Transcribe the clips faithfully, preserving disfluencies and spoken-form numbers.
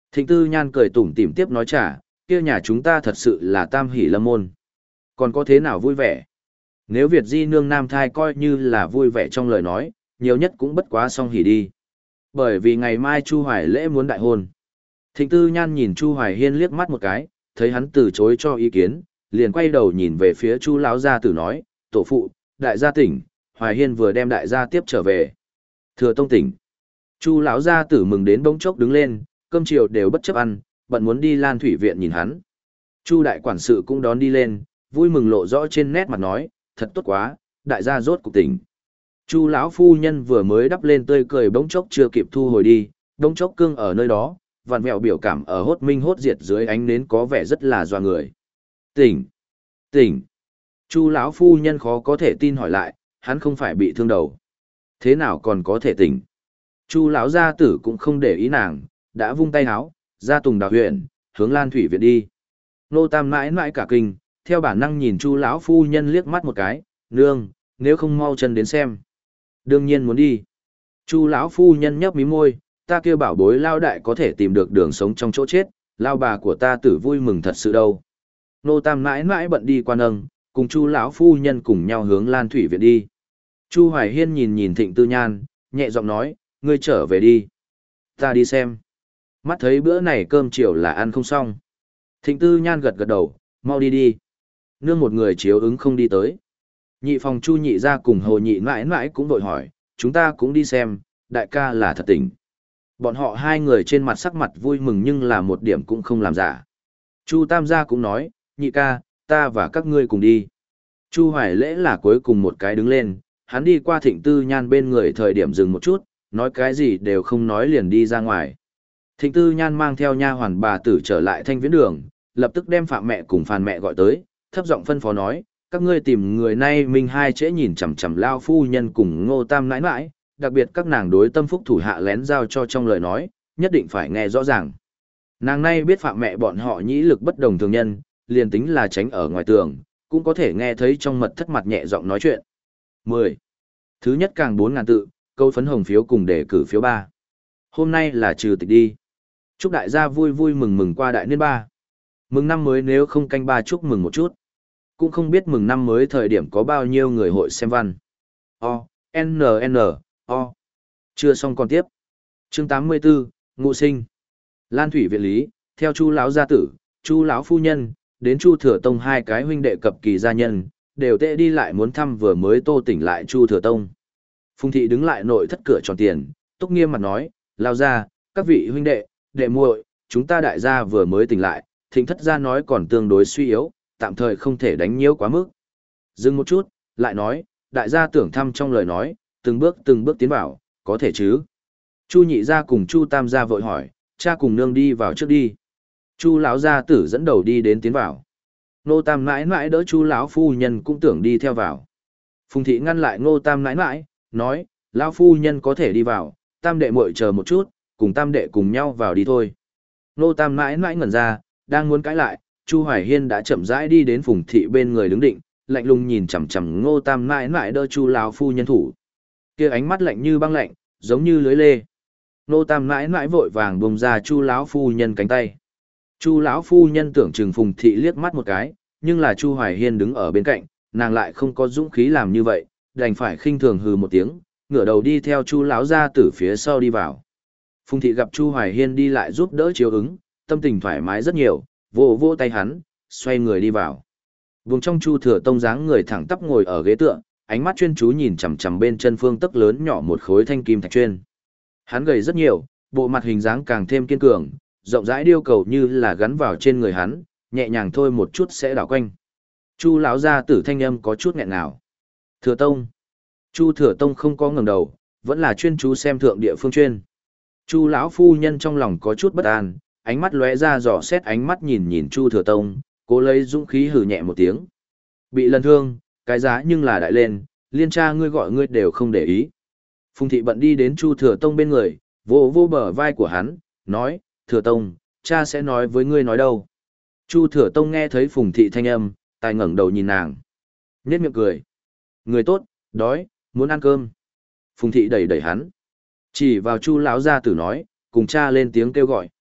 Thịnh Tư Nhan cười tủm tỉm tiếp nói trả, kia nhà chúng ta thật sự là tam hỷ lâm môn. Còn có thế nào vui vẻ? Nếu Việt Di nương nam thai coi như là vui vẻ trong lời nói, nhiều nhất cũng bất quá song hỉ đi. Bởi vì ngày mai Chu Hoài lễ muốn đại hôn. Thịnh Tư Nhan nhìn Chu Hoài Hiên liếc mắt một cái, thấy hắn từ chối cho ý kiến, liền quay đầu nhìn về phía Chu lão gia tử nói, tổ phụ, đại gia tỉnh, Hoài Hiên vừa đem đại gia tiếp trở về. Thừa tông tỉnh. Chu lão gia tử mừng đến bỗng chốc đứng lên, cơm chiều đều bất chấp ăn, bận muốn đi Lan Thủy viện nhìn hắn. Chu đại quản sự cũng đón đi lên, vui mừng lộ rõ trên nét mặt nói, thật tốt quá, đại gia rốt cục tỉnh. Chu lão phu nhân vừa mới đắp lên tươi cười bỗng chốc chưa kịp thu hồi đi, bỗng chốc cương ở nơi đó, vặn vẹo biểu cảm ở hốt minh hốt diệt dưới ánh nến có vẻ rất là doa người. Tỉnh, tỉnh. Chu lão phu nhân khó có thể tin hỏi lại, hắn không phải bị thương đầu, thế nào còn có thể tỉnh? Chu lão gia tử cũng không để ý nàng, đã vung tay háo, ra Tùng Đào huyện, hướng Lan Thủy viện đi. Nô Tam mãi mãi cả kinh, theo bản năng nhìn Chu lão phu nhân liếc mắt một cái, nương, nếu không mau chân đến xem. Đương nhiên muốn đi. Chu lão phu nhân nhấp mí môi, ta kêu bảo bối lao đại có thể tìm được đường sống trong chỗ chết, lao bà của ta tử vui mừng thật sự đâu. Nô Tam mãi mãi bận đi qua nâng, cùng Chu lão phu nhân cùng nhau hướng Lan Thủy viện đi. Chu Hoài Hiên nhìn nhìn Thịnh Tư Nhan, nhẹ giọng nói, ngươi trở về đi. Ta đi xem. Mắt thấy bữa này cơm chiều là ăn không xong. Thịnh Tư Nhan gật gật đầu, mau đi đi. Nương một người chiếu ứng không đi tới. Nhị phòng Chu nhị ra cùng Hồ nhị mãi mãi cũng vội hỏi, chúng ta cũng đi xem, đại ca là thật tỉnh. Bọn họ hai người trên mặt sắc mặt vui mừng nhưng là một điểm cũng không làm giả. Chu Tam gia cũng nói, nhị ca, ta và các ngươi cùng đi. Chu Hoài Lễ là cuối cùng một cái đứng lên, hắn đi qua Thịnh Tư Nhan bên người thời điểm dừng một chút, nói cái gì đều không nói liền đi ra ngoài. Thịnh Tư Nhan mang theo nha hoàn bà tử trở lại Thanh Viễn Đường, lập tức đem Phạm mẹ cùng Phàn mẹ gọi tới, thấp giọng phân phó nói, các ngươi tìm người nay minh hai trễ nhìn chằm chằm lao phu nhân cùng Ngô Tam nãi nãi, đặc biệt các nàng đối tâm phúc thủ hạ lén giao cho trong lời nói, nhất định phải nghe rõ ràng. Nàng nay biết Phạm mẹ bọn họ nhĩ lực bất đồng thường nhân, liền tính là tránh ở ngoài tường, cũng có thể nghe thấy trong mật thất mặt nhẹ giọng nói chuyện. mười. Thứ nhất càng bốn ngàn tự, câu phấn hồng phiếu cùng đề cử phiếu ba. Hôm nay là trừ tịch đi. Chúc đại gia vui vui mừng mừng qua đại niên ba. Mừng năm mới nếu không canh ba chúc mừng một chút. Cũng không biết mừng năm mới thời điểm có bao nhiêu người hội xem văn. O, N, N, O. Chưa xong còn tiếp. Chương tám mươi tư, Ngụ sinh. Lan Thủy viện lý, theo Chu lão gia tử, Chu lão phu nhân, đến Chu Thừa Tông hai cái huynh đệ cập kỳ gia nhân, đều tệ đi lại muốn thăm vừa mới tô tỉnh lại Chu Thừa Tông. Phùng thị đứng lại nội thất cửa tròn tiền, túc nghiêm mặt nói, lao ra, các vị huynh đệ, đệ muội, chúng ta đại gia vừa mới tỉnh lại, Thịnh thất gia nói còn tương đối suy yếu, tạm thời không thể đánh nhiễu quá mức. Dừng một chút, lại nói, đại gia tưởng thăm trong lời nói, từng bước từng bước tiến vào, có thể chứ. Chu nhị gia cùng Chu tam gia vội hỏi, cha cùng nương đi vào trước đi. Chu lão gia tử dẫn đầu đi đến tiến vào. Nô tam mãi mãi đỡ Chu lão phu nhân cũng tưởng đi theo vào. Phùng thị ngăn lại Ngô tam mãi mãi, nói, lão phu nhân có thể đi vào, tam đệ muội chờ một chút, cùng tam đệ cùng nhau vào đi thôi. Nô tam mãi mãi ngẩn ra, đang muốn cãi lại, Chu Hoài Hiên đã chậm rãi đi đến Phùng thị bên người đứng định, lạnh lùng nhìn chằm chằm Ngô tam mãi mãi đỡ Chu lão phu nhân thủ. Kia ánh mắt lạnh như băng lạnh, giống như lưới lê. Nô tam mãi mãi vội vàng buông ra Chu lão phu nhân cánh tay. Chu lão phu nhân tưởng chừng Phùng thị liếc mắt một cái, nhưng là Chu Hoài Hiên đứng ở bên cạnh, nàng lại không có dũng khí làm như vậy, đành phải khinh thường hừ một tiếng, ngửa đầu đi theo Chu lão gia tử phía sau đi vào. Phùng thị gặp Chu Hoài Hiên đi lại giúp đỡ chiếu ứng, tâm tình thoải mái rất nhiều, vỗ vỗ tay hắn, xoay người đi vào. Vùng trong Chu Thừa Tông dáng người thẳng tắp ngồi ở ghế tựa, ánh mắt chuyên chú nhìn chằm chằm bên chân phương tấc lớn nhỏ một khối thanh kim thạch chuyên. Hắn gầy rất nhiều, bộ mặt hình dáng càng thêm kiên cường, rộng rãi điêu cầu như là gắn vào trên người hắn, nhẹ nhàng thôi một chút sẽ đảo quanh. Chu lão gia tử thanh âm có chút nghẹn ngào. Thừa Tông. Chu Thừa Tông không có ngẩng đầu, vẫn là chuyên chú xem thượng địa phương chuyên. Chu lão phu nhân trong lòng có chút bất an, ánh mắt lóe ra dò xét ánh mắt nhìn nhìn Chu Thừa Tông, cố lấy dũng khí hừ nhẹ một tiếng. Bị lần thương, cái giá nhưng là đại lên, liên cha ngươi gọi ngươi đều không để ý. Phùng thị bận đi đến Chu Thừa Tông bên người, vô vô bờ vai của hắn, nói, Thừa Tông, cha sẽ nói với ngươi nói đâu. Chu Thừa Tông nghe thấy Phùng thị thanh âm, tài ngẩng đầu nhìn nàng. Nhếch miệng cười. Người tốt, đói, muốn ăn cơm. Phùng thị đẩy đẩy hắn. Chỉ vào Chu lão gia tử nói, cùng cha lên tiếng kêu gọi.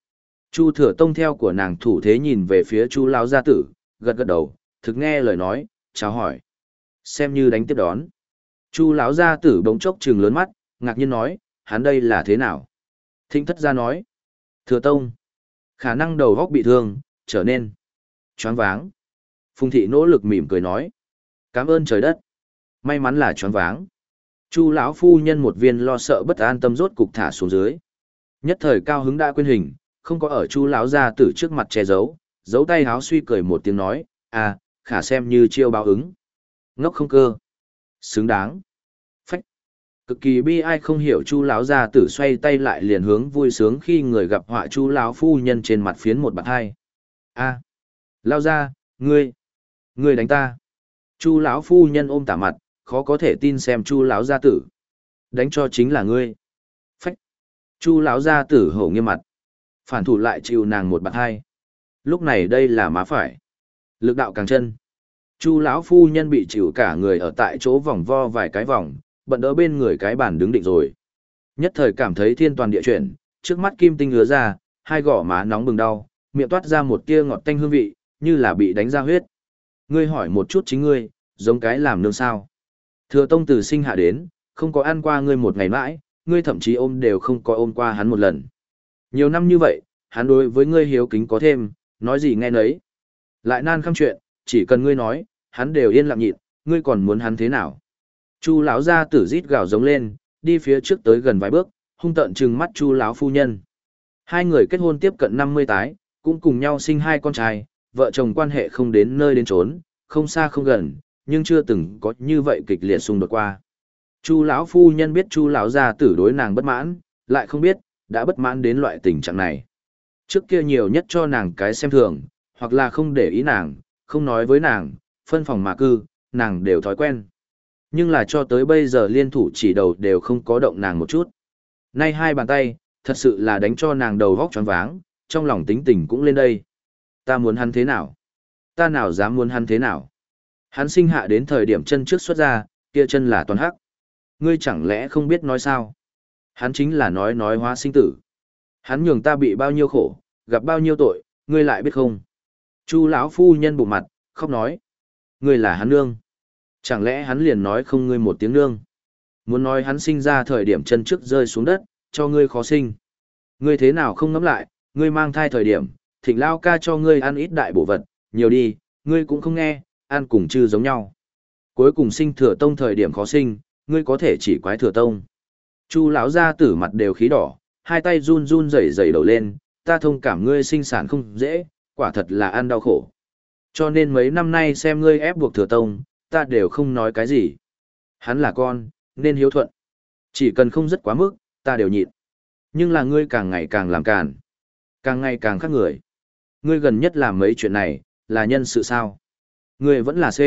Chu Thừa Tông theo của nàng thủ thế nhìn về phía Chu lão gia tử, gật gật đầu, thực nghe lời nói, chào hỏi. Xem như đánh tiếp đón. Chu lão gia tử bỗng chốc trừng lớn mắt, ngạc nhiên nói, hắn đây là thế nào? Thịnh thất gia nói, Thừa Tông, khả năng đầu góc bị thương, trở nên choáng váng. Phùng thị nỗ lực mỉm cười nói, cảm ơn trời đất. May mắn là choáng váng. Chu lão phu nhân một viên lo sợ bất an tâm rốt cục thả xuống dưới. Nhất thời cao hứng đã quên hình, không có ở Chu lão gia tử trước mặt che giấu, giấu tay háo suy cười một tiếng nói, à, khả xem như chiêu báo ứng. Ngốc không cơ. Xứng đáng. Phách. Cực kỳ bi ai không hiểu Chu lão gia tử xoay tay lại liền hướng vui sướng khi người gặp họa Chu lão phu nhân trên mặt phiến một bạt hai. A, lao ra, ngươi, ngươi đánh ta. Chu lão phu nhân ôm tả mặt, khó có thể tin xem Chu lão gia tử. Đánh cho chính là ngươi. Phách. Chu lão gia tử hổ nghiêm mặt. Phản thủ lại chịu nàng một bạt hai. Lúc này đây là má phải. Lực đạo càng chân. Chu lão phu nhân bị chịu cả người ở tại chỗ vòng vo vài cái vòng, bận đỡ bên người cái bàn đứng định rồi. Nhất thời cảm thấy thiên toàn địa chuyển, trước mắt kim tinh hứa ra, hai gò má nóng bừng đau, miệng toát ra một tia ngọt tanh hương vị, như là bị đánh ra huyết. Ngươi hỏi một chút chính ngươi, giống cái làm nương sao? Thừa Tông từ sinh hạ đến, không có ăn qua ngươi một ngày mãi, ngươi thậm chí ôm đều không có ôm qua hắn một lần. Nhiều năm như vậy, hắn đối với ngươi hiếu kính có thêm, nói gì nghe nấy. Lại nan khăm chuyện, chỉ cần ngươi nói, hắn đều yên lặng nhịn, ngươi còn muốn hắn thế nào? Chu lão gia tử rít gào giống lên, đi phía trước tới gần vài bước, hung tợn trừng mắt Chu lão phu nhân. Hai người kết hôn tiếp cận năm mươi tái, cũng cùng nhau sinh hai con trai, vợ chồng quan hệ không đến nơi đến chốn, không xa không gần, nhưng chưa từng có như vậy kịch liệt xung đột qua. Chu lão phu nhân biết Chu lão gia tử đối nàng bất mãn, lại không biết đã bất mãn đến loại tình trạng này. Trước kia nhiều nhất cho nàng cái xem thường, hoặc là không để ý nàng, không nói với nàng, phân phòng mà cư, nàng đều thói quen. Nhưng là cho tới bây giờ liên thủ chỉ đầu đều không có động nàng một chút. Nay hai bàn tay, thật sự là đánh cho nàng đầu vóc choáng váng, trong lòng tính tình cũng lên đây. Ta muốn hắn thế nào? Ta nào dám muốn hắn thế nào? Hắn sinh hạ đến thời điểm chân trước xuất ra, kia chân là toàn hắc. Ngươi chẳng lẽ không biết nói sao? Hắn chính là nói nói hóa sinh tử. Hắn nhường ta bị bao nhiêu khổ, gặp bao nhiêu tội, ngươi lại biết không? Chu lão phu nhân bụng mặt, khóc nói. Ngươi là hắn nương. Chẳng lẽ hắn liền nói không ngươi một tiếng nương? Muốn nói hắn sinh ra thời điểm chân trước rơi xuống đất, cho ngươi khó sinh. Ngươi thế nào không ngẫm lại, ngươi mang thai thời điểm, thịnh lao ca cho ngươi ăn ít đại bổ vật, nhiều đi, ngươi cũng không nghe, ăn cùng chư giống nhau. Cuối cùng sinh Thừa Tông thời điểm khó sinh, ngươi có thể chỉ quái Thừa Tông. Chu lão gia tử mặt đều khí đỏ, hai tay run run rẩy rẩy đầu lên, ta thông cảm ngươi sinh sản không dễ, quả thật là ăn đau khổ. Cho nên mấy năm nay xem ngươi ép buộc Thừa Tông, ta đều không nói cái gì. Hắn là con, nên hiếu thuận. Chỉ cần không rất quá mức, ta đều nhịn. Nhưng là ngươi càng ngày càng làm càn, càng ngày càng khác người. Ngươi gần nhất làm mấy chuyện này, là nhân sự sao? Ngươi vẫn là C.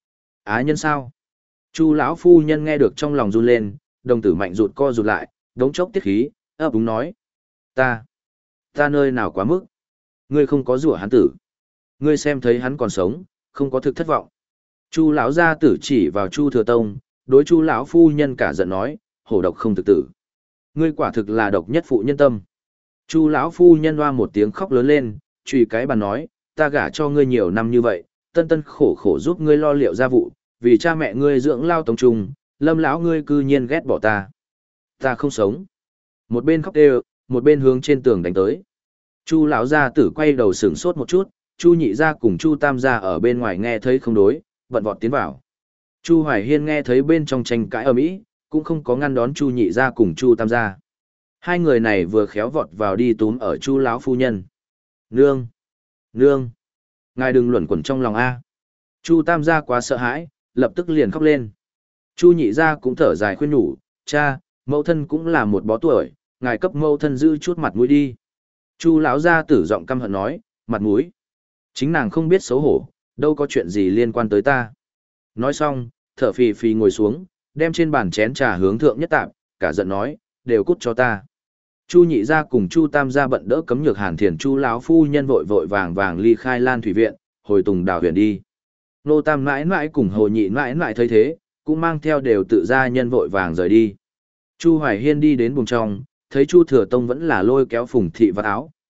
Á nhân sao? Chu lão phu nhân nghe được trong lòng run lên, đồng tử mạnh rụt co rụt lại, đống chốc tiết khí, ấp úng nói. Ta, ta nơi nào quá mức? Ngươi không có rủa hắn tử. Ngươi xem thấy hắn còn sống, không có thực thất vọng. Chu lão gia tử chỉ vào Chu Thừa Tông, đối Chu lão phu nhân cả giận nói, hổ độc không thực tử. Ngươi quả thực là độc nhất phụ nhân tâm. Chu lão phu nhân hoa một tiếng khóc lớn lên, chùy cái bàn nói, ta gả cho ngươi nhiều năm như vậy, tân tân khổ khổ giúp ngươi lo liệu gia vụ, vì cha mẹ ngươi dưỡng lao tống trùng, lâm lão ngươi cư nhiên ghét bỏ ta. Ta không sống. Một bên khóc đều, một bên hướng trên tường đánh tới. Chu lão gia tử quay đầu sửng sốt một chút, Chu nhị gia cùng Chu tam gia ở bên ngoài nghe thấy không đối, vận vọt tiến vào. Chu Hoài Hiên nghe thấy bên trong tranh cãi ầm ĩ, cũng không có ngăn đón Chu nhị gia cùng Chu tam gia. Hai người này vừa khéo vọt vào đi túm ở Chu lão phu nhân. Nương! Nương! Ngài đừng luẩn quẩn trong lòng A. Chu tam gia quá sợ hãi, lập tức liền khóc lên. Chu nhị gia cũng thở dài khuyên nhủ, cha, mẫu thân cũng là một bó tuổi, ngài cấp mẫu thân giữ chút mặt mũi đi. Chu lão gia tử giọng căm hận nói, mặt mũi. Chính nàng không biết xấu hổ, đâu có chuyện gì liên quan tới ta. Nói xong, thở phì phì ngồi xuống, đem trên bàn chén trà hướng thượng nhất tạp, cả giận nói, đều cút cho ta. Chu nhị gia cùng Chu tam gia bận đỡ cấm nhược hàn thiền Chu lão phu nhân vội vội vàng vàng ly khai Lan thủy viện, hồi Tùng Đào huyện đi. Nô tam mãi mãi cùng Hồ nhị mãi mãi thấy thế, cũng mang theo đều tự gia nhân vội vàng rời đi. Chu Hoài Hiên đi đến buồng trong, thấy Chu Thừa Tông vẫn là lôi kéo Phùng thị vào áo,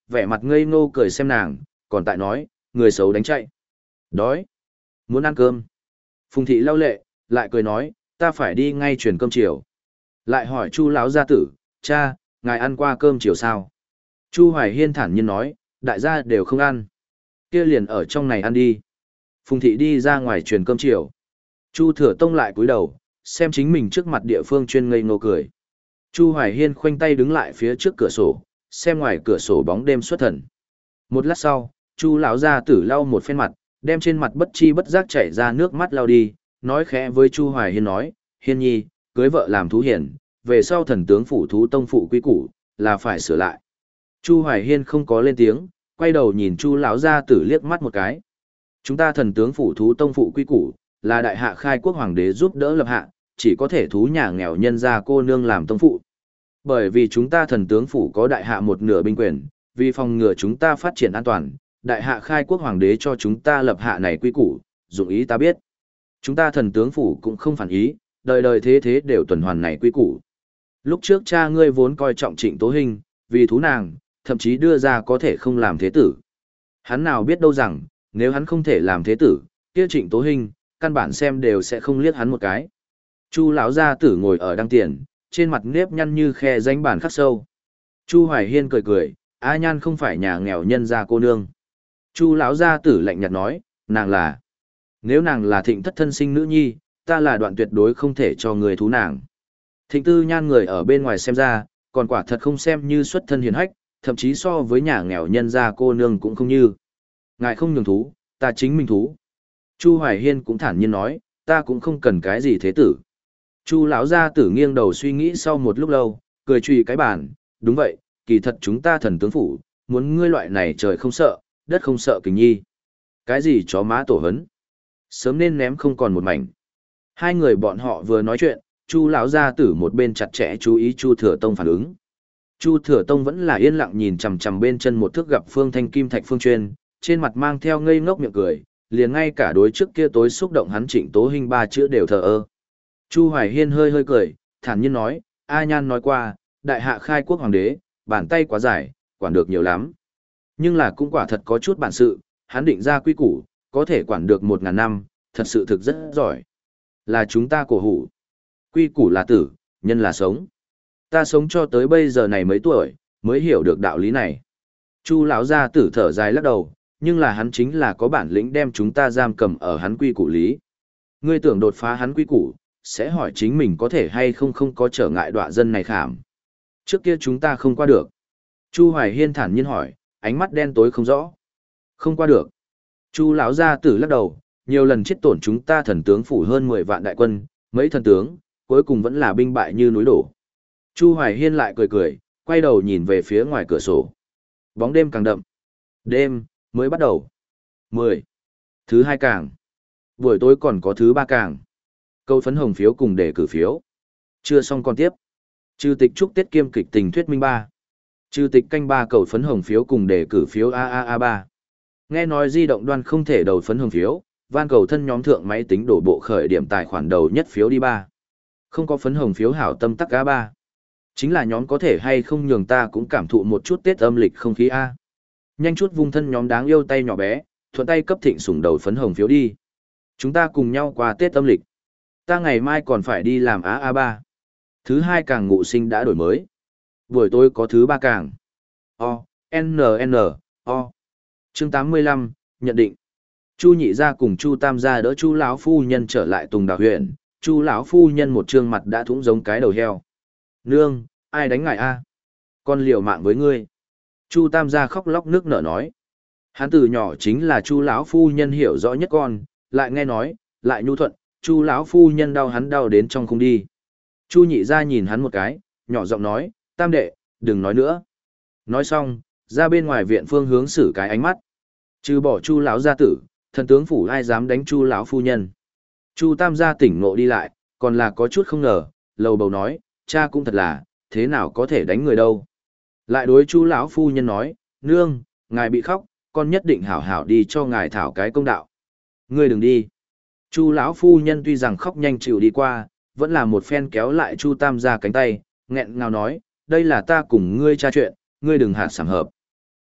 vẻ mặt ngây ngô cười xem nàng, còn tại nói, người xấu đánh chạy. Đói. Muốn ăn cơm. Phùng thị lau lệ, lại cười nói, ta phải đi ngay truyền cơm chiều. Lại hỏi Chu lão gia tử, cha, ngài ăn qua cơm chiều sao? Chu Hoài Hiên thản nhiên nói, đại gia đều không ăn. Kia liền ở trong này ăn đi. Phùng thị đi ra ngoài truyền cơm chiều. Chu Thừa Tông lại cúi đầu, xem chính mình trước mặt địa phương chuyên ngây ngô cười. Chu Hoài Hiên khoanh tay đứng lại phía trước cửa sổ, xem ngoài cửa sổ bóng đêm xuất thần. Một lát sau, Chu lão gia tử lau một phen mặt, đem trên mặt bất chi bất giác chảy ra nước mắt lau đi, nói khẽ với Chu Hoài Hiên nói, Hiên nhi, cưới vợ làm thú hiền, về sau thần tướng phủ thú tông phụ quy củ, là phải sửa lại. Chu Hoài Hiên không có lên tiếng, quay đầu nhìn Chu lão gia tử liếc mắt một cái. Chúng ta thần tướng phủ thú tông phụ quy củ, là đại hạ khai quốc hoàng đế giúp đỡ lập hạ, chỉ có thể thú nhà nghèo nhân gia cô nương làm tông phụ. Bởi vì chúng ta thần tướng phủ có đại hạ một nửa binh quyền, vì phòng ngừa chúng ta phát triển an toàn, đại hạ khai quốc hoàng đế cho chúng ta lập hạ này quy củ, dụng ý ta biết. Chúng ta thần tướng phủ cũng không phản ý, đời đời thế thế đều tuần hoàn này quy củ. Lúc trước cha ngươi vốn coi trọng Trịnh Tố Hinh, vì thú nàng, thậm chí đưa ra có thể không làm thế tử. Hắn nào biết đâu rằng, nếu hắn không thể làm thế tử, kia Trịnh Tố Hinh, căn bản xem đều sẽ không liếc hắn một cái. Chu lão gia tử ngồi ở đăng tiền, trên mặt nếp nhăn như khe danh bản khắc sâu. Chu Hoài Hiên cười cười, A Nhan không phải nhà nghèo nhân gia cô nương. Chu lão gia tử lạnh nhạt nói, nàng là. Nếu nàng là Thịnh thất thân sinh nữ nhi, ta là đoạn tuyệt đối không thể cho người thú nàng. Thịnh Tư Nhan người ở bên ngoài xem ra, còn quả thật không xem như xuất thân hiền hách, thậm chí so với nhà nghèo nhân gia cô nương cũng không như. Ngài không nhường thú, ta chính mình thú. Chu Hoài Hiên cũng thản nhiên nói, ta cũng không cần cái gì thế tử. Chu lão gia tử nghiêng đầu suy nghĩ sau một lúc lâu, cười chùy cái bàn, đúng vậy, kỳ thật chúng ta thần tướng phủ, muốn ngươi loại này trời không sợ, đất không sợ kình nhi. Cái gì chó má tổ hấn, sớm nên ném không còn một mảnh. Hai người bọn họ vừa nói chuyện, Chu lão gia tử một bên chặt chẽ chú ý Chu Thừa Tông phản ứng. Chu Thừa Tông vẫn là yên lặng nhìn chằm chằm bên chân một thước gặp Phương Thanh Kim Thạch Phương Chuyên, trên mặt mang theo ngây ngốc miệng cười, liền ngay cả đối trước kia tối xúc động hắn Trịnh Tố Hinh ba chữ đều thờ ơ. Chu Hoài Hiên hơi hơi cười, thản nhiên nói, A Nhan nói qua, đại hạ khai quốc hoàng đế, bàn tay quá dài, quản được nhiều lắm. Nhưng là cũng quả thật có chút bản sự, hắn định ra quy củ, có thể quản được một ngàn năm, thật sự thực rất giỏi. Là chúng ta cổ hủ. Quy củ là tử, nhân là sống. Ta sống cho tới bây giờ này mấy tuổi, mới hiểu được đạo lý này. Chu lão gia tử thở dài lắc đầu, nhưng là hắn chính là có bản lĩnh đem chúng ta giam cầm ở hắn quy củ lý. Ngươi tưởng đột phá hắn quy củ, sẽ hỏi chính mình có thể hay không không có trở ngại đọa dân này khảm. Trước kia chúng ta không qua được. Chu Hoài Hiên thản nhiên hỏi, ánh mắt đen tối không rõ. Không qua được. Chu lão gia tử lắc đầu, nhiều lần chết tổn chúng ta thần tướng phủ hơn mười vạn đại quân, mấy thần tướng, cuối cùng vẫn là binh bại như núi đổ. Chu Hoài Hiên lại cười cười, quay đầu nhìn về phía ngoài cửa sổ. Bóng đêm càng đậm. Đêm, mới bắt đầu. mười. Thứ hai càng. Buổi tối còn có thứ ba càng. Câu phấn hồng phiếu cùng để cử phiếu. Chưa xong còn tiếp. Trừ tịch chúc Tết kiêm kịch tình thuyết minh ba. Trừ tịch canh ba cầu phấn hồng phiếu cùng để cử phiếu a a a ba. Nghe nói di động đoan không thể đầu phấn hồng phiếu, van cầu thân nhóm thượng máy tính đổ bộ khởi điểm tài khoản đầu nhất phiếu đi ba. Không có phấn hồng phiếu hảo tâm tắc a ba. Chính là nhóm có thể hay không nhường ta cũng cảm thụ một chút Tết âm lịch không khí a. Nhanh chút vung thân nhóm đáng yêu tay nhỏ bé, thuận tay cấp thịnh sủng đầu phấn hồng phiếu đi. Chúng ta cùng nhau qua Tết âm lịch. Ta ngày mai còn phải đi làm á a ba. Thứ hai càng ngụ sinh đã đổi mới. Buổi tối có thứ ba càng. O, N N, O. Chương tám mươi lăm, nhận định. Chu nhị gia cùng Chu tam gia đỡ Chu lão phu nhân trở lại Tùng Đào huyện, Chu lão phu nhân một trương mặt đã thủng giống cái đầu heo. Nương, ai đánh ngài a? Con liều mạng với ngươi. Chu tam gia khóc lóc nước nở nói. Hắn từ nhỏ chính là Chu lão phu nhân hiểu rõ nhất con, lại nghe nói, lại nhu thuận, Chu lão phu nhân đau hắn đau đến trong không đi. Chu nhị gia nhìn hắn một cái, nhỏ giọng nói, tam đệ, đừng nói nữa. Nói xong, ra bên ngoài viện phương hướng xử cái ánh mắt. Trừ bỏ Chu lão gia tử, thần tướng phủ ai dám đánh Chu lão phu nhân. Chu tam gia tỉnh ngộ đi lại, còn là có chút không ngờ, lầu bầu nói, cha cũng thật là, thế nào có thể đánh người đâu. Lại đối Chu lão phu nhân nói, nương, ngài bị khóc, con nhất định hảo hảo đi cho ngài thảo cái công đạo. Ngươi đừng đi. Chu lão phu nhân tuy rằng khóc nhanh chịu đi qua, vẫn là một phen kéo lại Chu tam gia cánh tay, nghẹn ngào nói, đây là ta cùng ngươi tra chuyện, ngươi đừng hạt sảng hợp.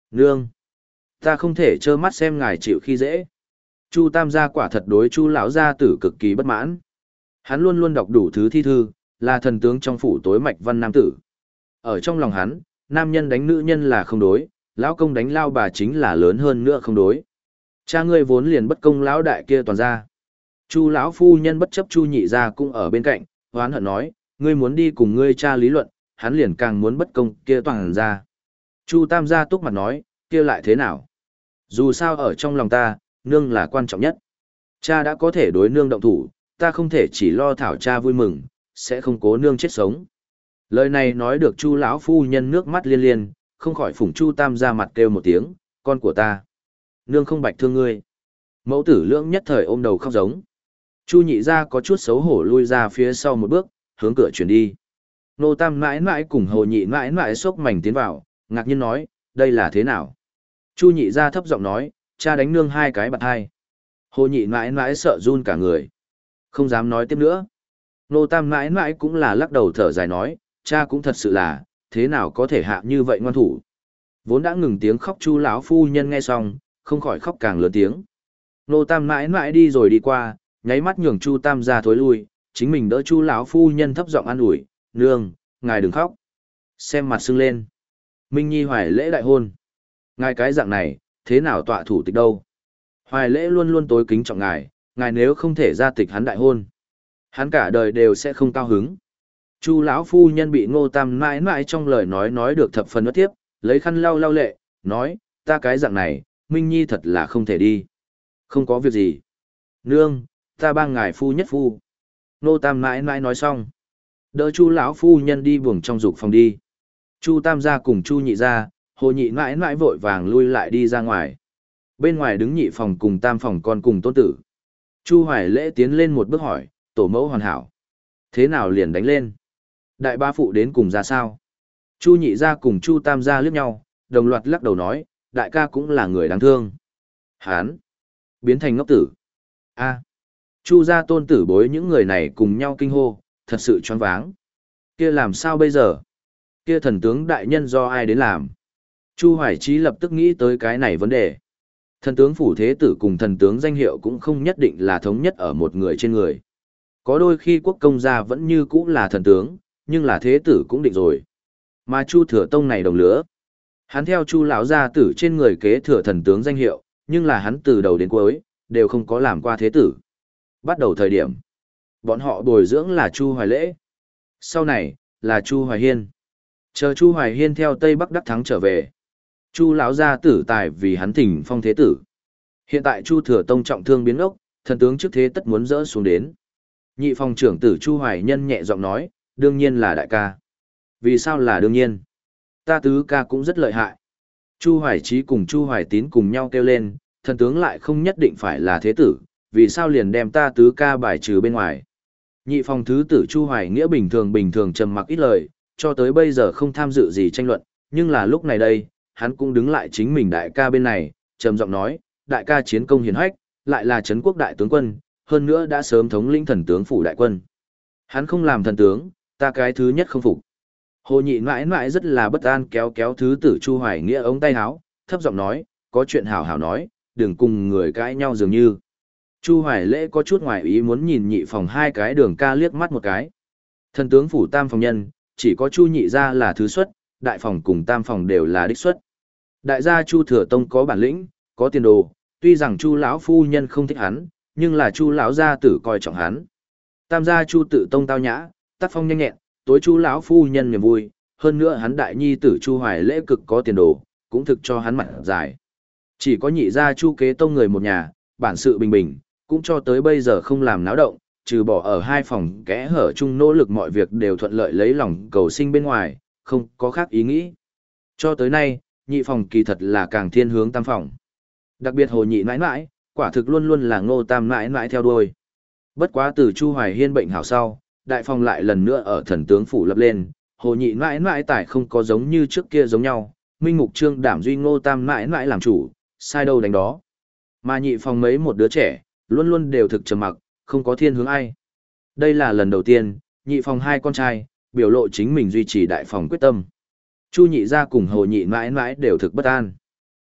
Nương, ta không thể trơ mắt xem ngài chịu khi dễ. Chu Tam gia quả thật đối Chu lão gia tử cực kỳ bất mãn. Hắn luôn luôn đọc đủ thứ thi thư, là thần tướng trong phủ tối mạch văn nam tử. Ở trong lòng hắn, nam nhân đánh nữ nhân là không đối, lão công đánh lao bà chính là lớn hơn nữa không đối. Cha ngươi vốn liền bất công lão đại kia toàn ra. Chu lão phu nhân bất chấp Chu nhị gia cũng ở bên cạnh, hoán hận nói, ngươi muốn đi cùng ngươi cha lý luận, hắn liền càng muốn bất công kia toàn ra. Chu Tam gia túc mặt nói, kia lại thế nào? Dù sao ở trong lòng ta, nương là quan trọng nhất. Cha đã có thể đối nương động thủ, ta không thể chỉ lo thảo cha vui mừng, sẽ không cố nương chết sống. Lời này nói được Chu lão phu nhân nước mắt liên liên, không khỏi phủng Chu Tam gia mặt kêu một tiếng, con của ta. Nương không bạch thương ngươi. Mẫu tử lưỡng nhất thời ôm đầu khóc giống. Chu nhị gia có chút xấu hổ lui ra phía sau một bước, hướng cửa chuyển đi. Nô Tam mãi mãi cùng Hồ nhị mãi mãi xốc mảnh tiến vào, ngạc nhiên nói, đây là thế nào? Chu nhị gia thấp giọng nói, cha đánh nương hai cái bạt hai. Hồ nhị mãi mãi sợ run cả người. Không dám nói tiếp nữa. Nô Tam mãi mãi cũng là lắc đầu thở dài nói, cha cũng thật sự là, thế nào có thể hạ như vậy ngoan thủ. Vốn đã ngừng tiếng khóc Chu lão phu nhân nghe xong, không khỏi khóc càng lớn tiếng. Nô Tam mãi mãi đi rồi đi qua, nháy mắt nhường Chu Tam ra thối lui, chính mình đỡ Chu lão phu nhân thấp giọng an ủi, nương, ngài đừng khóc. Xem mặt sưng lên. Minh Nhi hoài lễ đại hôn. Ngài cái dạng này, thế nào tọa thủ tịch đâu? Hoài lễ luôn luôn tối kính trọng ngài, ngài nếu không thể ra tịch hắn đại hôn, hắn cả đời đều sẽ không cao hứng. Chu lão phu nhân bị Ngô Tam mãi mãi trong lời nói nói được thập phần uất tiếp, lấy khăn lau lau lệ, nói, ta cái dạng này, Minh Nhi thật là không thể đi. Không có việc gì. Nương, ta bang ngài phu nhất phu. Ngô Tam mãi mãi nói xong, đỡ Chu lão phu nhân đi buồng trong dục phòng đi. Chu Tam gia cùng Chu nhị gia, Hồ nhị mãi mãi vội vàng lui lại đi ra ngoài. Bên ngoài đứng nhị phòng cùng tam phòng con cùng tôn tử. Chu Hoài Lễ tiến lên một bước hỏi, tổ mẫu hoàn hảo. Thế nào liền đánh lên? Đại ba phụ đến cùng ra sao? Chu nhị gia cùng Chu Tam gia liếc nhau, đồng loạt lắc đầu nói, đại ca cũng là người đáng thương. Hán! Biến thành ngốc tử. A! Chu gia tôn tử bối những người này cùng nhau kinh hô, thật sự choáng váng. Kia làm sao bây giờ? Kia thần tướng đại nhân do ai đến làm? Chu Hoài Chí lập tức nghĩ tới cái này vấn đề. Thần tướng phủ thế tử cùng thần tướng danh hiệu cũng không nhất định là thống nhất ở một người trên người. Có đôi khi quốc công gia vẫn như cũ là thần tướng, nhưng là thế tử cũng định rồi. Mà Chu Thừa Tông này đồng lứa. Hắn theo Chu lão gia tử trên người kế thừa thần tướng danh hiệu, nhưng là hắn từ đầu đến cuối, đều không có làm qua thế tử. Bắt đầu thời điểm, bọn họ bồi dưỡng là Chu Hoài Lễ. Sau này, là Chu Hoài Hiên. Chờ Chu Hoài Hiên theo Tây Bắc đắc thắng trở về. Chu lão gia tử tài vì hắn thỉnh phong thế tử. Hiện tại Chu Thừa Tông trọng thương biến ốc, thần tướng trước thế tất muốn dỡ xuống đến. Nhị phòng trưởng tử Chu Hoài Nhân nhẹ giọng nói, đương nhiên là đại ca. Vì sao là đương nhiên? Ta tứ ca cũng rất lợi hại. Chu Hoài Chí cùng Chu Hoài Tín cùng nhau kêu lên, thần tướng lại không nhất định phải là thế tử, vì sao liền đem ta tứ ca bài trừ bên ngoài. Nhị phòng thứ tử Chu Hoài Nghĩa bình thường bình thường trầm mặc ít lời, cho tới bây giờ không tham dự gì tranh luận, nhưng là lúc này đây, hắn cũng đứng lại chính mình đại ca bên này, trầm giọng nói, đại ca chiến công hiển hách, lại là trấn quốc đại tướng quân, hơn nữa đã sớm thống lĩnh thần tướng phủ đại quân. Hắn không làm thần tướng, ta cái thứ nhất không phục. Hồ nhị mãi mãi rất là bất an kéo kéo thứ tử Chu Hoài Nghĩa ống tay áo, thấp giọng nói, có chuyện hảo hảo nói, đừng cùng người cãi nhau dường như. Chu Hoài Lễ có chút ngoài ý muốn nhìn nhị phòng hai cái đường ca liếc mắt một cái. Thần tướng phủ tam phòng nhân, chỉ có Chu nhị gia là thứ xuất, đại phòng cùng tam phòng đều là đích xuất. Đại gia Chu Thừa Tông có bản lĩnh, có tiền đồ, tuy rằng Chu lão phu nhân không thích hắn, nhưng là Chu lão gia tử coi trọng hắn. Tam gia Chu Tự Tông tao nhã, tác phong nhanh nhẹn, tối Chu lão phu nhân niềm vui, hơn nữa hắn đại nhi tử Chu Hoài Lễ cực có tiền đồ, cũng thực cho hắn mặt dài. Chỉ có nhị gia Chu Kế Tông người một nhà, bản sự bình bình, cũng cho tới bây giờ không làm náo động, trừ bỏ ở hai phòng kẽ hở chung nỗ lực mọi việc đều thuận lợi lấy lòng cầu sinh bên ngoài, không có khác ý nghĩ. Cho tới nay, nhị phòng kỳ thật là càng thiên hướng tam phòng. Đặc biệt Hồ nhị mãi mãi, quả thực luôn luôn là Ngô Tam mãi mãi theo đuôi. Bất quá từ Chu Hoài Hiên bệnh hảo sau, đại phòng lại lần nữa ở thần tướng phủ lập lên, Hồ nhị mãi mãi tài không có giống như trước kia giống nhau, minh mục trương đảm duy Ngô Tam mãi mãi làm chủ, sai đâu đánh đó. Mà nhị phòng mấy một đứa trẻ, luôn luôn đều thực trầm mặc, không có thiên hướng ai. Đây là lần đầu tiên, nhị phòng hai con trai, biểu lộ chính mình duy trì đại phòng quyết tâm. Chu nhị gia cùng Hồ nhị mãi mãi đều thực bất an.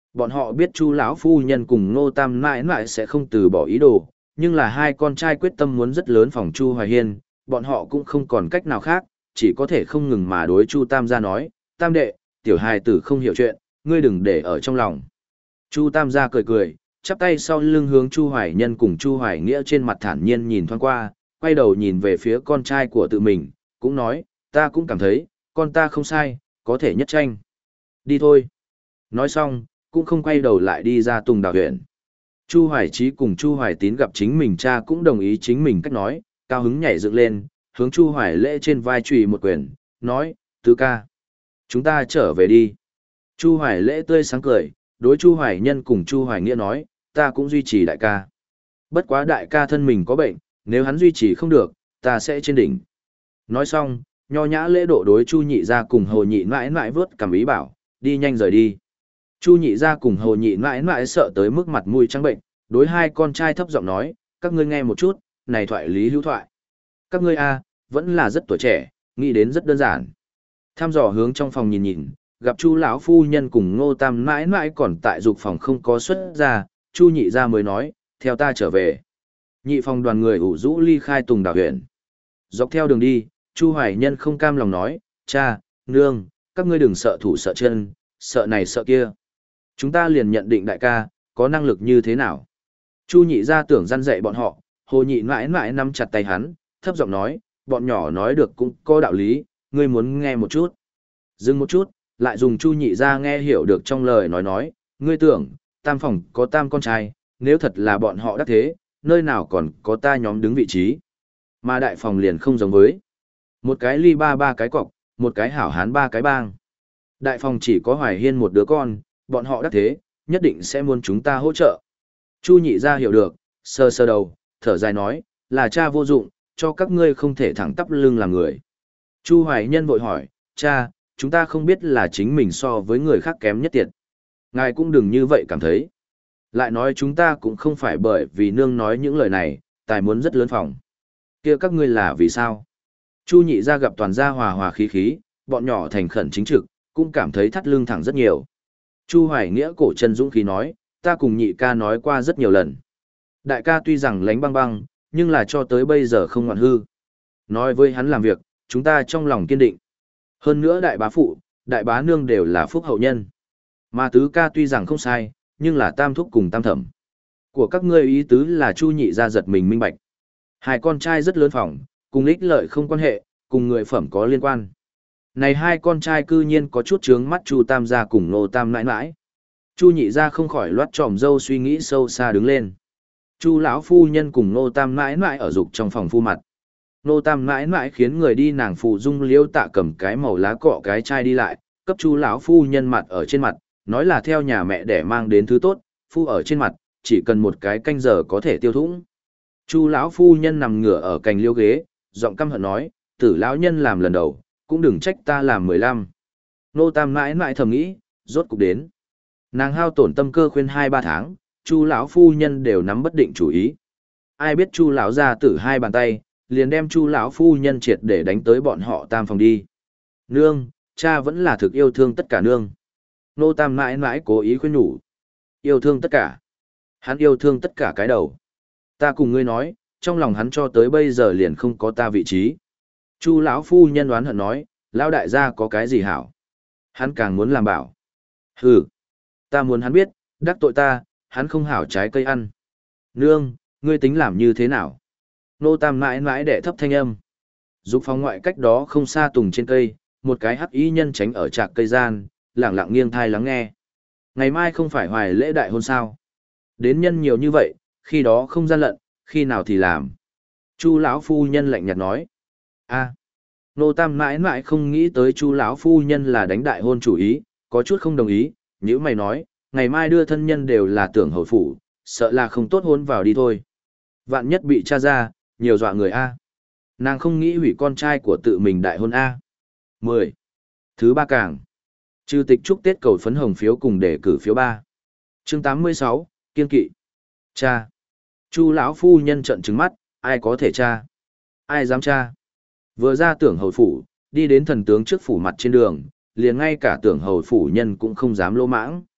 Bọn họ biết Chu lão phu nhân cùng Ngô Tam mãi mãi sẽ không từ bỏ ý đồ, nhưng là hai con trai quyết tâm muốn rất lớn phòng Chu Hoài Hiên, bọn họ cũng không còn cách nào khác, chỉ có thể không ngừng mà đối Chu Tam gia nói, Tam đệ, tiểu hài tử không hiểu chuyện, ngươi đừng để ở trong lòng. Chu Tam gia cười cười, chắp tay sau lưng hướng Chu Hoài Nhân cùng Chu Hoài Nghĩa trên mặt thản nhiên nhìn thoáng qua, quay đầu nhìn về phía con trai của tự mình, cũng nói, ta cũng cảm thấy, con ta không sai, có thể nhất tranh. Đi thôi. Nói xong, cũng không quay đầu lại đi ra Tùng Đào huyện. Chu Hoài Chí cùng Chu Hoài Tín gặp chính mình cha cũng đồng ý chính mình cách nói, cao hứng nhảy dựng lên, hướng Chu Hoài Lễ trên vai chùy một quyền, nói, tứ ca, chúng ta trở về đi. Chu Hoài Lễ tươi sáng cười, đối Chu Hoài Nhân cùng Chu Hoài Nghĩa nói, ta cũng duy trì đại ca. Bất quá đại ca thân mình có bệnh, nếu hắn duy trì không được, ta sẽ trên đỉnh. Nói xong, nho nhã lễ độ đối Chu Nhị gia cùng Hồ Nhị mãi mãi vớt cảm ý bảo, đi nhanh rời đi. Chu Nhị gia cùng Hồ Nhị mãi mãi sợ tới mức mặt mũi trắng bệnh, đối hai con trai thấp giọng nói, các ngươi nghe một chút, này thoại lý hữu thoại. Các ngươi a, vẫn là rất tuổi trẻ, nghĩ đến rất đơn giản. Tham dò hướng trong phòng nhìn nhìn, gặp Chu lão phu nhân cùng Ngô Tam mãi mãi còn tại dục phòng không có xuất ra, Chu Nhị gia mới nói, theo ta trở về. Nhị phòng đoàn người ủ rũ ly khai Tùng Đào huyện. Dọc theo đường đi, Chu Hoài Nhân không cam lòng nói, cha, nương, các ngươi đừng sợ thủ sợ chân, sợ này sợ kia. Chúng ta liền nhận định đại ca, có năng lực như thế nào. Chu Nhị gia tưởng răn dạy bọn họ, Hồ Nhị mãi mãi nắm chặt tay hắn, thấp giọng nói, bọn nhỏ nói được cũng có đạo lý, ngươi muốn nghe một chút. Dừng một chút, lại dùng Chu Nhị gia nghe hiểu được trong lời nói nói, ngươi tưởng, tam phòng có tam con trai, nếu thật là bọn họ đắc thế, nơi nào còn có ta nhóm đứng vị trí. Mà đại phòng liền không giống với. Một cái ly ba ba cái cọc, một cái hảo hán ba cái bang. Đại phòng chỉ có Hoài Hiên một đứa con, bọn họ đắc thế, nhất định sẽ muốn chúng ta hỗ trợ. Chu Nhị gia hiểu được, sơ sơ đầu, thở dài nói, là cha vô dụng, cho các ngươi không thể thẳng tắp lưng làm người. Chu Hoài Nhân vội hỏi, cha, chúng ta không biết là chính mình so với người khác kém nhất tiệt. Ngài cũng đừng như vậy cảm thấy. Lại nói chúng ta cũng không phải bởi vì nương nói những lời này, tài muốn rất lớn phòng. Kia các ngươi là vì sao? Chu Nhị gia gặp toàn gia hòa hòa khí khí, bọn nhỏ thành khẩn chính trực, cũng cảm thấy thắt lưng thẳng rất nhiều. Chu Hoài Nghĩa cổ chân dũng khí nói, ta cùng nhị ca nói qua rất nhiều lần. Đại ca tuy rằng lánh băng băng, nhưng là cho tới bây giờ không ngoạn hư. Nói với hắn làm việc, chúng ta trong lòng kiên định. Hơn nữa đại bá phụ, đại bá nương đều là phúc hậu nhân. Mà tứ ca tuy rằng không sai, nhưng là tam thúc cùng tam thẩm. Của các ngươi ý tứ là Chu Nhị gia giật mình minh bạch. Hai con trai rất lớn phòng, cùng ích lợi không quan hệ, cùng người phẩm có liên quan. Này hai con trai cư nhiên có chút trướng mắt Chu Tam gia cùng Ngô Tam nãi nãi. Chu Nhị gia không khỏi loát tròm dâu suy nghĩ sâu xa đứng lên. Chu lão phu nhân cùng Ngô Tam nãi nãi ở dục trong phòng phu mặt. Ngô Tam nãi nãi khiến người đi nàng phụ dung liễu tạ cầm cái màu lá cọ cái chai đi lại, cấp Chu lão phu nhân mặt ở trên mặt, nói là theo nhà mẹ để mang đến thứ tốt, phu ở trên mặt, chỉ cần một cái canh giờ có thể tiêu thủng. Chu lão phu nhân nằm ngửa ở cành liễu ghế, giọng căm hận nói, tử lão nhân làm lần đầu, cũng đừng trách ta làm mười lăm. Nô Tam mãi mãi thầm nghĩ, rốt cục đến. Nàng hao tổn tâm cơ khuyên hai ba tháng, Chu lão phu nhân đều nắm bất định chủ ý. Ai biết Chu lão ra tử hai bàn tay, liền đem Chu lão phu nhân triệt để đánh tới bọn họ tam phòng đi. Nương, cha vẫn là thực yêu thương tất cả nương. Nô Tam mãi mãi cố ý khuyên nhủ. Yêu thương tất cả. Hắn yêu thương tất cả cái đầu. Ta cùng ngươi nói, trong lòng hắn cho tới bây giờ liền không có ta vị trí. Chu lão phu nhân đoán hận nói, lão đại gia có cái gì hảo? Hắn càng muốn làm bảo. Hừ, ta muốn hắn biết, đắc tội ta, hắn không hảo trái cây ăn. Nương, ngươi tính làm như thế nào? Nô Tam mãi mãi đệ thấp thanh âm. Dục phòng ngoại cách đó không xa tùng trên cây, một cái hắc y nhân tránh ở trạc cây gian, lặng lặng nghiêng thai lắng nghe. Ngày mai không phải hoài lễ đại hôn sao? Đến nhân nhiều như vậy, khi đó không gian lận, khi nào thì làm. Chu lão phu nhân lạnh nhạt nói. A, Nô Tam mãi mãi không nghĩ tới Chu lão phu nhân là đánh đại hôn chủ ý, có chút không đồng ý, nhữ mày nói, ngày mai đưa thân nhân đều là tưởng hầu phủ, sợ là không tốt hôn vào đi thôi. Vạn nhất bị tra ra, nhiều dọa người A. Nàng không nghĩ hủy con trai của tự mình đại hôn A. mười. Thứ ba càng. Trừ tịch chúc Tết cầu phấn hồng phiếu cùng đề cử phiếu ba. Chương tám mươi sáu, kiên kỵ. Cha. Chu lão phu nhân trợn trừng mắt, ai có thể tra? Ai dám tra? Vừa ra tưởng hầu phủ, đi đến thần tướng trước phủ mặt trên đường, liền ngay cả tưởng hầu phủ nhân cũng không dám lô mãng.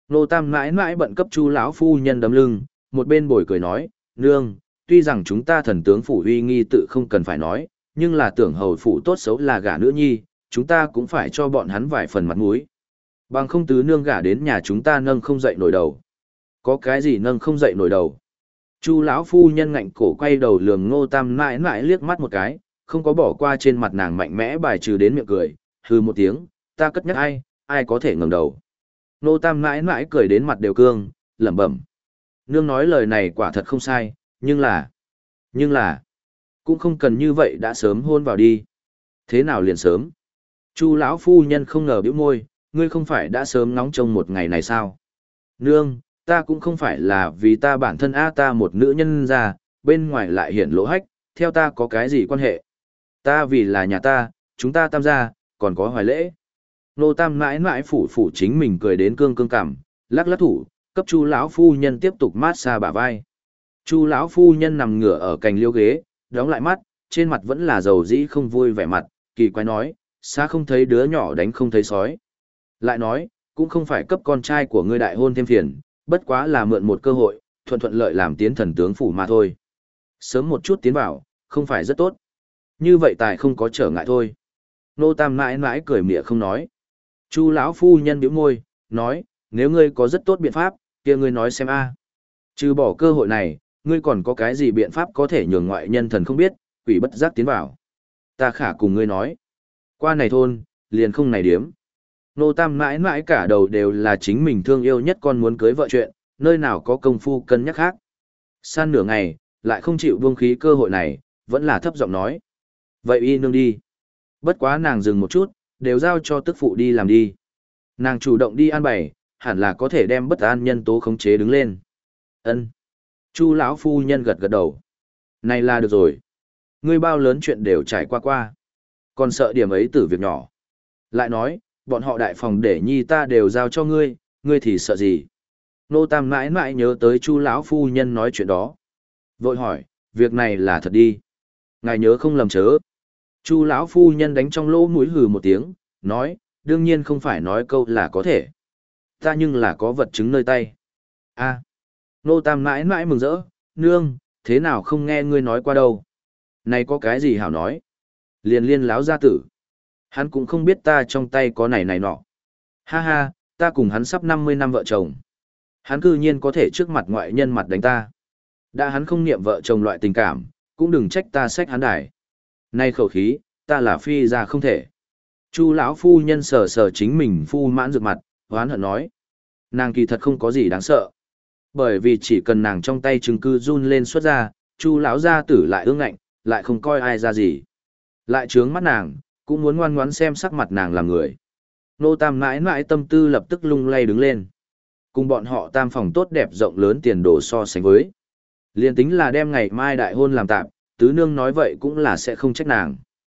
Nô Tam mãi mãi bận cấp Chu lão phu nhân đấm lưng, một bên bồi cười nói, nương, tuy rằng chúng ta thần tướng phủ uy nghi tự không cần phải nói, nhưng là tưởng hầu phủ tốt xấu là gả nữ nhi, chúng ta cũng phải cho bọn hắn vài phần mặt mũi. Bằng không tứ nương gả đến nhà chúng ta nâng không dậy nổi đầu. Có cái gì nâng không dậy nổi đầu? Chu lão phu nhân ngạnh cổ quay đầu lườm Ngô Tam mãi mãi liếc mắt một cái, không có bỏ qua trên mặt nàng mạnh mẽ bài trừ đến miệng cười, hừ một tiếng, ta cất nhắc ai, ai có thể ngẩng đầu. Ngô Tam mãi mãi cười đến mặt đều cương, lẩm bẩm. Nương nói lời này quả thật không sai, nhưng là, nhưng là, cũng không cần như vậy đã sớm hôn vào đi. Thế nào liền sớm? Chu lão phu nhân không ngờ bĩu môi, ngươi không phải đã sớm ngóng trông một ngày này sao? Nương, ta cũng không phải là vì ta bản thân a ta một nữ nhân ra, bên ngoài lại hiện lỗ hách, theo ta có cái gì quan hệ? Ta vì là nhà ta, chúng ta tam gia, còn có hoài lễ. Nô Tam mãi mãi phủ phủ chính mình cười đến cương cương cảm, lắc lắc thủ, cấp Chu lão phu nhân tiếp tục mát xa bả vai. Chu lão phu nhân nằm ngửa ở cành liêu ghế, đóng lại mắt, trên mặt vẫn là dầu dĩ không vui vẻ mặt, kỳ quái nói, xa không thấy đứa nhỏ đánh không thấy sói. Lại nói, cũng không phải cấp con trai của ngươi đại hôn thêm phiền, bất quá là mượn một cơ hội, thuận thuận lợi làm tiến thần tướng phủ mà thôi. Sớm một chút tiến vào, không phải rất tốt. Như vậy tài không có trở ngại thôi. Nô Tam mãi mãi cười mỉa không nói. Chu lão phu nhân bĩu môi, nói, nếu ngươi có rất tốt biện pháp, kia ngươi nói xem a. Trừ bỏ cơ hội này, ngươi còn có cái gì biện pháp có thể nhường ngoại nhân thần không biết, quỷ bất giác tiến vào. Ta khả cùng ngươi nói. Qua này thôn, liền không này điếm. Nô Tam mãi mãi cả đầu đều là chính mình thương yêu nhất con muốn cưới vợ chuyện, nơi nào có công phu cân nhắc khác. San nửa ngày, lại không chịu buông khí cơ hội này, vẫn là thấp giọng nói. Vậy y nương đi. Bất quá nàng dừng một chút, đều giao cho tức phụ đi làm đi. Nàng chủ động đi an bày, hẳn là có thể đem bất an nhân tố khống chế đứng lên. Ân. Chu lão phu nhân gật gật đầu. Này là được rồi. Ngươi bao lớn chuyện đều trải qua qua. Còn sợ điểm ấy tử việc nhỏ. Lại nói, bọn họ đại phòng để nhi ta đều giao cho ngươi, ngươi thì sợ gì? Nô Tam mãi mãi nhớ tới Chu lão phu nhân nói chuyện đó. Vội hỏi, việc này là thật đi. Ngài nhớ không lầm chớ. Chu lão phu nhân đánh trong lỗ mũi hừ một tiếng, nói, đương nhiên không phải nói câu là có thể. Ta nhưng là có vật chứng nơi tay. A. Nô Tam mãi mãi mừng rỡ, nương, thế nào không nghe ngươi nói qua đâu. Này có cái gì hảo nói. Liền liên láo gia tử. Hắn cũng không biết ta trong tay có này này nọ. Ha ha, ta cùng hắn sắp năm mươi năm vợ chồng. Hắn cư nhiên có thể trước mặt ngoại nhân mặt đánh ta. Đã hắn không niệm vợ chồng loại tình cảm, cũng đừng trách ta xách hắn đài. Nay khẩu khí, ta là phi ra không thể. Chu lão phu nhân sờ sờ chính mình phu mãn rực mặt, hoán hận nói. Nàng kỳ thật không có gì đáng sợ. Bởi vì chỉ cần nàng trong tay chứng cứ run lên xuất ra, Chu lão gia tử lại ương ngạnh, lại không coi ai ra gì. Lại trướng mắt nàng, cũng muốn ngoan ngoãn xem sắc mặt nàng làm người. Nô Tam mãi mãi tâm tư lập tức lung lay đứng lên. Cùng bọn họ tam phòng tốt đẹp rộng lớn tiền đồ so sánh với. Liên tính là đem ngày mai đại hôn làm tạm, tứ nương nói vậy cũng là sẽ không trách nàng.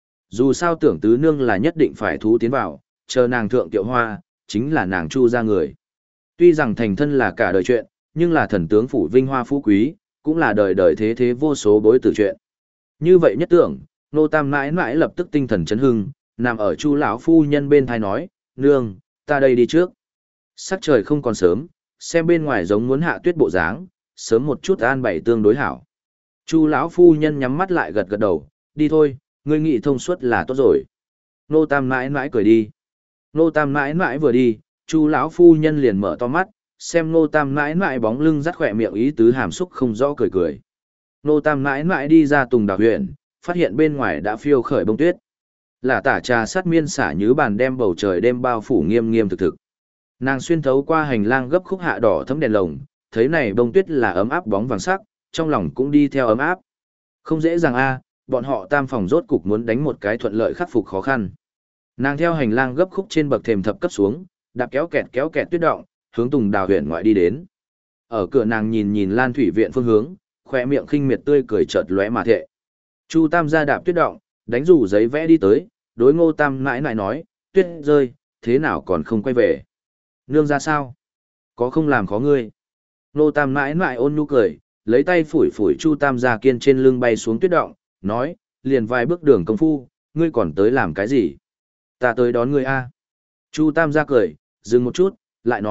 Dù sao tưởng tứ nương là nhất định phải thú tiến vào, chờ nàng thượng tiệu hoa, chính là nàng Chu ra người. Tuy rằng thành thân là cả đời chuyện, nhưng là thần tướng phủ vinh hoa phú quý, cũng là đời đời thế thế vô số bối tử chuyện. Như vậy nhất tưởng, Nô Tam mãi mãi lập tức tinh thần chấn hưng, nằm ở Chu lão phu nhân bên thai nói, nương, ta đây đi trước. Sắc trời không còn sớm, xem bên ngoài giống muốn hạ tuyết bộ dáng, sớm một chút an bày tương đối hảo. Chu lão phu nhân nhắm mắt lại gật gật đầu, đi thôi, ngươi nghĩ thông suốt là tốt rồi. Nô Tam mãi mãi cười đi. Nô Tam mãi mãi vừa đi, Chu lão phu nhân liền mở to mắt, xem Nô Tam mãi mãi bóng lưng rắt khỏe miệng ý tứ hàm xúc không rõ cười cười. Nô Tam mãi mãi đi ra Tùng Đào huyện, phát hiện bên ngoài đã phiêu khởi bông tuyết. Là tả trà sát miên xả như bàn đem bầu trời đêm bao phủ nghiêm nghiêm thực thực. Nàng xuyên thấu qua hành lang gấp khúc hạ đỏ thấm đèn lồng, thấy này bông tuyết là ấm áp bóng vàng sắc, trong lòng cũng đi theo ấm áp. Không dễ dàng a, bọn họ tam phòng rốt cục muốn đánh một cái thuận lợi khắc phục khó khăn. Nàng theo hành lang gấp khúc trên bậc thềm thập cấp xuống, đạp kéo kẹt kéo kẹt tuyết động, hướng Tùng Đào huyện ngoại đi đến. Ở cửa nàng nhìn nhìn Lan Thủy viện phương hướng, khóe miệng khinh miệt tươi cười chợt lóe mà thệ. Chu Tam gia đạp tuyết động, đánh rủ giấy vẽ đi tới, đối Ngô Tam mãi mãi nói, tuyết rơi, thế nào còn không quay về? Nương ra sao? Có không làm khó ngươi? Ngô Tam mãi mãi ôn nhu cười, lấy tay phủi phủi Chu Tam gia kiên trên lưng bay xuống tuyết động, nói, liền vài bước đường công phu, ngươi còn tới làm cái gì? Ta tới đón ngươi a. Chu Tam gia cười, dừng một chút, lại nói,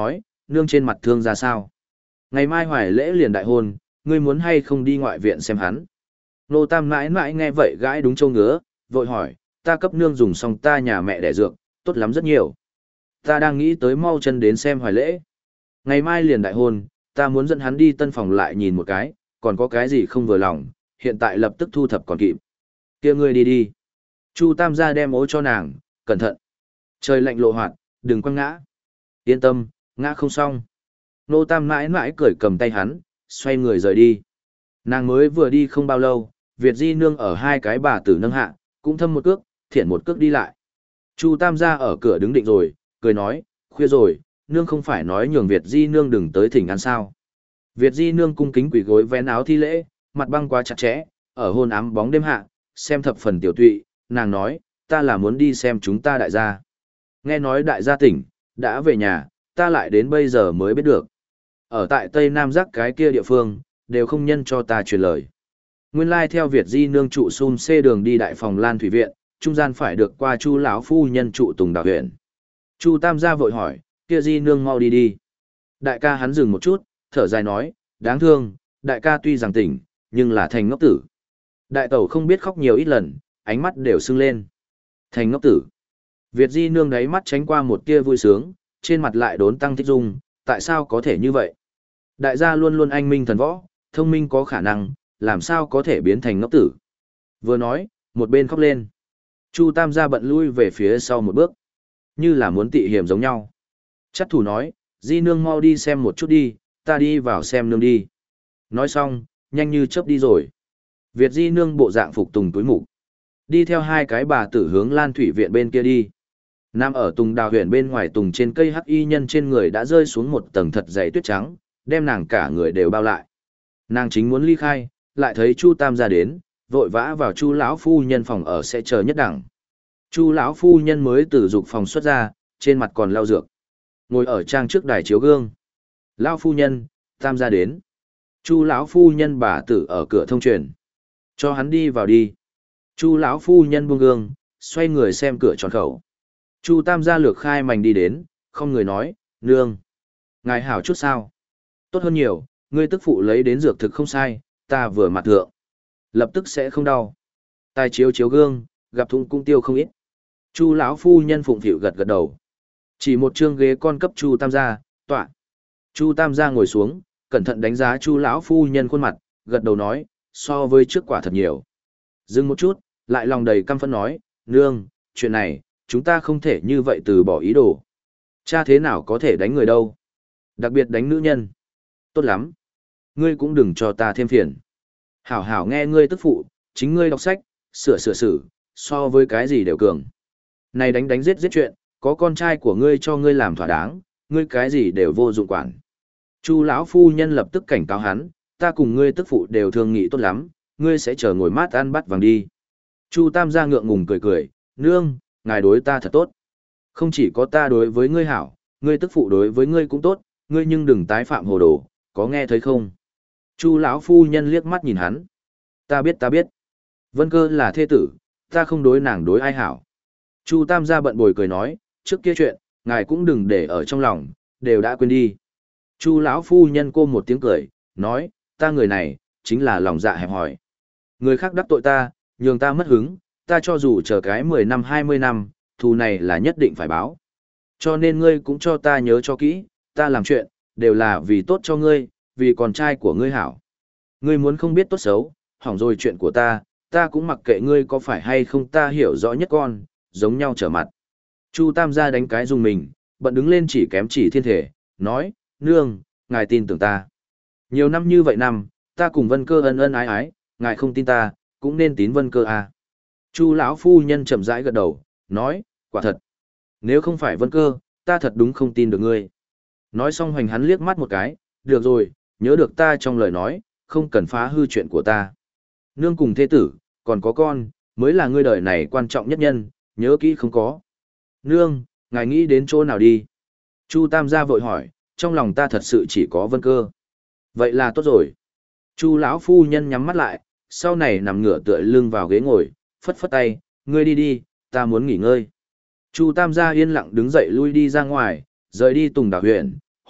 nương trên mặt thương ra sao? Ngày mai hoài lễ liền đại hôn, ngươi muốn hay không đi ngoại viện xem hắn? Nô Tam mãi mãi nghe vậy gãi đúng châu ngứa, vội hỏi, ta cấp nương dùng xong ta nhà mẹ đẻ dược, tốt lắm rất nhiều. Ta đang nghĩ tới mau chân đến xem hoài lễ. Ngày mai liền đại hôn, ta muốn dẫn hắn đi tân phòng lại nhìn một cái, còn có cái gì không vừa lòng, hiện tại lập tức thu thập còn kịp. Kia ngươi đi đi. Chu Tam gia đem ố cho nàng, cẩn thận. Trời lạnh lộ hoạt, đừng quăng ngã. Yên tâm, ngã không xong. Nô Tam mãi mãi cười cầm tay hắn, xoay người rời đi. Nàng mới vừa đi không bao lâu, Việt Di nương ở hai cái bà tử nâng hạ, cũng thâm một cước, thiện một cước đi lại. Chu Tam gia ở cửa đứng định rồi, cười nói, khuya rồi, nương không phải nói nhường Việt Di nương đừng tới thỉnh ăn sao. Việt Di nương cung kính quỳ gối vén áo thi lễ, mặt băng quá chặt chẽ, ở hôn ám bóng đêm hạ, xem thập phần tiểu tụy, nàng nói, ta là muốn đi xem chúng ta đại gia. Nghe nói đại gia tỉnh, đã về nhà, ta lại đến bây giờ mới biết được. Ở tại Tây Nam Giác cái kia địa phương, đều không nhân cho ta truyền lời. Nguyên lai theo Việt Di nương trụ xun xê đường đi đại phòng Lan Thủy Viện, trung gian phải được qua Chu lão phu nhân trụ Tùng Đào huyện. Chu Tam gia vội hỏi, kia Di nương mau đi đi. Đại ca hắn dừng một chút, thở dài nói, đáng thương, đại ca tuy rằng tỉnh, nhưng là thành ngốc tử. Đại tẩu không biết khóc nhiều ít lần, ánh mắt đều sưng lên. Thành ngốc tử. Việt Di nương đáy mắt tránh qua một tia vui sướng, trên mặt lại đốn tăng thích dung, tại sao có thể như vậy? Đại gia luôn luôn anh minh thần võ, thông minh có khả năng, làm sao có thể biến thành ngốc tử? Vừa nói, một bên khóc lên. Chu Tam gia bận lui về phía sau một bước, như là muốn tị hiểm giống nhau. Chắc thủ nói, Di nương mau đi xem một chút đi, ta đi vào xem nương đi. Nói xong, nhanh như chớp đi rồi. Việt Di nương bộ dạng phục tùng túi mục, đi theo hai cái bà tử hướng Lan Thủy Viện bên kia đi. Nam ở Tùng Đào huyện bên ngoài tùng trên cây hắc y nhân trên người đã rơi xuống một tầng thật dày tuyết trắng, đem nàng cả người đều bao lại. Nàng chính muốn ly khai, lại thấy Chu Tam gia đến, vội vã vào Chu lão phu nhân phòng ở sẽ chờ nhất đẳng. Chu lão phu nhân mới từ dục phòng xuất ra, trên mặt còn lau dược, ngồi ở trang trước đài chiếu gương. Lão phu nhân, Tam gia đến. Chu lão phu nhân bà tử ở cửa thông truyền, cho hắn đi vào đi. Chu lão phu nhân buông gương, xoay người xem cửa tròn khẩu. Chu Tam gia lược khai mảnh đi đến, không người nói, nương. Ngài hảo chút sao? Tốt hơn nhiều, ngươi tức phụ lấy đến dược thực không sai, ta vừa mặt thượng. Lập tức sẽ không đau. Tài chiếu chiếu gương, gặp thùng cung tiêu không ít. Chu lão phu nhân phụng phịu gật gật đầu. Chỉ một chương ghế con cấp Chu Tam gia, tọa. Chu Tam gia ngồi xuống, cẩn thận đánh giá Chu lão phu nhân khuôn mặt, gật đầu nói, so với trước quả thật nhiều. Dừng một chút, lại lòng đầy căm phẫn nói, nương, chuyện này, chúng ta không thể như vậy từ bỏ ý đồ. Cha thế nào có thể đánh người đâu? Đặc biệt đánh nữ nhân. Tốt lắm. Ngươi cũng đừng cho ta thêm phiền. Hảo hảo nghe ngươi tức phụ, chính ngươi đọc sách, sửa sửa xử, so với cái gì đều cường. Này đánh đánh giết giết chuyện, có con trai của ngươi cho ngươi làm thỏa đáng, ngươi cái gì đều vô dụng quản. Chu lão phu nhân lập tức cảnh cáo hắn, ta cùng ngươi tức phụ đều thương nghị tốt lắm, ngươi sẽ chờ ngồi mát ăn bắt vàng đi. Chu Tam gia ngượng ngùng cười cười, nương, ngài đối ta thật tốt. Không chỉ có ta đối với ngươi hảo, ngươi tức phụ đối với ngươi cũng tốt, ngươi nhưng đừng tái phạm hồ đồ, có nghe thấy không? Chu lão phu nhân liếc mắt nhìn hắn. Ta biết ta biết. Vân Cơ là thê tử, ta không đối nàng đối ai hảo. Chu Tam gia bận bồi cười nói, trước kia chuyện, ngài cũng đừng để ở trong lòng, đều đã quên đi. Chu lão phu nhân cô một tiếng cười, nói, ta người này, chính là lòng dạ hẹp hòi. Người khác đắc tội ta, nhường ta mất hứng, ta cho dù chờ cái mười năm hai mươi năm, thù này là nhất định phải báo. Cho nên ngươi cũng cho ta nhớ cho kỹ, ta làm chuyện, đều là vì tốt cho ngươi, vì con trai của ngươi hảo. Ngươi muốn không biết tốt xấu, hỏng rồi chuyện của ta, ta cũng mặc kệ ngươi có phải hay không ta hiểu rõ nhất con, giống nhau trở mặt. Chu Tam gia đánh cái dùng mình, bận đứng lên chỉ kém chỉ thiên thể, nói, nương, ngài tin tưởng ta. Nhiều năm như vậy năm, ta cùng Vân Cơ ân ân ái ái, ngài không tin ta, cũng nên tín Vân Cơ à. Chu lão phu nhân chậm rãi gật đầu, nói, quả thật. Nếu không phải Vân Cơ, ta thật đúng không tin được ngươi. Nói xong hoành hắn liếc mắt một cái, được rồi, nhớ được ta trong lời nói, không cần phá hư chuyện của ta. Nương cùng thế tử, còn có con, mới là ngươi đời này quan trọng nhất nhân, nhớ kỹ không có. Nương, ngài nghĩ đến chỗ nào đi? Chu Tam gia vội hỏi, trong lòng ta thật sự chỉ có Vân Cơ. Vậy là tốt rồi. Chu lão phu nhân nhắm mắt lại, sau này nằm ngửa tựa lưng vào ghế ngồi, phất phất tay, ngươi đi đi, ta muốn nghỉ ngơi. Chu Tam gia yên lặng đứng dậy lui đi ra ngoài, rời đi Tùng Đào huyện,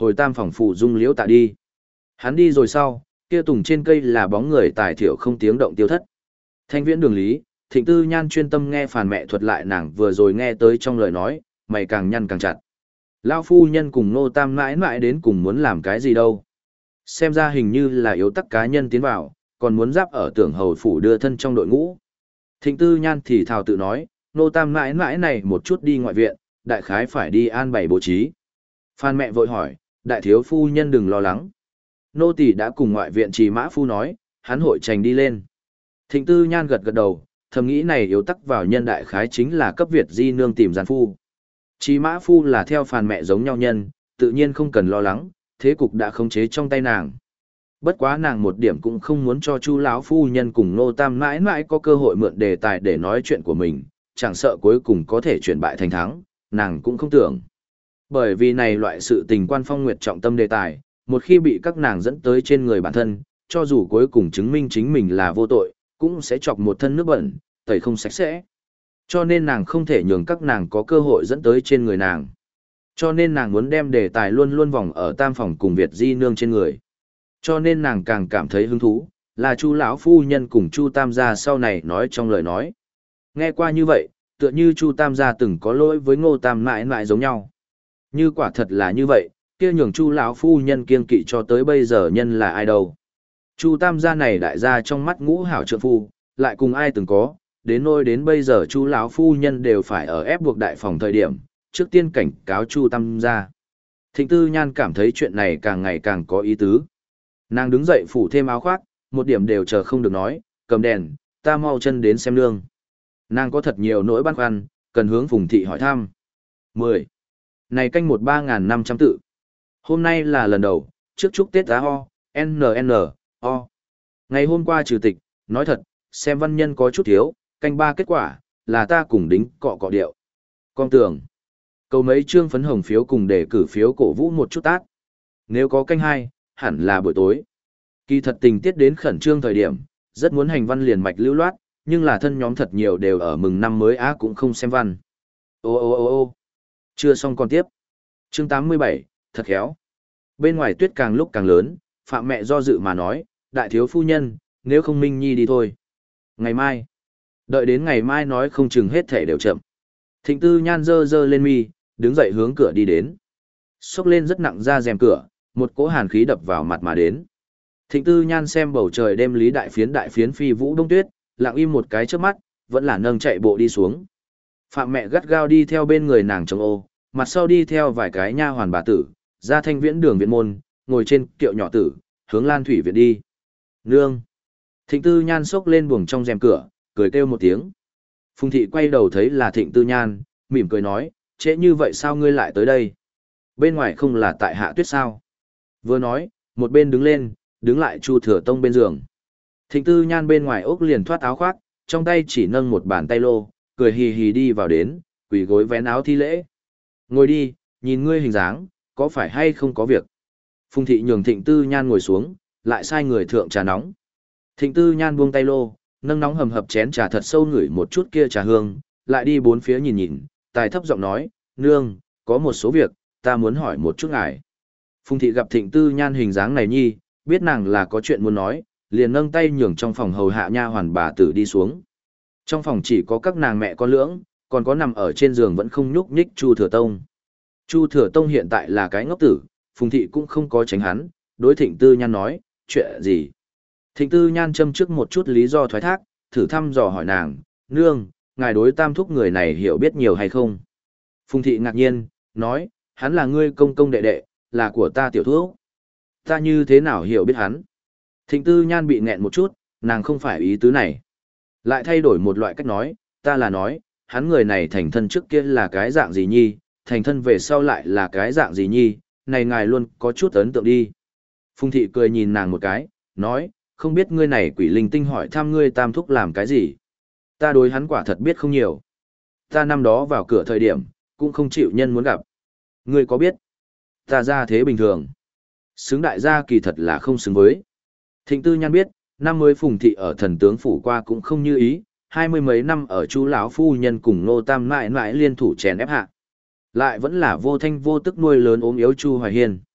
hồi tam phòng phụ dung liễu tạ đi. Hắn đi rồi sau, kia tùng trên cây là bóng người tài thiểu không tiếng động tiêu thất. Thanh viễn đường lý, Thịnh Tư Nhan chuyên tâm nghe phàn mẹ thuật lại nàng vừa rồi nghe tới trong lời nói, mày càng nhăn càng chặt. Lão phu nhân cùng nô tam mãi mãi đến cùng muốn làm cái gì đâu. Xem ra hình như là yếu tắc cá nhân tiến vào, còn muốn giáp ở tưởng hầu phủ đưa thân trong đội ngũ. Thịnh Tư Nhan thì thào tự nói, nô tam mãi mãi này một chút đi ngoại viện, đại khái phải đi an bày bố trí. Phan mẹ vội hỏi, đại thiếu phu nhân đừng lo lắng. Nô tỳ đã cùng ngoại viện trì mã phu nói, hắn hội trành đi lên. Thịnh Tư Nhan gật gật đầu, thầm nghĩ này yếu tắc vào nhân đại khái chính là cấp Việt di nương tìm giàn phu. Trì mã phu là theo phàn mẹ giống nhau nhân, tự nhiên không cần lo lắng, thế cục đã khống chế trong tay nàng. Bất quá nàng một điểm cũng không muốn cho Chu lão phu nhân cùng Nô Tam mãi mãi có cơ hội mượn đề tài để nói chuyện của mình, chẳng sợ cuối cùng có thể chuyển bại thành thắng, nàng cũng không tưởng. Bởi vì này loại sự tình quan phong nguyệt trọng tâm đề tài, một khi bị các nàng dẫn tới trên người bản thân, cho dù cuối cùng chứng minh chính mình là vô tội, cũng sẽ chọc một thân nước bẩn, tẩy không sạch sẽ. Cho nên nàng không thể nhường các nàng có cơ hội dẫn tới trên người nàng. Cho nên nàng muốn đem đề tài luôn luôn vòng ở tam phòng cùng Việt di nương trên người. Cho nên nàng càng cảm thấy hứng thú, là Chu lão phu nhân cùng Chu Tam gia sau này nói trong lời nói. Nghe qua như vậy, tựa như Chu Tam gia từng có lỗi với Ngô Tam mãi mãi giống nhau. Như quả thật là như vậy, kia nhường Chu lão phu nhân kiêng kỵ cho tới bây giờ nhân là ai đâu. Chu Tam gia này đại gia trong mắt ngũ hảo trượng phu, lại cùng ai từng có, đến nỗi đến bây giờ Chu lão phu nhân đều phải ở ép buộc đại phòng thời điểm, trước tiên cảnh cáo Chu Tam gia. Thịnh Tư Nhan cảm thấy chuyện này càng ngày càng có ý tứ. Nàng đứng dậy phủ thêm áo khoác, một điểm đều chờ không được nói, cầm đèn, ta mau chân đến xem nương. Nàng có thật nhiều nỗi băn khoăn, cần hướng Phùng thị hỏi thăm. mười. Này canh một ba nghìn năm trăm tự. Hôm nay là lần đầu, trước chúc Tết Á Ho, N N, O. Ngày hôm qua trừ tịch, nói thật, xem văn nhân có chút thiếu, canh ba kết quả, là ta cùng đính cọ cọ điệu. Con tưởng, cầu mấy chương phấn hồng phiếu cùng để cử phiếu cổ vũ một chút tác. Nếu có canh hai, hẳn là buổi tối. Kỳ thật tình tiết đến khẩn trương thời điểm, rất muốn hành văn liền mạch lưu loát, nhưng là thân nhóm thật nhiều đều ở mừng năm mới á cũng không xem văn. Ô ô ô ô chưa xong còn tiếp. Chương tám mươi bảy, thật khéo. Bên ngoài tuyết càng lúc càng lớn, Phạm mẹ do dự mà nói, đại thiếu phu nhân, nếu không Minh Nhi đi thôi. Ngày mai. Đợi đến ngày mai nói không chừng hết thể đều chậm. Thịnh Tư Nhan dơ dơ lên mi, đứng dậy hướng cửa đi đến. Xốc lên rất nặng ra rèm cửa, một cỗ hàn khí đập vào mặt mà đến. Thịnh Tư Nhan xem bầu trời đêm lý đại phiến đại phiến phi vũ đông tuyết, lặng im một cái trước mắt, vẫn là nâng chạy bộ đi xuống. Phạm mẹ gắt gao đi theo bên người nàng trong ô, mặt sau đi theo vài cái nha hoàn bà tử, ra thanh viễn đường viện môn, ngồi trên kiệu nhỏ tử, hướng Lan Thủy viện đi. Nương! Thịnh Tư Nhan xốc lên buồng trong rèm cửa, cười kêu một tiếng. Phùng thị quay đầu thấy là Thịnh Tư Nhan, mỉm cười nói, trễ như vậy sao ngươi lại tới đây? Bên ngoài không là tại hạ tuyết sao? Vừa nói, một bên đứng lên, đứng lại Chu Thừa Tông bên giường. Thịnh Tư Nhan bên ngoài ốc liền thoát áo khoác, trong tay chỉ nâng một bàn tay lô, cười hì hì đi vào đến, quỳ gối vén áo thi lễ. Ngồi đi, nhìn ngươi hình dáng, có phải hay không có việc? Phùng thị nhường Thịnh Tư Nhan ngồi xuống, lại sai người thượng trà nóng. Thịnh Tư Nhan buông tay lô, nâng nóng hầm hập chén trà thật sâu ngửi một chút kia trà hương, lại đi bốn phía nhìn nhìn, tài thấp giọng nói, nương, có một số việc, ta muốn hỏi một chút ngài. Phùng thị gặp Thịnh Tư Nhan hình dáng này nhi, biết nàng là có chuyện muốn nói, liền nâng tay nhường trong phòng hầu hạ nha hoàn bà tử đi xuống. Trong phòng chỉ có các nàng mẹ con lưỡng, còn có nằm ở trên giường vẫn không nhúc nhích Chu Thừa Tông. Chu Thừa Tông hiện tại là cái ngốc tử, Phùng thị cũng không có tránh hắn, đối Thịnh Tư Nhan nói, chuyện gì? Thịnh Tư Nhan châm trước một chút lý do thoái thác, thử thăm dò hỏi nàng, nương, ngài đối tam thúc người này hiểu biết nhiều hay không? Phùng thị ngạc nhiên, nói, hắn là ngươi công công đệ đệ, là của ta tiểu thúc. Ta như thế nào hiểu biết hắn? Thịnh Tư Nhan bị nghẹn một chút, nàng không phải ý tứ này. Lại thay đổi một loại cách nói, ta là nói, hắn người này thành thân trước kia là cái dạng gì nhi, thành thân về sau lại là cái dạng gì nhi, này ngài luôn có chút ấn tượng đi. Phùng thị cười nhìn nàng một cái, nói, không biết ngươi này quỷ linh tinh hỏi thăm ngươi tam thúc làm cái gì. Ta đối hắn quả thật biết không nhiều. Ta năm đó vào cửa thời điểm, cũng không chịu nhân muốn gặp. Ngươi có biết? Ta ra thế bình thường. Xứng đại gia kỳ thật là không xứng với. Thịnh Tư Nhan biết, năm mới Phùng thị ở thần tướng phủ qua cũng không như ý, hai mươi mấy năm ở Chu lão phu nhân cùng Nô Tam mãi mãi liên thủ chèn ép hạ. Lại vẫn là vô thanh vô tức nuôi lớn ốm yếu Chu Hoài Hiên.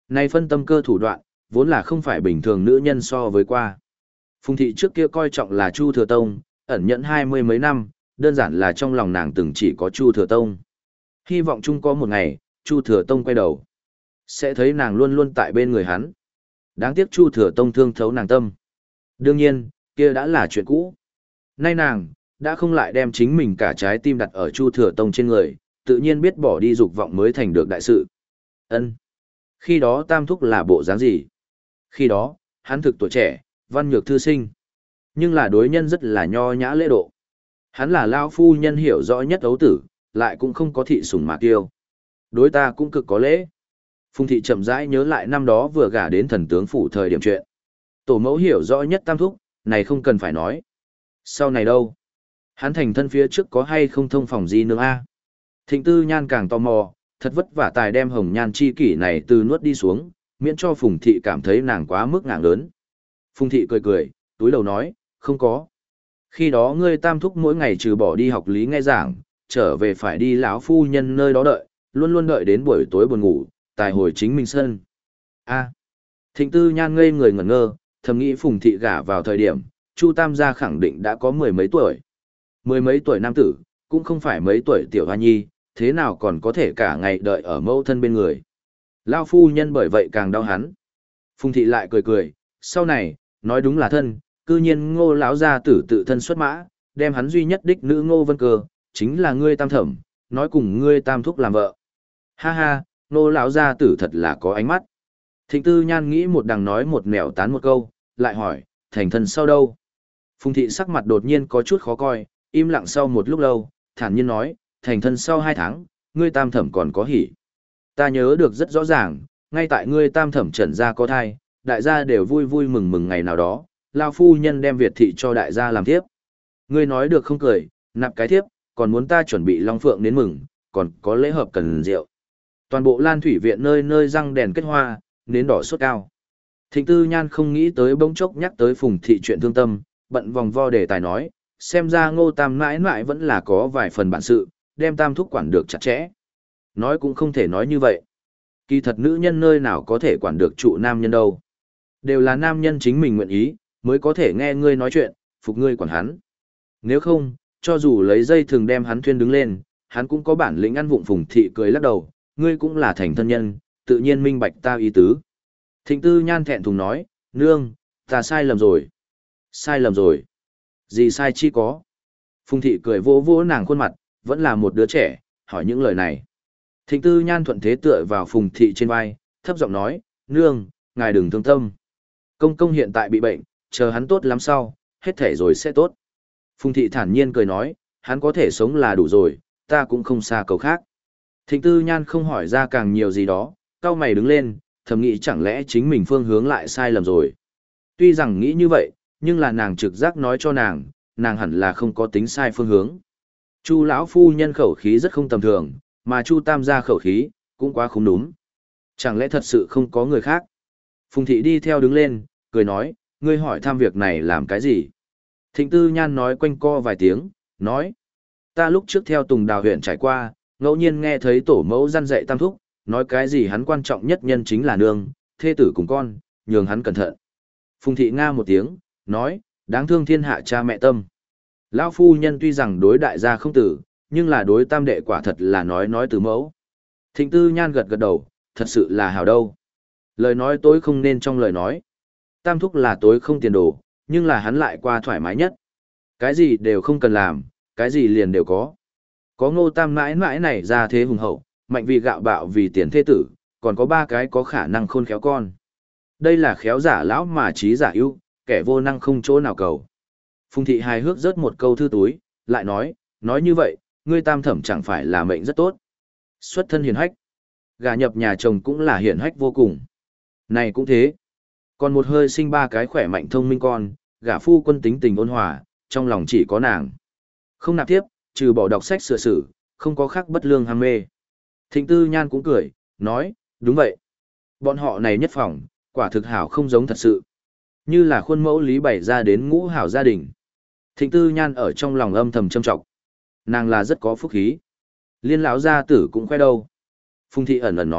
Này phân tâm cơ thủ đoạn, vốn là không phải bình thường nữ nhân so với qua. Phùng thị trước kia coi trọng là Chu Thừa Tông, ẩn nhẫn hai mươi mấy năm, đơn giản là trong lòng nàng từng chỉ có Chu Thừa Tông. Hy vọng chung có một ngày, Chu Thừa Tông quay đầu, sẽ thấy nàng luôn luôn tại bên người hắn. Đáng tiếc Chu Thừa Tông thương thấu nàng tâm. Đương nhiên, kia đã là chuyện cũ. Nay nàng, đã không lại đem chính mình cả trái tim đặt ở Chu Thừa Tông trên người, tự nhiên biết bỏ đi dục vọng mới thành được đại sự. Ân. Khi đó Tam Thúc là bộ dáng gì? Khi đó, hắn thực tuổi trẻ, văn nhược thư sinh. Nhưng là đối nhân rất là nho nhã lễ độ. Hắn là lao phu nhân hiểu rõ nhất ấu tử, lại cũng không có thị sủng mà kiêu. Đối ta cũng cực có lễ. Phùng thị chậm rãi nhớ lại năm đó vừa gả đến thần tướng phủ thời điểm chuyện. Tổ mẫu hiểu rõ nhất Tam Thúc, này không cần phải nói. Sau này đâu? Hắn thành thân phía trước có hay không thông phòng gì nữa a? Thịnh Tư Nhan càng tò mò, thật vất vả tài đem hồng nhan chi kỷ này từ nuốt đi xuống, miễn cho Phùng thị cảm thấy nàng quá mức ngạng lớn. Phùng thị cười cười, túi đầu nói, không có. Khi đó ngươi Tam Thúc mỗi ngày trừ bỏ đi học lý nghe giảng, trở về phải đi lão phu nhân nơi đó đợi, luôn luôn đợi đến buổi tối buồn ngủ, tài hồi chính mình sân. A. Thịnh Tư Nhan ngây người ngẩn ngơ, thầm nghĩ Phùng thị gả vào thời điểm, Chu Tam gia khẳng định đã có mười mấy tuổi. Mười mấy tuổi nam tử, cũng không phải mấy tuổi tiểu hoa nhi, thế nào còn có thể cả ngày đợi ở mẫu thân bên người. Lao phu nhân bởi vậy càng đau hắn. Phùng thị lại cười cười, sau này, nói đúng là thân, cư nhiên Ngô lão gia tử tự thân xuất mã, đem hắn duy nhất đích nữ Ngô Vân Cơ, chính là ngươi Tam thẩm, nói cùng ngươi Tam thúc làm vợ. Ha ha, Ngô lão gia tử thật là có ánh mắt. Thịnh Tư Nhan nghĩ một đằng nói một nẻo tán một câu, lại hỏi, thành thân sau đâu? Phùng thị sắc mặt đột nhiên có chút khó coi, im lặng sau một lúc lâu, thản nhiên nói, thành thân sau hai tháng, ngươi Tam thẩm còn có hỉ. Ta nhớ được rất rõ ràng, ngay tại ngươi Tam thẩm trần gia có thai, đại gia đều vui vui mừng mừng ngày nào đó, lao phu nhân đem Việt thị cho đại gia làm thiếp. Ngươi nói được không cười, nạp cái thiếp, còn muốn ta chuẩn bị long phượng đến mừng, còn có lễ hợp cần rượu. Toàn bộ Lan Thủy viện nơi nơi răng đèn kết hoa, nến đỏ sốt cao. Thịnh Tư Nhan không nghĩ tới bỗng chốc nhắc tới Phùng thị chuyện thương tâm, bận vòng vo đề tài nói, xem ra Ngô Tam mãi mãi vẫn là có vài phần bản sự, đem Tam thúc quản được chặt chẽ. Nói cũng không thể nói như vậy. Kỳ thật nữ nhân nơi nào có thể quản được trụ nam nhân đâu. Đều là nam nhân chính mình nguyện ý, mới có thể nghe ngươi nói chuyện, phục ngươi quản hắn. Nếu không, cho dù lấy dây thường đem hắn thuyên đứng lên, hắn cũng có bản lĩnh ăn vụng. Phùng thị cười lắc đầu, ngươi cũng là thành thân nhân, tự nhiên minh bạch ta ý tứ. Thịnh Tư Nhan thẹn thùng nói, nương, ta sai lầm rồi. Sai lầm rồi. Gì sai chi có. Phùng thị cười vỗ vỗ nàng khuôn mặt, vẫn là một đứa trẻ, hỏi những lời này. Thịnh Tư Nhan thuận thế tựa vào Phùng thị trên vai, thấp giọng nói, nương, ngài đừng thương tâm. Công công hiện tại bị bệnh, chờ hắn tốt lắm sau, hết thể rồi sẽ tốt. Phùng thị thản nhiên cười nói, hắn có thể sống là đủ rồi, ta cũng không xa cầu khác. Thịnh Tư Nhan không hỏi ra càng nhiều gì đó, cau mày đứng lên, thầm nghĩ chẳng lẽ chính mình phương hướng lại sai lầm rồi. Tuy rằng nghĩ như vậy, nhưng là nàng trực giác nói cho nàng, nàng hẳn là không có tính sai phương hướng. Chu lão phu nhân khẩu khí rất không tầm thường, mà Chu Tam gia khẩu khí cũng quá không đúng. Chẳng lẽ thật sự không có người khác? Phùng thị đi theo đứng lên, cười nói, ngươi hỏi thăm việc này làm cái gì? Thịnh Tư Nhan nói quanh co vài tiếng, nói, ta lúc trước theo Tùng Đào huyện trải qua, ngẫu nhiên nghe thấy tổ mẫu răn dạy Tam thúc, nói cái gì hắn quan trọng nhất nhân chính là nương, thê tử cùng con, nhường hắn cẩn thận. Phùng thị nga một tiếng, nói, đáng thương thiên hạ cha mẹ tâm. Lão phu nhân tuy rằng đối đại gia không tử, nhưng là đối tam đệ quả thật là nói nói từ mẫu. Thịnh Tư Nhan gật gật đầu, thật sự là hào đâu. Lời nói tối không nên trong lời nói. Tam thúc là tối không tiền đồ, nhưng là hắn lại qua thoải mái nhất. Cái gì đều không cần làm, cái gì liền đều có. Có Ngô Tam mãi mãi này ra thế hùng hậu, mạnh vì gạo bạo vì tiền thế tử, còn có ba cái có khả năng khôn khéo con. Đây là khéo giả lão mà trí giả ưu, kẻ vô năng không chỗ nào cầu. Phùng thị hài hước rớt một câu thư túi, lại nói, nói như vậy, ngươi Tam thẩm chẳng phải là mệnh rất tốt. Xuất thân hiền hách, gà nhập nhà chồng cũng là hiền hách vô cùng. Này cũng thế. Còn một hơi sinh ba cái khỏe mạnh thông minh con, gả phu quân tính tình ôn hòa, trong lòng chỉ có nàng. Không nạp tiếp, trừ bỏ đọc sách sửa sử, không có khác bất lương ham mê. Thịnh Tư Nhan cũng cười, nói, đúng vậy. Bọn họ này nhất phòng, quả thực hảo không giống thật sự. Như là khuôn mẫu lý bày ra đến ngũ hảo gia đình. Thịnh Tư Nhan ở trong lòng âm thầm châm trọng. Nàng là rất có phúc khí. Liên lão gia tử cũng khoe đâu. Phùng thị ẩn ẩn nói,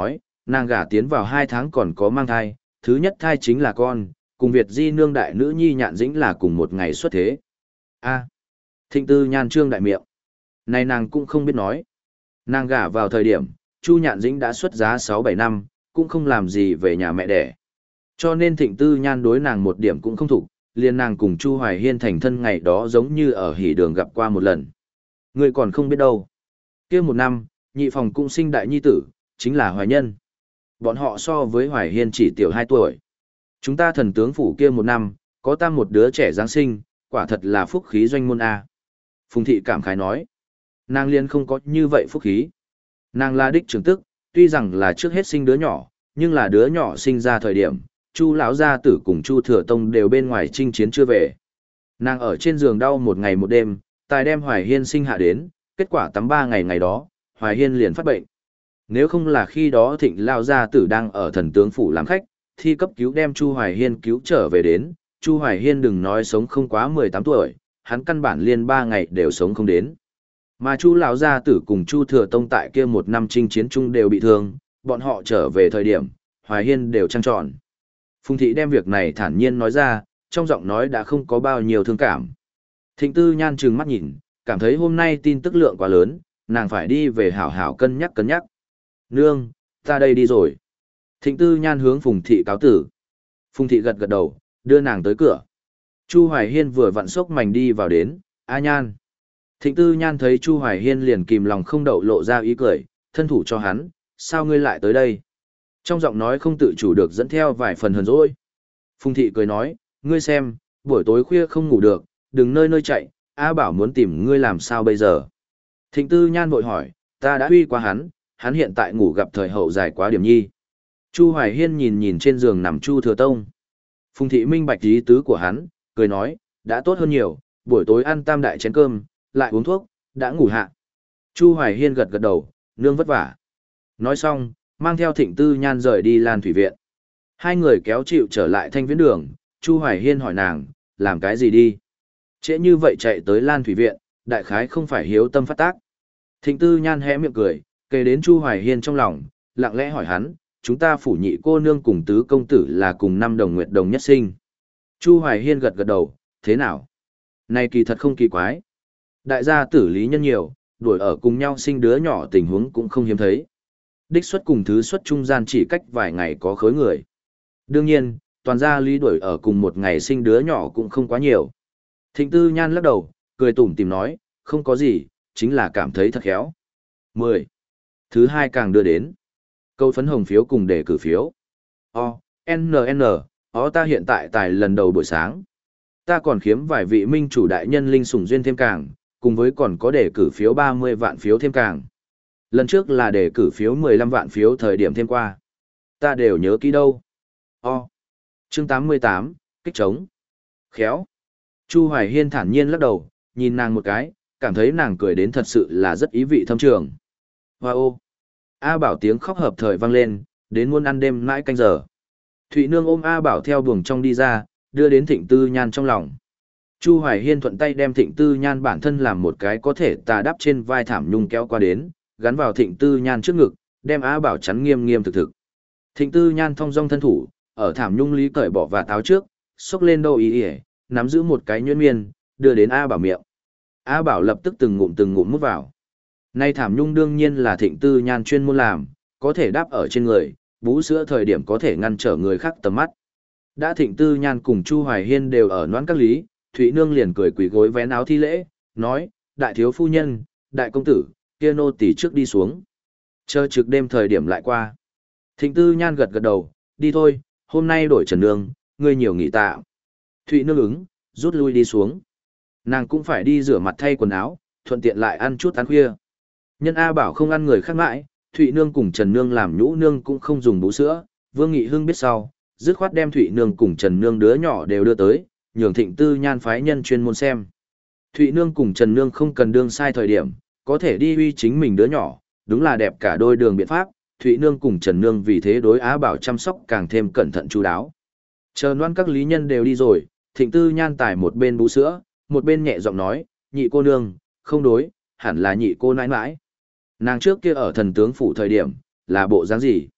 Nàng gả tiến vào hai tháng còn có mang thai, thứ nhất thai chính là con, cùng Việt Di nương đại nữ nhi Nhạn Dĩnh là cùng một ngày xuất thế. A. Thịnh Tư Nhan trương đại miệng. Này nàng cũng không biết nói. Nàng gả vào thời điểm, Chu Nhạn Dĩnh đã xuất giá sáu bảy năm, cũng không làm gì về nhà mẹ đẻ. Cho nên Thịnh Tư Nhan đối nàng một điểm cũng không thủ, liền nàng cùng Chu Hoài Hiên thành thân ngày đó giống như ở hỉ đường gặp qua một lần. Người còn không biết đâu. Kia một năm, nhị phòng cũng sinh đại nhi tử, chính là Hoài Nhân. Bọn họ so với Hoài Hiên chỉ tiểu hai tuổi. Chúng ta thần tướng phủ kia một năm, có tam một đứa trẻ Giáng sinh, quả thật là phúc khí doanh môn A. Phùng thị cảm khái nói. Nàng liên không có như vậy phúc khí. Nàng là đích trưởng tức, tuy rằng là trước hết sinh đứa nhỏ, nhưng là đứa nhỏ sinh ra thời điểm, Chu lão gia tử cùng Chu Thừa Tông đều bên ngoài chinh chiến chưa về. Nàng ở trên giường đau một ngày một đêm, tài đem Hoài Hiên sinh hạ đến, kết quả tắm ba ngày ngày đó, Hoài Hiên liền phát bệnh. Nếu không là khi đó Thịnh lão gia tử đang ở thần tướng phủ làm khách, thi cấp cứu đem Chu Hoài Hiên cứu trở về đến, Chu Hoài Hiên đừng nói sống không quá mười tám tuổi, hắn căn bản liền ba ngày đều sống không đến. Mà Chu lão gia tử cùng Chu Thừa Tông tại kia một năm chinh chiến chung đều bị thương, bọn họ trở về thời điểm, Hoài Hiên đều trăng tròn. Phùng thị đem việc này thản nhiên nói ra, trong giọng nói đã không có bao nhiêu thương cảm. Thịnh Tư Nhan trừng mắt nhìn, cảm thấy hôm nay tin tức lượng quá lớn, nàng phải đi về hảo hảo cân nhắc cân nhắc. Nương, ta đây đi rồi. Thịnh Tư Nhan hướng Phùng thị cáo tử. Phùng thị gật gật đầu, đưa nàng tới cửa. Chu Hoài Hiên vừa vặn sốc mảnh đi vào đến, A Nhan. Thịnh Tư Nhan thấy Chu Hoài Hiên liền kìm lòng không đậu lộ ra ý cười, thân thủ cho hắn, sao ngươi lại tới đây? Trong giọng nói không tự chủ được dẫn theo vài phần hờn dỗi. Phùng thị cười nói, ngươi xem, buổi tối khuya không ngủ được, đừng nơi nơi chạy, A Bảo muốn tìm ngươi làm sao bây giờ? Thịnh Tư Nhan vội hỏi, ta đã huy qua hắn, hắn hiện tại ngủ gặp thời hậu dài quá điểm nhi. Chu Hoài Hiên nhìn nhìn trên giường nằm Chu Thừa Tông. Phùng thị minh bạch ý tứ của hắn, cười nói, đã tốt hơn nhiều, buổi tối ăn tam đại chén cơm, lại uống thuốc, đã ngủ hạ. Chu Hoài Hiên gật gật đầu, nương vất vả. Nói xong, mang theo Thịnh Tư Nhan rời đi Lan Thủy Viện. Hai người kéo chịu trở lại Thanh Viễn Đường, Chu Hoài Hiên hỏi nàng, làm cái gì đi? Trễ như vậy chạy tới Lan Thủy Viện, đại khái không phải hiếu tâm phát tác. Thịnh Tư Nhan hé miệng cười, kề đến Chu Hoài Hiên trong lòng, lặng lẽ hỏi hắn, chúng ta phủ nhị cô nương cùng tứ công tử là cùng năm đồng nguyệt đồng nhất sinh. Chu Hoài Hiên gật gật đầu, thế nào? Này kỳ thật không kỳ quái. Đại gia tử lý nhân nhiều, đuổi ở cùng nhau sinh đứa nhỏ tình huống cũng không hiếm thấy. Đích xuất cùng thứ xuất trung gian chỉ cách vài ngày có khối người. Đương nhiên, toàn gia lý đuổi ở cùng một ngày sinh đứa nhỏ cũng không quá nhiều. Thịnh Tư Nhan lắc đầu, cười tủm tìm nói, không có gì, chính là cảm thấy thật khéo. mười. Thứ hai càng đưa đến. Câu phấn hồng phiếu cùng đề cử phiếu. O, N N, ó ta hiện tại tài lần đầu buổi sáng. Ta còn khiếm vài vị minh chủ đại nhân linh sủng duyên thêm càng, cùng với còn có đề cử phiếu ba mươi vạn phiếu thêm càng. Lần trước là đề cử phiếu mười lăm vạn phiếu thời điểm thêm qua. Ta đều nhớ kỹ đâu. O. Chương tám mươi tám, kích trống. Khéo. Chu Hoài Hiên thản nhiên lắc đầu, nhìn nàng một cái, cảm thấy nàng cười đến thật sự là rất ý vị thâm trường. Hoa ô. A Bảo tiếng khóc hợp thời vang lên, đến muốn ăn đêm mãi canh giờ. Thụy Nương ôm A Bảo theo buồng trong đi ra, đưa đến Thịnh Tư Nhan trong lòng. Chu Hoài Hiên thuận tay đem Thịnh Tư Nhan bản thân làm một cái có thể tà đắp trên vai thảm nhung kéo qua đến, gắn vào Thịnh Tư Nhan trước ngực, đem A Bảo chắn nghiêm nghiêm thực thực. Thịnh Tư Nhan thong dong thân thủ, ở thảm nhung lý cởi bỏ và táo trước, xốc lên đâu ý ỉa, nắm giữ một cái nhuyễn miên, đưa đến A Bảo miệng. A Bảo lập tức từng ngụm từng ngụm mút vào. Nay thảm nhung đương nhiên là Thịnh Tư Nhan chuyên môn làm, có thể đáp ở trên người, bú sữa thời điểm có thể ngăn trở người khác tầm mắt. Đã Thịnh Tư Nhan cùng Chu Hoài Hiên đều ở noãn các lý, Thụy Nương liền cười quỳ gối vén áo thi lễ, nói, đại thiếu phu nhân, đại công tử, kia nô tỳ trước đi xuống. Chờ trực đêm thời điểm lại qua. Thịnh Tư Nhan gật gật đầu, đi thôi, hôm nay đổi Trần Nương, ngươi nhiều nghỉ tạm. Thụy Nương ứng, rút lui đi xuống. Nàng cũng phải đi rửa mặt thay quần áo, thuận tiện lại ăn chút ăn khuya. Nhân A Bảo không ăn người khác mãi, Thụy Nương cùng Trần Nương làm nhũ nương cũng không dùng bú sữa, Vương Nghị Hưng biết sau, dứt khoát đem Thụy Nương cùng Trần Nương đứa nhỏ đều đưa tới, nhường Thịnh Tư Nhan phái nhân chuyên môn xem. Thụy Nương cùng Trần Nương không cần đương sai thời điểm, có thể đi uy chính mình đứa nhỏ, đúng là đẹp cả đôi đường biện pháp, Thụy Nương cùng Trần Nương vì thế đối Á Bảo chăm sóc càng thêm cẩn thận chu đáo. Chờ noan các lý nhân đều đi rồi, Thịnh Tư Nhan tải một bên bú sữa, một bên nhẹ giọng nói, nhị cô nương, không đối, hẳn là nhị cô nãi nãi. Nàng trước kia ở thần tướng phủ thời điểm, là bộ dáng gì?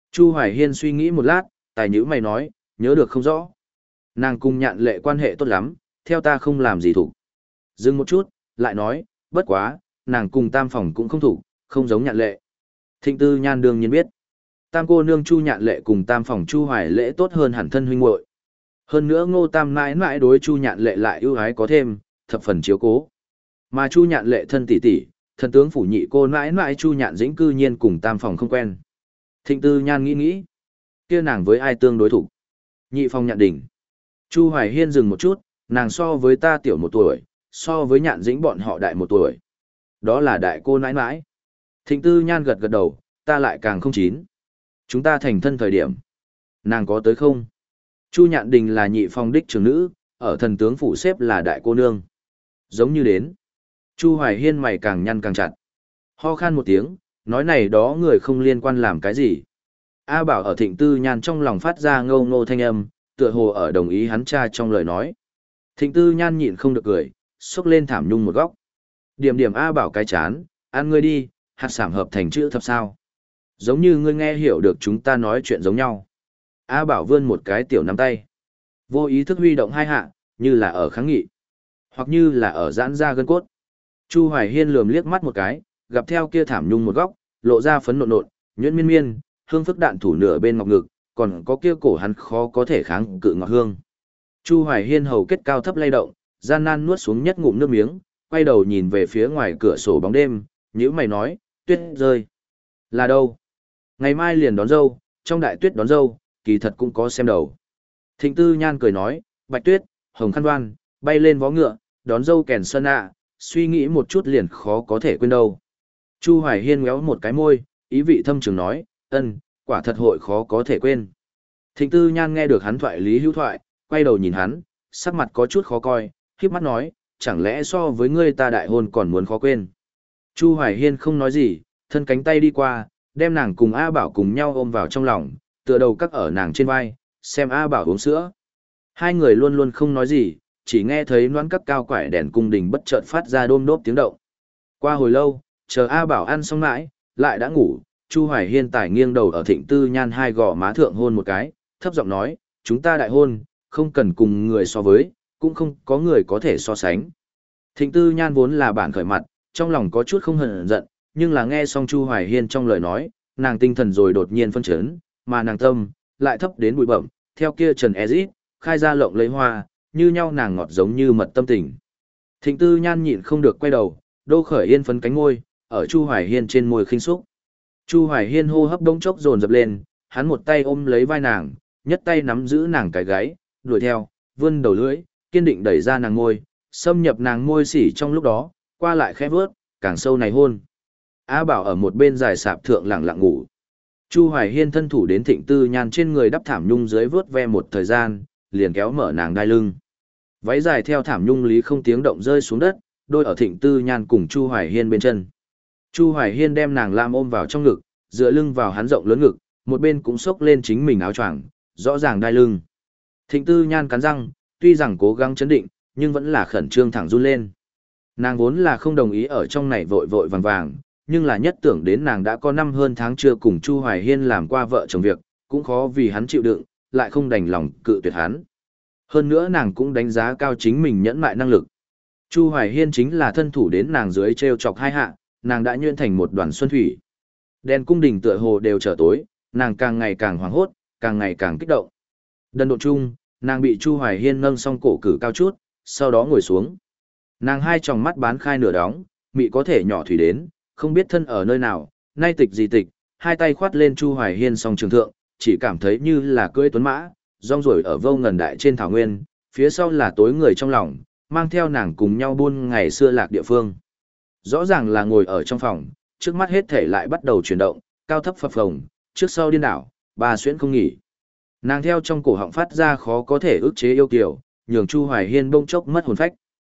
Chu Hoài Hiên suy nghĩ một lát, tài nhữ mày nói, nhớ được không rõ. Nàng cùng nhạn lệ quan hệ tốt lắm, theo ta không làm gì thủ. Dừng một chút, lại nói, bất quá, nàng cùng tam phòng cũng không thủ, không giống nhạn lệ. Thịnh Tư Nhan đương nhiên biết. Tam cô nương Chu nhạn lệ cùng tam phòng Chu Hoài lễ tốt hơn hẳn thân huynh muội. Hơn nữa Ngô Tam mãi mãi đối Chu nhạn lệ lại ưu ái có thêm, thập phần chiếu cố. Mà Chu nhạn lệ thân tỷ tỷ, thần tướng phủ nhị cô mãi mãi Chu nhạn dĩnh cư nhiên cùng tam phòng không quen. Thịnh Tư Nhan nghĩ nghĩ, kia nàng với ai tương đối thủ? Nhị phòng Nhạn Đình. Chu Hoài Hiên dừng một chút, nàng so với ta tiểu một tuổi, so với Nhạn Dĩnh bọn họ đại một tuổi. Đó là đại cô nãi nãi. Thịnh Tư Nhan gật gật đầu, ta lại càng không chín. Chúng ta thành thân thời điểm. Nàng có tới không? Chu Nhạn Đình là nhị phòng đích trưởng nữ, ở thần tướng phủ xếp là đại cô nương. Giống như đến. Chu Hoài Hiên mày càng nhăn càng chặt. Ho khan một tiếng, nói này đó người không liên quan làm cái gì. A Bảo ở Thịnh Tư Nhan trong lòng phát ra ngâu ngô thanh âm, tựa hồ ở đồng ý hắn cha trong lời nói. Thịnh Tư Nhan nhịn không được cười, xúc lên thảm nhung một góc. Điểm điểm A Bảo cái chán, ăn ngươi đi, hạt sảm hợp thành chữ thập sao. Giống như ngươi nghe hiểu được chúng ta nói chuyện giống nhau. A Bảo vươn một cái tiểu nắm tay. Vô ý thức huy động hai hạ, như là ở kháng nghị, hoặc như là ở giãn ra gân cốt. Chu Hoài Hiên lườm liếc mắt một cái, gặp theo kia thảm nhung một góc, lộ ra phấn nộn nộn, nhuyễn miên miên, hương phức đạn thủ nửa bên ngọc ngực, còn có kia cổ hắn khó có thể kháng cự ngọt hương. Chu Hoài Hiên hầu kết cao thấp lay động, gian nan nuốt xuống nhất ngụm nước miếng, quay đầu nhìn về phía ngoài cửa sổ bóng đêm, nhíu mày nói, tuyết rơi. Là đâu? Ngày mai liền đón dâu, trong đại tuyết đón dâu, kỳ thật cũng có xem đầu. Thịnh Tư Nhan cười nói, bạch tuyết, hồng khăn đoan, bay lên vó ngựa, đón dâu kèn sơn ạ, suy nghĩ một chút liền khó có thể quên đâu. Chu Hoài Hiên ngéo một cái môi, ý vị thâm trường nói, ân, quả thật hội khó có thể quên. Thịnh Tư Nhan nghe được hắn thoại lý hữu thoại, quay đầu nhìn hắn, sắc mặt có chút khó coi, khiếp mắt nói, chẳng lẽ so với ngươi ta đại hôn còn muốn khó quên. Chu Hoài Hiên không nói gì, thân cánh tay đi qua, đem nàng cùng A Bảo cùng nhau ôm vào trong lòng, tựa đầu cắt ở nàng trên vai, xem A Bảo uống sữa. Hai người luôn luôn không nói gì, chỉ nghe thấy noãn cắp cao quải đèn cung đình bất chợt phát ra đôm đốp tiếng động. Qua hồi lâu, chờ A Bảo ăn xong mãi, lại đã ngủ, Chu Hoài Hiên tải nghiêng đầu ở Thịnh Tư Nhan hai gò má thượng hôn một cái, thấp giọng nói, chúng ta đại hôn, không cần cùng người so với, cũng không có người có thể so sánh. Thịnh Tư Nhan vốn là bản khởi mặt, trong lòng có chút không hờn giận, nhưng là nghe xong Chu Hoài Hiên trong lời nói, nàng tinh thần rồi đột nhiên phân chấn, mà nàng tâm lại thấp đến bụi bẩm, theo kia Trần Ezit, khai ra lộng lấy hoa, như nhau nàng ngọt giống như mật tâm tình. Thịnh Tư Nhan nhịn không được quay đầu, đô khởi yên phấn cánh môi, ở Chu Hoài Hiên trên môi khinh xúc. Chu Hoài Hiên hô hấp đống chốc dồn dập lên, hắn một tay ôm lấy vai nàng, nhất tay nắm giữ nàng cái gáy, đuổi theo, vươn đầu lưỡi, kiên định đẩy ra nàng môi, xâm nhập nàng môi xỉ trong lúc đó, qua lại khẽ vớt, càng sâu này hôn. A Bảo ở một bên dài sạp thượng lặng lặng ngủ. Chu Hoài Hiên thân thủ đến Thịnh Tư Nhan trên người đắp thảm nhung dưới vớt ve một thời gian, liền kéo mở nàng đai lưng. Váy dài theo thảm nhung lý không tiếng động rơi xuống đất, đôi ở Thịnh Tư Nhan cùng Chu Hoài Hiên bên chân. Chu Hoài Hiên đem nàng lam ôm vào trong ngực, dựa lưng vào hắn rộng lớn ngực, một bên cũng xốc lên chính mình áo choàng, rõ ràng đai lưng. Thịnh Tư Nhan cắn răng, tuy rằng cố gắng chấn định, nhưng vẫn là khẩn trương thẳng run lên. Nàng vốn là không đồng ý ở trong này vội vội vàng vàng, nhưng là nhất tưởng đến nàng đã có năm hơn tháng chưa cùng Chu Hoài Hiên làm qua vợ chồng việc, cũng khó vì hắn chịu đựng, lại không đành lòng cự tuyệt hắn. Hơn nữa nàng cũng đánh giá cao chính mình nhẫn mại năng lực. Chu Hoài Hiên chính là thân thủ đến nàng dưới treo chọc hai hạ, nàng đã nhuyễn thành một đoàn xuân thủy. Đèn cung đình tựa hồ đều trở tối, nàng càng ngày càng hoảng hốt, càng ngày càng kích động. Đần độn chung, nàng bị Chu Hoài Hiên nâng song cổ cử cao chút, sau đó ngồi xuống. Nàng hai tròng mắt bán khai nửa đóng, mị có thể nhỏ thủy đến, không biết thân ở nơi nào, nay tịch gì tịch, hai tay khoát lên Chu Hoài Hiên song trường thượng, chỉ cảm thấy như là cưỡi tuấn mã, rong ruổi ở vô ngần đại trên thảo nguyên, phía sau là tối người trong lòng, mang theo nàng cùng nhau buôn ngày xưa lạc địa phương. Rõ ràng là ngồi ở trong phòng, trước mắt hết thể lại bắt đầu chuyển động, cao thấp phập phồng, trước sau điên đảo, bà xuyễn không nghỉ. Nàng theo trong cổ họng phát ra khó có thể ức chế yêu kiều, nhường Chu Hoài Hiên bỗng chốc mất hồn phách.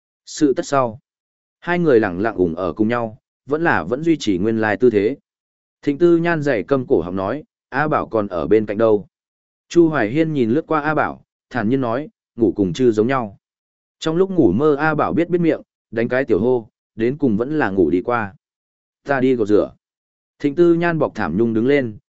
Sự tất sau, hai người lặng lặng ủng ở cùng nhau, vẫn là vẫn duy trì nguyên lai tư thế. Thịnh Tư Nhan dày câm cổ họng nói, A Bảo còn ở bên cạnh đâu. Chu Hoài Hiên nhìn lướt qua A Bảo, thản nhiên nói, ngủ cùng chư giống nhau. Trong lúc ngủ mơ A Bảo biết biết miệng, đánh cái tiểu hô, đến cùng vẫn là ngủ đi qua. Ta đi gột rửa. Thịnh Tư Nhan bọc thảm nhung đứng lên,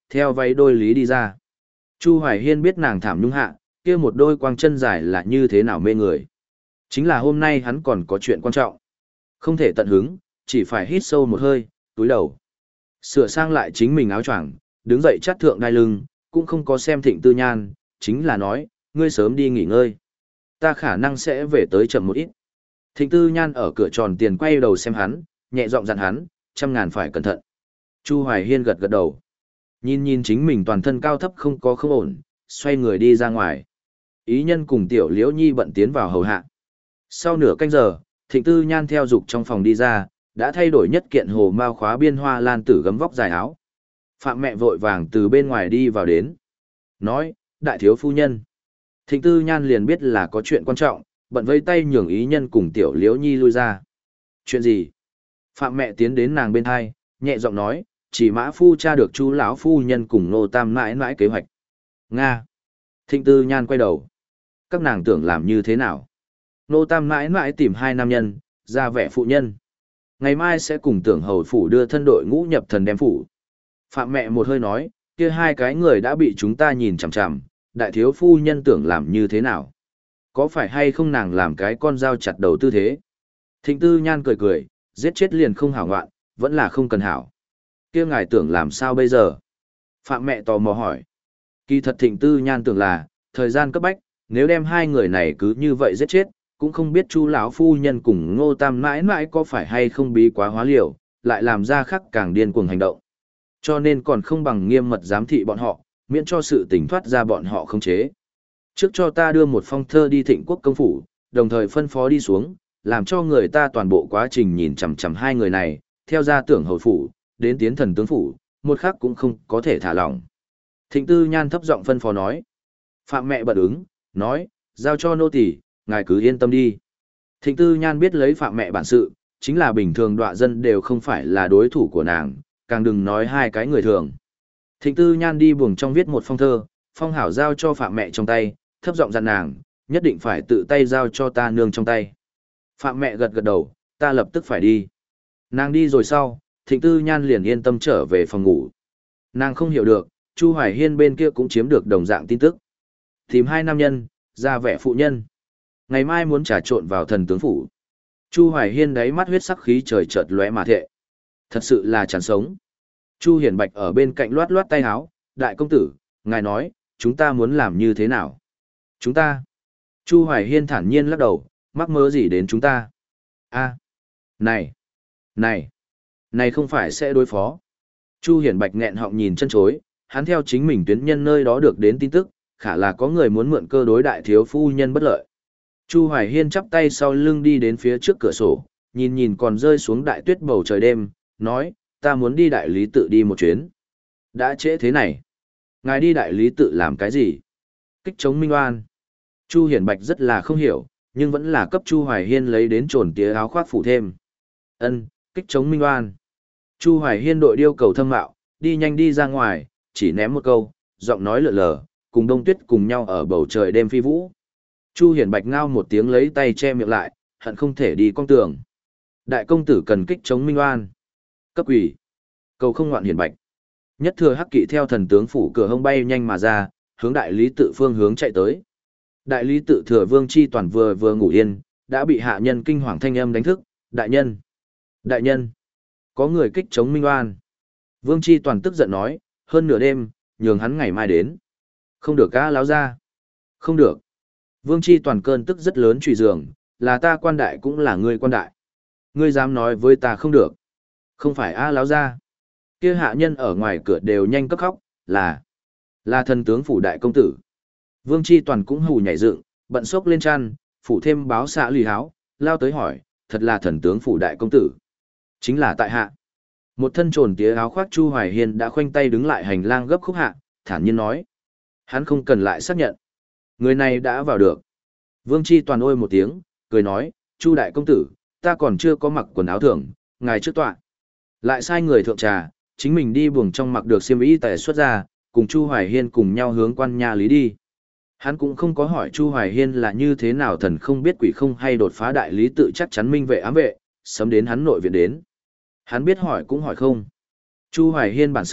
theo váy đôi lý đi ra. Chu Hoài Hiên biết nàng thảm nhung hạ, kia một đôi quang chân dài là như thế nào mê người. Chính là hôm nay hắn còn có chuyện quan trọng. Không thể tận hứng, chỉ phải hít sâu một hơi, túi đầu. Sửa sang lại chính mình áo choàng, đứng dậy chát thượng đai lưng, cũng không có xem Thịnh Tư Nhan, chính là nói, ngươi sớm đi nghỉ ngơi. Ta khả năng sẽ về tới chậm một ít. Thịnh Tư Nhan ở cửa tròn tiền quay đầu xem hắn, nhẹ giọng dặn hắn, trăm ngàn phải cẩn thận. Chu Hoài Hiên gật gật đầu. Nhìn nhìn chính mình toàn thân cao thấp không có không ổn, xoay người đi ra ngoài. Ý nhân cùng Tiểu Liễu Nhi bận tiến vào hầu hạ. Sau nửa canh giờ, Thịnh Tư Nhan theo dục trong phòng đi ra, đã thay đổi nhất kiện hồ mao khóa biên hoa lan tử gấm vóc dài áo. Phạm mẹ vội vàng từ bên ngoài đi vào đến. Nói, đại thiếu phu nhân. Thịnh Tư Nhan liền biết là có chuyện quan trọng, bận vây tay nhường ý nhân cùng Tiểu Liễu Nhi lui ra. Chuyện gì? Phạm mẹ tiến đến nàng bên hai, nhẹ giọng nói, chỉ mã phu tra được chú lão phu nhân cùng nô tam mãi mãi kế hoạch. Nga. Thịnh Tư Nhan quay đầu. Các nàng tưởng làm như thế nào? Nô tam mãi mãi tìm hai nam nhân, ra vẻ phụ nhân. Ngày mai sẽ cùng tưởng hầu phủ đưa thân đội ngũ nhập thần đem phủ. Phạm mẹ một hơi nói, kia hai cái người đã bị chúng ta nhìn chằm chằm, đại thiếu phu nhân tưởng làm như thế nào? Có phải hay không nàng làm cái con dao chặt đầu tư thế? Thịnh Tư Nhan cười cười, giết chết liền không hảo ngoạn, vẫn là không cần hảo. Kia ngài tưởng làm sao bây giờ? Phạm mẹ tò mò hỏi. Kỳ thật Thịnh Tư Nhan tưởng là, thời gian cấp bách, nếu đem hai người này cứ như vậy giết chết, cũng không biết Chu lão phu nhân cùng Ngô Tam mãi mãi có phải hay không bí quá hóa liều, lại làm ra khắc càng điên cuồng hành động. Cho nên còn không bằng nghiêm mật giám thị bọn họ, miễn cho sự tình thoát ra bọn họ không chế. Trước cho ta đưa một phong thơ đi Thịnh Quốc công phủ, đồng thời phân phó đi xuống, làm cho người ta toàn bộ quá trình nhìn chằm chằm hai người này, theo ra tưởng hầu phủ, đến tiến thần tướng phủ, một khắc cũng không có thể thả lỏng. Thịnh Tư Nhan thấp giọng phân phó nói. Phạm mẹ bật ứng, nói, giao cho nô tỳ, ngài cứ yên tâm đi. Thịnh Tư Nhan biết lấy Phạm mẹ bản sự, chính là bình thường đọa dân đều không phải là đối thủ của nàng, càng đừng nói hai cái người thường. Thịnh Tư Nhan đi buồng trong viết một phong thơ, phong hảo giao cho Phạm mẹ trong tay, thấp giọng dặn nàng, nhất định phải tự tay giao cho ta nương trong tay. Phạm mẹ gật gật đầu, ta lập tức phải đi. Nàng đi rồi sau, Thịnh Tư Nhan liền yên tâm trở về phòng ngủ. Nàng không hiểu được, Chu Hoài Hiên bên kia cũng chiếm được đồng dạng tin tức. Tìm hai nam nhân, ra vẻ phụ nhân. Ngày mai muốn trà trộn vào thần tướng phủ. Chu Hoài Hiên đáy mắt huyết sắc khí trời chợt lóe mà thệ. Thật sự là chán sống. Chu Hiển Bạch ở bên cạnh loát loát tay áo, đại công tử, ngài nói, chúng ta muốn làm như thế nào? Chúng ta. Chu Hoài Hiên thản nhiên lắc đầu, mắc mớ gì đến chúng ta? A, này, này, này không phải sẽ đối phó. Chu Hiển Bạch nghẹn họng nhìn chân chối, hắn theo chính mình tuyến nhân nơi đó được đến tin tức, khả là có người muốn mượn cơ đối đại thiếu phu nhân bất lợi. Chu Hoài Hiên chắp tay sau lưng đi đến phía trước cửa sổ, nhìn nhìn còn rơi xuống đại tuyết bầu trời đêm, nói, ta muốn đi đại lý tự đi một chuyến. Đã trễ thế này. Ngài đi đại lý tự làm cái gì? Kích chống Minh Oan. Chu Hiển Bạch rất là không hiểu, nhưng vẫn là cấp Chu Hoài Hiên lấy đến trồn tía áo khoác phủ thêm. Ân, kích chống Minh Oan. Chu Hoài Hiên đội điêu cầu thâm mạo, đi nhanh đi ra ngoài, chỉ ném một câu, giọng nói lượn lờ, cùng đông tuyết cùng nhau ở bầu trời đêm phi vũ. Chu Hiển Bạch ngao một tiếng lấy tay che miệng lại, hận không thể đi con tường. Đại công tử cần kích chống Minh Oan. Cấp quỷ. Cầu không ngoạn Hiển Bạch. Nhất thừa hắc kỵ theo thần tướng phủ cửa hông bay nhanh mà ra, hướng đại lý tự phương hướng chạy tới. Đại lý tự thừa vương chi toàn vừa vừa ngủ yên, đã bị hạ nhân kinh hoàng thanh âm đánh thức. Đại nhân! Đại nhân! Có người kích chống Minh Oan. Vương chi toàn tức giận nói, hơn nửa đêm, nhường hắn ngày mai đến. Không được cá láo ra. Không được. Vương chi toàn cơn tức rất lớn trùy giường, là ta quan đại cũng là ngươi quan đại. Ngươi dám nói với ta không được. Không phải a láo ra. Kia hạ nhân ở ngoài cửa đều nhanh cấp khóc, là, là thần tướng phủ đại công tử. Vương chi toàn cũng hù nhảy dựng, bận sốc lên chăn, phủ thêm báo xạ lì háo, lao tới hỏi, thật là thần tướng phủ đại công tử. Chính là tại hạ. Một thân trồn tía áo khoác Chu Hoài Hiên đã khoanh tay đứng lại hành lang gấp khúc hạ, thản nhiên nói. Hắn không cần lại xác nhận. Người này đã vào được. Vương chi toàn ôi một tiếng, cười nói, Chu đại công tử, ta còn chưa có mặc quần áo thưởng, ngài trước tọa. Lại sai người thượng trà, chính mình đi buồng trong mặc được xiêm y tài xuất ra, cùng Chu Hoài Hiên cùng nhau hướng quan nhà lý đi. Hắn cũng không có hỏi Chu Hoài Hiên là như thế nào thần không biết quỷ không hay đột phá đại lý tự chắc chắn minh vệ ám vệ, sớm đến hắn nội viện đến. Hắn biết hỏi cũng hỏi không. Chu Hoài Hiên bản sự,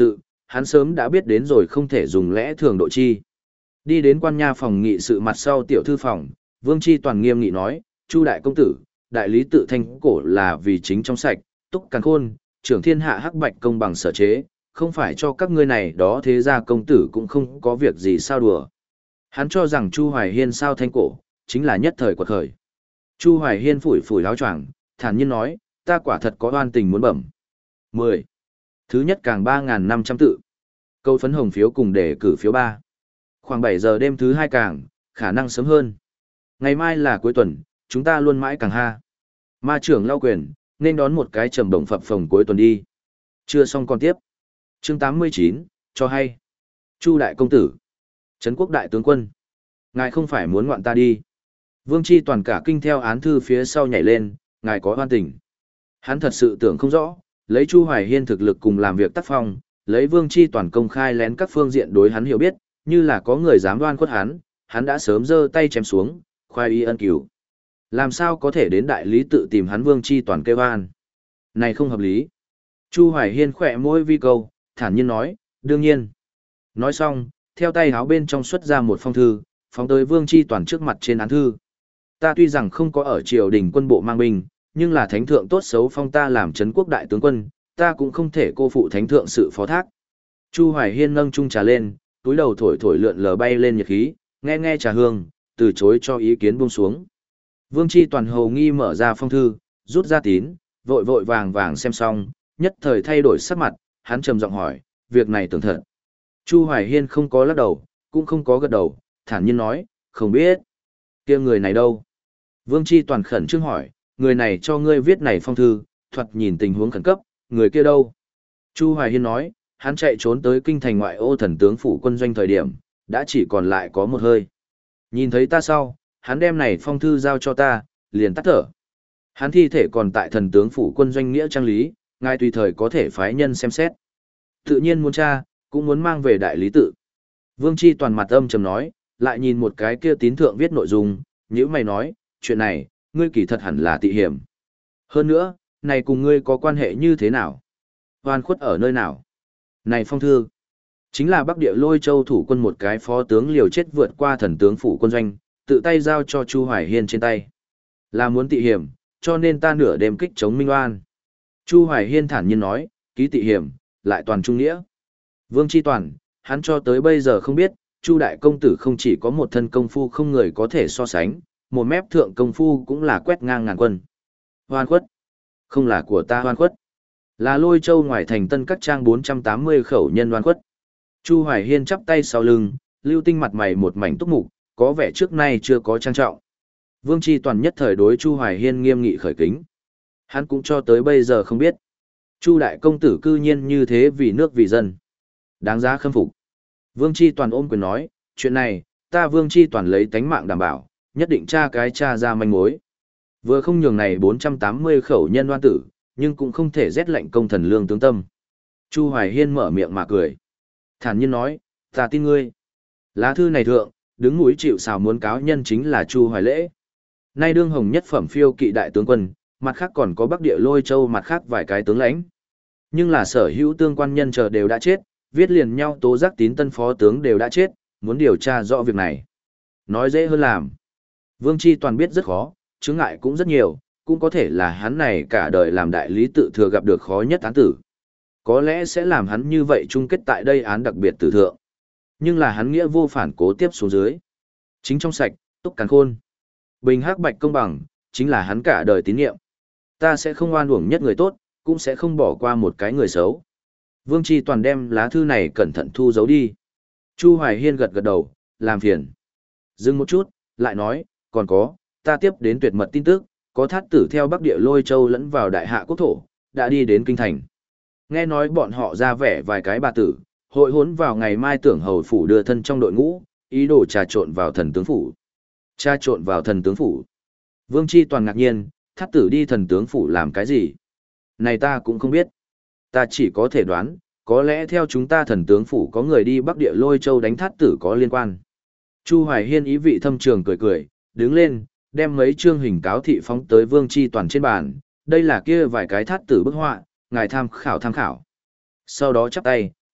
hắn sớm đã biết đến rồi không thể dùng lẽ thường độ chi. Đi đến quan nha phòng nghị sự mặt sau tiểu thư phòng, Vương Chi Toàn nghiêm nghị nói, Chu đại công tử, đại lý tự thanh cổ là vì chính trong sạch, túc càn khôn, trưởng thiên hạ hắc bạch công bằng sở chế, không phải cho các ngươi này đó thế ra công tử cũng không có việc gì sao đùa. Hắn cho rằng Chu Hoài Hiên sao thanh cổ, chính là nhất thời quật khởi. Chu Hoài Hiên phủi phủi áo choàng, thản nhiên nói, ta quả thật có oan tình muốn bẩm. mười. Thứ nhất càng ba nghìn năm trăm tự. Câu phấn hồng phiếu cùng để cử phiếu ba. Khoảng bảy giờ đêm thứ hai càng, khả năng sớm hơn. Ngày mai là cuối tuần, chúng ta luôn mãi càng ha. Ma trưởng lao quyền, nên đón một cái trầm đồng phập phồng cuối tuần đi. Chưa xong còn tiếp. Chương tám mươi chín, cho hay. Chu đại công tử. Trấn quốc đại tướng quân. Ngài không phải muốn ngoạn ta đi. Vương Chi Toàn cả kinh theo án thư phía sau nhảy lên, ngài có oan tình. Hắn thật sự tưởng không rõ, lấy Chu Hoài Hiên thực lực cùng làm việc tác phong, lấy Vương Chi Toàn công khai lén các phương diện đối hắn hiểu biết, như là có người dám đoan khuất hắn, hắn đã sớm giơ tay chém xuống, khoai y ân cửu. Làm sao có thể đến đại lý tự tìm hắn Vương Chi Toàn kêu an? Này không hợp lý. Chu Hoài Hiên khỏe môi vi câu, thản nhiên nói, đương nhiên. Nói xong, theo tay háo bên trong xuất ra một phong thư, phóng tới Vương Chi Toàn trước mặt trên án thư. Ta tuy rằng không có ở triều đình quân bộ mang binh, nhưng là thánh thượng tốt xấu phong ta làm trấn quốc đại tướng quân, ta cũng không thể cô phụ thánh thượng sự phó thác. Chu Hoài Hiên nâng chung trà lên, túi đầu thổi thổi lượn lờ bay lên nhiệt khí, nghe nghe trà hương, từ chối cho ý kiến buông xuống. Vương Chi Toàn hầu nghi mở ra phong thư, rút ra tín, vội vội vàng vàng xem xong, nhất thời thay đổi sắc mặt, hắn trầm giọng hỏi, việc này tưởng thật. Chu Hoài Hiên không có lắc đầu, cũng không có gật đầu, thản nhiên nói, không biết. Kia người này đâu? Vương Chi Toàn khẩn trương hỏi, người này cho ngươi viết này phong thư, thoạt nhìn tình huống khẩn cấp, người kia đâu? Chu Hoài Hiên nói, hắn chạy trốn tới kinh thành ngoại ô thần tướng phủ quân doanh thời điểm, đã chỉ còn lại có một hơi. Nhìn thấy ta sau, hắn đem này phong thư giao cho ta, liền tắt thở. Hắn thi thể còn tại thần tướng phủ quân doanh nghĩa trang lý, ngài tùy thời có thể phái nhân xem xét. Tự nhiên muốn tra, cũng muốn mang về đại lý tự. Vương Chi Toàn mặt âm trầm nói, lại nhìn một cái kia tín thượng viết nội dung, như mày nói, chuyện này, ngươi kỳ thật hẳn là tị hiểm. Hơn nữa, này cùng ngươi có quan hệ như thế nào? Hoan khuất ở nơi nào? Này phong thư, chính là Bắc Địa Lôi Châu thủ quân một cái phó tướng liều chết vượt qua thần tướng phủ quân doanh, tự tay giao cho Chu Hoài Hiên trên tay. Là muốn tị hiểm, cho nên ta nửa đêm kích chống Minh Oan. Chu Hoài Hiên thản nhiên nói, ký tị hiểm, lại toàn trung nghĩa. Vương Chi Toàn, hắn cho tới bây giờ không biết, Chu đại công tử không chỉ có một thân công phu không người có thể so sánh, một mép thượng công phu cũng là quét ngang ngàn quân. Hoan khuất, không là của ta hoan khuất, là Lôi Châu ngoài thành tân các trang bốn trăm tám mươi khẩu nhân hoan khuất. Chu Hoài Hiên chắp tay sau lưng, lưu tinh mặt mày một mảnh túc mục, có vẻ trước nay chưa có trang trọng. Vương Chi Toàn nhất thời đối Chu Hoài Hiên nghiêm nghị khởi kính. Hắn cũng cho tới bây giờ không biết. Chu đại công tử cư nhiên như thế vì nước vì dân. Đáng giá khâm phục. Vương Chi Toàn ôm quyền nói, chuyện này, ta Vương Chi Toàn lấy tánh mạng đảm bảo, nhất định tra cái tra ra manh mối. Vừa không nhường này bốn trăm tám mươi khẩu nhân oan tử, nhưng cũng không thể rét lệnh công thần lương tướng tâm. Chu Hoài Hiên mở miệng mà cười. Thản nhiên nói, ta tin ngươi. Lá thư này thượng, đứng mũi chịu sào muốn cáo nhân chính là Chu Hoài Lễ. Nay đương hồng nhất phẩm phiêu kỵ đại tướng quân, mặt khác còn có Bắc Địa Lôi Châu mặt khác vài cái tướng lãnh. Nhưng là sở hữu tương quan nhân chờ đều đã chết, viết liền nhau tố giác tín tân phó tướng đều đã chết, muốn điều tra rõ việc này. Nói dễ hơn làm. Vương Chi Toàn biết rất khó, chướng ngại cũng rất nhiều, cũng có thể là hắn này cả đời làm đại lý tự thừa gặp được khó nhất án tử. Có lẽ sẽ làm hắn như vậy chung kết tại đây án đặc biệt tử thượng. Nhưng là hắn nghĩa vô phản cố tiếp xuống dưới. Chính trong sạch, túc càn khôn. Bình hắc bạch công bằng, chính là hắn cả đời tín nhiệm. Ta sẽ không oan uổng nhất người tốt, cũng sẽ không bỏ qua một cái người xấu. Vương Chi Toàn đem lá thư này cẩn thận thu giấu đi. Chu Hoài Hiên gật gật đầu, làm phiền. Dừng một chút, lại nói, còn có, ta tiếp đến tuyệt mật tin tức, có thát tử theo Bắc Địa Lôi Châu lẫn vào đại hạ quốc thổ, đã đi đến kinh thành. Nghe nói bọn họ ra vẻ vài cái bà tử, hội hốn vào ngày mai tưởng hầu phủ đưa thân trong đội ngũ, ý đồ trà trộn vào thần tướng phủ. Trà trộn vào thần tướng phủ. Vương Chi Toàn ngạc nhiên, thát tử đi thần tướng phủ làm cái gì? Này ta cũng không biết. Ta chỉ có thể đoán, có lẽ theo chúng ta thần tướng phủ có người đi Bắc Địa Lôi Châu đánh thát tử có liên quan. Chu Hoài Hiên ý vị thâm trường cười cười, đứng lên, đem mấy chương hình cáo thị phóng tới Vương Chi Toàn trên bàn, đây là kia vài cái thát tử bức họa, ngài tham khảo tham khảo. Sau đó chắp tay, cáo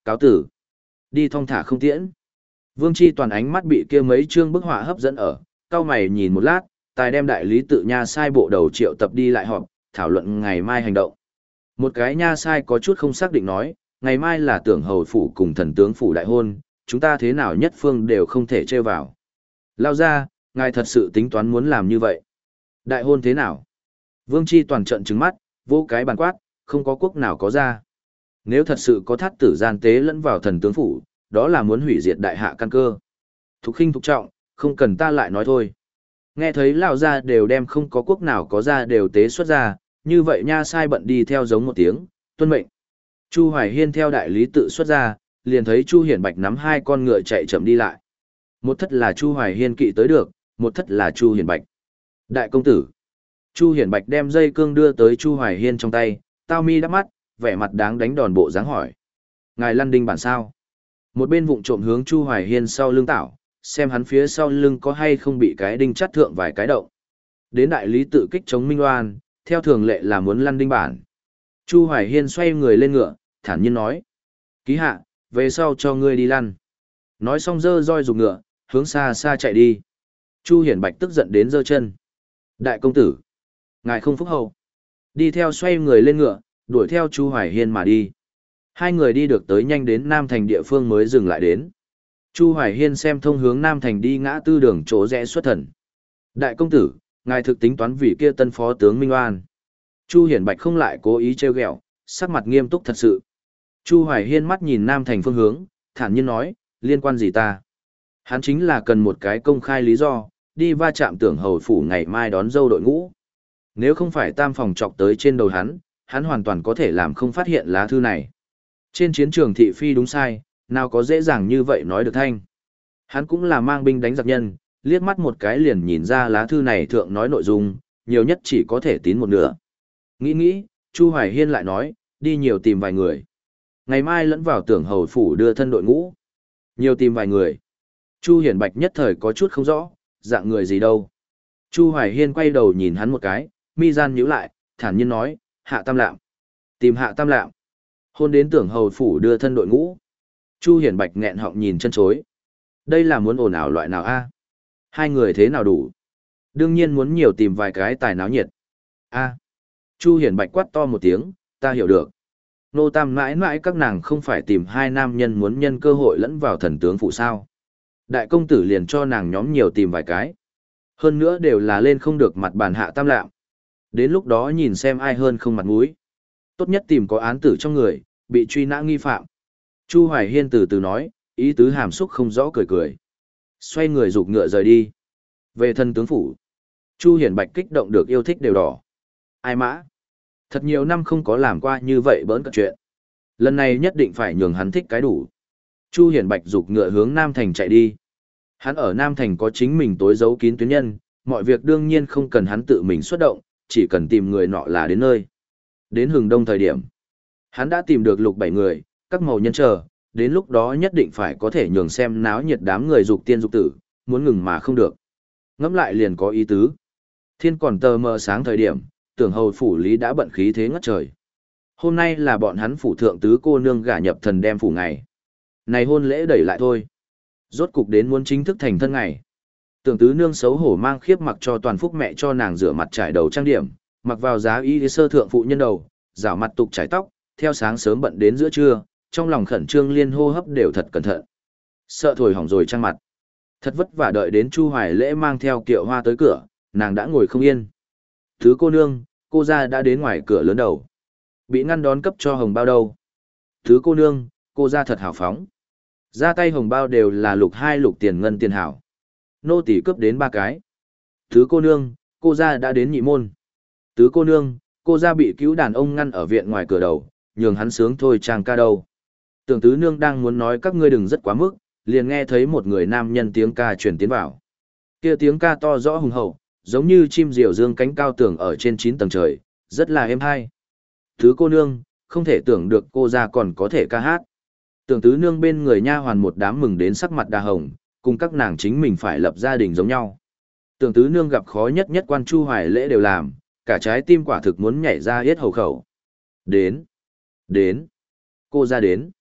cáo tử. Đi thong thả không tiễn. Vương Chi Toàn ánh mắt bị kia mấy chương bức họa hấp dẫn ở, cao mày nhìn một lát, tài đem đại lý tự nha sai bộ đầu triệu tập đi lại họp, thảo luận ngày mai hành động. Một cái nha sai có chút không xác định nói, ngày mai là tưởng hầu phủ cùng thần tướng phủ đại hôn, chúng ta thế nào nhất phương đều không thể trêu vào. Lao ra, ngài thật sự tính toán muốn làm như vậy. Đại hôn thế nào? Vương Chi Toàn trận trừng mắt, vô cái bàn quát, không có quốc nào có ra. Nếu thật sự có thắt tử gian tế lẫn vào thần tướng phủ, đó là muốn hủy diệt đại hạ căn cơ. Thục khinh thục trọng, không cần ta lại nói thôi. Nghe thấy lão gia đều đem không có quốc nào có ra đều tế xuất ra, như vậy nha sai bận đi theo giống một tiếng, tuân mệnh. Chu Hoài Hiên theo đại lý tự xuất ra, liền thấy Chu Hiển Bạch nắm hai con ngựa chạy chậm đi lại. Một thất là Chu Hoài Hiên kỵ tới được, một thất là Chu Hiển Bạch. Đại công tử. Chu Hiển Bạch đem dây cương đưa tới Chu Hoài Hiên trong tay, tao mi đắp mắt, vẻ mặt đáng đánh đòn bộ dáng hỏi. Ngài lăn đinh bản sao? Một bên vụng trộm hướng Chu Hoài Hiên sau lưng tảo, xem hắn phía sau lưng có hay không bị cái đinh chắt thượng vài cái động. Đến đại lý tự kích chống Minh Loan, theo thường lệ là muốn lăn đinh bản. Chu Hoài Hiên xoay người lên ngựa, thản nhiên nói. Ký hạ, về sau cho ngươi đi lăn. Nói xong dơ roi rục ngựa, hướng xa xa chạy đi. Chu Hiển Bạch tức giận đến giơ chân. Đại công tử, ngài không phúc hậu. Đi theo xoay người lên ngựa, đuổi theo Chu Hoài Hiên mà đi. Hai người đi được tới nhanh đến Nam Thành địa phương mới dừng lại đến. Chu Hoài Hiên xem thông hướng Nam Thành đi ngã tư đường chỗ rẽ xuất thần. Đại công tử, ngài thực tính toán vì kia tân phó tướng Minh Oan. Chu Hiển Bạch không lại cố ý trêu ghẹo, sắc mặt nghiêm túc thật sự. Chu Hoài Hiên mắt nhìn Nam Thành phương hướng, thản nhiên nói, liên quan gì ta? Hắn chính là cần một cái công khai lý do, đi va chạm tưởng hầu phủ ngày mai đón dâu đội ngũ. Nếu không phải tam phòng chọc tới trên đầu hắn, hắn hoàn toàn có thể làm không phát hiện lá thư này. Trên chiến trường thị phi đúng sai, nào có dễ dàng như vậy nói được thanh. Hắn cũng là mang binh đánh giặc nhân, liếc mắt một cái liền nhìn ra lá thư này thượng nói nội dung, nhiều nhất chỉ có thể tín một nửa. Nghĩ nghĩ, Chu Hoài Hiên lại nói, đi nhiều tìm vài người. Ngày mai lẫn vào tưởng hầu phủ đưa thân đội ngũ. Nhiều tìm vài người. Chu Hiển Bạch nhất thời có chút không rõ, dạng người gì đâu. Chu Hoài Hiên quay đầu nhìn hắn một cái, mi gian nhíu lại, thản nhiên nói, hạ tam lạm. Tìm hạ tam lạm. Hôn đến tưởng hầu phủ đưa thân đội ngũ. Chu Hiển Bạch nghẹn họng nhìn chân chối. Đây là muốn ồn ào loại nào a? Hai người thế nào đủ? Đương nhiên muốn nhiều tìm vài cái tài náo nhiệt. A. Chu Hiển Bạch quát to một tiếng, ta hiểu được. Nô tam mãi mãi các nàng không phải tìm hai nam nhân muốn nhân cơ hội lẫn vào thần tướng phụ sao. Đại công tử liền cho nàng nhóm nhiều tìm vài cái. Hơn nữa đều là lên không được mặt bàn hạ tam lạm. Đến lúc đó nhìn xem ai hơn không mặt mũi. Tốt nhất tìm có án tử trong người, bị truy nã nghi phạm. Chu Hoài Hiên từ từ nói, ý tứ hàm xúc không rõ cười cười. Xoay người rục ngựa rời đi. Về thân tướng phủ. Chu Hiển Bạch kích động được yêu thích đều đỏ. Ai mã? Thật nhiều năm không có làm qua như vậy bỡn cợt chuyện. Lần này nhất định phải nhường hắn thích cái đủ. Chu Hiển Bạch rục ngựa hướng Nam Thành chạy đi. Hắn ở Nam Thành có chính mình tối giấu kín tuyến nhân, mọi việc đương nhiên không cần hắn tự mình xuất động, chỉ cần tìm người nọ là đến nơi. Đến hừng đông thời điểm, hắn đã tìm được lục bảy người, các màu nhân chờ, đến lúc đó nhất định phải có thể nhường xem náo nhiệt đám người dục tiên dục tử, muốn ngừng mà không được. Ngẫm lại liền có ý tứ. Thiên còn tờ mờ sáng thời điểm, tưởng hầu phủ lý đã bận khí thế ngất trời. Hôm nay là bọn hắn phủ thượng tứ cô nương gả nhập thần đem phủ ngày. Này hôn lễ đẩy lại thôi. Rốt cục đến muốn chính thức thành thân ngày. Tưởng tứ nương xấu hổ mang khiếp mặc cho toàn phúc mẹ cho nàng rửa mặt trải đầu trang điểm, mặc vào giá y sơ thượng phụ nhân đầu, rảo mặt tục trải tóc, theo sáng sớm bận đến giữa trưa, trong lòng khẩn trương liên hô hấp đều thật cẩn thận. Sợ thổi hỏng rồi trang mặt. Thật vất vả đợi đến Chu Hoài Lễ mang theo kiệu hoa tới cửa, nàng đã ngồi không yên. Thứ cô nương, cô ra đã đến ngoài cửa lớn đầu. Bị ngăn đón cấp cho hồng bao đâu. Thứ cô nương, cô ra thật hào phóng. Ra tay hồng bao đều là lục hai lục tiền ngân tiền hảo. Nô tỷ cướp đến ba cái. Thứ cô nương, cô ra đã đến nhị môn. Tứ cô nương, cô ra bị cứu đàn ông ngăn ở viện ngoài cửa đầu, nhường hắn sướng thôi chàng ca đâu. Tưởng tứ nương đang muốn nói các ngươi đừng rất quá mức, liền nghe thấy một người nam nhân tiếng ca truyền tiến vào. Kia tiếng ca to rõ hùng hậu, giống như chim diều dương cánh cao tường ở trên chín tầng trời, rất là êm hay. Tứ cô nương, không thể tưởng được cô ra còn có thể ca hát. Tưởng tứ nương bên người nha hoàn một đám mừng đến sắc mặt đà hồng, cùng các nàng chính mình phải lập gia đình giống nhau. Tưởng tứ nương gặp khó nhất nhất quan Chu Hoài Lễ đều làm, cả trái tim quả thực muốn nhảy ra yết hầu khẩu. Đến, đến, cô ra đến.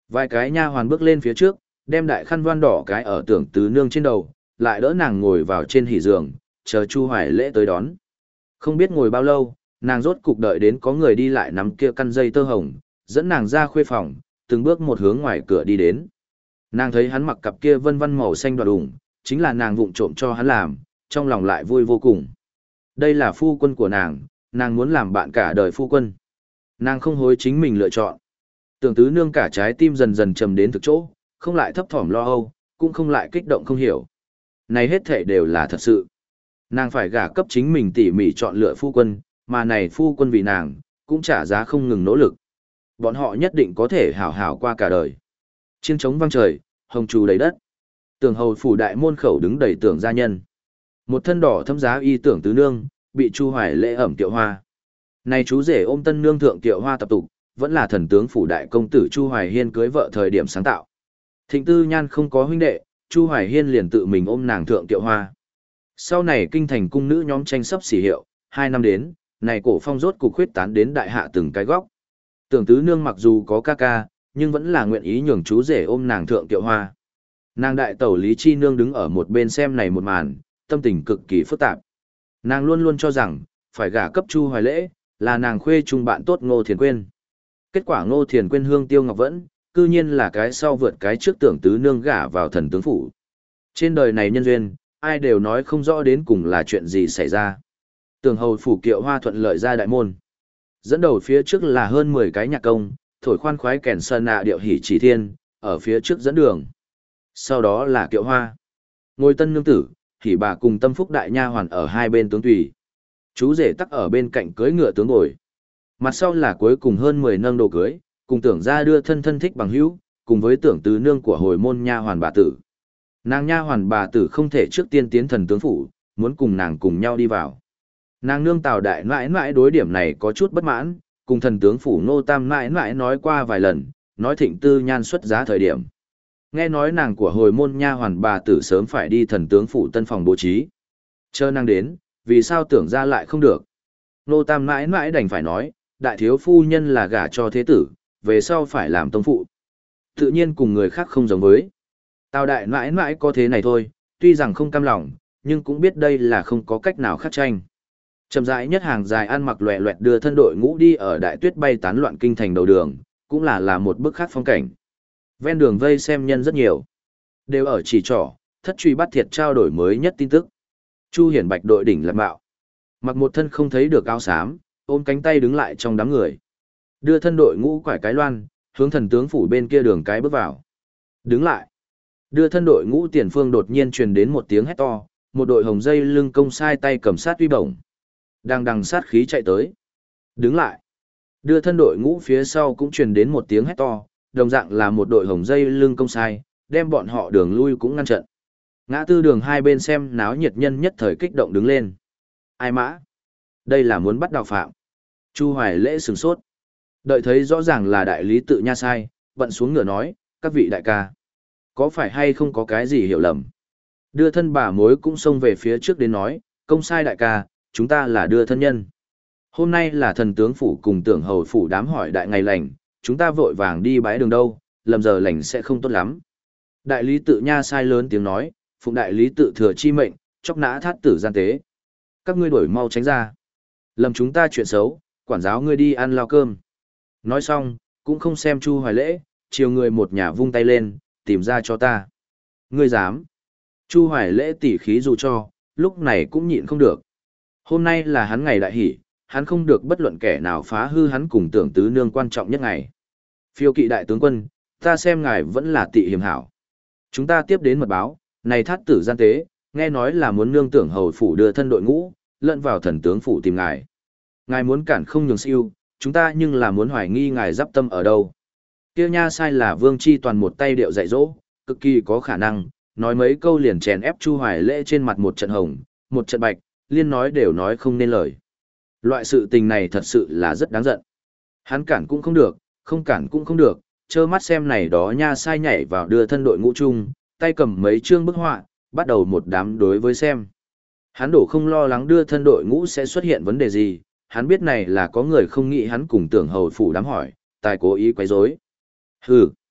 Vài cái nha hoàn bước lên phía trước, đem đại khăn voan đỏ cái ở tưởng tứ nương trên đầu, lại đỡ nàng ngồi vào trên hỉ giường, chờ Chu Hoài Lễ tới đón. Không biết ngồi bao lâu, nàng rốt cục đợi đến có người đi lại nắm kia căn dây tơ hồng, dẫn nàng ra khuê phòng, từng bước một hướng ngoài cửa đi đến. Nàng thấy hắn mặc cặp kia vân vân màu xanh đoạt đủng, chính là nàng vụng trộm cho hắn làm, trong lòng lại vui vô cùng. Đây là phu quân của nàng, nàng muốn làm bạn cả đời phu quân. Nàng không hối chính mình lựa chọn. Tưởng tứ nương cả trái tim dần dần trầm đến thực chỗ, không lại thấp thỏm lo âu, cũng không lại kích động không hiểu. Này hết thể đều là thật sự. Nàng phải gả cấp chính mình tỉ mỉ chọn lựa phu quân, mà này phu quân vì nàng, cũng trả giá không ngừng nỗ lực. Bọn họ nhất định có thể hảo hảo qua cả đời. Chiêng trống vang trời, hồng trù đầy đất. Tưởng hầu phủ đại môn khẩu đứng đầy tưởng gia nhân. Một thân đỏ thâm giá y tưởng tứ nương, bị Chu Hoài Lễ ẩm tiệu hoa. Này chú rể ôm tân nương thượng tiệu hoa tập tục, vẫn là thần tướng phủ đại công tử Chu Hoài Hiên cưới vợ thời điểm sáng tạo. Thịnh Tư Nhan không có huynh đệ, Chu Hoài Hiên liền tự mình ôm nàng thượng tiệu hoa. Sau này kinh thành cung nữ nhóm tranh sắp xỉ hiệu, hai năm đến, này cổ phong rốt cục khuyết tán đến đại hạ từng cái góc. Tưởng tứ nương mặc dù có ca ca, nhưng vẫn là nguyện ý nhường chú rể ôm nàng thượng tiệu hoa. Nàng đại tẩu Lý Chi Nương đứng ở một bên xem này một màn, tâm tình cực kỳ phức tạp. Nàng luôn luôn cho rằng, phải gả cấp Chu Hoài Lễ, là nàng khuê chung bạn tốt Ngô Thiền Quyên. Kết quả Ngô Thiền Quyên hương tiêu ngọc vẫn, cư nhiên là cái sau vượt cái trước tưởng tứ nương gả vào thần tướng phủ. Trên đời này nhân duyên, ai đều nói không rõ đến cùng là chuyện gì xảy ra. Tưởng hầu phủ kiệu hoa thuận lợi ra đại môn. Dẫn đầu phía trước là hơn mười cái nhạc công, thổi khoan khoái kèn sơn nạ điệu hỉ chỉ thiên, ở phía trước dẫn đường. Sau đó là kiệu hoa. Ngôi tân nương tử, hỉ bà cùng tâm phúc đại nha hoàn ở hai bên tướng tùy. Chú rể tắc ở bên cạnh cưới ngựa tướng ngồi. Mặt sau là cuối cùng hơn mười nâng đồ cưới, cùng tưởng ra đưa thân thân thích bằng hữu, cùng với tưởng tứ nương của hồi môn nha hoàn bà tử. Nàng nha hoàn bà tử không thể trước tiên tiến thần tướng phủ, muốn cùng nàng cùng nhau đi vào. Nàng nương Tào đại mãi mãi đối điểm này có chút bất mãn, cùng thần tướng phủ Nô Tam mãi mãi nói qua vài lần, nói Thịnh Tư Nhan xuất giá thời điểm. Nghe nói nàng của hồi môn nha hoàn bà tử sớm phải đi thần tướng phủ tân phòng bố trí. Chờ nàng đến, vì sao tưởng ra lại không được. Nô Tam mãi mãi đành phải nói, đại thiếu phu nhân là gả cho thế tử, về sau phải làm tông phụ. Tự nhiên cùng người khác không giống với. Tào đại mãi mãi có thế này thôi, tuy rằng không cam lòng, nhưng cũng biết đây là không có cách nào khác tranh. Chậm rãi nhất hàng dài ăn mặc loẹ loẹt đưa thân đội ngũ đi ở đại tuyết bay tán loạn kinh thành đầu đường, cũng là là một bức khác phong cảnh. Ven đường vây xem nhân rất nhiều, đều ở chỉ trỏ, thất truy bắt thiệt trao đổi mới nhất tin tức. Chu Hiển Bạch đội đỉnh lập bạo, mặc một thân không thấy được áo xám, ôm cánh tay đứng lại trong đám người. Đưa thân đội ngũ quải cái loan, hướng thần tướng phủ bên kia đường cái bước vào. Đứng lại. Đưa thân đội ngũ tiền phương đột nhiên truyền đến một tiếng hét to, một đội hồng dây lưng công sai tay cầm sát uy bổng. Đang đằng sát khí chạy tới. Đứng lại. Đưa thân đội ngũ phía sau cũng truyền đến một tiếng hét to, đồng dạng là một đội hồng dây lưng công sai, đem bọn họ đường lui cũng ngăn trận. Ngã tư đường hai bên xem náo nhiệt nhân nhất thời kích động đứng lên. Ai mã? Đây là muốn bắt đào phạm. Chu Hoài Lễ sửng sốt. Đợi thấy rõ ràng là đại lý tự nha sai, bận xuống ngựa nói, các vị đại ca. Có phải hay không có cái gì hiểu lầm? Đưa thân bà mối cũng xông về phía trước đến nói, công sai đại ca, chúng ta là đưa thân nhân. Hôm nay là thần tướng phủ cùng tưởng hầu phủ đám hỏi đại ngày lành, chúng ta vội vàng đi bái đường đâu, lầm giờ lành sẽ không tốt lắm. Đại lý tự nha sai lớn tiếng nói, phụng đại lý tự thừa chi mệnh, chóc nã thát tử gian tế. Các ngươi đuổi mau tránh ra. Lầm chúng ta chuyện xấu, quản giáo ngươi đi ăn lao cơm. Nói xong, cũng không xem Chu Hoài Lễ, chiều người một nhà vung tay lên, tìm ra cho ta. Ngươi dám. Chu Hoài Lễ tỉ khí dù cho, lúc này cũng nhịn không được. Hôm nay là hắn ngày đại hỷ, hắn không được bất luận kẻ nào phá hư hắn cùng tưởng tứ nương quan trọng nhất ngày. Phiêu kỵ đại tướng quân, ta xem ngài vẫn là tị hiểm hảo. Chúng ta tiếp đến mật báo, này thát tử gian tế, nghe nói là muốn nương tưởng hầu phủ đưa thân đội ngũ, lẫn vào thần tướng phủ tìm ngài. Ngài muốn cản không nhường siêu, chúng ta nhưng là muốn hoài nghi ngài giáp tâm ở đâu. Kêu nha sai là Vương Chi Toàn một tay điệu dạy dỗ, cực kỳ có khả năng, nói mấy câu liền chèn ép Chu Hoài Lễ trên mặt một trận hồng, một trận bạch, liên nói đều nói không nên lời. Loại sự tình này thật sự là rất đáng giận. Hắn cản cũng không được, không cản cũng không được, trơ mắt xem này đó nha sai nhảy vào đưa thân đội ngũ chung, tay cầm mấy chương bức họa, bắt đầu một đám đối với xem. Hắn đổ không lo lắng đưa thân đội ngũ sẽ xuất hiện vấn đề gì, hắn biết này là có người không nghĩ hắn cùng tưởng hầu phủ đám hỏi, tài cố ý quấy rối. Hừ,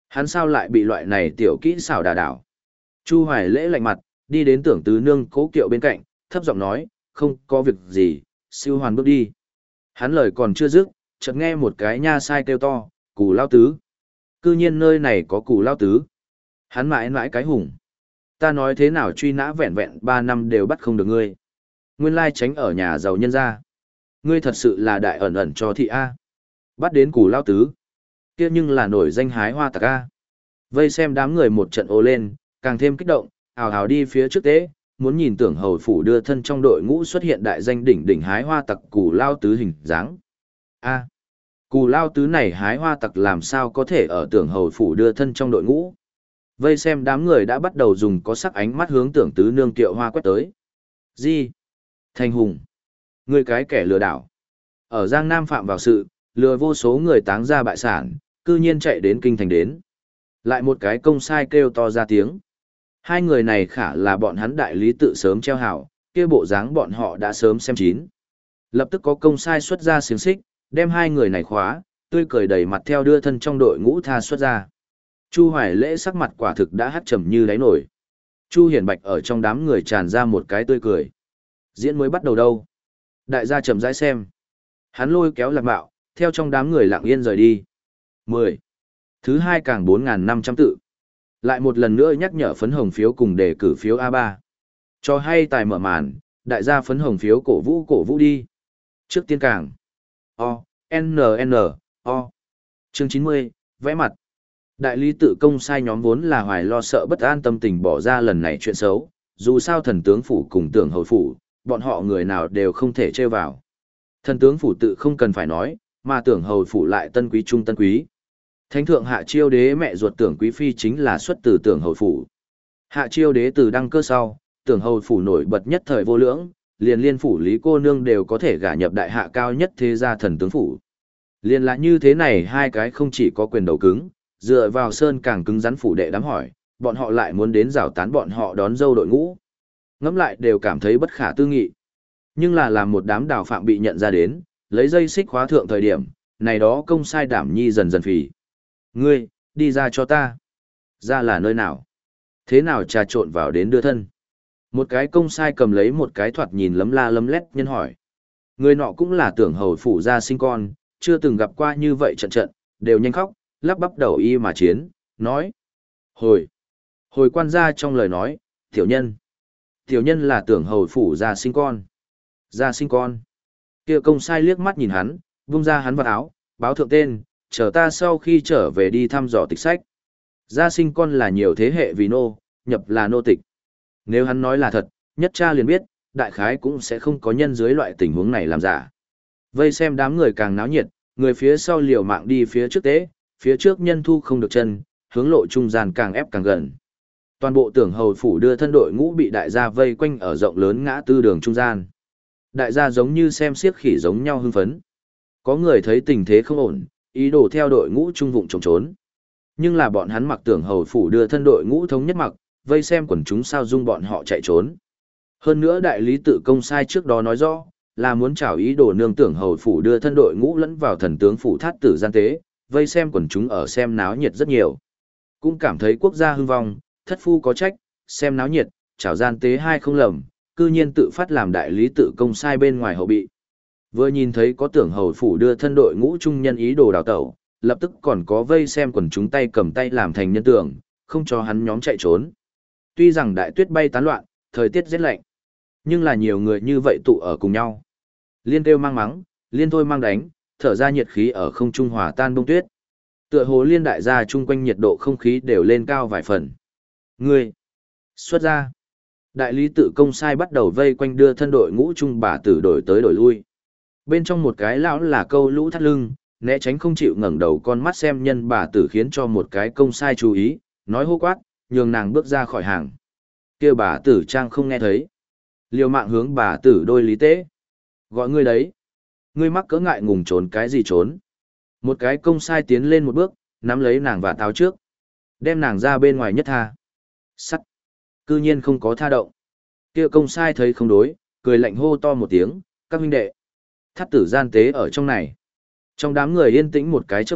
Hắn sao lại bị loại này tiểu kỹ xảo đả đảo? Chu Hoài Lễ lạnh mặt, đi đến Tưởng Tứ Nương Cố Kiệu bên cạnh, thấp giọng nói, không có việc gì, siêu hoàn bước đi. Hắn lời còn chưa dứt, chợt nghe một cái nha sai kêu to, Cù Lao Tứ. Cư nhiên nơi này có Cù Lao Tứ. Hắn mãi mãi cái hùng. Ta nói thế nào truy nã vẹn vẹn ba năm đều bắt không được ngươi. Nguyên lai tránh ở nhà giàu nhân gia. Ngươi thật sự là đại ẩn ẩn cho thị A. Bắt đến Cù Lao Tứ. Kia nhưng là nổi danh hái hoa tặc A. Vây xem đám người một trận ồ lên, càng thêm kích động, ào ào đi phía trước tế, muốn nhìn Tưởng Hầu phủ đưa thân trong đội ngũ xuất hiện đại danh đỉnh đỉnh hái hoa tặc Cù Lao Tứ hình dáng. A. Cù Lao Tứ này hái hoa tặc làm sao có thể ở Tưởng Hầu phủ đưa thân trong đội ngũ. Vây xem đám người đã bắt đầu dùng có sắc ánh mắt hướng Tưởng Tứ Nương Kiệu Hoa quét tới. Gì? Thanh Hùng. Người cái kẻ lừa đảo. Ở Giang Nam phạm vào sự, lừa vô số người táng ra bại sản, cư nhiên chạy đến kinh thành đến. Lại một cái công sai kêu to ra tiếng. Hai người này khả là bọn hắn đại lý tự sớm treo hảo, kia bộ dáng bọn họ đã sớm xem chín. Lập tức có công sai xuất ra xiềng xích, đem hai người này khóa, tươi cười đầy mặt theo đưa thân trong đội ngũ tha xuất ra. Chu Hoài Lễ sắc mặt quả thực đã hắt trầm như đáy nổi. Chu Hiển Bạch ở trong đám người tràn ra một cái tươi cười. Diễn mới bắt đầu đâu. Đại gia chậm rãi xem. Hắn lôi kéo Lạc Mạo, theo trong đám người lặng yên rời đi. mười. Thứ hai càng bốn nghìn năm trăm tự. Lại một lần nữa nhắc nhở phấn hồng phiếu cùng đề cử phiếu a ba. Cho hay tài mở màn, đại gia phấn hồng phiếu cổ vũ cổ vũ đi. Trước tiên càng. O, N N, O. Chương chín mươi, vẽ mặt. Đại lý tự công sai nhóm vốn là hoài lo sợ bất an tâm tình bỏ ra lần này chuyện xấu, dù sao thần tướng phủ cùng Tưởng Hầu phủ, bọn họ người nào đều không thể trêu vào. Thần tướng phủ tự không cần phải nói, mà Tưởng Hầu phủ lại tân quý trung tân quý. Thánh thượng Hạ Chiêu Đế mẹ ruột Tưởng Quý phi chính là xuất từ Tưởng Hầu phủ. Hạ Chiêu Đế từ đăng cơ sau, Tưởng Hầu phủ nổi bật nhất thời vô lưỡng, liền liên phủ Lý cô nương đều có thể gả nhập đại hạ cao nhất thế gia thần tướng phủ. Liên là như thế này hai cái không chỉ có quyền đầu cứng, dựa vào sơn càng cứng rắn phủ đệ đám hỏi, bọn họ lại muốn đến rào tán bọn họ đón dâu đội ngũ. Ngẫm lại đều cảm thấy bất khả tư nghị. Nhưng là làm một đám đào phạm bị nhận ra đến, lấy dây xích khóa thượng thời điểm, này đó công sai đảm nhi dần dần phì. Ngươi, đi ra cho ta. Ra là nơi nào? Thế nào trà trộn vào đến đưa thân? Một cái công sai cầm lấy một cái thoạt nhìn lấm la lấm lét nhân hỏi. Người nọ cũng là Tưởng Hầu phủ gia sinh con, chưa từng gặp qua như vậy trận trận, đều nhanh khóc, lắp bắp đầu y mà chiến, nói. Hồi, hồi quan gia trong lời nói, tiểu nhân. Tiểu nhân là Tưởng Hầu phủ gia sinh con. Gia sinh con. Kia công sai liếc mắt nhìn hắn, vung ra hắn vào áo, báo thượng tên, chờ ta sau khi trở về đi thăm dò tịch sách. Gia sinh con là nhiều thế hệ vì nô, nhập là nô tịch. Nếu hắn nói là thật, nhất cha liền biết, đại khái cũng sẽ không có nhân dưới loại tình huống này làm giả. Vây xem đám người càng náo nhiệt, người phía sau liều mạng đi phía trước tế, phía trước nhân thu không được chân, hướng lộ trung gian càng ép càng gần. Toàn bộ Tưởng Hầu phủ đưa thân đội ngũ bị đại gia vây quanh ở rộng lớn ngã tư đường trung gian. Đại gia giống như xem xiếc khỉ giống nhau hưng phấn. Có người thấy tình thế không ổn, ý đồ theo đội ngũ trung vụng trốn trốn. Nhưng là bọn hắn mặc Tưởng Hầu phủ đưa thân đội ngũ thống nhất mặc, vây xem quần chúng sao dung bọn họ chạy trốn. Hơn nữa đại lý tự công sai trước đó nói rõ, là muốn trảo ý đồ nương Tưởng Hầu phủ đưa thân đội ngũ lẫn vào thần tướng phủ thát tử gian tế, vây xem quần chúng ở xem náo nhiệt rất nhiều. Cũng cảm thấy quốc gia hưng vong, thất phu có trách, xem náo nhiệt, trảo gian tế hai không lầm, cư nhiên tự phát làm đại lý tự công sai bên ngoài hậu bị. Vừa nhìn thấy có Tưởng Hầu phủ đưa thân đội ngũ trung nhân ý đồ đào tẩu, lập tức còn có vây xem quần chúng tay cầm tay làm thành nhân tượng, không cho hắn nhóm chạy trốn. Tuy rằng đại tuyết bay tán loạn, thời tiết rét lạnh, nhưng là nhiều người như vậy tụ ở cùng nhau. Liên kêu mang mắng, liên thôi mang đánh, thở ra nhiệt khí ở không trung hòa tan bông tuyết. Tựa hồ liên đại gia chung quanh nhiệt độ không khí đều lên cao vài phần. Ngươi, xuất ra. Đại lý tự công sai bắt đầu vây quanh đưa thân đội ngũ trung bà tử đổi tới đổi lui. Bên trong một cái lão là câu lũ thắt lưng, né tránh không chịu ngẩng đầu con mắt xem nhân bà tử khiến cho một cái công sai chú ý, nói hô quát, nhường nàng bước ra khỏi hàng. Kia bà tử trang không nghe thấy. Liều mạng hướng bà tử đôi lý tế. Gọi ngươi đấy. Ngươi mắc cỡ ngại ngùng trốn cái gì trốn. Một cái công sai tiến lên một bước, nắm lấy nàng và táo trước. Đem nàng ra bên ngoài nhất tha. Sắt. Cư nhiên không có tha động. Kia công sai thấy không đối, cười lạnh hô to một tiếng, các huynh đệ. Thắt tử gian tế ở trong này. Trong đám người yên tĩnh một cái trước mắt,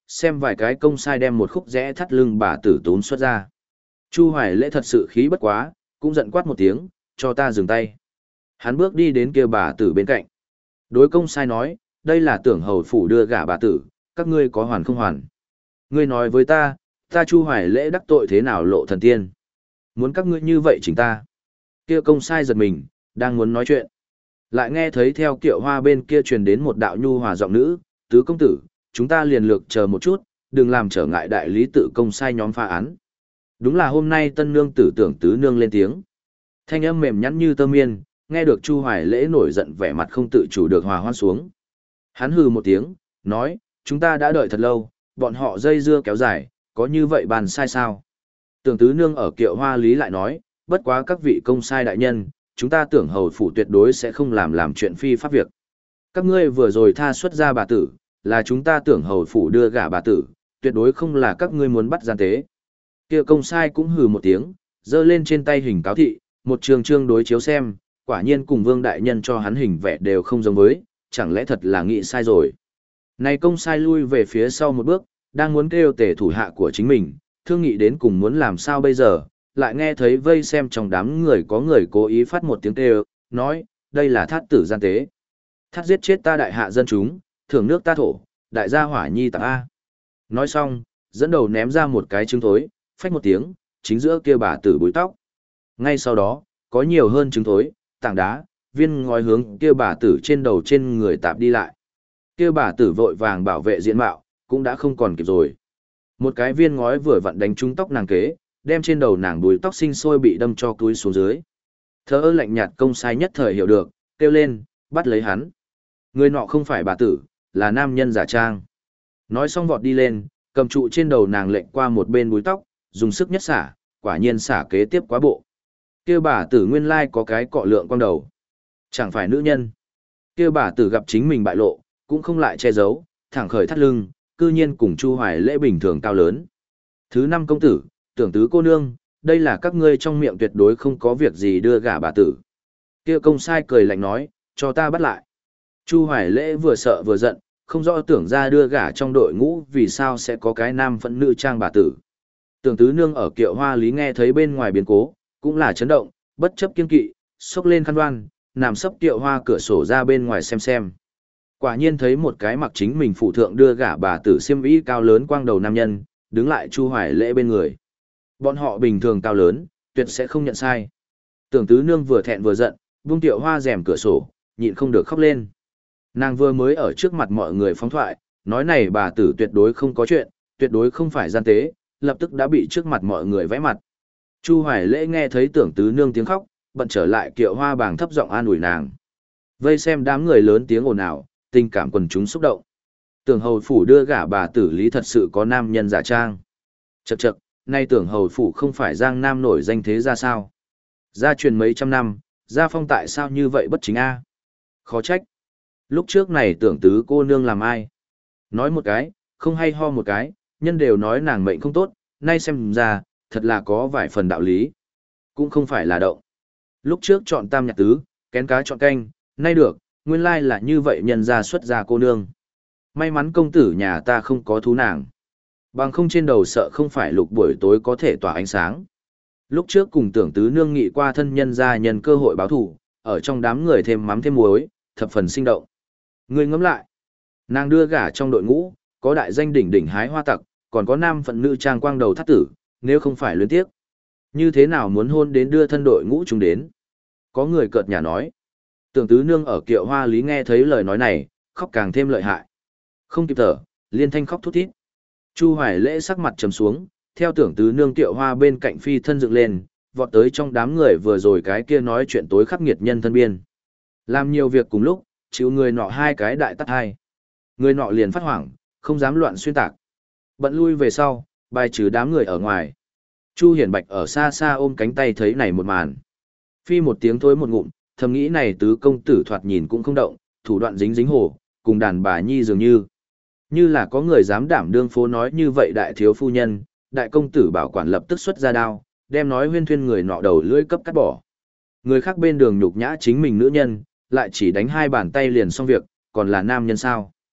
xem vài cái công sai đem một khúc rẽ thắt lưng bà tử tốn xuất ra. Chu Hoài Lễ thật sự khí bất quá, cũng giận quát một tiếng, cho ta dừng tay. Hắn bước đi đến kia bà tử bên cạnh. Đối công sai nói, đây là tưởng hầu phủ đưa gả bà tử, các ngươi có hoàn không hoàn. Ngươi nói với ta, ta Chu Hoài Lễ đắc tội thế nào lộ thần tiên. Muốn các ngươi như vậy chỉnh ta. Kia công sai giật mình, đang muốn nói chuyện. Lại nghe thấy theo kiệu hoa bên kia truyền đến một đạo nhu hòa giọng nữ, tứ công tử, chúng ta liền lược chờ một chút, đừng làm trở ngại đại lý tự công sai nhóm phá án. Đúng là hôm nay tân nương tử tưởng tứ nương lên tiếng. Thanh âm mềm nhắn như tơ miên, nghe được Chu Hoài Lễ nổi giận vẻ mặt không tự chủ được hòa hoan xuống. Hắn hừ một tiếng, nói, chúng ta đã đợi thật lâu, bọn họ dây dưa kéo dài, có như vậy bàn sai sao? Tưởng tứ nương ở kiệu hoa lý lại nói, bất quá các vị công sai đại nhân, chúng ta tưởng hầu phủ tuyệt đối sẽ không làm làm chuyện phi pháp việc. Các ngươi vừa rồi tha xuất ra bà tử, là chúng ta tưởng hầu phủ đưa gả bà tử, tuyệt đối không là các ngươi muốn bắt gian tế. Kia công sai cũng hừ một tiếng, giơ lên trên tay hình cáo thị, một trường trương đối chiếu xem, quả nhiên cùng vương đại nhân cho hắn hình vẽ đều không giống với, chẳng lẽ thật là nghĩ sai rồi. Này công sai lui về phía sau một bước, đang muốn kêu tể thủ hạ của chính mình, thương nghị đến cùng muốn làm sao bây giờ, lại nghe thấy vây xem trong đám người có người cố ý phát một tiếng kêu, nói, đây là thát tử gian tế. Thát giết chết ta đại hạ dân chúng, thưởng nước ta thổ, đại gia hỏa nhi tạp A. Nói xong, dẫn đầu ném ra một cái trứng thối, phách một tiếng, chính giữa kia bà tử búi tóc. Ngay sau đó, có nhiều hơn trứng thối, tảng đá, viên ngói hướng kia bà tử trên đầu trên người tạp đi lại. Kia bà tử vội vàng bảo vệ diện mạo, cũng đã không còn kịp rồi. Một cái viên ngói vừa vặn đánh trúng tóc nàng kế, đem trên đầu nàng búi tóc sinh sôi bị đâm cho túi xuống dưới. Thơ ơ lạnh nhạt công sai nhất thời hiểu được, kêu lên, bắt lấy hắn. Người nọ không phải bà tử, là nam nhân giả trang. Nói xong vọt đi lên, cầm trụ trên đầu nàng lệnh qua một bên búi tóc, dùng sức nhất xả, quả nhiên xả kế tiếp quá bộ. Kia bà tử nguyên lai có cái cọ lượng quang đầu. Chẳng phải nữ nhân. Kia bà tử gặp chính mình bại lộ, cũng không lại che giấu, thẳng khởi thắt lưng, cư nhiên cùng Chu Hoài Lễ bình thường cao lớn. Thứ năm công tử, tưởng tứ cô nương, đây là các ngươi trong miệng tuyệt đối không có việc gì đưa gả bà tử. Kia công sai cười lạnh nói, cho ta bắt lại. Chu Hoài Lễ vừa sợ vừa giận, không rõ tưởng ra đưa gả trong đội ngũ vì sao sẽ có cái nam phận nữ trang bà tử. Tưởng tứ nương ở kiệu hoa lý nghe thấy bên ngoài biến cố, cũng là chấn động, bất chấp kiên kỵ, xốc lên khăn đoan, nằm sấp kiệu hoa cửa sổ ra bên ngoài xem xem. Quả nhiên thấy một cái mặc chính mình phụ thượng đưa gả bà tử xiêm y cao lớn quang đầu nam nhân, đứng lại Chu Hoài Lễ bên người. Bọn họ bình thường cao lớn, tuyệt sẽ không nhận sai. Tưởng tứ nương vừa thẹn vừa giận, buông kiệu hoa rèm cửa sổ, nhịn không được khóc lên. Nàng vừa mới ở trước mặt mọi người phóng thoại, nói này bà tử tuyệt đối không có chuyện, tuyệt đối không phải gian tế, lập tức đã bị trước mặt mọi người vẽ mặt. Chu Hoài Lễ nghe thấy tưởng tứ nương tiếng khóc, bận trở lại kiệu hoa bàng thấp giọng an ủi nàng. Vây xem đám người lớn tiếng ồn ào, tình cảm quần chúng xúc động. Tưởng hầu phủ đưa gả bà tử lý thật sự có nam nhân giả trang. Chậc chậc, nay tưởng hầu phủ không phải giang nam nổi danh thế ra sao? Gia truyền mấy trăm năm, gia phong tại sao như vậy bất chính a? Khó trách. Lúc trước này tưởng tứ cô nương làm ai? Nói một cái, không hay ho một cái, nhân đều nói nàng mệnh không tốt, nay xem ra, thật là có vài phần đạo lý. Cũng không phải là động. Lúc trước chọn tam nhạc tứ, kén cá chọn canh, nay được, nguyên lai là như vậy nhân ra xuất gia cô nương. May mắn công tử nhà ta không có thú nàng. Bằng không trên đầu sợ không phải lục buổi tối có thể tỏa ánh sáng. Lúc trước cùng tưởng tứ nương nghị qua thân nhân gia nhân cơ hội báo thủ, ở trong đám người thêm mắm thêm muối, thập phần sinh động. Người ngẫm lại, nàng đưa gả trong đội ngũ, có đại danh đỉnh đỉnh hái hoa tặc, còn có nam phận nữ trang quang đầu thắt tử, nếu không phải luyến tiếc. Như thế nào muốn hôn đến đưa thân đội ngũ chúng đến? Có người cợt nhà nói. Tưởng tứ nương ở kiệu hoa lý nghe thấy lời nói này, khóc càng thêm lợi hại. Không kịp thở, liên thanh khóc thút thít. Chu Hoài Lễ sắc mặt trầm xuống, theo tưởng tứ nương kiệu hoa bên cạnh phi thân dựng lên, vọt tới trong đám người vừa rồi cái kia nói chuyện tối khắc nghiệt nhân thân biên. Làm nhiều việc cùng lúc, chịu người nọ hai cái đại tắt hai. Người nọ liền phát hoảng, không dám loạn xuyên tạc. Bận lui về sau, bài trừ đám người ở ngoài. Chu Hiển Bạch ở xa xa ôm cánh tay thấy này một màn. Phi một tiếng thối một ngụm, thầm nghĩ này tứ công tử thoạt nhìn cũng không động, thủ đoạn dính dính hồ, cùng đàn bà nhi dường như. Như là có người dám đảm đương phố nói như vậy đại thiếu phu nhân, đại công tử bảo quản lập tức xuất ra đao, đem nói huyên thuyên người nọ đầu lưỡi cấp cắt bỏ. Người khác bên đường nhục nhã chính mình nữ nhân, lại chỉ đánh hai bàn tay liền xong việc, còn là nam nhân sao.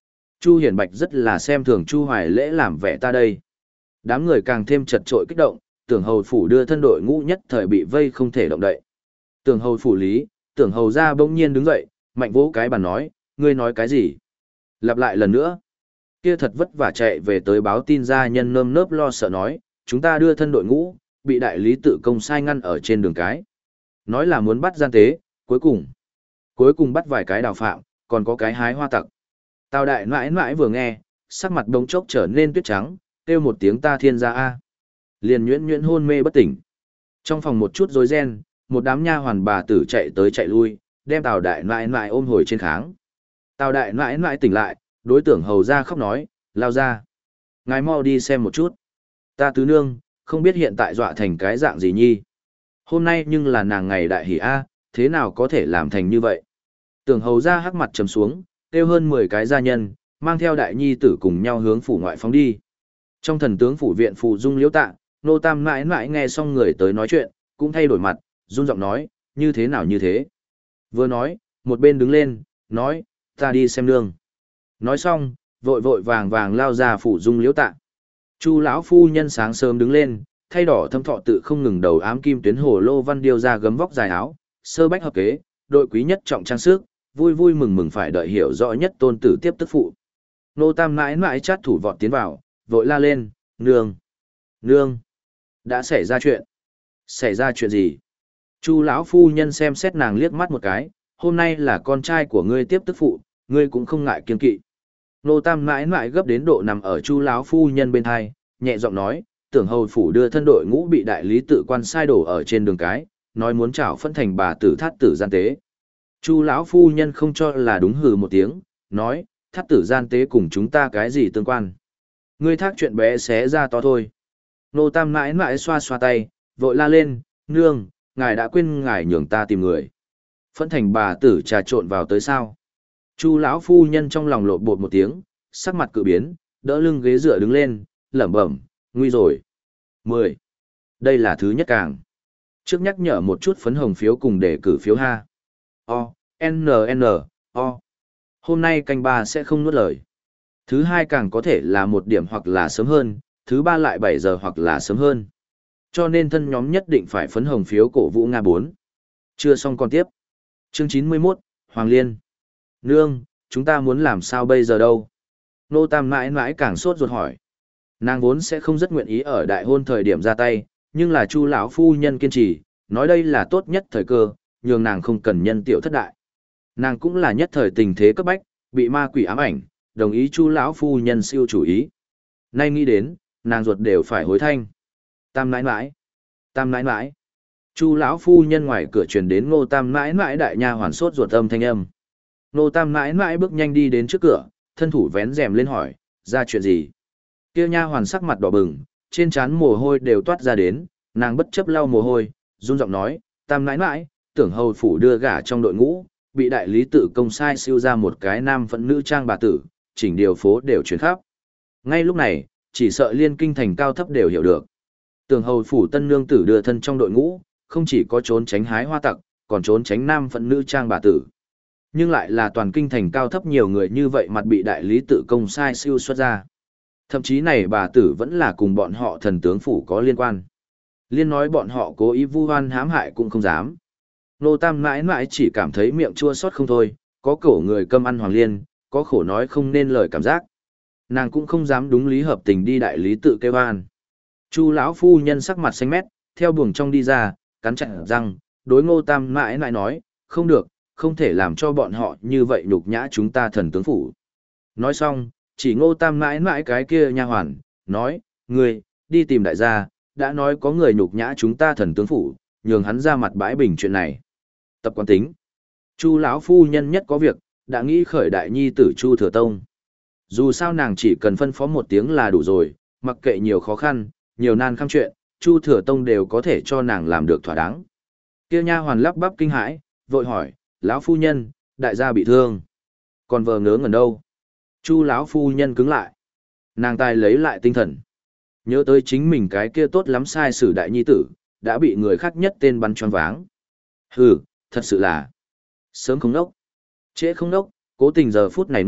Chu Hiển Bạch rất là xem thường Chu Hoài Lễ làm vẻ ta đây. Đám người càng thêm chật trội kích động, tưởng hầu phủ đưa thân đội ngũ nhất thời bị vây không thể động đậy. Tưởng hầu phủ lý, tưởng hầu ra bỗng nhiên đứng dậy, mạnh vỗ cái bàn nói, ngươi nói cái gì? Lặp lại lần nữa. Kia thật vất vả chạy về tới báo tin gia nhân nơm nớp lo sợ nói, chúng ta đưa thân đội ngũ, bị đại lý tự công sai ngăn ở trên đường cái. Nói là muốn bắt gian tế, cuối cùng. Cuối cùng bắt vài cái đào phạm, còn có cái hái hoa tặc. Tào đại nãi nãi vừa nghe, sắc mặt đống chốc trở nên tuyết trắng, kêu một tiếng ta thiên gia a. Liền nhuyễn nhuyễn hôn mê bất tỉnh. Trong phòng một chút rối ren, một đám nha hoàn bà tử chạy tới chạy lui, đem Tào đại nãi nãi ôm hồi trên kháng. Tào đại nãi nãi tỉnh lại, đối tượng hầu ra khóc nói, lao ra. Ngài mau đi xem một chút. Ta tứ nương, không biết hiện tại dọa thành cái dạng gì nhi. Hôm nay nhưng là nàng ngày đại hỷ a, thế nào có thể làm thành như vậy? Tưởng hầu ra hắc mặt trầm xuống, kêu hơn mười cái gia nhân, mang theo đại nhi tử cùng nhau hướng phủ ngoại phóng đi. Trong thần tướng phủ viện phụ dung liễu tạ, nô tam mãi mãi nghe xong người tới nói chuyện, cũng thay đổi mặt, run giọng nói, như thế nào như thế? Vừa nói, một bên đứng lên, nói, ta đi xem nương. Nói xong, vội vội vàng vàng lao ra phủ dung liễu tạ. Chu lão phu nhân sáng sớm đứng lên, thay đỏ thâm thọ tự không ngừng đầu ám kim tuyến hồ lô văn điêu ra gấm vóc dài áo, sơ bách hợp kế, đội quý nhất trọng trang sức, vui vui mừng mừng phải đợi hiểu rõ nhất tôn tử tiếp tức phụ. Nô tam mãi mãi chát thủ vọt tiến vào, vội la lên, nương, nương, đã xảy ra chuyện. Xảy ra chuyện gì? Chu lão phu nhân xem xét nàng liếc mắt một cái, hôm nay là con trai của ngươi tiếp tức phụ, ngươi cũng không ngại kiên kỵ. Nô tam mãi mãi gấp đến độ nằm ở chu lão phu nhân bên hai, nhẹ giọng nói, tưởng hầu phủ đưa thân đội ngũ bị đại lý tự quan sai đổ ở trên đường cái, nói muốn trảo phân thành bà tử thát tử gian tế. Chu lão phu nhân không cho là đúng hừ một tiếng, nói, thát tử gian tế cùng chúng ta cái gì tương quan. Ngươi thác chuyện bé xé ra to thôi. Nô tam mãi mãi xoa xoa tay, vội la lên, nương, ngài đã quên ngài nhường ta tìm người. Phân thành bà tử trà trộn vào tới sao. Chu lão phu nhân trong lòng lộn bột một tiếng, sắc mặt cự biến, đỡ lưng ghế dựa đứng lên, lẩm bẩm, nguy rồi. mười. Đây là thứ nhất càng. Trước nhắc nhở một chút phấn hồng phiếu cùng để cử phiếu ha. O, N, N, O. Hôm nay canh ba sẽ không nuốt lời. Thứ hai càng có thể là một điểm hoặc là sớm hơn, thứ ba lại bảy giờ hoặc là sớm hơn. Cho nên thân nhóm nhất định phải phấn hồng phiếu cổ vũ Nga bốn. Chưa xong còn tiếp. Chương chín mươi mốt, Hoàng Liên. Nương, chúng ta muốn làm sao bây giờ đâu? Nô Tam mãi mãi càng sốt ruột hỏi. Nàng vốn sẽ không rất nguyện ý ở đại hôn thời điểm ra tay, nhưng là Chu lão phu nhân kiên trì, nói đây là tốt nhất thời cơ, nhường nàng không cần nhân tiểu thất đại. Nàng cũng là nhất thời tình thế cấp bách, bị ma quỷ ám ảnh, đồng ý Chu lão phu nhân siêu chủ ý. Nay nghĩ đến, nàng ruột đều phải hối thanh. Tam nãi nãi, tam nãi nãi. Chu lão phu nhân ngoài cửa truyền đến Ngô Tam nãi nãi đại nha hoàn sốt ruột âm thanh âm. Ngô Tam nãi nãi bước nhanh đi đến trước cửa, thân thủ vén rèm lên hỏi, ra chuyện gì? Kia nha hoàn sắc mặt đỏ bừng, trên trán mồ hôi đều toát ra đến, nàng bất chấp lau mồ hôi, run giọng nói, Tam nãi nãi, tưởng hầu phủ đưa gả trong đội ngũ, bị đại lý tự công sai siêu ra một cái nam phận nữ trang bà tử, chỉnh điều phố đều chuyển khắp. Ngay lúc này, chỉ sợ liên kinh thành cao thấp đều hiểu được. Tưởng hầu phủ tân nương tử đưa thân trong đội ngũ, không chỉ có trốn tránh hái hoa tặc, còn trốn tránh nam phận nữ trang bà tử. Nhưng lại là toàn kinh thành cao thấp nhiều người như vậy mặt bị đại lý tự công sai siêu xuất ra. Thậm chí này bà tử vẫn là cùng bọn họ thần tướng phủ có liên quan. Liên nói bọn họ cố ý vu oan hãm hại cũng không dám. Nô Tam mãi mãi chỉ cảm thấy miệng chua xót không thôi, có cổ người câm ăn Hoàng Liên, có khổ nói không nên lời cảm giác. Nàng cũng không dám đúng lý hợp tình đi đại lý tự kêu oan. Chu lão phu nhân sắc mặt xanh mét, theo buồng trong đi ra, cắn chặt răng, đối Ngô Tam mãi mãi nói, không được, không thể làm cho bọn họ như vậy nhục nhã chúng ta thần tướng phủ. Nói xong, chỉ Ngô Tam mãi mãi cái kia nha hoàn, nói, ngươi, đi tìm đại gia, đã nói có người nhục nhã chúng ta thần tướng phủ, nhường hắn ra mặt bãi bình chuyện này. Tập quán tính. Chu lão phu nhân nhất có việc, đã nghĩ khởi đại nhi tử Chu Thừa Tông. Dù sao nàng chỉ cần phân phó một tiếng là đủ rồi, mặc kệ nhiều khó khăn, nhiều nan khăm chuyện, Chu Thừa Tông đều có thể cho nàng làm được thỏa đáng. Kia nha hoàn lắp bắp kinh hãi, vội hỏi, lão phu nhân, đại gia bị thương, còn vờ ngớ ngẩn đâu? Chu lão phu nhân cứng lại, nàng tài lấy lại tinh thần, nhớ tới chính mình cái kia tốt lắm sai sử đại nhi tử, đã bị người khác nhất tên bắn choáng váng. Hừ, thật sự là sớm không nốc, trễ không nốc, cố tình giờ phút này nốc,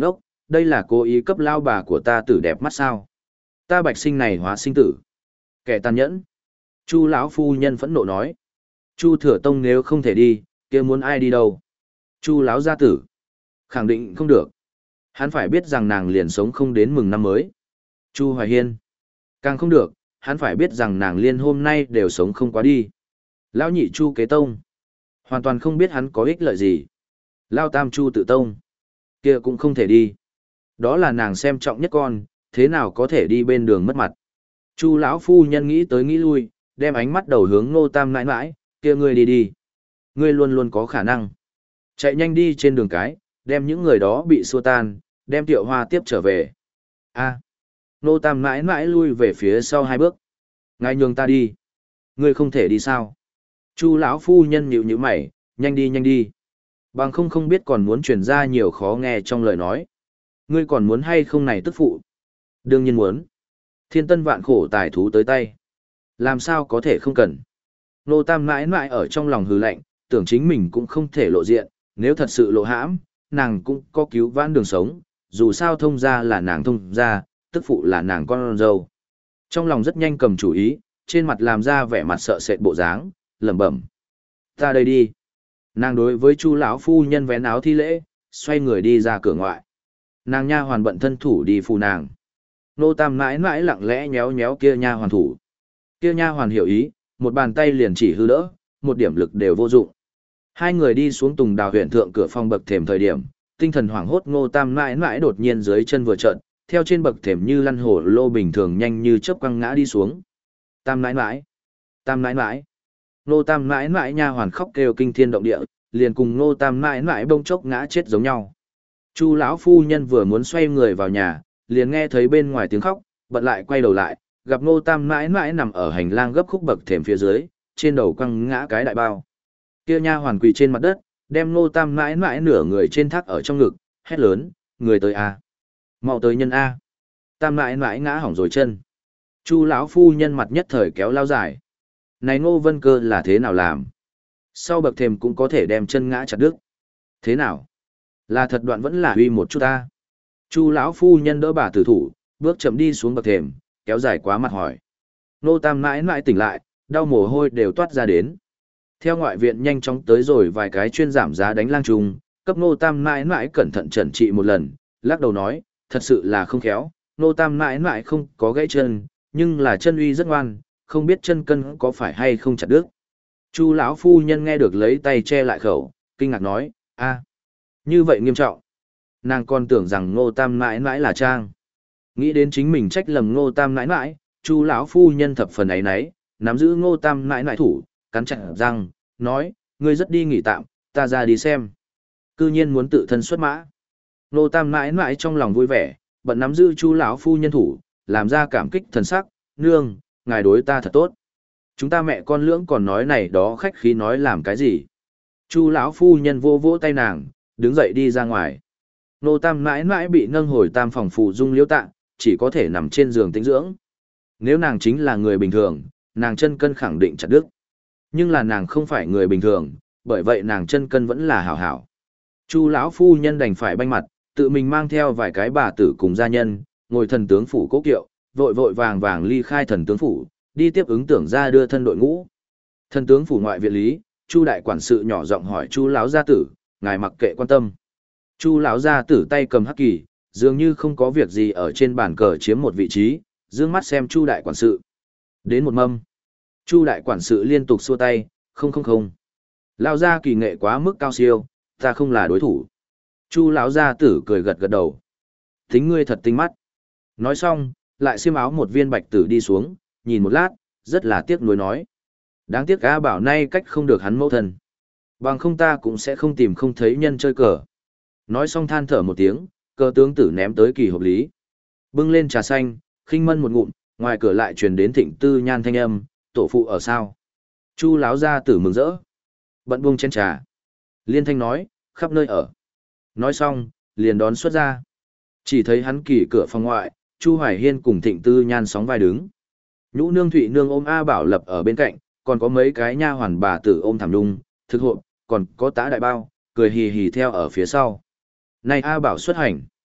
đây là cố ý cấp lao bà của ta tử đẹp mắt sao? Ta bạch sinh này hóa sinh tử. Kẻ tàn nhẫn. Chu lão phu nhân phẫn nộ nói. Chu Thừa Tông nếu không thể đi, kia muốn ai đi đâu? Chu lão gia tử. Khẳng định không được. Hắn phải biết rằng nàng liền sống không đến mừng năm mới. Chu Hoài Hiên. Càng không được, hắn phải biết rằng nàng liên hôm nay đều sống không quá đi. Lão nhị Chu Kế Tông. Hoàn toàn không biết hắn có ích lợi gì. Lao tam Chu Tự Tông. Kia cũng không thể đi. Đó là nàng xem trọng nhất con, thế nào có thể đi bên đường mất mặt. Chu lão phu nhân nghĩ tới nghĩ lui, đem ánh mắt đầu hướng Ngô Tam nãi nãi, kia ngươi đi đi. Ngươi luôn luôn có khả năng. Chạy nhanh đi trên đường cái, đem những người đó bị xua tan, đem Tiệu Hoa tiếp trở về. A. Ngô Tam nãi nãi lui về phía sau hai bước. Ngài nhường ta đi. Ngươi không thể đi sao? Chu lão phu nhân nhíu nhíu mày, nhanh đi nhanh đi. Bằng không không biết còn muốn truyền ra nhiều khó nghe trong lời nói. Ngươi còn muốn hay không này tức phụ? Đương nhiên muốn. Thiên tân vạn khổ tài thú tới tay. Làm sao có thể không cần? Nô Tam mãi mãi ở trong lòng hừ lạnh, tưởng chính mình cũng không thể lộ diện, nếu thật sự lộ hãm, nàng cũng có cứu vãn đường sống, dù sao thông ra là nàng thông ra, tức phụ là nàng con dâu. Trong lòng rất nhanh cầm chủ ý, trên mặt làm ra vẻ mặt sợ sệt bộ dáng, lẩm bẩm. Ta đây đi. Nàng đối với Chu lão phu nhân vén áo thi lễ, xoay người đi ra cửa ngoại. Nàng nha hoàn bận thân thủ đi phù nàng. Nô Tam mãi mãi lặng lẽ nhéo nhéo kia nha hoàn thủ. Kia nha hoàn hiểu ý, một bàn tay liền chỉ hư đỡ, một điểm lực đều vô dụng. Hai người đi xuống Tùng Đào huyện thượng cửa phòng bậc thềm thời điểm, tinh thần hoảng hốt Ngô Tam mãi mãi đột nhiên dưới chân vừa trợn, theo trên bậc thềm như lăn hổ lô bình thường nhanh như chớp quăng ngã đi xuống. Tam mãi mãi, Tam mãi mãi. Ngô Tam mãi mãi nha hoàn khóc kêu kinh thiên động địa, liền cùng Ngô Tam mãi mãi bông chốc ngã chết giống nhau. Chu lão phu nhân vừa muốn xoay người vào nhà, liền nghe thấy bên ngoài tiếng khóc, bận lại quay đầu lại, gặp Ngô Tam mãi mãi nằm ở hành lang gấp khúc bậc thềm phía dưới, trên đầu quăng ngã cái đại bao. Kia nha hoàn quỳ trên mặt đất, đem Ngô Tam mãi mãi nửa người trên thác ở trong ngực, hét lớn, người tới a, mau tới nhân a. Tam mãi mãi ngã hỏng rồi chân. Chu lão phu nhân mặt nhất thời kéo lao dài. Này Ngô Vân Cơ là thế nào làm? Sau bậc thềm cũng có thể đem chân ngã chặt đứt. Thế nào? Là thật đoạn vẫn là uy một chút ta. Chu lão phu nhân đỡ bà tử thủ, bước chậm đi xuống bậc thềm, kéo dài quá mặt hỏi. Nô Tam mãi mãi tỉnh lại, đau mồ hôi đều toát ra đến. Theo ngoại viện nhanh chóng tới rồi vài cái chuyên giảm giá đánh lang trùng, cấp Nô Tam mãi mãi cẩn thận trần trị một lần, lắc đầu nói, thật sự là không khéo, Nô Tam mãi mãi không có gãy chân, nhưng là chân uy rất ngoan, không biết chân cân có phải hay không chặt đứt. Chu lão phu nhân nghe được lấy tay che lại khẩu, kinh ngạc nói, a, như vậy nghiêm trọng. Nàng còn tưởng rằng Ngô Tam mãi mãi là trang. Nghĩ đến chính mình trách lầm Ngô Tam mãi mãi, Chu lão phu nhân thập phần ấy nấy, nắm giữ Ngô Tam mãi mãi thủ, cắn chặt răng, nói, ngươi rất đi nghỉ tạm, ta ra đi xem. Cư nhiên muốn tự thân xuất mã. Ngô Tam mãi mãi trong lòng vui vẻ, bận nắm giữ Chu lão phu nhân thủ, làm ra cảm kích thần sắc, nương, ngài đối ta thật tốt. Chúng ta mẹ con lưỡng còn nói này đó khách khí nói làm cái gì. Chu lão phu nhân vô vỗ tay nàng, đứng dậy đi ra ngoài. Nô Tam mãi mãi bị nâng hồi tam phòng phụ dung liễu tạ, chỉ có thể nằm trên giường tĩnh dưỡng. Nếu nàng chính là người bình thường, nàng chân cân khẳng định chặt đứt. Nhưng là nàng không phải người bình thường, bởi vậy nàng chân cân vẫn là hảo hảo. Chu lão phu nhân đành phải banh mặt, tự mình mang theo vài cái bà tử cùng gia nhân, ngồi thần tướng phủ cố kiệu, vội vội vàng vàng ly khai thần tướng phủ, đi tiếp ứng tưởng ra đưa thân đội ngũ. Thần tướng phủ ngoại viện lý, Chu đại quản sự nhỏ giọng hỏi Chu lão gia tử, ngài mặc kệ quan tâm. Chu lão gia tử tay cầm hắc kỳ, dường như không có việc gì ở trên bàn cờ chiếm một vị trí, dương mắt xem Chu đại quản sự. Đến một mâm. Chu đại quản sự liên tục xua tay, không không không. Lão gia kỳ nghệ quá mức cao siêu, ta không là đối thủ. Chu lão gia tử cười gật gật đầu. Tính ngươi thật tinh mắt. Nói xong, lại xiêm áo một viên bạch tử đi xuống, nhìn một lát, rất là tiếc nuối nói. Đáng tiếc A Bảo nay cách không được hắn mẫu thân. Bằng không ta cũng sẽ không tìm không thấy nhân chơi cờ. Nói xong than thở một tiếng, cờ tướng tử ném tới kỳ hợp lý. Bưng lên trà xanh, khinh mân một ngụm, ngoài cửa lại truyền đến Thịnh Tư Nhan thanh âm, tổ phụ ở sao? Chu láo gia tử mừng rỡ. Bận buông chén trà. Liên thanh nói, khắp nơi ở. Nói xong, liền đón xuất ra. Chỉ thấy hắn kỳ cửa phòng ngoại, Chu Hoài Hiên cùng Thịnh Tư Nhan sóng vai đứng. Nhũ nương Thụy nương ôm A Bảo lập ở bên cạnh, còn có mấy cái nha hoàn bà tử ôm Thảm Nhung, thực hộ, còn có Tá Đại Bao, cười hì hì theo ở phía sau. Này A Bảo xuất hành.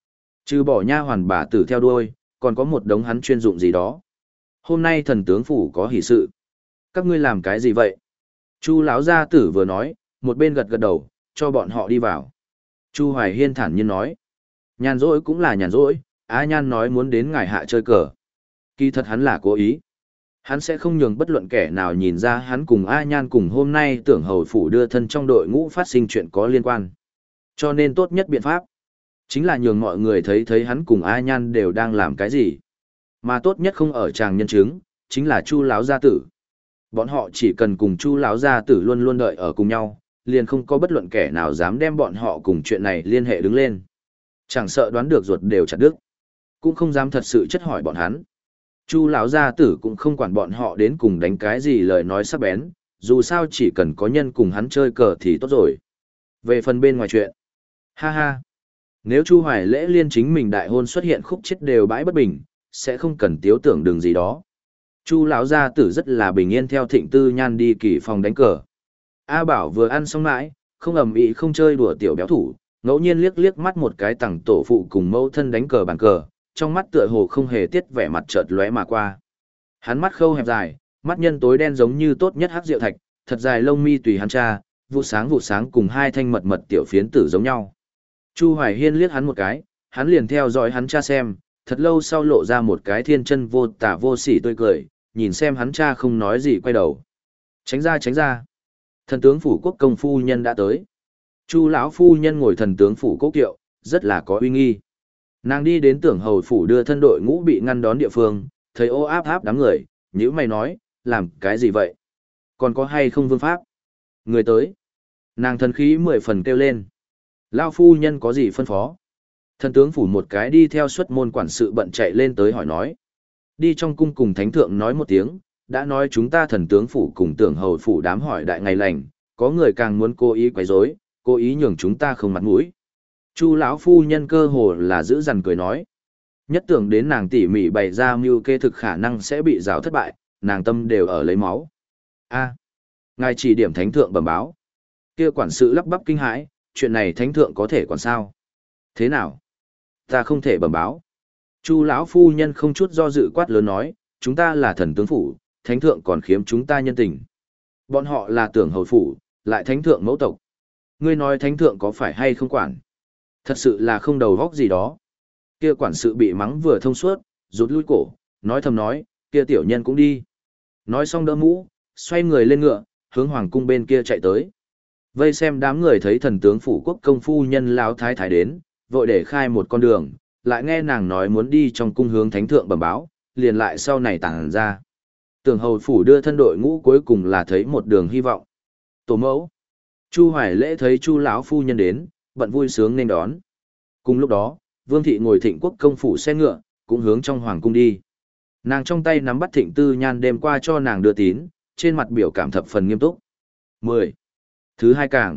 Trừ bỏ nha hoàn bà tử theo đuôi, còn có một đống hắn chuyên dụng gì đó. Hôm nay thần tướng phủ có hỷ sự. Các ngươi làm cái gì vậy? Chu lão gia tử vừa nói, một bên gật gật đầu, cho bọn họ đi vào. Chu Hoài Hiên thản nhiên nói. Nhàn rỗi cũng là nhàn rỗi, A Nhan nói muốn đến ngài hạ chơi cờ. Kỳ thật hắn là cố ý. Hắn sẽ không nhường bất luận kẻ nào nhìn ra hắn cùng A Nhan cùng hôm nay tưởng hầu phủ đưa thân trong đội ngũ phát sinh chuyện có liên quan. Cho nên tốt nhất biện pháp, chính là nhường mọi người thấy thấy hắn cùng A Nhan đều đang làm cái gì. Mà tốt nhất không ở tràng nhân chứng, chính là Chu lão gia tử. Bọn họ chỉ cần cùng Chu lão gia tử luôn luôn đợi ở cùng nhau, liền không có bất luận kẻ nào dám đem bọn họ cùng chuyện này liên hệ đứng lên. Chẳng sợ đoán được ruột đều chặt đứt, cũng không dám thật sự chất hỏi bọn hắn. Chu lão gia tử cũng không quản bọn họ đến cùng đánh cái gì lời nói sắc bén, dù sao chỉ cần có nhân cùng hắn chơi cờ thì tốt rồi. Về phần bên ngoài chuyện, ha ha, nếu Chu Hoài Lễ liên chính mình đại hôn xuất hiện khúc chết đều bãi bất bình, sẽ không cần tiếu tưởng đường gì đó. Chu lão gia tử rất là bình yên theo Thịnh Tư Nhan đi kỳ phòng đánh cờ. A Bảo vừa ăn xong mãi, không ầm ĩ không chơi đùa tiểu béo thủ, ngẫu nhiên liếc liếc mắt một cái tằng tổ phụ cùng mẫu thân đánh cờ bàn cờ, trong mắt tựa hồ không hề tiết vẻ mặt chợt lóe mà qua. Hắn mắt khâu hẹp dài, mắt nhân tối đen giống như tốt nhất hắc rượu thạch, thật dài lông mi tùy hắn cha, vụ sáng vụ sáng cùng hai thanh mật mật tiểu phiến tử giống nhau. Chu Hoài Hiên liếc hắn một cái, hắn liền theo dõi hắn cha xem, thật lâu sau lộ ra một cái thiên chân vô tả vô sỉ tươi cười, nhìn xem hắn cha không nói gì quay đầu. Tránh ra tránh ra. Thần tướng phủ quốc công phu nhân đã tới. Chu lão phu nhân ngồi thần tướng phủ cố kiệu, rất là có uy nghi. Nàng đi đến tưởng hầu phủ đưa thân đội ngũ bị ngăn đón địa phương, thấy ô áp áp đám người, nhữ mày nói, làm cái gì vậy? Còn có hay không vương pháp? Người tới. Nàng thần khí mười phần kêu lên. Lao phu nhân có gì phân phó? Thần tướng phủ một cái đi theo xuất môn quản sự bận chạy lên tới hỏi nói. Đi trong cung cùng thánh thượng nói một tiếng, đã nói chúng ta thần tướng phủ cùng tưởng hầu phủ đám hỏi đại ngày lành, có người càng muốn cố ý quấy rối, cố ý nhường chúng ta không mặt mũi. Chu lão phu nhân cơ hồ là giữ dằn cười nói. Nhất tưởng đến nàng tỉ mỉ bày ra mưu kê thực khả năng sẽ bị rào thất bại, nàng tâm đều ở lấy máu. A, ngài chỉ điểm thánh thượng bẩm báo. Kia quản sự lắp bắp kinh hãi, chuyện này thánh thượng có thể còn sao? Thế nào? Ta không thể bẩm báo. Chu lão phu nhân không chút do dự quát lớn nói, chúng ta là thần tướng phủ, thánh thượng còn khiếm chúng ta nhân tình. Bọn họ là tưởng hầu phủ, lại thánh thượng mẫu tộc. Ngươi nói thánh thượng có phải hay không quản? Thật sự là không đầu góc gì đó. Kia quản sự bị mắng vừa thông suốt, rút lui cổ, nói thầm nói, kia tiểu nhân cũng đi. Nói xong đỡ mũ, xoay người lên ngựa, hướng hoàng cung bên kia chạy tới. Vây xem đám người thấy thần tướng phủ quốc công phu nhân lão thái thái đến, vội để khai một con đường, lại nghe nàng nói muốn đi trong cung hướng thánh thượng bẩm báo, liền lại sau này tản ra. Tưởng hầu phủ đưa thân đội ngũ cuối cùng là thấy một đường hy vọng. Tổ mẫu. Chu Hoài Lễ thấy Chu lão phu nhân đến, bận vui sướng nên đón. Cùng lúc đó, Vương thị ngồi Thịnh Quốc công phủ xe ngựa, cũng hướng trong hoàng cung đi. Nàng trong tay nắm bắt Thịnh Tư Nhan đêm qua cho nàng đưa tín, trên mặt biểu cảm thập phần nghiêm túc. mười. Thứ hai càng.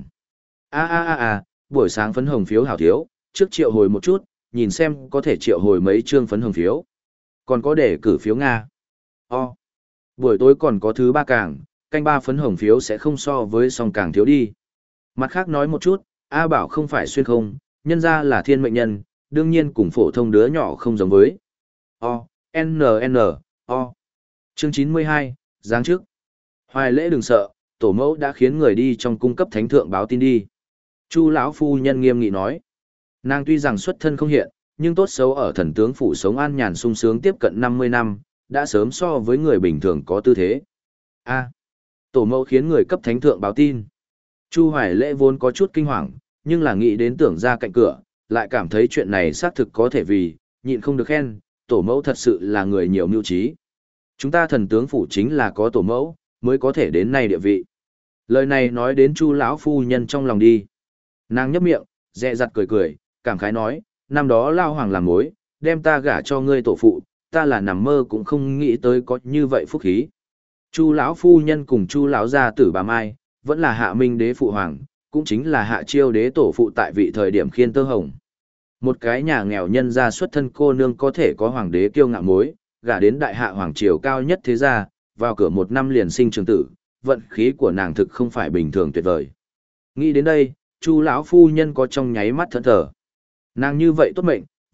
A a a a, buổi sáng phấn hồng phiếu hảo thiếu, trước triệu hồi một chút, nhìn xem có thể triệu hồi mấy chương phấn hồng phiếu. Còn có để cử phiếu Nga. O. Buổi tối còn có thứ ba càng, canh ba phấn hồng phiếu sẽ không so với song càng thiếu đi. Mặt khác nói một chút, A Bảo không phải xuyên không, nhân ra là thiên mệnh nhân, đương nhiên cùng phổ thông đứa nhỏ không giống với. O, N N, O. Chương chín mươi hai, giáng trước. Hoài Lễ đừng sợ, tổ mẫu đã khiến người đi trong cung cấp thánh thượng báo tin đi. Chu lão phu nhân nghiêm nghị nói. Nàng tuy rằng xuất thân không hiện, nhưng tốt xấu ở thần tướng phủ sống an nhàn sung sướng tiếp cận năm mươi năm, đã sớm so với người bình thường có tư thế. A. Tổ mẫu khiến người cấp thánh thượng báo tin. Chu Hoài Lễ vốn có chút kinh hoàng, nhưng là nghĩ đến tưởng ra cạnh cửa, lại cảm thấy chuyện này xác thực có thể vì, nhịn không được khen, tổ mẫu thật sự là người nhiều mưu trí. Chúng ta thần tướng phủ chính là có tổ mẫu, mới có thể đến nay địa vị. Lời này nói đến Chu lão phu nhân trong lòng đi. Nàng nhấp miệng, dè dặt cười cười, cảm khái nói, năm đó lao hoàng làm mối, đem ta gả cho ngươi tổ phụ, ta là nằm mơ cũng không nghĩ tới có như vậy phúc khí. Chu lão phu nhân cùng Chu lão gia tử bà Mai, vẫn là Hạ Minh đế phụ hoàng, cũng chính là Hạ Chiêu đế tổ phụ tại vị thời điểm khiên tơ hồng. Một cái nhà nghèo nhân gia xuất thân cô nương có thể có hoàng đế kiêu ngạo mối, gả đến đại hạ hoàng triều cao nhất thế gia, vào cửa một năm liền sinh trường tử, vận khí của nàng thực không phải bình thường tuyệt vời. Nghĩ đến đây, Chu lão phu nhân có trong nháy mắt thẫn thờ. Nàng như vậy tốt mệnh,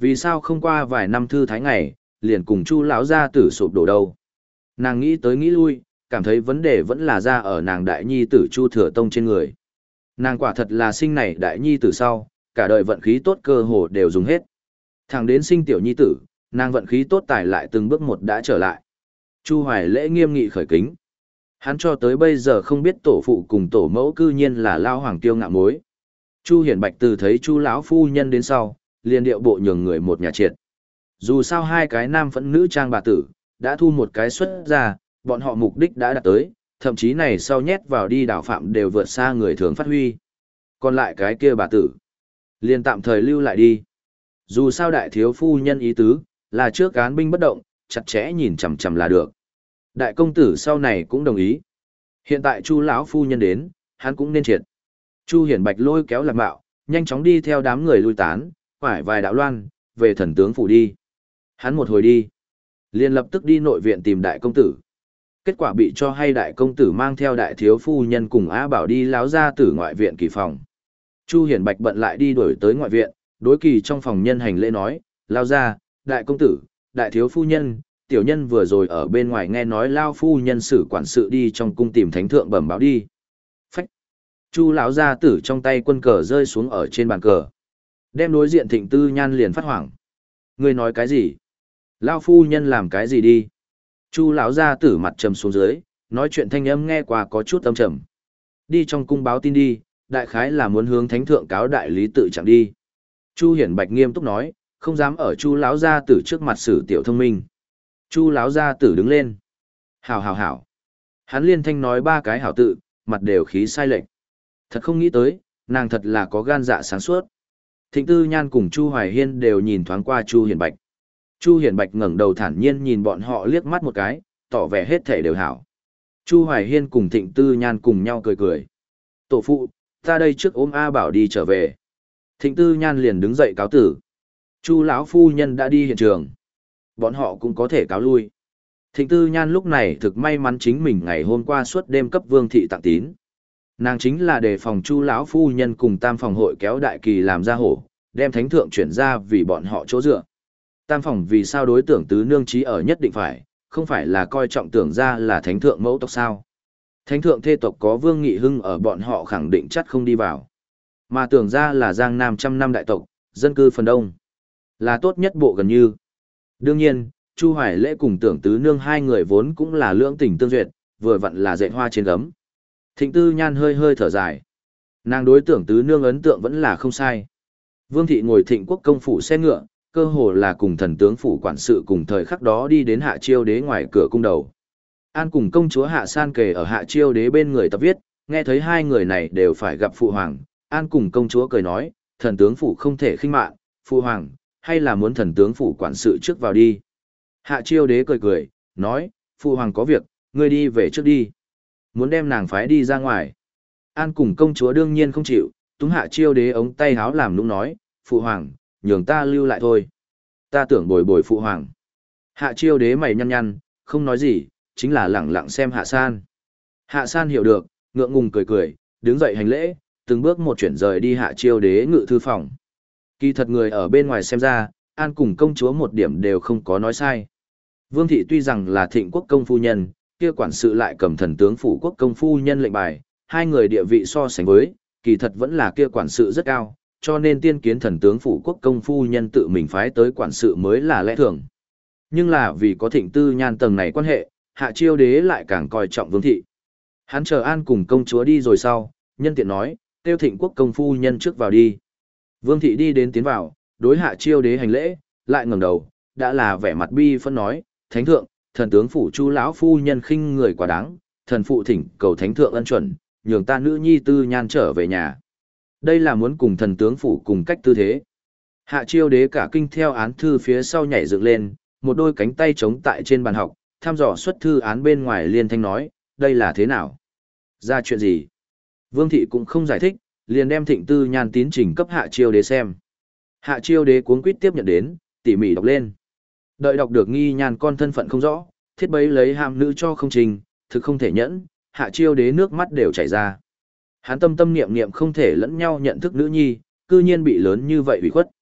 Vì sao không qua vài năm thư thái ngày, liền cùng Chu lão gia tử sụp đổ đâu? Nàng nghĩ tới nghĩ lui, cảm thấy vấn đề vẫn là ra ở nàng đại nhi tử Chu Thừa Tông trên người. Nàng quả thật là sinh này đại nhi tử sau, cả đời vận khí tốt cơ hồ đều dùng hết. Thẳng đến sinh tiểu nhi tử, nàng vận khí tốt tài lại từng bước một đã trở lại. Chu Hoài lễ nghiêm nghị khởi kính. Hắn cho tới bây giờ không biết tổ phụ cùng tổ mẫu cư nhiên là lao hoàng tiêu ngạo mối. Chu Hiển Bạch từ thấy Chu lão phu nhân đến sau, liền điệu bộ nhường người một nhà triệt. Dù sao hai cái nam phẫn nữ trang bà tử, đã thu một cái xuất ra, bọn họ mục đích đã đạt tới, thậm chí này sau nhét vào đi đảo phạm đều vượt xa người thường phát huy. Còn lại cái kia bà tử, liền tạm thời lưu lại đi. Dù sao đại thiếu phu nhân ý tứ, là trước án binh bất động, chặt chẽ nhìn chằm chằm là được. Đại công tử sau này cũng đồng ý. Hiện tại Chu lão phu nhân đến, hắn cũng nên triệt. Chu Hiển Bạch lôi kéo Lạc Mạo, nhanh chóng đi theo đám người lui tán, quải vài đạo loan, về thần tướng phủ đi. Hắn một hồi đi, liền lập tức đi nội viện tìm đại công tử. Kết quả bị cho hay đại công tử mang theo đại thiếu phu nhân cùng Á Bảo đi láo ra từ ngoại viện kỳ phòng. Chu Hiển Bạch bận lại đi đuổi tới ngoại viện, đối kỳ trong phòng nhân hành lễ nói, lao ra, đại công tử, đại thiếu phu nhân, tiểu nhân vừa rồi ở bên ngoài nghe nói lao phu nhân xử quản sự đi trong cung tìm thánh thượng bẩm báo đi. Phách. Chu lão gia tử trong tay quân cờ rơi xuống ở trên bàn cờ. Đem đối diện Thịnh Tư Nhan liền phát hoảng. Ngươi nói cái gì? Lao phu nhân làm cái gì đi? Chu lão gia tử mặt trầm xuống dưới, nói chuyện thanh âm nghe qua có chút âm trầm. Đi trong cung báo tin đi, đại khái là muốn hướng thánh thượng cáo đại lý tự chẳng đi. Chu Hiển Bạch nghiêm túc nói, không dám ở Chu lão gia tử trước mặt xử tiểu thông minh. Chu lão gia tử đứng lên. Hảo hảo hảo. Hắn liên thanh nói ba cái hảo tự, mặt đều khí sai lệch. Thật không nghĩ tới, nàng thật là có gan dạ sáng suốt. Thịnh Tư Nhan cùng Chu Hoài Hiên đều nhìn thoáng qua Chu Hiển Bạch. Chu Hiển Bạch ngẩng đầu thản nhiên nhìn bọn họ liếc mắt một cái, tỏ vẻ hết thể đều hảo. Chu Hoài Hiên cùng Thịnh Tư Nhan cùng nhau cười cười. Tổ phụ, ta đây trước ôm A Bảo đi trở về. Thịnh Tư Nhan liền đứng dậy cáo tử. Chu lão phu nhân đã đi hiện trường. Bọn họ cũng có thể cáo lui. Thịnh Tư Nhan lúc này thực may mắn chính mình ngày hôm qua suốt đêm cấp Vương thị tặng tín. Nàng chính là đề phòng Chu lão phu nhân cùng Tam phòng hội kéo đại kỳ làm ra hổ, đem thánh thượng chuyển ra vì bọn họ chỗ dựa. Tam phòng vì sao đối tưởng tứ nương trí ở nhất định phải, không phải là coi trọng tưởng ra là thánh thượng mẫu tộc sao? Thánh thượng thê tộc có Vương Nghị Hưng ở bọn họ khẳng định chắc không đi vào. Mà tưởng ra là Giang Nam trăm năm đại tộc, dân cư phần đông, là tốt nhất bộ gần như. Đương nhiên, Chu Hoài Lễ cùng tưởng tứ nương hai người vốn cũng là lưỡng tình tương duyệt, vừa vặn là dạy hoa trên gấm. Thịnh Tư Nhan hơi hơi thở dài. Nàng đối tưởng tứ nương ấn tượng vẫn là không sai. Vương thị ngồi Thịnh Quốc công phủ xe ngựa, cơ hồ là cùng thần tướng phủ quản sự cùng thời khắc đó đi đến Hạ Chiêu Đế ngoài cửa cung đầu. An cùng công chúa Hạ San kề ở Hạ Chiêu Đế bên người tập viết, nghe thấy hai người này đều phải gặp phụ hoàng, An cùng công chúa cười nói, thần tướng phủ không thể khinh mạn, phụ hoàng, hay là muốn thần tướng phủ quản sự trước vào đi. Hạ Chiêu Đế cười cười, nói, phụ hoàng có việc, ngươi đi về trước đi. Muốn đem nàng phái đi ra ngoài. An cùng công chúa đương nhiên không chịu, túng Hạ Chiêu Đế ống tay háo làm nũng nói, phụ hoàng, nhường ta lưu lại thôi. Ta tưởng bồi bồi phụ hoàng. Hạ Chiêu Đế mày nhăn nhăn, không nói gì, chính là lẳng lặng xem Hạ San. Hạ San hiểu được, ngượng ngùng cười cười, đứng dậy hành lễ, từng bước một chuyển rời đi Hạ Chiêu Đế ngự thư phòng. Kỳ thật người ở bên ngoài xem ra, An cùng công chúa một điểm đều không có nói sai. Vương thị tuy rằng là Thịnh Quốc công phu nhân, kia quản sự lại cầm thần tướng phủ quốc công phu nhân lệnh bài, hai người địa vị so sánh với, kỳ thật vẫn là kia quản sự rất cao, cho nên tiên kiến thần tướng phủ quốc công phu nhân tự mình phái tới quản sự mới là lẽ thường. Nhưng là vì có Thịnh Tư Nhan tầng này quan hệ, Hạ Chiêu Đế lại càng coi trọng Vương thị. Hắn chờ An cùng công chúa đi rồi sau, nhân tiện nói, tiêu Thịnh Quốc công phu nhân trước vào đi. Vương thị đi đến tiến vào, đối Hạ Chiêu Đế hành lễ, lại ngẩng đầu, đã là vẻ mặt bi phân nói, thánh thượng, thần tướng phủ Chu lão phu nhân khinh người quá đáng, thần phụ thỉnh cầu thánh thượng ân chuẩn, nhường ta nữ nhi Tư Nhan trở về nhà. Đây là muốn cùng thần tướng phủ cùng cách tư thế. Hạ Chiêu Đế cả kinh theo án thư phía sau nhảy dựng lên, một đôi cánh tay chống tại trên bàn học, thăm dò xuất thư án bên ngoài liên thanh nói, đây là thế nào? Ra chuyện gì? Vương thị cũng không giải thích, liền đem Thịnh Tư Nhan tín trình cấp Hạ Chiêu Đế xem. Hạ Chiêu Đế cuống quýt tiếp nhận đến, tỉ mỉ đọc lên. Đợi đọc được nghi nhan con thân phận không rõ, thiết bấy lấy ham nữ cho không trình, thực không thể nhẫn, Hạ Chiêu Đế nước mắt đều chảy ra. Hắn tâm tâm niệm niệm không thể lẫn nhau nhận thức nữ nhi, cư nhiên bị lớn như vậy ủy khuất.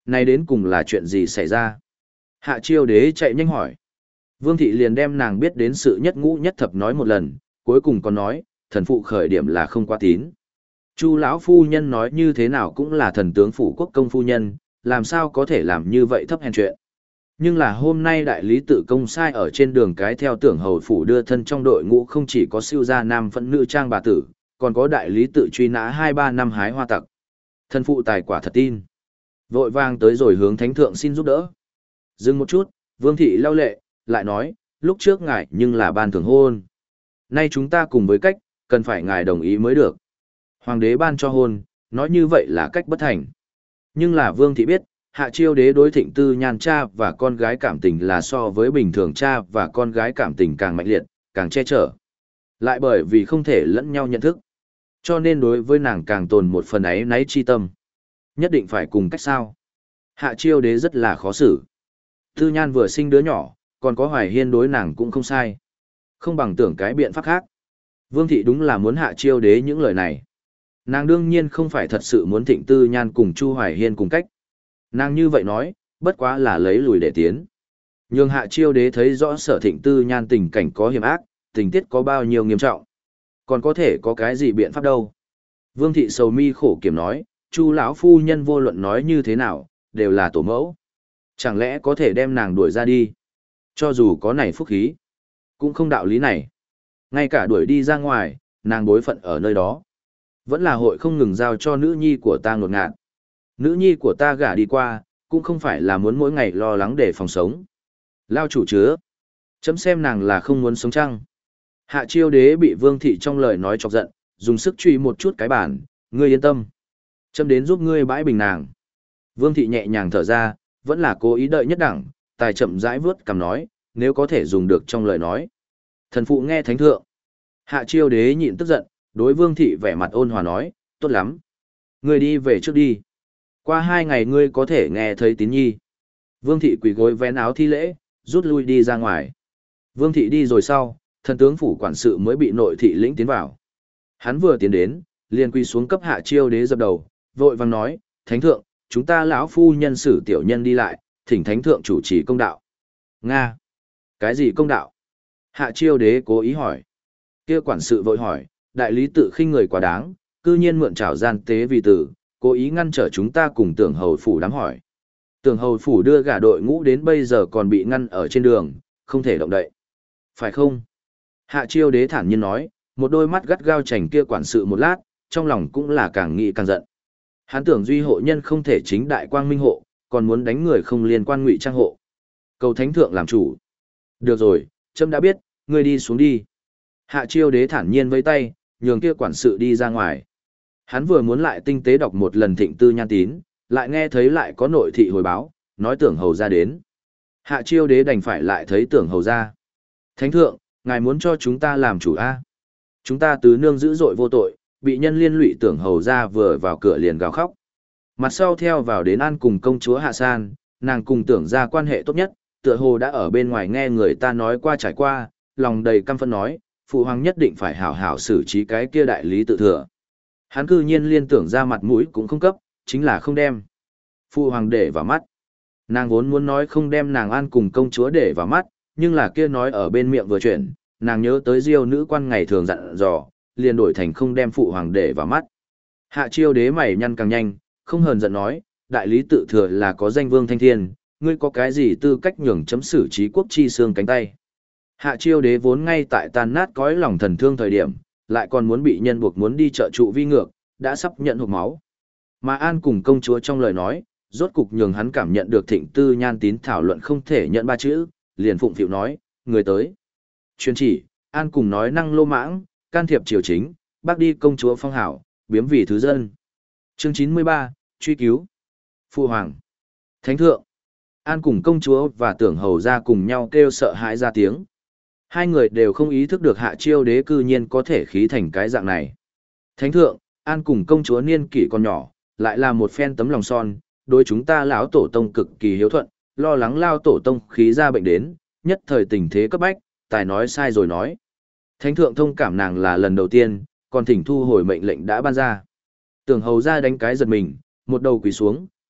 Này đến cùng là chuyện gì xảy ra? Hạ chiêu đế chạy nhanh hỏi. Vương thị liền đem nàng biết đến sự nhất ngũ nhất thập nói một lần, cuối cùng còn nói, thần phụ khởi điểm là không qua tín. Chu lão phu nhân nói như thế nào cũng là thần tướng phủ quốc công phu nhân, làm sao có thể làm như vậy thấp hèn chuyện. Nhưng là hôm nay đại lý tự công sai ở trên đường cái theo tưởng hầu phủ đưa thân trong đội ngũ không chỉ có siêu gia nam phận nữ trang bà tử, còn có đại lý tự truy nã hai ba năm hái hoa tặc. Thần phụ tài quả thật tin. Vội vàng tới rồi hướng thánh thượng xin giúp đỡ. Dừng một chút, Vương thị lau lệ, lại nói, lúc trước ngài nhưng là ban thưởng hôn. Nay chúng ta cùng với cách, cần phải ngài đồng ý mới được. Hoàng đế ban cho hôn, nói như vậy là cách bất thành. Nhưng là Vương thị biết, Hạ Chiêu đế đối Thịnh Tư Nhan cha và con gái cảm tình là so với bình thường cha và con gái cảm tình càng mạnh liệt, càng che chở. Lại bởi vì không thể lẫn nhau nhận thức. Cho nên đối với nàng càng tồn một phần ấy náy chi tâm. Nhất định phải cùng cách sao. Hạ Chiêu đế rất là khó xử. Tư Nhan vừa sinh đứa nhỏ, còn có Hoài Hiên đối nàng cũng không sai. Không bằng tưởng cái biện pháp khác. Vương thị đúng là muốn Hạ Chiêu đế những lời này. Nàng đương nhiên không phải thật sự muốn Thịnh Tư Nhan cùng Chu Hoài Hiên cùng cách. Nàng như vậy nói, bất quá là lấy lùi để tiến. Nhưng Hạ Chiêu đế thấy rõ Sở Thịnh Tư Nhan tình cảnh có hiểm ác, tình tiết có bao nhiêu nghiêm trọng. Còn có thể có cái gì biện pháp đâu. Vương thị sầu mi khổ kiểm nói, Chu lão phu nhân vô luận nói như thế nào, đều là tổ mẫu. Chẳng lẽ có thể đem nàng đuổi ra đi? Cho dù có này phúc khí, cũng không đạo lý này. Ngay cả đuổi đi ra ngoài, nàng bối phận ở nơi đó. Vẫn là hội không ngừng giao cho nữ nhi của ta ngột ngạt. Nữ nhi của ta gả đi qua, cũng không phải là muốn mỗi ngày lo lắng để phòng sống. Lao chủ chứa. Chấm xem nàng là không muốn sống chăng. Hạ Chiêu đế bị Vương thị trong lời nói chọc giận, dùng sức truy một chút cái bản, ngươi yên tâm. Chấm đến giúp ngươi bãi bình nàng. Vương thị nhẹ nhàng thở ra, vẫn là cố ý đợi nhất đẳng, tài chậm rãi vớt cằm nói, nếu có thể dùng được trong lời nói. Thần phụ nghe thánh thượng. Hạ Chiêu đế nhịn tức giận, đối Vương thị vẻ mặt ôn hòa nói, tốt lắm. Ngươi đi về trước đi. Qua hai ngày ngươi có thể nghe thấy tín nhi. Vương thị quỳ gối vén áo thi lễ, rút lui đi ra ngoài. Vương thị đi rồi sau, thần tướng phủ quản sự mới bị nội thị lĩnh tiến vào. Hắn vừa tiến đến, liền quỳ xuống cấp Hạ Chiêu đế dập đầu, vội vàng nói, thánh thượng, chúng ta lão phu nhân xử tiểu nhân đi lại, thỉnh thánh thượng chủ trì công đạo. Nga! Cái gì công đạo? Hạ Chiêu đế cố ý hỏi. Kia quản sự vội hỏi, đại lý tự khinh người quá đáng, cư nhiên mượn trảo gian tế vì tử, cố ý ngăn trở chúng ta cùng tưởng hầu phủ đám hỏi. Tưởng hầu phủ đưa gả đội ngũ đến bây giờ còn bị ngăn ở trên đường, không thể động đậy. Phải không? Hạ Chiêu đế thản nhiên nói, một đôi mắt gắt gao chảnh kia quản sự một lát, trong lòng cũng là càng nghĩ càng giận. Hắn tưởng duy hộ nhân không thể chính đại quang minh hộ, còn muốn đánh người không liên quan ngụy trang hộ. Cầu thánh thượng làm chủ. Được rồi, trẫm đã biết, ngươi đi xuống đi. Hạ Chiêu đế thản nhiên vẫy tay, nhường kia quản sự đi ra ngoài. Hắn vừa muốn lại tinh tế đọc một lần Thịnh Tư Nhan tín, lại nghe thấy lại có nội thị hồi báo, nói tưởng hầu ra đến. Hạ Chiêu đế đành phải lại thấy tưởng hầu ra. Thánh thượng, ngài muốn cho chúng ta làm chủ a? Chúng ta tứ nương dữ dội vô tội, bị nhân liên lụy tưởng hầu ra vừa vào cửa liền gào khóc. Mặt sau theo vào đến an cùng công chúa Hạ San, nàng cùng tưởng ra quan hệ tốt nhất, tựa hồ đã ở bên ngoài nghe người ta nói qua trải qua, lòng đầy căm phẫn nói, phụ hoàng nhất định phải hảo hảo xử trí cái kia đại lý tự thừa. Hắn cư nhiên liên tưởng ra mặt mũi cũng không cấp, chính là không đem. Phụ hoàng để vào mắt. Nàng vốn muốn nói không đem nàng an cùng công chúa để vào mắt, nhưng là kia nói ở bên miệng vừa chuyển, nàng nhớ tới diêu nữ quan ngày thường dặn dò, liền đổi thành không đem phụ hoàng để vào mắt. Hạ Chiêu đế mày nhăn càng nhanh, không hờn giận nói, đại lý tự thừa là có danh vương thanh thiên, ngươi có cái gì tư cách nhường chấm xử trí quốc chi xương cánh tay. Hạ Chiêu đế vốn ngay tại tan nát cõi lòng thần thương thời điểm, lại còn muốn bị nhân buộc muốn đi trợ trụ vi ngược, đã sắp nhận hộc máu. Mà An cùng công chúa trong lời nói, rốt cục nhường hắn cảm nhận được Thịnh Tư Nhan tín thảo luận không thể nhận ba chữ, liền phụng phịu nói, người tới. Chuyên chỉ, An cùng nói năng lô mãng, can thiệp triều chính, bác đi công chúa phong hảo, biếm vì thứ dân. Chương chín mươi ba, truy cứu. Phụ hoàng. Thánh thượng. An cùng công chúa và tưởng hầu ra cùng nhau kêu sợ hãi ra tiếng. Hai người đều không ý thức được Hạ Chiêu đế cư nhiên có thể khí thành cái dạng này. Thánh thượng, An cùng công chúa niên kỷ còn nhỏ, lại là một phen tấm lòng son, đối chúng ta lão tổ tông cực kỳ hiếu thuận, lo lắng lao tổ tông khí ra bệnh đến, nhất thời tình thế cấp bách, tài nói sai rồi nói. Thánh thượng thông cảm nàng là lần đầu tiên, còn thỉnh thu hồi mệnh lệnh đã ban ra. Tưởng hầu ra đánh cái giật mình, một đầu quỳ xuống,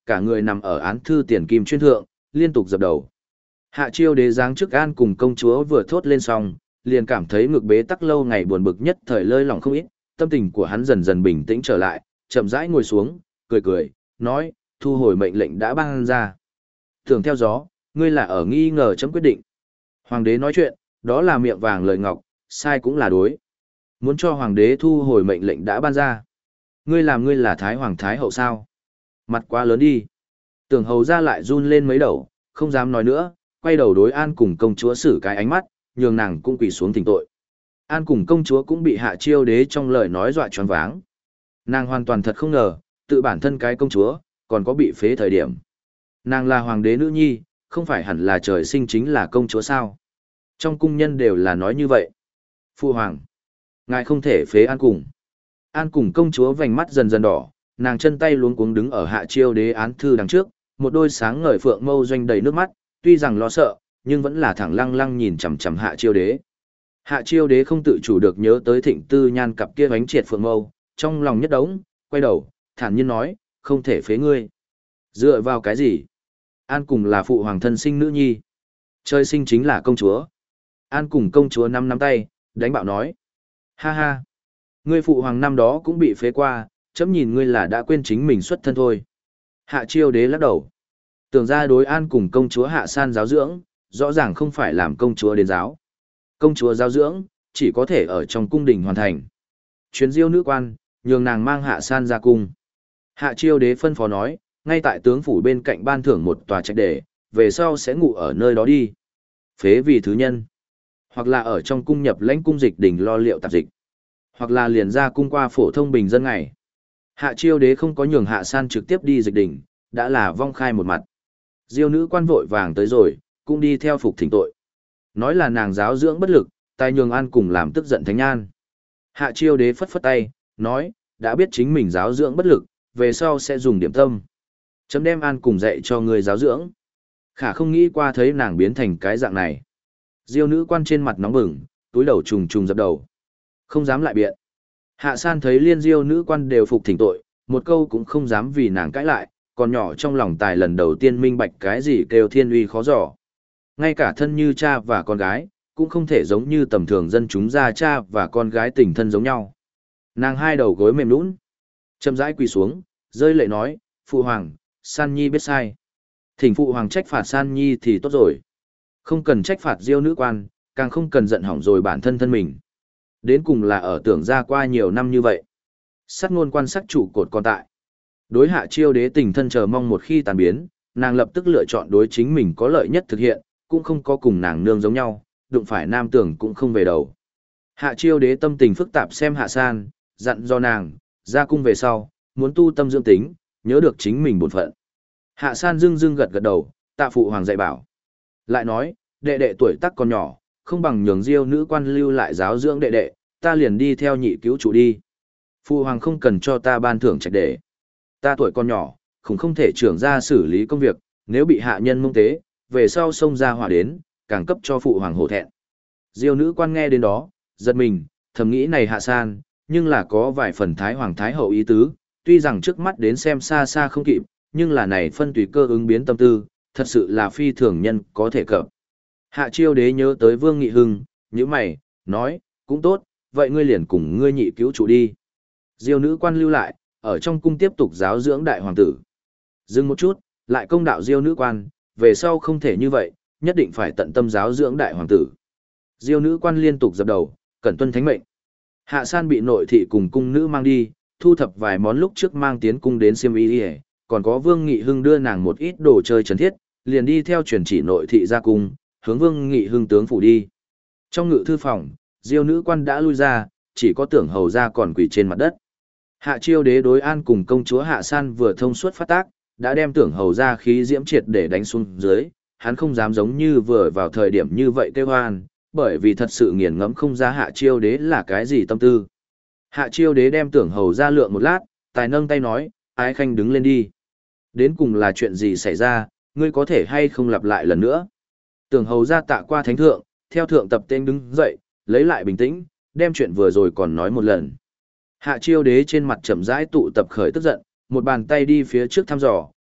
cả người nằm ở án thư tiền kim chuyên thượng, liên tục dập đầu. Hạ Chiêu Đế giáng chức An cùng công chúa vừa thốt lên xong, liền cảm thấy ngực bế tắc lâu ngày buồn bực nhất thời lơi lỏng không ít, tâm tình của hắn dần dần bình tĩnh trở lại, chậm rãi ngồi xuống, cười cười, nói, thu hồi mệnh lệnh đã ban ra. Thường theo gió, ngươi là ở nghi ngờ chấm quyết định. Hoàng đế nói chuyện, đó là miệng vàng lời ngọc, sai cũng là đối. Muốn cho hoàng đế thu hồi mệnh lệnh đã ban ra. Ngươi làm ngươi là thái hoàng thái hậu sao? Mặt quá lớn đi. Tưởng hầu ra lại run lên mấy đầu, không dám nói nữa, quay đầu đối An cùng công chúa xử cái ánh mắt, nhường nàng cũng quỳ xuống thỉnh tội. An cùng công chúa cũng bị Hạ Chiêu Đế trong lời nói dọa choáng váng. Nàng hoàn toàn thật không ngờ, tự bản thân cái công chúa, còn có bị phế thời điểm. Nàng là hoàng đế nữ nhi, không phải hẳn là trời sinh chính là công chúa sao. Trong cung nhân đều là nói như vậy. Phu hoàng, ngài không thể phế An cùng. An cùng công chúa vành mắt dần dần đỏ, nàng chân tay luống cuống đứng ở Hạ Chiêu Đế án thư đằng trước, một đôi sáng ngời phượng mâu doanh đầy nước mắt, tuy rằng lo sợ, nhưng vẫn là thẳng lăng lăng nhìn chằm chằm Hạ Chiêu Đế. Hạ Chiêu Đế không tự chủ được nhớ tới Thịnh Tư Nhan cặp kia bánh triệt phượng mâu, trong lòng nhất đống, quay đầu, thản nhiên nói, không thể phế ngươi. Dựa vào cái gì? An cùng là phụ hoàng thân sinh nữ nhi. Trời sinh chính là công chúa. An cùng công chúa năm nắm tay, đánh bạo nói. Ha ha. Ngươi phụ hoàng năm đó cũng bị phế qua, chấm nhìn ngươi là đã quên chính mình xuất thân thôi. Hạ Chiêu Đế lắc đầu. Tưởng ra đối An cùng công chúa Hạ San giáo dưỡng, rõ ràng không phải làm công chúa đến giáo. Công chúa giáo dưỡng, chỉ có thể ở trong cung đình hoàn thành. Chuyến diêu nữ quan, nhường nàng mang Hạ San ra cung. Hạ Chiêu Đế phân phó nói, ngay tại tướng phủ bên cạnh ban thưởng một tòa trạch để, về sau sẽ ngủ ở nơi đó đi. Phế vì thứ nhân. Hoặc là ở trong cung nhập lãnh cung dịch đình lo liệu tạp dịch. Hoặc là liền ra cung qua phổ thông bình dân ngày. Hạ Chiêu Đế không có nhường Hạ San trực tiếp đi dịch đình, đã là vong khai một mặt. Diêu nữ quan vội vàng tới rồi, cũng đi theo phục thỉnh tội. Nói là nàng giáo dưỡng bất lực, tài nhường An cùng làm tức giận Thánh An. Hạ Chiêu Đế phất phất tay, nói, đã biết chính mình giáo dưỡng bất lực, về sau sẽ dùng điểm tâm. Chấm đem An cùng dạy cho người giáo dưỡng. Khả không nghĩ qua thấy nàng biến thành cái dạng này. Diêu nữ quan trên mặt nóng bừng, túi đầu trùng trùng dập đầu. Không dám lại biện. Hạ San thấy liên diêu nữ quan đều phục thỉnh tội, một câu cũng không dám vì nàng cãi lại, còn nhỏ trong lòng tài lần đầu tiên minh bạch cái gì kêu thiên uy khó dò. Ngay cả thân như cha và con gái, cũng không thể giống như tầm thường dân chúng ra cha và con gái tình thân giống nhau. Nàng hai đầu gối mềm nũng, chậm rãi quỳ xuống, rơi lệ nói, phụ hoàng, San Nhi biết sai. Thỉnh phụ hoàng trách phạt San Nhi thì tốt rồi. Không cần trách phạt diêu nữ quan, càng không cần giận hỏng rồi bản thân thân mình. Đến cùng là ở tưởng ra qua nhiều năm như vậy. Sát ngôn quan sắc trụ cột còn tại. Đối Hạ Chiêu Đế tình thân chờ mong một khi tàn biến, nàng lập tức lựa chọn đối chính mình có lợi nhất thực hiện, cũng không có cùng nàng nương giống nhau, đụng phải nam tưởng cũng không về đầu. Hạ Chiêu Đế tâm tình phức tạp xem Hạ San, dặn do nàng, ra cung về sau, muốn tu tâm dưỡng tính, nhớ được chính mình bổn phận. Hạ San dưng dưng gật gật đầu, tạ phụ hoàng dạy bảo. Lại nói, đệ đệ tuổi tác còn nhỏ, không bằng nhường diêu nữ quan lưu lại giáo dưỡng đệ đệ, ta liền đi theo nhị cứu chủ đi. Phụ hoàng không cần cho ta ban thưởng trạch để. Ta tuổi còn nhỏ, cũng không thể trưởng ra xử lý công việc, nếu bị hạ nhân mông tế, về sau xông ra hỏa đến, càng cấp cho phụ hoàng hổ thẹn. Diêu nữ quan nghe đến đó, giật mình, thầm nghĩ này Hạ San, nhưng là có vài phần thái hoàng thái hậu ý tứ, tuy rằng trước mắt đến xem xa xa không kịp, nhưng là này phân tùy cơ ứng biến tâm tư, thật sự là phi thường nhân có thể cập. Hạ Chiêu Đế nhớ tới Vương Nghị Hưng, như mày, nói, cũng tốt, vậy ngươi liền cùng ngươi nhị cứu chủ đi. Diêu nữ quan lưu lại, ở trong cung tiếp tục giáo dưỡng đại hoàng tử. Dừng một chút, lại công đạo Diêu nữ quan, về sau không thể như vậy, nhất định phải tận tâm giáo dưỡng đại hoàng tử. Diêu nữ quan liên tục dập đầu, cẩn tuân thánh mệnh. Hạ San bị nội thị cùng cung nữ mang đi, thu thập vài món lúc trước mang tiến cung đến xiêm y đi, còn có Vương Nghị Hưng đưa nàng một ít đồ chơi trần thiết, liền đi theo truyền chỉ nội thị ra cung, hướng Vương Nghị Hưng tướng phủ đi. Trong ngự thư phòng, Diêu nữ quan đã lui ra, chỉ có Tưởng hầu ra còn quỳ trên mặt đất. Hạ Chiêu Đế đối An cùng công chúa Hạ San vừa thông suốt phát tác, đã đem Tưởng hầu ra khí diễm triệt để đánh xuống dưới, hắn không dám giống như vừa vào thời điểm như vậy kêu hoan, bởi vì thật sự nghiền ngẫm không ra Hạ Chiêu Đế là cái gì tâm tư. Hạ Chiêu Đế đem Tưởng hầu ra lượng một lát, tài nâng tay nói, Ái Khanh đứng lên đi. Đến cùng là chuyện gì xảy ra, ngươi có thể hay không lặp lại lần nữa. Tưởng hầu ra tạ qua thánh thượng, theo thượng tập tên đứng dậy, lấy lại bình tĩnh, đem chuyện vừa rồi còn nói một lần. Hạ Chiêu Đế trên mặt chậm rãi tụ tập khởi tức giận, một bàn tay đi phía trước thăm dò,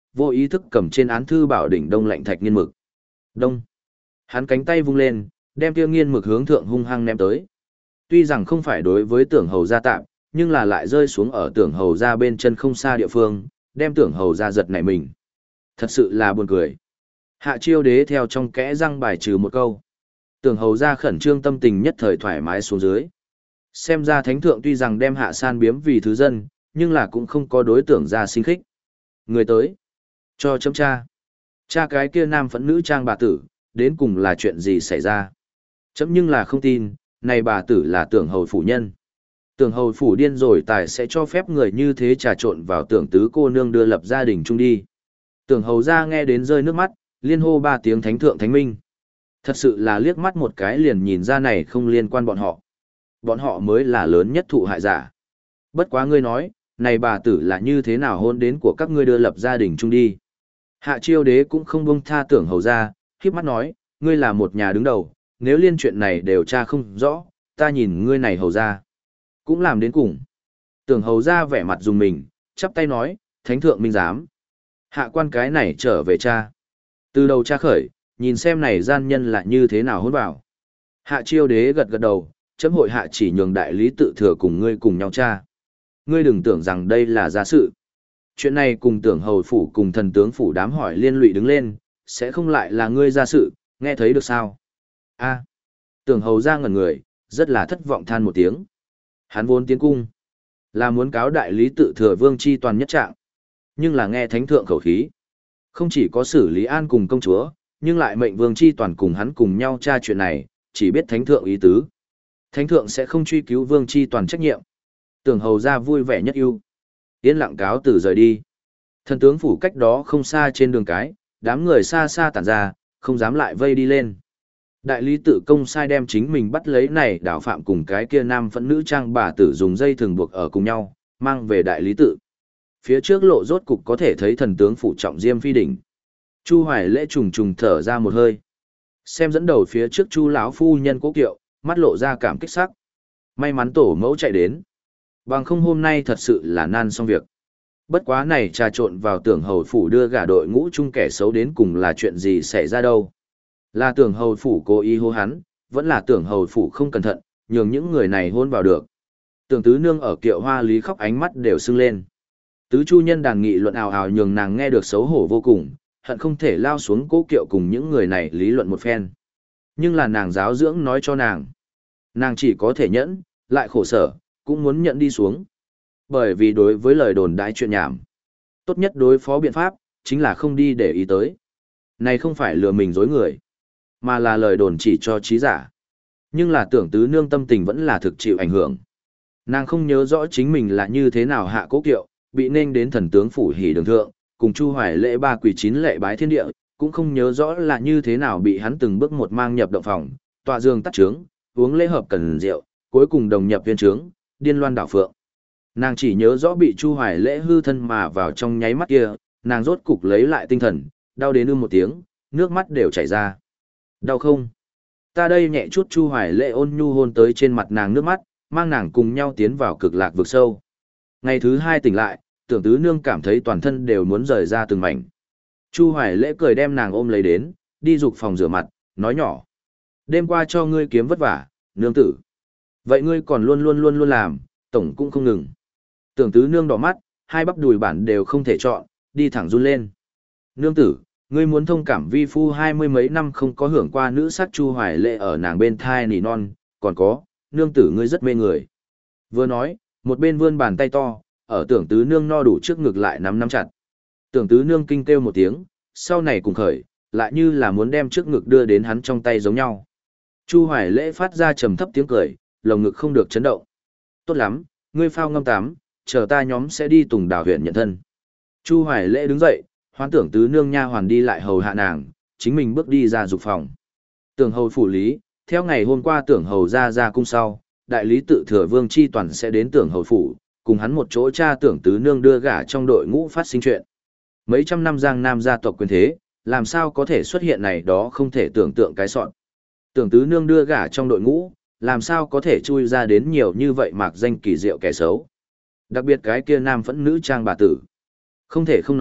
vô ý thức cầm trên án thư bảo đỉnh đông lạnh thạch nghiên mực. Đông. Hắn cánh tay vung lên, đem kia nghiên mực hướng thượng hung hăng ném tới. Tuy rằng không phải đối với tưởng hầu gia tạm, nhưng là lại rơi xuống ở tưởng hầu gia bên chân không xa địa phương, đem tưởng hầu gia giật nảy mình. Thật sự là buồn cười. Hạ chiêu đế theo trong kẽ răng bài trừ một câu. Tưởng hầu gia khẩn trương tâm tình nhất thời thoải mái xuống dưới. Xem ra thánh thượng tuy rằng đem hạ san biếm vì thứ dân, nhưng là cũng không có đối tượng ra sinh khích. Người tới. Cho chấm cha. Cha cái kia nam phẫn nữ trang bà tử, đến cùng là chuyện gì xảy ra. Chấm nhưng là không tin, này bà tử là tưởng hầu phủ nhân. Tưởng hầu phủ điên rồi tài sẽ cho phép người như thế trà trộn vào tưởng tứ cô nương đưa lập gia đình chung đi. Tưởng hầu ra nghe đến rơi nước mắt, liên hô ba tiếng thánh thượng thánh minh. Thật sự là liếc mắt một cái liền nhìn ra này không liên quan bọn họ. Bọn họ mới là lớn nhất thụ hại giả. Bất quá ngươi nói, này bà tử là như thế nào hôn đến của các ngươi đưa lập gia đình chung đi. Hạ chiêu đế cũng không buông tha tưởng hầu ra, khiếp mắt nói, ngươi là một nhà đứng đầu, nếu liên chuyện này đều tra không rõ, ta nhìn ngươi này hầu ra. Cũng làm đến cùng. Tưởng hầu ra vẻ mặt dùng mình, chắp tay nói, thánh thượng minh giám. Hạ quan cái này trở về cha. Từ đầu cha khởi, nhìn xem này gian nhân là như thế nào hôn vào. Hạ chiêu đế gật gật đầu, chấm hội hạ chỉ nhường đại lý tự thừa cùng ngươi cùng nhau cha. Ngươi đừng tưởng rằng đây là gia sự. Chuyện này cùng tưởng hầu phủ cùng thần tướng phủ đám hỏi liên lụy đứng lên, sẽ không lại là ngươi gia sự, nghe thấy được sao? A. Tưởng hầu ra ngẩn người, rất là thất vọng than một tiếng. Hắn vốn tiến cung, là muốn cáo đại lý tự thừa vương chi toàn nhất trạng. Nhưng là nghe thánh thượng khẩu khí. Không chỉ có xử lý an cùng công chúa, nhưng lại mệnh vương chi toàn cùng hắn cùng nhau tra chuyện này, chỉ biết thánh thượng ý tứ. Thánh thượng sẽ không truy cứu vương chi toàn trách nhiệm. Tưởng hầu ra vui vẻ nhất yêu. Yên lặng cáo từ rời đi. Thần tướng phủ cách đó không xa trên đường cái, đám người xa xa tản ra, không dám lại vây đi lên. Đại lý tự công sai đem chính mình bắt lấy này đảo phạm cùng cái kia nam phẫn nữ trang bà tử dùng dây thường buộc ở cùng nhau, mang về đại lý tự. Phía trước lộ rốt cục có thể thấy thần tướng phủ trọng diêm phi đỉnh. Chu Hoài Lễ trùng trùng thở ra một hơi. Xem dẫn đầu phía trước Chu lão phu nhân cố kiệu, mắt lộ ra cảm kích sắc. May mắn tổ mẫu chạy đến. Bằng không hôm nay thật sự là nan xong việc. Bất quá này trà trộn vào tưởng hầu phủ đưa gả đội ngũ chung kẻ xấu đến cùng là chuyện gì xảy ra đâu. Là tưởng hầu phủ cố ý hô hắn, vẫn là tưởng hầu phủ không cẩn thận, nhường những người này hôn vào được. Tưởng tứ nương ở kiệu hoa lý khóc ánh mắt đều sưng lên. Tứ chu nhân đàn nghị luận ào ào nhường nàng nghe được xấu hổ vô cùng, hận không thể lao xuống cố kiệu cùng những người này lý luận một phen. Nhưng là nàng giáo dưỡng nói cho nàng. Nàng chỉ có thể nhẫn, lại khổ sở, cũng muốn nhận đi xuống. Bởi vì đối với lời đồn đãi chuyện nhảm, tốt nhất đối phó biện pháp, chính là không đi để ý tới. Này không phải lừa mình dối người, mà là lời đồn chỉ cho trí giả. Nhưng là tưởng tứ nương tâm tình vẫn là thực chịu ảnh hưởng. Nàng không nhớ rõ chính mình là như thế nào hạ cố kiệu, bị nên đến thần tướng phủ hỉ đường thượng, cùng Chu Hoài Lễ ba quỷ chín lệ bái thiên địa, cũng không nhớ rõ là như thế nào bị hắn từng bước một mang nhập động phòng, tọa giường tắt trướng, uống lễ hợp cần rượu, cuối cùng đồng nhập viên trướng, điên loan đảo phượng. Nàng chỉ nhớ rõ bị Chu Hoài Lễ hư thân mà vào trong nháy mắt kia, nàng rốt cục lấy lại tinh thần, đau đến ưm một tiếng, nước mắt đều chảy ra. Đau không? Ta đây nhẹ chút Chu Hoài Lễ ôn nhu hôn tới trên mặt nàng nước mắt, mang nàng cùng nhau tiến vào cực lạc vực sâu. Ngày thứ hai tỉnh lại, tưởng tứ nương cảm thấy toàn thân đều muốn rời ra từng mảnh. Chu Hoài Lễ cười đem nàng ôm lấy đến, đi dục phòng rửa mặt, nói nhỏ. Đêm qua cho ngươi kiếm vất vả, nương tử. Vậy ngươi còn luôn luôn luôn luôn làm, tổng cũng không ngừng. Tưởng tứ nương đỏ mắt, hai bắp đùi bản đều không thể chọn, đi thẳng run lên. Nương tử, ngươi muốn thông cảm vi phu hai mươi mấy năm không có hưởng qua nữ sắc Chu Hoài Lễ ở nàng bên thai nỉ non, còn có, nương tử ngươi rất mê người. Vừa nói, một bên vươn bàn tay to, ở tưởng tứ nương no đủ trước ngực lại nắm nắm chặt. Tưởng tứ nương kinh kêu một tiếng, sau này cùng khởi, lại như là muốn đem trước ngực đưa đến hắn trong tay giống nhau. Chu Hoài Lễ phát ra trầm thấp tiếng cười, lồng ngực không được chấn động. Tốt lắm, ngươi phao ngâm tắm, chờ ta nhóm sẽ đi Tùng Đào huyện nhận thân. Chu Hoài Lễ đứng dậy, hoán tưởng tứ nương nha hoàn đi lại hầu hạ nàng, chính mình bước đi ra dục phòng. Tưởng hầu phủ lý, theo ngày hôm qua tưởng hầu ra ra cung sau, đại lý tự thừa vương chi toàn sẽ đến tưởng hầu phủ, cùng hắn một chỗ cha tưởng tứ nương đưa gả trong đội ngũ phát sinh chuyện. Mấy trăm năm giang nam gia tộc quyền thế, làm sao có thể xuất hiện này đó không thể tưởng tượng cái sọn. Tưởng tứ nương đưa gả trong đội ngũ, làm sao có thể chui ra đến nhiều như vậy mạc danh kỳ diệu kẻ xấu. Đặc biệt cái kia nam phẫn nữ trang bà tử. Không thể không nói,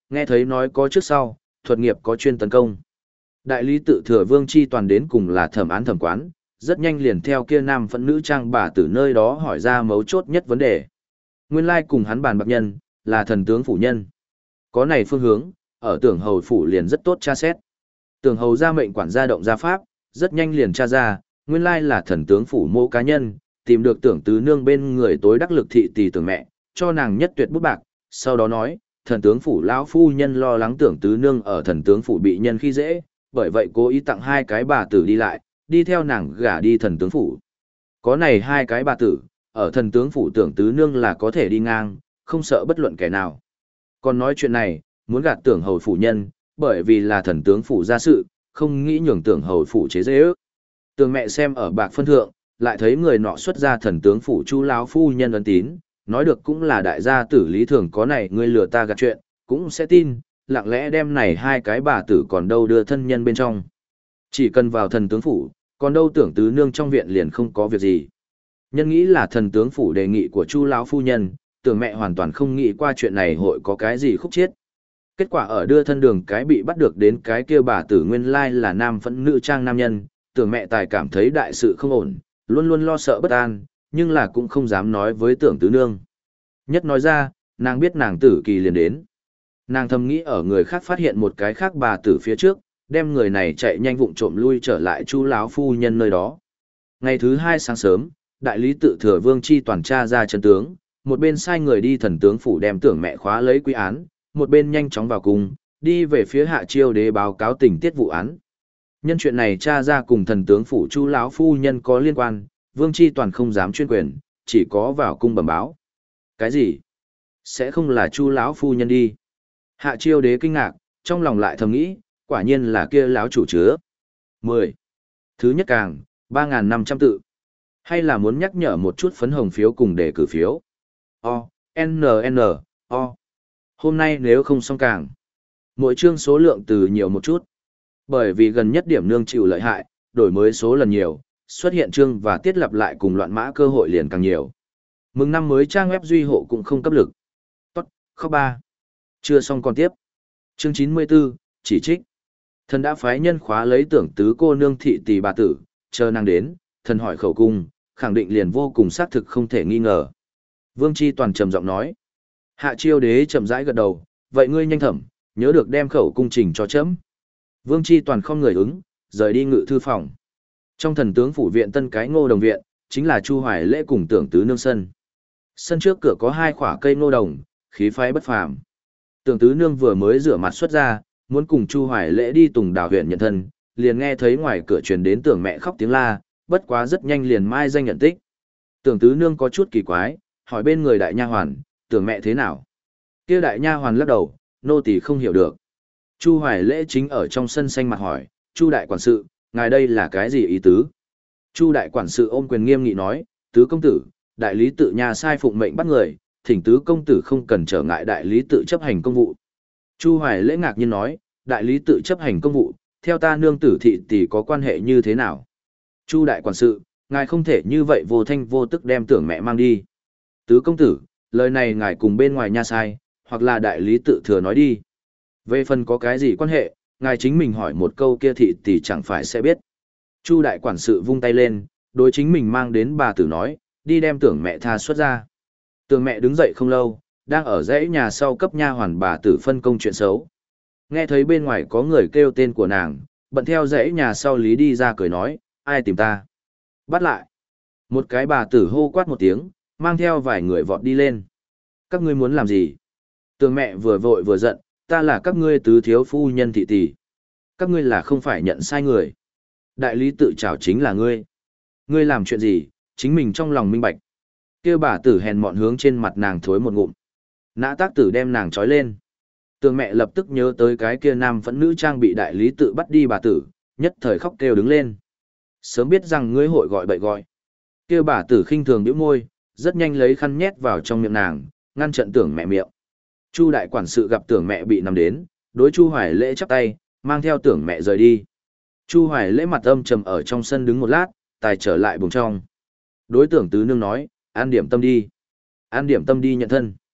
nghe thấy nói có trước sau, thuật nghiệp có chuyên tấn công. Đại lý tự thừa Vương Chi Toàn đến cùng là thẩm án thẩm quán, rất nhanh liền theo kia nam phận nữ trang bà từ nơi đó hỏi ra mấu chốt nhất vấn đề. Nguyên lai cùng hắn bàn bạc nhân, là thần tướng phủ nhân. Có này phương hướng, ở tưởng hầu phủ liền rất tốt tra xét. Tưởng hầu ra mệnh quản gia động gia pháp, rất nhanh liền tra ra, nguyên lai là thần tướng phủ mô cá nhân, tìm được tưởng tứ nương bên người tối đắc lực thị tỷ tưởng mẹ, cho nàng nhất tuyệt bút bạc, sau đó nói, thần tướng phủ lão phu nhân lo lắng tưởng tứ nương ở thần tướng phủ bị nhân khi dễ, bởi vậy cố ý tặng hai cái bà tử đi lại, đi theo nàng gả đi thần tướng phủ. Có này hai cái bà tử, ở thần tướng phủ tưởng tứ nương là có thể đi ngang, không sợ bất luận kẻ nào. Còn nói chuyện này, muốn gạt tưởng hầu phủ nhân, bởi vì là thần tướng phủ ra sự, không nghĩ nhường tưởng hầu phủ chế dễ ước. Tường mẹ xem ở bạc phân thượng, lại thấy người nọ xuất ra thần tướng phủ chu lão phu nhân ấn tín, nói được cũng là đại gia tử lý thường có này người lừa ta gạt chuyện, cũng sẽ tin, lặng lẽ đem này hai cái bà tử còn đâu đưa thân nhân bên trong. Chỉ cần vào thần tướng phủ, còn đâu tưởng tứ nương trong viện liền không có việc gì. Nhân nghĩ là thần tướng phủ đề nghị của chu lão phu nhân, tưởng mẹ hoàn toàn không nghĩ qua chuyện này hội có cái gì khúc chiết. Kết quả ở đưa thân đường cái bị bắt được đến cái kia bà tử nguyên lai là nam phẫn nữ trang nam nhân, tưởng mẹ tài cảm thấy đại sự không ổn, luôn luôn lo sợ bất an, nhưng là cũng không dám nói với tưởng tứ nương. Nhất nói ra, nàng biết nàng tử kỳ liền đến. Nàng thầm nghĩ ở người khác phát hiện một cái khác bà tử phía trước, đem người này chạy nhanh vụng trộm lui trở lại chu lão phu nhân nơi đó. Ngày thứ hai sáng sớm, đại lý tự thừa Vương Chi Toàn tra ra chân tướng, một bên sai người đi thần tướng phủ đem tưởng mẹ khóa lấy quy án, một bên nhanh chóng vào cung, đi về phía Hạ Chiêu Đế báo cáo tình tiết vụ án. Nhân chuyện này tra ra cùng thần tướng phủ chu lão phu nhân có liên quan, Vương Chi Toàn không dám chuyên quyền, chỉ có vào cung bẩm báo. Cái gì? Sẽ không là chu lão phu nhân đi? Hạ Chiêu Đế kinh ngạc, trong lòng lại thầm nghĩ, quả nhiên là kia lão chủ chứa. mười. Thứ nhất càng, ba nghìn năm trăm tự. Hay là muốn nhắc nhở một chút phấn hồng phiếu cùng đề cử phiếu? O, N N, O. Hôm nay nếu không xong càng. Mỗi chương số lượng từ nhiều một chút. Bởi vì gần nhất điểm nương chịu lợi hại, đổi mới số lần nhiều, xuất hiện chương và tiết lặp lại cùng loạn mã cơ hội liền càng nhiều. Mừng năm mới trang web duy hộ cũng không cấp lực. Tốt, khóc ba. Chưa xong còn tiếp. Chương chín mươi tư, chỉ trích. Thần đã phái nhân khóa lấy tưởng tứ cô nương thị tỷ bà tử, chờ nàng đến, thần hỏi khẩu cung, khẳng định liền vô cùng xác thực không thể nghi ngờ. Vương Chi Toàn trầm giọng nói. Hạ Chiêu Đế chậm rãi gật đầu, vậy ngươi nhanh thẩm, nhớ được đem khẩu cung trình cho chấm. Vương Chi Toàn không người ứng, rời đi ngự thư phòng. Trong thần tướng phủ viện tân cái ngô đồng viện, chính là Chu Hoài Lễ cùng tưởng tứ nương sân. Sân trước cửa có hai khỏa cây ngô đồng, khí phái bất phàm. Tưởng tứ nương vừa mới rửa mặt xuất ra, muốn cùng Chu Hoài Lễ đi Tùng Đào huyện nhận thân, liền nghe thấy ngoài cửa truyền đến tưởng mẹ khóc tiếng la, bất quá rất nhanh liền mai danh nhận tích. Tưởng tứ nương có chút kỳ quái, hỏi bên người đại nha hoàn, tưởng mẹ thế nào? Kia đại nha hoàn lắc đầu, nô tỳ không hiểu được. Chu Hoài Lễ chính ở trong sân xanh mặt hỏi, Chu đại quản sự, ngài đây là cái gì ý tứ? Chu đại quản sự ôm quyền nghiêm nghị nói, tứ công tử, đại lý tự nhà sai phụng mệnh bắt người, thỉnh tứ công tử không cần trở ngại đại lý tự chấp hành công vụ. Chu Hoài Lễ ngạc nhiên nói, đại lý tự chấp hành công vụ, theo ta nương tử thị tỷ có quan hệ như thế nào? Chu đại quản sự, ngài không thể như vậy vô thanh vô tức đem tưởng mẹ mang đi. Tứ công tử, lời này ngài cùng bên ngoài nha sai, hoặc là đại lý tự thừa nói đi. Về phần có cái gì quan hệ, ngài chính mình hỏi một câu kia thị tỷ chẳng phải sẽ biết. Chu đại quản sự vung tay lên, đối chính mình mang đến bà tử nói, đi đem tưởng mẹ tha xuất ra. Tưởng mẹ đứng dậy không lâu, đang ở dãy nhà sau cấp nha hoàn bà tử phân công chuyện xấu. Nghe thấy bên ngoài có người kêu tên của nàng, bận theo dãy nhà sau lý đi ra cười nói, ai tìm ta? Bắt lại. Một cái bà tử hô quát một tiếng, mang theo vài người vọt đi lên. Các ngươi muốn làm gì? Tường mẹ vừa vội vừa giận, ta là các ngươi tứ thiếu phu nhân thị tỷ. Các ngươi là không phải nhận sai người. Đại lý tự trảo chính là ngươi. Ngươi làm chuyện gì, chính mình trong lòng minh bạch. Kêu bà tử hèn mọn hướng trên mặt nàng thối một ngụm. Nã tác tử đem nàng trói lên. Tường mẹ lập tức nhớ tới cái kia nam phẫn nữ trang bị đại lý tự bắt đi bà tử, nhất thời khóc kêu đứng lên. Sớm biết rằng ngươi hội gọi bậy gọi. Kêu bà tử khinh thường nhíu môi, rất nhanh lấy khăn nhét vào trong miệng nàng, ngăn trận tưởng mẹ miệng. Chu đại quản sự gặp tưởng mẹ bị nằm đến, đối Chu Hoài Lễ chắp tay, mang theo tưởng mẹ rời đi. Chu Hoài Lễ mặt âm trầm ở trong sân đứng một lát, tài trở lại buồng trong. Đối tưởng tứ nương nói, an điểm tâm đi. An điểm tâm đi nhận thân.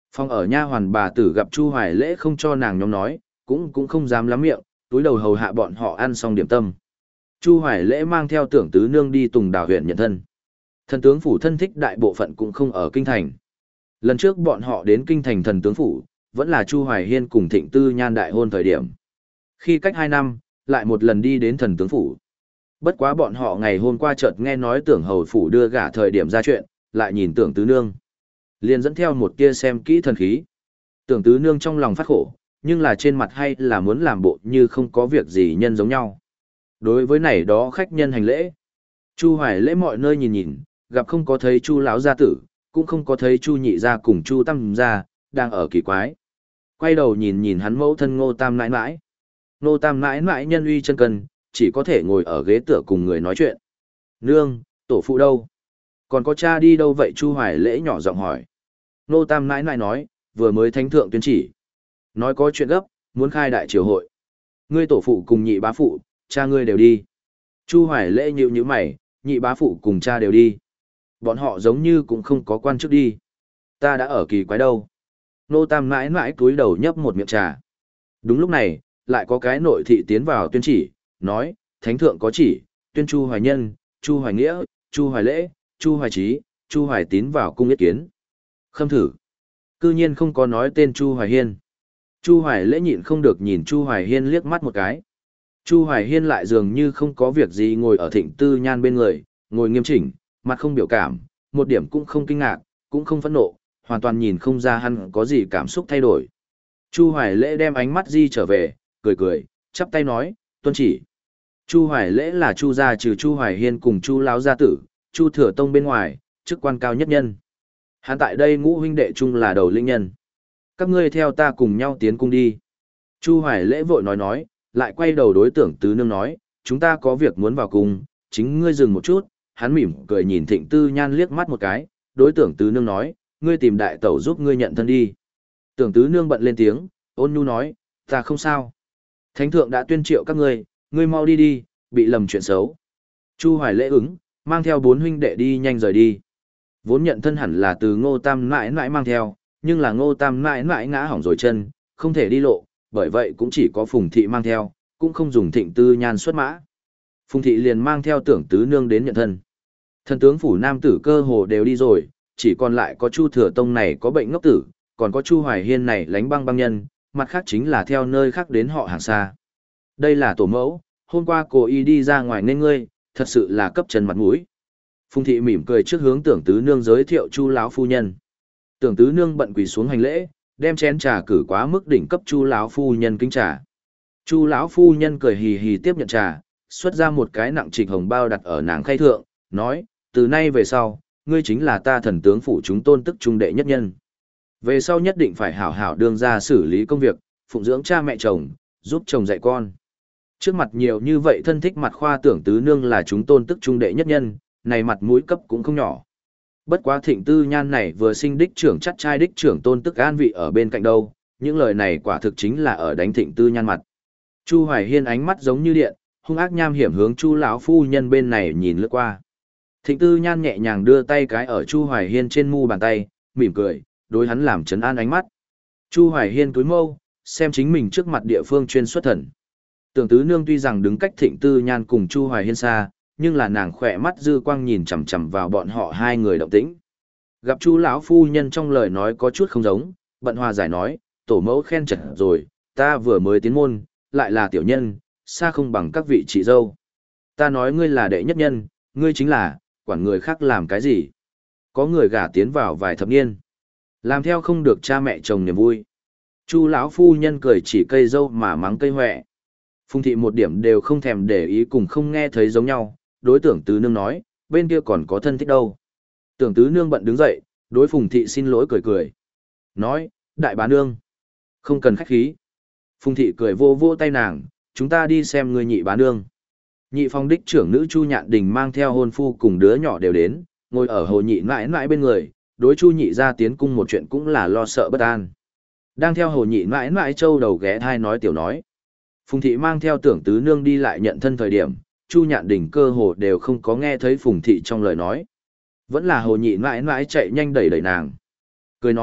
Phòng ở nha hoàn bà tử gặp Chu Hoài Lễ không cho nàng nhóm nói, cũng cũng không dám lắm miệng, túi đầu hầu hạ bọn họ ăn xong điểm tâm. Chu Hoài Lễ mang theo Tưởng Tứ Nương đi Tùng Đào huyện nhận thân. Thần tướng phủ thân thích đại bộ phận cũng không ở kinh thành. Lần trước bọn họ đến kinh thành thần tướng phủ, vẫn là Chu Hoài Hiên cùng Thịnh Tư Nhan đại hôn thời điểm. Khi cách hai năm, lại một lần đi đến thần tướng phủ. Bất quá bọn họ ngày hôm qua chợt nghe nói Tưởng hầu phủ đưa gả thời điểm ra chuyện, lại nhìn Tưởng Tứ Nương. Liền dẫn theo một tia xem kỹ thần khí. Tưởng Tứ Nương trong lòng phát khổ, nhưng là trên mặt hay là muốn làm bộ như không có việc gì nhân giống nhau. Đối với này đó khách nhân hành lễ. Chu Hoài Lễ mọi nơi nhìn nhìn, gặp không có thấy Chu lão gia tử, cũng không có thấy Chu nhị gia cùng Chu tam gia, đang ở kỳ quái. Quay đầu nhìn nhìn hắn mẫu thân Ngô Tam nãi nãi. Ngô Tam nãi nãi nhân uy chân cân, chỉ có thể ngồi ở ghế tựa cùng người nói chuyện. Nương, tổ phụ đâu? Còn có cha đi đâu vậy? Chu Hoài Lễ nhỏ giọng hỏi. Ngô Tam nãi nãi nói, vừa mới thánh thượng tuyên chỉ. Nói có chuyện gấp, muốn khai đại triều hội. Ngươi tổ phụ cùng nhị bá phụ, cha ngươi đều đi. Chu Hoài Lễ nhíu nhíu mày, nhị bá phụ cùng cha đều đi. Bọn họ giống như cũng không có quan chức đi. Ta đã ở kỳ quái đâu. Nô Tam mãi mãi cúi đầu nhấp một miệng trà. Đúng lúc này, lại có cái nội thị tiến vào tuyên chỉ, nói, thánh thượng có chỉ, tuyên Chu Hoài Nhân, Chu Hoài Nghĩa, Chu Hoài Lễ, Chu Hoài Trí, Chu Hoài Tín vào cung yết kiến. Khâm thử. Cư nhiên không có nói tên Chu Hoài Hiên. Chu Hoài Lễ nhịn không được nhìn Chu Hoài Hiên liếc mắt một cái. Chu Hoài Hiên lại dường như không có việc gì ngồi ở Thịnh Tư Nhan bên người, ngồi nghiêm chỉnh, mặt không biểu cảm, một điểm cũng không kinh ngạc, cũng không phẫn nộ, hoàn toàn nhìn không ra hắn có gì cảm xúc thay đổi. Chu Hoài Lễ đem ánh mắt di trở về, cười cười, chắp tay nói, tuân chỉ. Chu Hoài Lễ là Chu gia trừ Chu Hoài Hiên cùng Chu lão gia tử, Chu Thừa Tông bên ngoài, chức quan cao nhất nhân. Hắn tại đây ngũ huynh đệ chung là đầu linh nhân. Các ngươi theo ta cùng nhau tiến cung đi. Chu Hoài Lễ vội nói nói, lại quay đầu đối Tưởng Tứ Nương nói, chúng ta có việc muốn vào cung, chính ngươi dừng một chút. Hắn mỉm cười nhìn Thịnh Tư Nhan liếc mắt một cái, đối Tưởng Tứ Nương nói, ngươi tìm đại tẩu giúp ngươi nhận thân đi. Tưởng Tứ Nương bận lên tiếng, ôn nhu nói, ta không sao. Thánh thượng đã tuyên triệu các ngươi, ngươi mau đi đi, bị lầm chuyện xấu. Chu Hoài Lễ ứng, mang theo bốn huynh đệ đi nhanh rời đi. Vốn nhận thân hẳn là từ Ngô Tam mãi mãi mang theo, nhưng là Ngô Tam mãi mãi ngã hỏng rồi chân, không thể đi lộ, bởi vậy cũng chỉ có Phùng Thị mang theo, cũng không dùng Thịnh Tư Nhan xuất mã. Phùng Thị liền mang theo Tưởng Tứ Nương đến nhận thân. Thần tướng phủ nam tử cơ hồ đều đi rồi, chỉ còn lại có Chu Thừa Tông này có bệnh ngốc tử, còn có Chu Hoài Hiên này lánh băng băng nhân, mặt khác chính là theo nơi khác đến họ hàng xa. Đây là tổ mẫu, hôm qua cô y đi ra ngoài nên ngươi, thật sự là cấp trần mặt mũi. Phùng Thị mỉm cười trước hướng Tưởng Tứ Nương giới thiệu Chu lão phu nhân. Tưởng Tứ Nương bận quỳ xuống hành lễ, đem chén trà cử quá mức đỉnh cấp Chu lão phu nhân kính trà. Chu lão phu nhân cười hì hì tiếp nhận trà, xuất ra một cái nặng trịch hồng bao đặt ở nàng khay thượng, nói, từ nay về sau, ngươi chính là ta thần tướng phủ chúng tôn tức trung đệ nhất nhân. Về sau nhất định phải hảo hảo đương ra xử lý công việc, phụng dưỡng cha mẹ chồng, giúp chồng dạy con. Trước mặt nhiều như vậy thân thích mặt khoa Tưởng Tứ Nương là chúng tôn tức trung đệ nhất nhân, này mặt mũi cấp cũng không nhỏ. Bất quá Thịnh Tư Nhan này vừa sinh đích trưởng chắc trai đích trưởng tôn tức an vị ở bên cạnh đâu, những lời này quả thực chính là ở đánh Thịnh Tư Nhan mặt. Chu Hoài Hiên ánh mắt giống như điện, hung ác nham hiểm hướng Chu lão phu nhân bên này nhìn lướt qua. Thịnh Tư Nhan nhẹ nhàng đưa tay cái ở Chu Hoài Hiên trên mu bàn tay, mỉm cười, đối hắn làm trấn an ánh mắt. Chu Hoài Hiên cúi mâu, xem chính mình trước mặt địa phương chuyên xuất thần. Tưởng Tứ Nương tuy rằng đứng cách Thịnh Tư Nhan cùng Chu Hoài Hiên xa, nhưng là nàng khỏe mắt dư quang nhìn chằm chằm vào bọn họ hai người động tĩnh. Gặp Chu lão phu nhân trong lời nói có chút không giống, bận hòa giải nói, tổ mẫu khen chật rồi, ta vừa mới tiến môn, lại là tiểu nhân, xa không bằng các vị chị dâu. Ta nói ngươi là đệ nhất nhân, ngươi chính là, quản người khác làm cái gì. Có người gả tiến vào vài thập niên, làm theo không được cha mẹ chồng niềm vui. Chu lão phu nhân cười chỉ cây dâu mà mắng cây hoẹ. Phùng Thị một điểm đều không thèm để ý cùng không nghe thấy giống nhau, đối Tưởng Tứ Nương nói, bên kia còn có thân thích đâu. Tưởng Tứ Nương bận đứng dậy, đối Phùng Thị xin lỗi cười cười. Nói, đại bá nương, không cần khách khí. Phùng Thị cười vô vô tay nàng, chúng ta đi xem người nhị bá nương. Nhị phong đích trưởng nữ Chu Nhạn Đình mang theo hôn phu cùng đứa nhỏ đều đến, ngồi ở hồ nhị mãi mãi bên người, đối Chu nhị ra tiến cung một chuyện cũng là lo sợ bất an. Đang theo hồ nhị mãi mãi châu đầu ghé thai nói tiểu nói. Phùng Thị mang theo Tưởng Tứ Nương đi lại nhận thân thời điểm, Chu Nhạn Đình cơ hồ đều không có nghe thấy Phùng Thị trong lời nói. Vẫn là hồ nhị mãi mãi chạy nhanh đẩy đẩy nàng. Cười nói,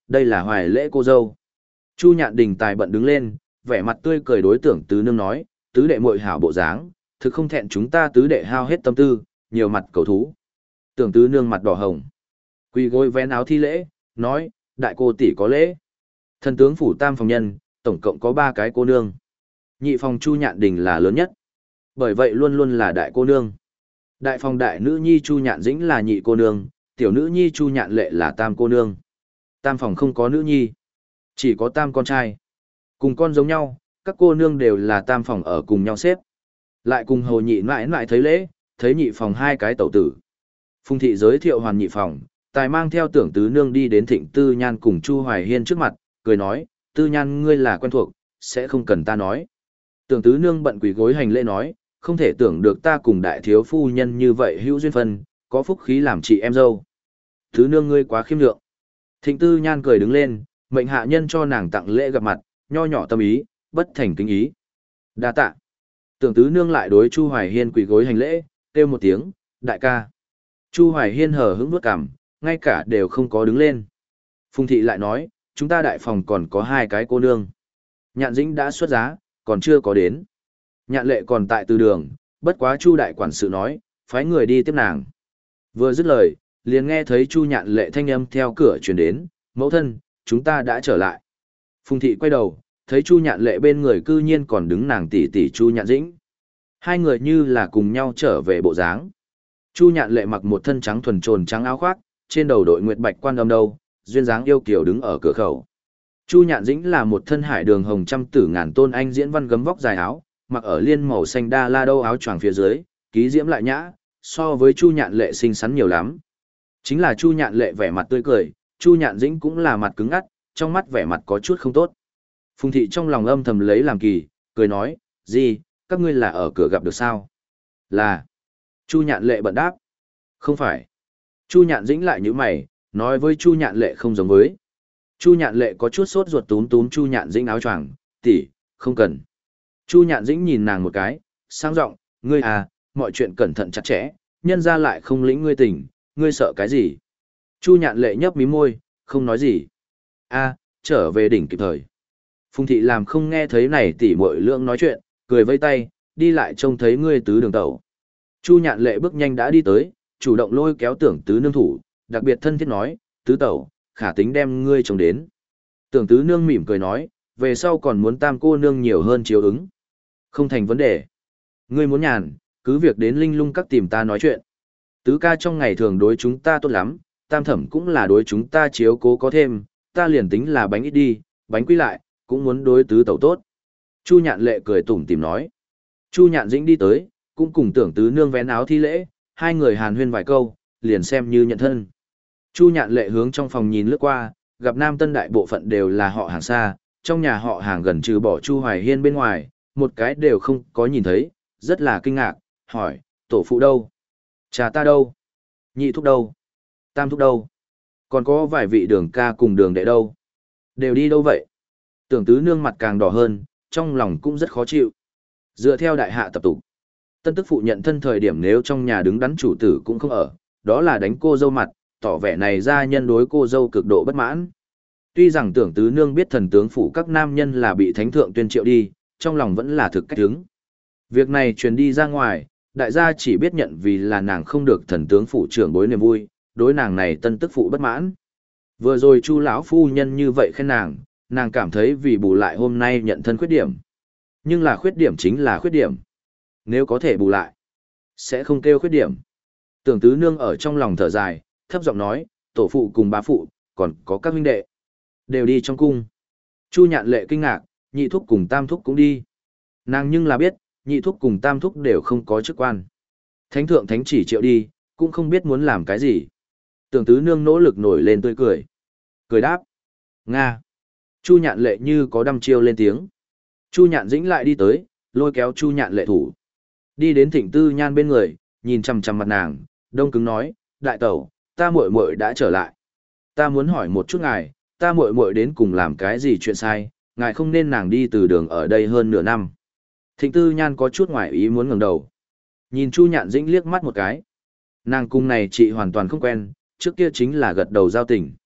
đây là hoài lễ cô dâu. Chu Nhạn Đình tài bận đứng lên, vẻ mặt tươi cười đối tưởng tứ nương nói, tứ đệ muội hảo bộ dáng, thực không thẹn chúng ta tứ đệ hao hết tâm tư, nhiều mặt cầu thú. Tưởng tứ nương mặt đỏ hồng, quỳ gối vén áo thi lễ, nói, đại cô tỷ có lễ. Thần tướng phủ tam phòng nhân, tổng cộng có ba cái cô nương. Nhị phòng Chu Nhạn Đình là lớn nhất, bởi vậy luôn luôn là đại cô nương. Đại phòng đại nữ nhi Chu Nhạn Dĩnh là nhị cô nương, tiểu nữ nhi Chu Nhạn Lệ là tam cô nương. Tam phòng không có nữ nhi, chỉ có tam con trai. Cùng con giống nhau, các cô nương đều là tam phòng ở cùng nhau xếp. Lại cùng hầu nhị mãi mãi thấy lễ, thấy nhị phòng hai cái tẩu tử. Phùng thị giới thiệu hoàn nhị phòng, tài mang theo tưởng tứ nương đi đến Thịnh Tư Nhan cùng Chu Hoài Hiên trước mặt, cười nói, Tư Nhan ngươi là quen thuộc, sẽ không cần ta nói. Tưởng tứ nương bận quỳ gối hành lễ nói, không thể tưởng được ta cùng đại thiếu phu nhân như vậy hữu duyên phân, có phúc khí làm chị em dâu. Tứ nương ngươi quá khiêm lượng. Thịnh Tư Nhan cười đứng lên, mệnh hạ nhân cho nàng tặng lễ gặp mặt, nho nhỏ tâm ý, bất thành kính ý. Đa tạ. Tưởng tứ nương lại đối Chu Hoài Hiên quỳ gối hành lễ, kêu một tiếng, đại ca. Chu Hoài Hiên hờ hững vuốt cằm, ngay cả đều không có đứng lên. Phùng thị lại nói, chúng ta đại phòng còn có hai cái cô nương. Nhạn Dĩnh đã xuất giá, còn chưa có đến. Nhạn Lệ còn tại từ đường, bất quá Chu đại quản sự nói, phái người đi tiếp nàng. Vừa dứt lời, liền nghe thấy Chu Nhạn Lệ thanh âm theo cửa truyền đến, mẫu thân, chúng ta đã trở lại. Phùng thị quay đầu, thấy Chu Nhạn Lệ bên người cư nhiên còn đứng nàng tỷ tỷ Chu Nhạn Dĩnh. Hai người như là cùng nhau trở về bộ dáng. Chu Nhạn Lệ mặc một thân trắng thuần trồn trắng áo khoác, trên đầu đội nguyệt bạch quan âm đâu, duyên dáng yêu kiều đứng ở cửa khẩu. Chu Nhạn Dĩnh là một thân hải đường hồng trăm tử ngàn tôn anh diễn văn gấm vóc dài áo, mặc ở liên màu xanh đa la đâu áo choàng phía dưới, ký diễm lại nhã, so với Chu Nhạn Lệ xinh xắn nhiều lắm. Chính là Chu Nhạn Lệ vẻ mặt tươi cười, Chu Nhạn Dĩnh cũng là mặt cứng ngắt, trong mắt vẻ mặt có chút không tốt. Phùng thị trong lòng âm thầm lấy làm kỳ, cười nói, gì, các ngươi là ở cửa gặp được sao? Là. Chu Nhạn Lệ bận đáp. Không phải. Chu Nhạn Dĩnh lại nhíu mày, nói với Chu Nhạn Lệ không giống với. Chu Nhạn Lệ có chút sốt ruột túm túm Chu Nhạn Dĩnh áo choàng, tỷ, không cần. Chu Nhạn Dĩnh nhìn nàng một cái, sang giọng, ngươi à, mọi chuyện cẩn thận chặt chẽ, nhân ra lại không lĩnh ngươi tình, ngươi sợ cái gì? Chu Nhạn Lệ nhấp mí môi, không nói gì. A, trở về đỉnh kịp thời. Phùng thị làm không nghe thấy này tỷ muội lượng nói chuyện, cười vây tay, đi lại trông thấy ngươi tứ đường tẩu. Chu Nhạn Lệ bước nhanh đã đi tới, chủ động lôi kéo tưởng tứ nương thủ, đặc biệt thân thiết nói, tứ tẩu, khả tính đem ngươi chồng đến. Tưởng tứ nương mỉm cười nói, về sau còn muốn tam cô nương nhiều hơn chiếu ứng. Không thành vấn đề. Ngươi muốn nhàn, cứ việc đến linh lung các tìm ta nói chuyện. Tứ ca trong ngày thường đối chúng ta tốt lắm, tam thẩm cũng là đối chúng ta chiếu cố có thêm, ta liền tính là bánh ít đi, bánh quy lại, cũng muốn đối tứ tẩu tốt. Chu Nhạn Lệ cười tủm tỉm nói. Chu Nhạn Dĩnh đi tới, cũng cùng tưởng tứ nương vén áo thi lễ, hai người hàn huyên vài câu, liền xem như nhận thân. Chu Nhạn Lệ hướng trong phòng nhìn lướt qua, gặp Nam Tân đại bộ phận đều là họ hàng xa, trong nhà họ hàng gần trừ bỏ Chu Hoài Hiên bên ngoài, một cái đều không có nhìn thấy, rất là kinh ngạc, hỏi, tổ phụ đâu? Cha ta đâu? Nhị thúc đâu? Tam thúc đâu? Còn có vài vị đường ca cùng đường đệ đâu? Đều đi đâu vậy? Tưởng tứ nương mặt càng đỏ hơn, trong lòng cũng rất khó chịu. Dựa theo đại hạ tập tục, tân tức phụ nhận thân thời điểm nếu trong nhà đứng đắn chủ tử cũng không ở, đó là đánh cô dâu mặt, tỏ vẻ này ra nhân đối cô dâu cực độ bất mãn. Tuy rằng tưởng tứ nương biết thần tướng phủ các nam nhân là bị thánh thượng tuyên triệu đi, trong lòng vẫn là thực cách hứng. Việc này truyền đi ra ngoài, đại gia chỉ biết nhận vì là nàng không được thần tướng phủ trưởng bối niềm vui, đối nàng này tân tức phụ bất mãn. Vừa rồi Chu lão phu nhân như vậy khen nàng, nàng cảm thấy vì bù lại hôm nay nhận thân khuyết điểm. Nhưng là khuyết điểm chính là khuyết điểm. Nếu có thể bù lại, sẽ không kêu khuyết điểm. Tưởng tứ nương ở trong lòng thở dài, thấp giọng nói, tổ phụ cùng bá phụ, còn có các huynh đệ. Đều đi trong cung. Chu Nhạn Lệ kinh ngạc, nhị thúc cùng tam thúc cũng đi. Nàng nhưng là biết, nhị thúc cùng tam thúc đều không có chức quan. Thánh thượng thánh chỉ triệu đi, cũng không biết muốn làm cái gì. Tưởng tứ nương nỗ lực nổi lên tươi cười. Cười đáp. Nga. Chu Nhạn Lệ như có đăm chiêu lên tiếng. Chu Nhạn Dĩnh lại đi tới, lôi kéo Chu Nhạn Lệ thủ. Đi đến Thịnh Tư Nhan bên người, nhìn chằm chằm mặt nàng, đông cứng nói, đại tẩu, ta muội muội đã trở lại. Ta muốn hỏi một chút ngài, ta muội muội đến cùng làm cái gì chuyện sai, ngài không nên nàng đi từ đường ở đây hơn nửa năm. Thịnh Tư Nhan có chút ngoài ý muốn ngẩng đầu. Nhìn Chu Nhạn Dĩnh liếc mắt một cái. Nàng cung này chị hoàn toàn không quen, trước kia chính là gật đầu giao tình.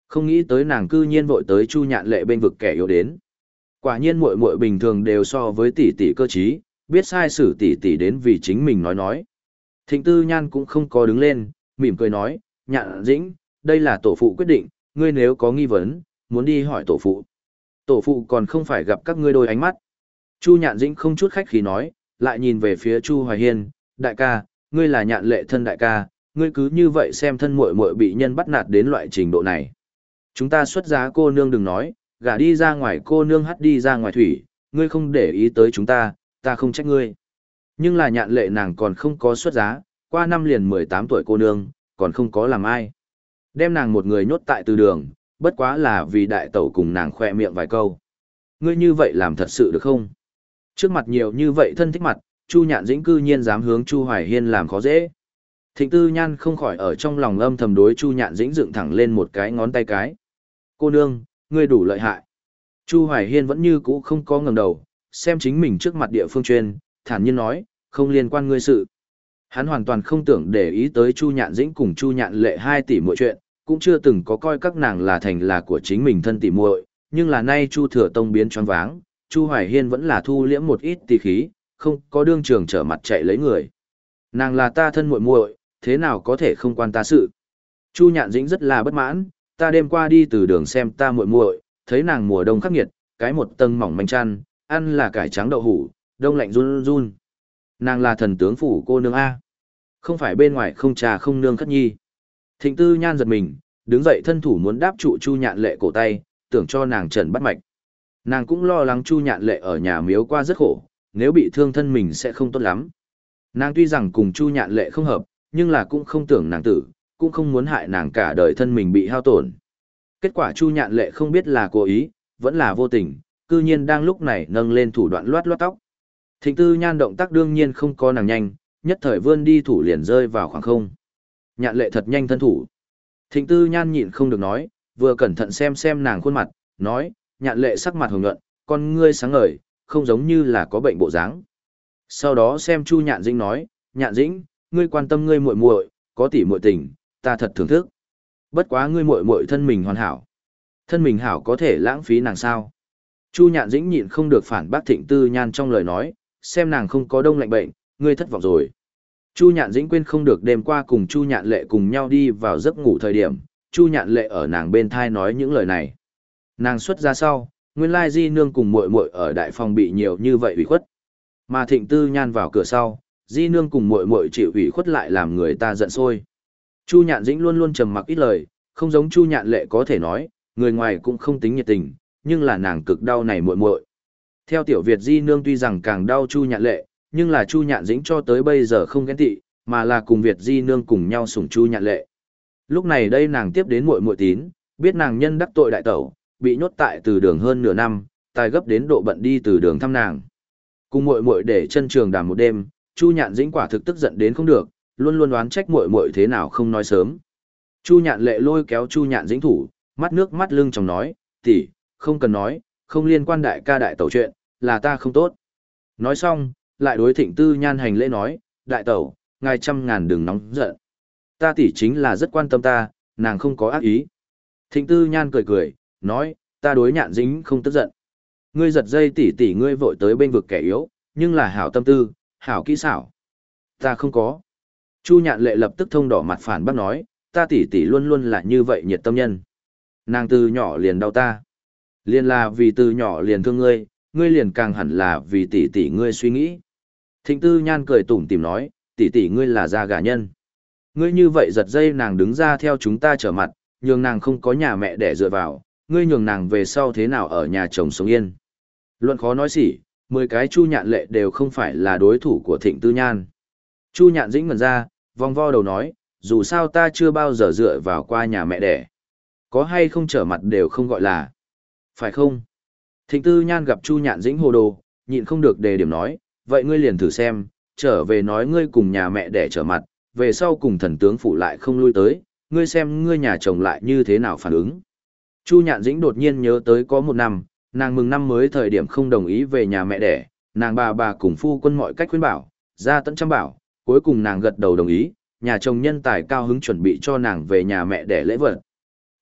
Không nghĩ tới nàng cư nhiên vội tới Chu Nhạn Lệ bên vực kẻ yếu đến. Quả nhiên muội muội bình thường đều so với tỷ tỷ cơ trí, biết sai xử tỷ tỷ đến vì chính mình nói nói. Thịnh Tư Nhan cũng không có đứng lên, mỉm cười nói, Nhạn Dĩnh, đây là tổ phụ quyết định, ngươi nếu có nghi vấn, muốn đi hỏi tổ phụ. Tổ phụ còn không phải gặp các ngươi đôi ánh mắt. Chu Nhạn Dĩnh không chút khách khí nói, lại nhìn về phía Chu Hoài Hiên, đại ca, ngươi là Nhạn Lệ thân đại ca, ngươi cứ như vậy xem thân muội muội bị nhân bắt nạt đến loại trình độ này. Chúng ta xuất giá cô nương đừng nói, gả đi ra ngoài cô nương hắt đi ra ngoài thủy, ngươi không để ý tới chúng ta, ta không trách ngươi. Nhưng là Nhạn Lệ nàng còn không có xuất giá, qua năm liền mười tám tuổi cô nương, còn không có làm ai. Đem nàng một người nhốt tại từ đường, bất quá là vì đại tẩu cùng nàng khoe miệng vài câu. Ngươi như vậy làm thật sự được không? Trước mặt nhiều như vậy thân thích mặt, Chu Nhạn Dĩnh cư nhiên dám hướng Chu Hoài Hiên làm khó dễ. Thịnh Tư Nhan không khỏi ở trong lòng âm thầm đối Chu Nhạn Dĩnh dựng thẳng lên một cái ngón tay cái. Cô nương, ngươi đủ lợi hại. Chu Hoài Hiên vẫn như cũ không có ngẩng đầu, xem chính mình trước mặt địa phương chuyên, thản nhiên nói, không liên quan ngươi sự. Hắn hoàn toàn không tưởng để ý tới Chu Nhạn Dĩnh cùng Chu Nhạn Lệ hai tỷ muội chuyện, cũng chưa từng có coi các nàng là thành là của chính mình thân tỷ muội, nhưng là nay Chu Thừa Tông biến choáng váng, Chu Hoài Hiên vẫn là thu liễm một ít tỷ khí, không có đương trường trở mặt chạy lấy người. Nàng là ta thân muội muội, thế nào có thể không quan ta sự. Chu Nhạn Dĩnh rất là bất mãn, ta đêm qua đi từ đường xem ta muội muội, thấy nàng mùa đông khắc nghiệt, cái một tầng mỏng manh chăn, ăn là cải trắng đậu hủ, đông lạnh run run. Nàng là thần tướng phủ cô nương A. Không phải bên ngoài không trà không nương khất nhi. Thịnh Tư Nhan giật mình, đứng dậy thân thủ muốn đáp trụ Chu Nhạn Lệ cổ tay, tưởng cho nàng trần bắt mạch. Nàng cũng lo lắng Chu Nhạn Lệ ở nhà miếu qua rất khổ, nếu bị thương thân mình sẽ không tốt lắm. Nàng tuy rằng cùng Chu Nhạn Lệ không hợp, nhưng là cũng không tưởng nàng tử, cũng không muốn hại nàng cả đời thân mình bị hao tổn. Kết quả Chu Nhạn Lệ không biết là cố ý, vẫn là vô tình, cư nhiên đang lúc này nâng lên thủ đoạn loát loát tóc. Thịnh Tư Nhan động tác đương nhiên không có nàng nhanh, nhất thời vươn đi thủ liền rơi vào khoảng không. Nhạn Lệ thật nhanh thân thủ. Thịnh Tư Nhan nhịn không được nói, vừa cẩn thận xem xem nàng khuôn mặt, nói, Nhạn Lệ sắc mặt hồng nhuận, con ngươi sáng ngời, không giống như là có bệnh bộ dáng. Sau đó xem Chu Nhạn Dĩnh nói, Nhạn Dĩnh, ngươi quan tâm ngươi muội muội, có tỷ muội tình, ta thật thưởng thức. Bất quá ngươi muội muội thân mình hoàn hảo. Thân mình hảo có thể lãng phí nàng sao? Chu Nhạn Dĩnh nhịn không được phản bác Thịnh Tư Nhan trong lời nói, xem nàng không có đông lạnh bệnh, ngươi thất vọng rồi. Chu Nhạn Dĩnh quên không được đêm qua cùng Chu Nhạn Lệ cùng nhau đi vào giấc ngủ thời điểm, Chu Nhạn Lệ ở nàng bên thai nói những lời này. Nàng xuất ra sau, nguyên lai Di nương cùng muội muội ở đại phòng bị nhiều như vậy ủy khuất. Mà Thịnh Tư Nhan vào cửa sau, Di nương cùng muội muội chịu ủy khuất lại làm người ta giận sôi. Chu Nhạn Dĩnh luôn luôn trầm mặc ít lời, không giống Chu Nhạn Lệ có thể nói, người ngoài cũng không tính nhiệt tình, nhưng là nàng cực đau này muội muội. Theo tiểu Việt Di nương tuy rằng càng đau Chu Nhạn Lệ, nhưng là Chu Nhạn Dĩnh cho tới bây giờ không ghen tị, mà là cùng Việt Di nương cùng nhau sủng Chu Nhạn Lệ. Lúc này đây nàng tiếp đến muội muội tín, biết nàng nhân đắc tội đại tẩu, bị nhốt tại từ đường hơn nửa năm, tài gấp đến độ bận đi từ đường thăm nàng. Cùng muội muội để chân trường đàm một đêm, Chu Nhạn Dĩnh quả thực tức giận đến không được, luôn luôn đoán trách muội muội thế nào không nói sớm. Chu Nhạn Lệ lôi kéo Chu Nhạn Dĩnh thủ, mắt nước mắt lưng trong nói, tỷ, không cần nói, không liên quan đại ca đại tẩu chuyện, là ta không tốt. Nói xong, lại đối Thịnh Tư Nhan hành lễ nói, đại tẩu, ngài trăm ngàn đừng nóng giận. Ta tỷ chính là rất quan tâm ta, nàng không có ác ý. Thịnh Tư Nhan cười cười, nói, ta đối Nhạn Dĩnh không tức giận. Ngươi giật dây tỷ tỷ ngươi vội tới bên vực kẻ yếu, nhưng là hảo tâm tư, hảo kỹ xảo. Ta không có. Chu Nhạn Lệ lập tức thông đỏ mặt phản bác nói, ta tỷ tỷ luôn luôn là như vậy nhiệt tâm nhân. Nàng từ nhỏ liền đau ta. Liền là vì từ nhỏ liền thương ngươi, ngươi liền càng hẳn là vì tỷ tỷ ngươi suy nghĩ. Thịnh Tư Nhan cười tủm tỉm nói, tỷ tỷ ngươi là da gà nhân. Ngươi như vậy giật dây nàng đứng ra theo chúng ta trở mặt, nhường nàng không có nhà mẹ để dựa vào, ngươi nhường nàng về sau thế nào ở nhà chồng sống yên. Luận khó nói xỉ, mười cái Chu Nhạn Lệ đều không phải là đối thủ của Thịnh Tư Nhan. Chu Nhạn Dĩnh ngẩn ra, vòng vo đầu nói, dù sao ta chưa bao giờ dựa vào qua nhà mẹ đẻ. Có hay không trở mặt đều không gọi là. Phải không? Thịnh Tư Nhan gặp Chu Nhạn Dĩnh hồ đồ, nhịn không được đề điểm nói, vậy ngươi liền thử xem, trở về nói ngươi cùng nhà mẹ đẻ trở mặt, về sau cùng thần tướng phủ lại không lui tới, ngươi xem ngươi nhà chồng lại như thế nào phản ứng. Chu Nhạn Dĩnh đột nhiên nhớ tới có một năm, nàng mừng năm mới thời điểm không đồng ý về nhà mẹ đẻ, nàng bà bà cùng phu quân mọi cách khuyên bảo, ra tận chăm bảo, cuối cùng nàng gật đầu đồng ý, nhà chồng nhân tài cao hứng chuẩn bị cho nàng về nhà mẹ đẻ lễ vật.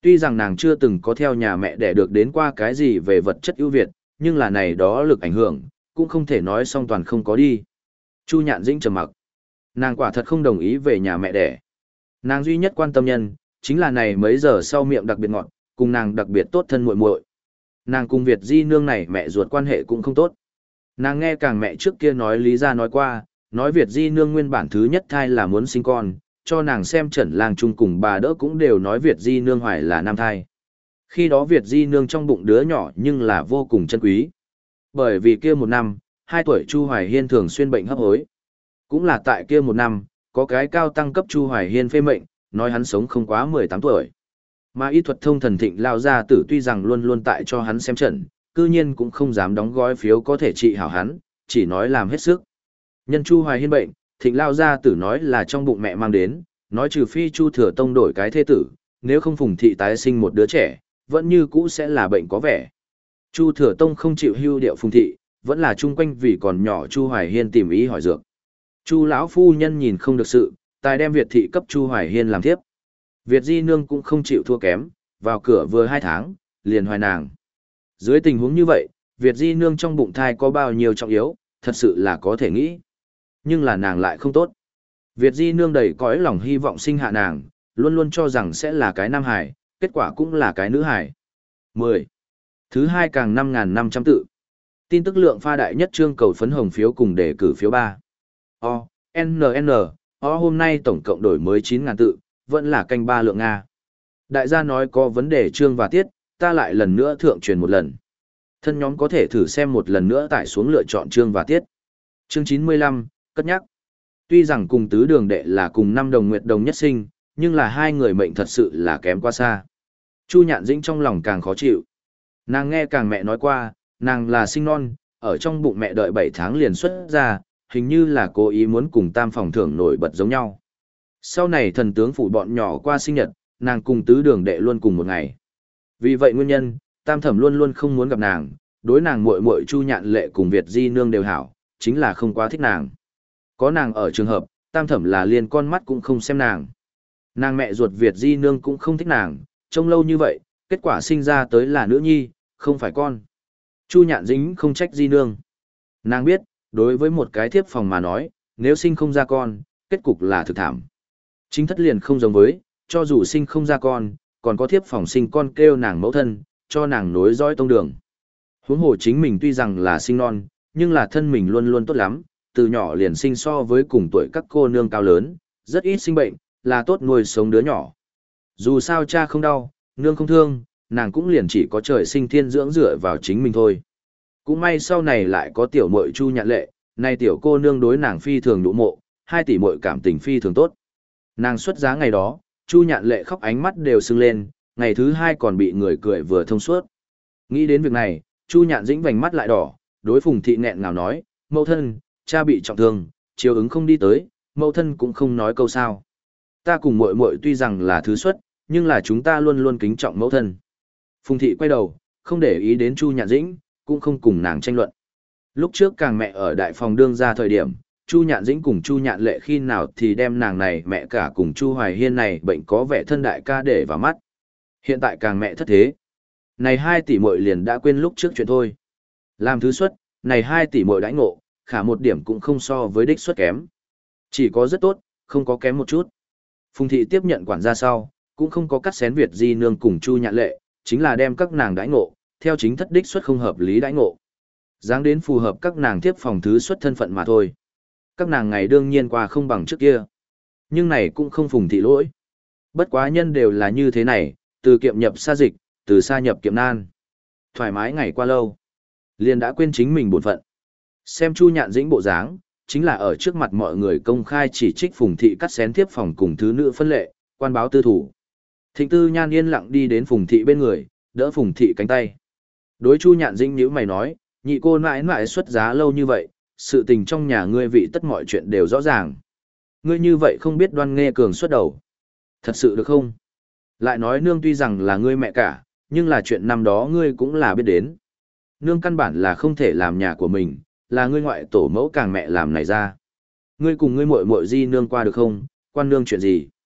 Tuy rằng nàng chưa từng có theo nhà mẹ đẻ được đến qua cái gì về vật chất ưu việt, nhưng là này đó lực ảnh hưởng, cũng không thể nói song toàn không có đi. Chu Nhạn Dĩnh trầm mặc. Nàng quả thật không đồng ý về nhà mẹ đẻ. Nàng duy nhất quan tâm nhân, chính là này mấy giờ sau miệng đặc biệt ngọt, cùng nàng đặc biệt tốt thân muội muội. Nàng cùng Việt Di nương này mẹ ruột quan hệ cũng không tốt. Nàng nghe càng mẹ trước kia nói lý ra nói qua, nói Việt Di nương nguyên bản thứ nhất thai là muốn sinh con, cho nàng xem Trần Lang chung cùng bà đỡ cũng đều nói Việt Di nương hoài là nam thai. Khi đó Việt Di nương trong bụng đứa nhỏ nhưng là vô cùng chân quý. Bởi vì kia một năm, hai tuổi Chu Hoài Hiên thường xuyên bệnh hấp hối. Cũng là tại kia một năm, có cái cao tăng cấp Chu Hoài Hiên phê mệnh, nói hắn sống không quá mười tám tuổi. Mà y thuật thông thần thịnh lao gia tử tuy rằng luôn luôn tại cho hắn xem trận, cư nhiên cũng không dám đóng gói phiếu có thể trị hảo hắn, chỉ nói làm hết sức. Nhân Chu Hoài Hiên bệnh, thịnh lao gia tử nói là trong bụng mẹ mang đến, nói trừ phi Chu Thừa Tông đổi cái thế tử, nếu không Phùng thị tái sinh một đứa trẻ, vẫn như cũ sẽ là bệnh có vẻ. Chu Thừa Tông không chịu hưu điệu Phùng thị, vẫn là chung quanh vì còn nhỏ Chu Hoài Hiên tìm ý hỏi dược. Chu lão phu nhân nhìn không được sự, tài đem Việt thị cấp Chu Hoài Hiên làm thiếp. Việt Di nương cũng không chịu thua kém, vào cửa vừa hai tháng, liền hoài nàng. Dưới tình huống như vậy, Việt Di nương trong bụng thai có bao nhiêu trọng yếu, thật sự là có thể nghĩ. Nhưng là nàng lại không tốt. Việt Di nương đầy cõi lòng hy vọng sinh hạ nàng, luôn luôn cho rằng sẽ là cái nam hải, kết quả cũng là cái nữ hải. mười. Thứ hai càng năm nghìn năm trăm tự. Tin tức lượng pha đại nhất trương cầu phấn hồng phiếu cùng đề cử phiếu ba. O, N N, O hôm nay tổng cộng đổi mới chín nghìn tự, vẫn là canh ba lượng Nga. Đại gia nói có vấn đề chương và tiết, ta lại lần nữa thượng truyền một lần. Thân nhóm có thể thử xem một lần nữa tải xuống lựa chọn chương và tiết. Chương chín mươi lăm, cất nhắc. Tuy rằng cùng tứ đường đệ là cùng năm đồng nguyệt đồng nhất sinh, nhưng là hai người mệnh thật sự là kém quá xa. Chu Nhạn Dĩnh trong lòng càng khó chịu. Nàng nghe càng mẹ nói qua, nàng là sinh non, ở trong bụng mẹ đợi bảy tháng liền xuất ra, hình như là cố ý muốn cùng tam phòng thưởng nổi bật giống nhau. Sau này thần tướng phủ bọn nhỏ qua sinh nhật, nàng cùng tứ đường đệ luôn cùng một ngày. Vì vậy nguyên nhân, tam thẩm luôn luôn không muốn gặp nàng, đối nàng muội muội Chu Nhạn Lệ cùng Việt Di nương đều hảo, chính là không quá thích nàng. Có nàng ở trường hợp, tam thẩm là liền con mắt cũng không xem nàng. Nàng mẹ ruột Việt Di nương cũng không thích nàng, trông lâu như vậy, kết quả sinh ra tới là nữ nhi, không phải con. Chu Nhạn Dĩnh không trách Di nương. Nàng biết, đối với một cái thiếp phòng mà nói, nếu sinh không ra con, kết cục là thực thảm. Chính thất liền không giống với, cho dù sinh không ra con, còn có thiếp phòng sinh con kêu nàng mẫu thân, cho nàng nối dõi tông đường. Huống hồ chính mình tuy rằng là sinh non, nhưng là thân mình luôn luôn tốt lắm, từ nhỏ liền sinh so với cùng tuổi các cô nương cao lớn, rất ít sinh bệnh, là tốt nuôi sống đứa nhỏ. Dù sao cha không đau, nương không thương, nàng cũng liền chỉ có trời sinh thiên dưỡng dựa vào chính mình thôi. Cũng may sau này lại có tiểu muội Chu Nhạn Lệ, nay tiểu cô nương đối nàng phi thường đụ mộ, hai tỷ muội cảm tình phi thường tốt. Nàng xuất giá ngày đó, Chu Nhạn Lệ khóc ánh mắt đều sưng lên, ngày thứ hai còn bị người cười vừa thông suốt. Nghĩ đến việc này, Chu Nhạn Dĩnh vành mắt lại đỏ, đối Phùng thị nghẹn ngào nói, mẫu thân, cha bị trọng thương, chiếu ứng không đi tới, mẫu thân cũng không nói câu sao. Ta cùng muội muội tuy rằng là thứ xuất, nhưng là chúng ta luôn luôn kính trọng mẫu thân. Phùng thị quay đầu, không để ý đến Chu Nhạn Dĩnh, cũng không cùng nàng tranh luận. Lúc trước càng mẹ ở đại phòng đương ra thời điểm, Chu Nhạn Dĩnh cùng Chu Nhạn Lệ khi nào thì đem nàng này mẹ cả cùng Chu Hoài Hiên này bệnh có vẻ thân đại ca để vào mắt. Hiện tại càng mẹ thất thế. Này hai tỷ muội liền đã quên lúc trước chuyện thôi. Làm thứ xuất, này hai tỷ muội đãi ngộ, khả một điểm cũng không so với đích xuất kém. Chỉ có rất tốt, không có kém một chút. Phùng thị tiếp nhận quản gia sau, cũng không có cắt xén Việt Di nương cùng Chu Nhạn Lệ, chính là đem các nàng đãi ngộ, theo chính thất đích xuất không hợp lý đãi ngộ. Dáng đến phù hợp các nàng tiếp phòng thứ xuất thân phận mà thôi. Các nàng ngày đương nhiên qua không bằng trước kia. Nhưng này cũng không Phùng thị lỗi. Bất quá nhân đều là như thế này, từ kiệm nhập xa dịch, từ xa nhập kiệm nan. Thoải mái ngày qua lâu, liền đã quên chính mình bổn phận. Xem Chu Nhạn Dĩnh bộ dáng, chính là ở trước mặt mọi người công khai chỉ trích Phùng thị cắt xén tiếp phòng cùng thứ nữ phân lệ, quan báo tư thủ. Thịnh Tư Nhan yên lặng đi đến Phùng thị bên người, đỡ Phùng thị cánh tay. Đối Chu Nhạn Dĩnh nhíu mày nói, nhị cô mãi mãi xuất giá lâu như vậy, sự tình trong nhà ngươi vị tất mọi chuyện đều rõ ràng. Ngươi như vậy không biết đoan nghe cường xuất đầu. Thật sự được không? Lại nói nương tuy rằng là ngươi mẹ cả, nhưng là chuyện năm đó ngươi cũng là biết đến. Nương căn bản là không thể làm nhà của mình, là ngươi ngoại tổ mẫu càng mẹ làm này ra. Ngươi cùng ngươi muội muội Di nương qua được không, quan nương chuyện gì?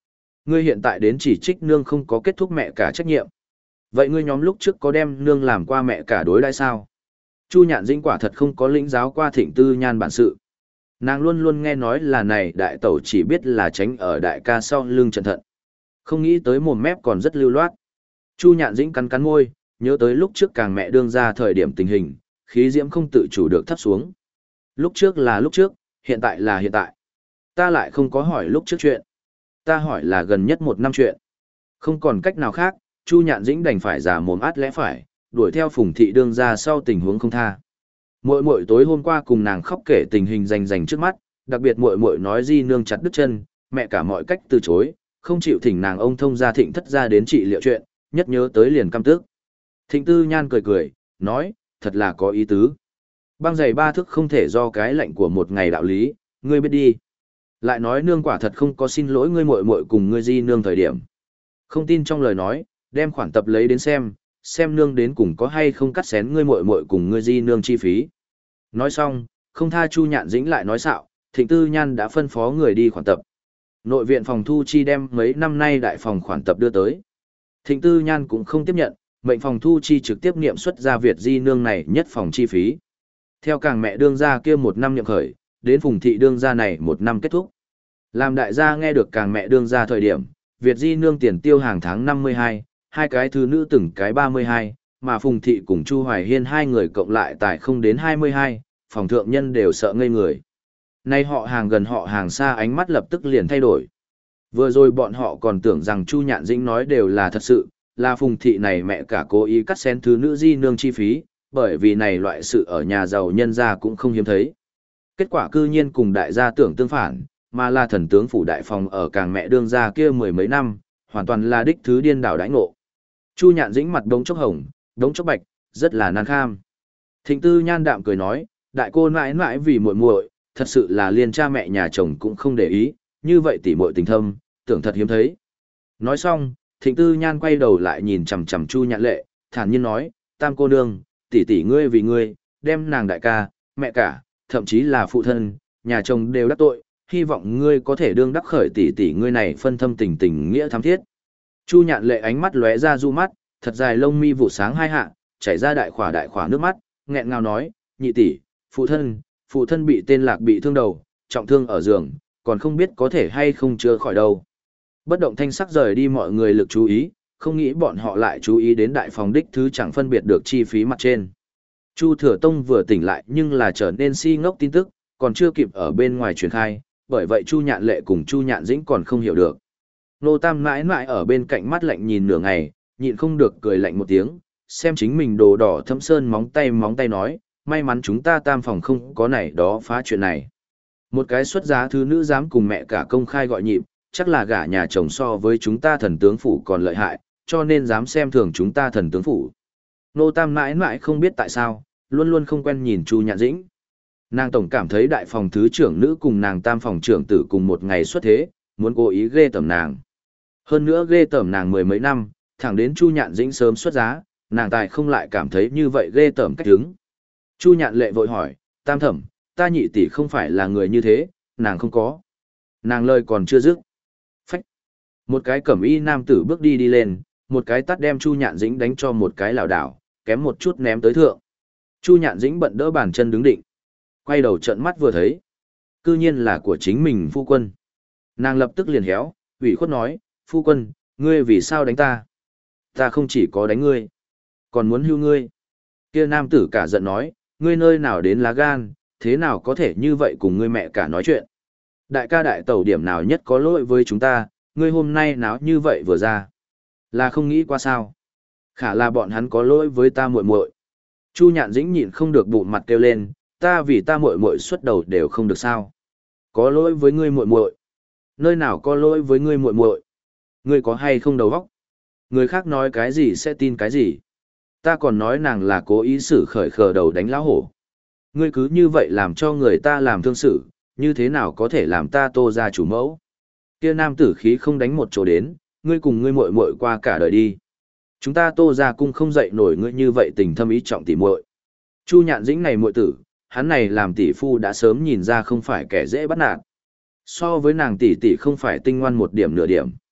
Ngươi hiện tại đến chỉ trích nương không có kết thúc mẹ cả trách nhiệm. Vậy ngươi nhóm lúc trước có đem nương làm qua mẹ cả đối đãi sao? Chu Nhạn Dĩnh quả thật không có lĩnh giáo qua Thịnh Tư Nhan bản sự. Nàng luôn luôn nghe nói là này đại tẩu chỉ biết là tránh ở đại ca sau lưng trận thận. Không nghĩ tới mồm mép còn rất lưu loát. Chu Nhạn Dĩnh cắn cắn môi, nhớ tới lúc trước càng mẹ đương ra thời điểm tình hình, khí diễm không tự chủ được thấp xuống. Lúc trước là lúc trước, hiện tại là hiện tại. Ta lại không có hỏi lúc trước chuyện. Ta hỏi là gần nhất một năm chuyện. Không còn cách nào khác, Chu Nhạn Dĩnh đành phải giả mồm át lẽ phải, đuổi theo Phùng thị đương ra sau tình huống không tha. Muội muội tối hôm qua cùng nàng khóc kể tình hình rành rành trước mắt, đặc biệt muội muội nói Di nương chặt đứt chân, mẹ cả mọi cách từ chối, không chịu thỉnh nàng ông thông gia Thịnh thất gia đến trị liệu chuyện, nhất nhớ tới liền căm tức. Thịnh Tư Nhan cười cười, nói, thật là có ý tứ. Băng giày ba thước không thể do cái lệnh của một ngày đạo lý, ngươi biết đi. Lại nói nương quả thật không có xin lỗi ngươi muội muội cùng ngươi Di nương thời điểm. Không tin trong lời nói, đem khoản tập lấy đến xem, xem nương đến cùng có hay không cắt xén ngươi muội muội cùng ngươi Di nương chi phí. Nói xong, không tha Chu Nhạn Dĩnh lại nói xạo, Thịnh Tư Nhan đã phân phó người đi khoản tập. Nội viện phòng thu chi đem mấy năm nay đại phòng khoản tập đưa tới. Thịnh Tư Nhan cũng không tiếp nhận, mệnh phòng thu chi trực tiếp niệm xuất ra Việt Di nương này nhất phòng chi phí. Theo càng mẹ đương gia kia một năm niệm khởi, đến Phùng thị đương gia này một năm kết thúc. Làm đại gia nghe được càng mẹ đương gia thời điểm, Việt Di nương tiền tiêu hàng tháng năm mươi hai, hai cái thứ nữ từng cái ba mươi hai, mà Phùng thị cùng Chu Hoài Hiên hai người cộng lại tài không đến hai mươi hai, phòng thượng nhân đều sợ ngây người. Nay họ hàng gần họ hàng xa ánh mắt lập tức liền thay đổi. Vừa rồi bọn họ còn tưởng rằng Chu Nhạn Dĩnh nói đều là thật sự, là Phùng thị này mẹ cả cố ý cắt xén thứ nữ Di nương chi phí, bởi vì này loại sự ở nhà giàu nhân gia cũng không hiếm thấy. Kết quả cư nhiên cùng đại gia tưởng tương phản, mà là thần tướng phủ đại phòng ở càng mẹ đương gia kia mười mấy năm, hoàn toàn là đích thứ điên đảo đãi ngộ. Chu Nhạn Dĩnh mặt đống chốc hồng, đống chốc bạch, rất là nan kham. Thịnh Tư Nhan đạm cười nói, đại cô mãi mãi vì muội muội, thật sự là liên cha mẹ nhà chồng cũng không để ý, như vậy tỉ muội tình thâm, tưởng thật hiếm thấy. Nói xong, Thịnh Tư Nhan quay đầu lại nhìn chằm chằm Chu Nhạn Lệ, thản nhiên nói, tam cô nương, tỷ tỷ ngươi vì ngươi, đem nàng đại ca, mẹ cả, thậm chí là phụ thân, nhà chồng đều đắc tội, hy vọng ngươi có thể đương đắc khởi tỷ tỷ ngươi này phân thâm tình tình nghĩa thắm thiết. Chu Nhạn Lệ ánh mắt lóe ra du mắt, thật dài lông mi vụ sáng hai hạ, chảy ra đại khỏa đại khỏa nước mắt, nghẹn ngào nói, nhị tỷ, phụ thân, phụ thân bị tên Lạc bị thương đầu, trọng thương ở giường, còn không biết có thể hay không chữa khỏi đâu. Bất động thanh sắc rời đi mọi người lực chú ý, không nghĩ bọn họ lại chú ý đến đại phòng đích thứ chẳng phân biệt được chi phí mặt trên. Chu Thừa Tông vừa tỉnh lại nhưng là trở nên si ngốc tin tức, còn chưa kịp ở bên ngoài truyền khai, bởi vậy Chu Nhạn Lệ cùng Chu Nhạn Dĩnh còn không hiểu được. Nô Tam mãi mãi ở bên cạnh mắt lạnh nhìn nửa ngày, nhịn không được cười lạnh một tiếng, xem chính mình đồ đỏ thấm sơn móng tay móng tay nói, may mắn chúng ta tam phòng không có này đó phá chuyện này. Một cái xuất giá thứ nữ dám cùng mẹ cả công khai gọi nhịp, chắc là gả nhà chồng so với chúng ta thần tướng phủ còn lợi hại, cho nên dám xem thường chúng ta thần tướng phủ. Nô Tam mãi mãi không biết tại sao, luôn luôn không quen nhìn Chu Nhạn Dĩnh. Nàng tổng cảm thấy đại phòng thứ trưởng nữ cùng nàng tam phòng trưởng tử cùng một ngày xuất thế, muốn cố ý ghê tởm nàng. Hơn nữa ghê tởm nàng mười mấy năm, thẳng đến Chu Nhạn Dĩnh sớm xuất giá, nàng tài không lại cảm thấy như vậy ghê tởm cách đứng. Chu Nhạn Lệ vội hỏi, tam thẩm, ta nhị tỷ không phải là người như thế, nàng không có. Nàng lời còn chưa dứt. Phách. Một cái cẩm y nam tử bước đi đi lên, một cái tắt đem Chu Nhạn Dĩnh đánh cho một cái lảo đảo, kém một chút ném tới thượng. Chu Nhạn Dĩnh bận đỡ bàn chân đứng định. Quay đầu trợn mắt vừa thấy. Cư nhiên là của chính mình phu quân. Nàng lập tức liền héo, ủy khuất nói, phu quân, ngươi vì sao đánh ta? Ta không chỉ có đánh ngươi, còn muốn hưu ngươi. Kia nam tử cả giận nói, ngươi nơi nào đến lá gan, thế nào có thể như vậy cùng ngươi mẹ cả nói chuyện. Đại ca đại tẩu điểm nào nhất có lỗi với chúng ta, ngươi hôm nay náo như vậy vừa ra. Là không nghĩ qua sao. Khả là bọn hắn có lỗi với ta muội muội. Chu Nhạn Dĩnh nhịn không được bụng mặt kêu lên, ta vì ta muội muội xuất đầu đều không được sao. Có lỗi với ngươi muội muội. Nơi nào có lỗi với ngươi muội muội? Ngươi có hay không đầu óc? Người khác nói cái gì sẽ tin cái gì? Ta còn nói nàng là cố ý xử khởi khờ đầu đánh lão hổ. Ngươi cứ như vậy làm cho người ta làm thương sự, như thế nào có thể làm ta Tô gia chủ mẫu? Kia nam tử khí không đánh một chỗ đến, ngươi cùng ngươi muội muội qua cả đời đi. Chúng ta Tô gia cung không dậy nổi ngươi như vậy tình thâm ý trọng tỷ muội. Chu Nhạn Dĩnh này muội tử, hắn này làm tỷ phu đã sớm nhìn ra không phải kẻ dễ bắt nạt. So với nàng tỷ tỷ không phải tinh ngoan một điểm nửa điểm.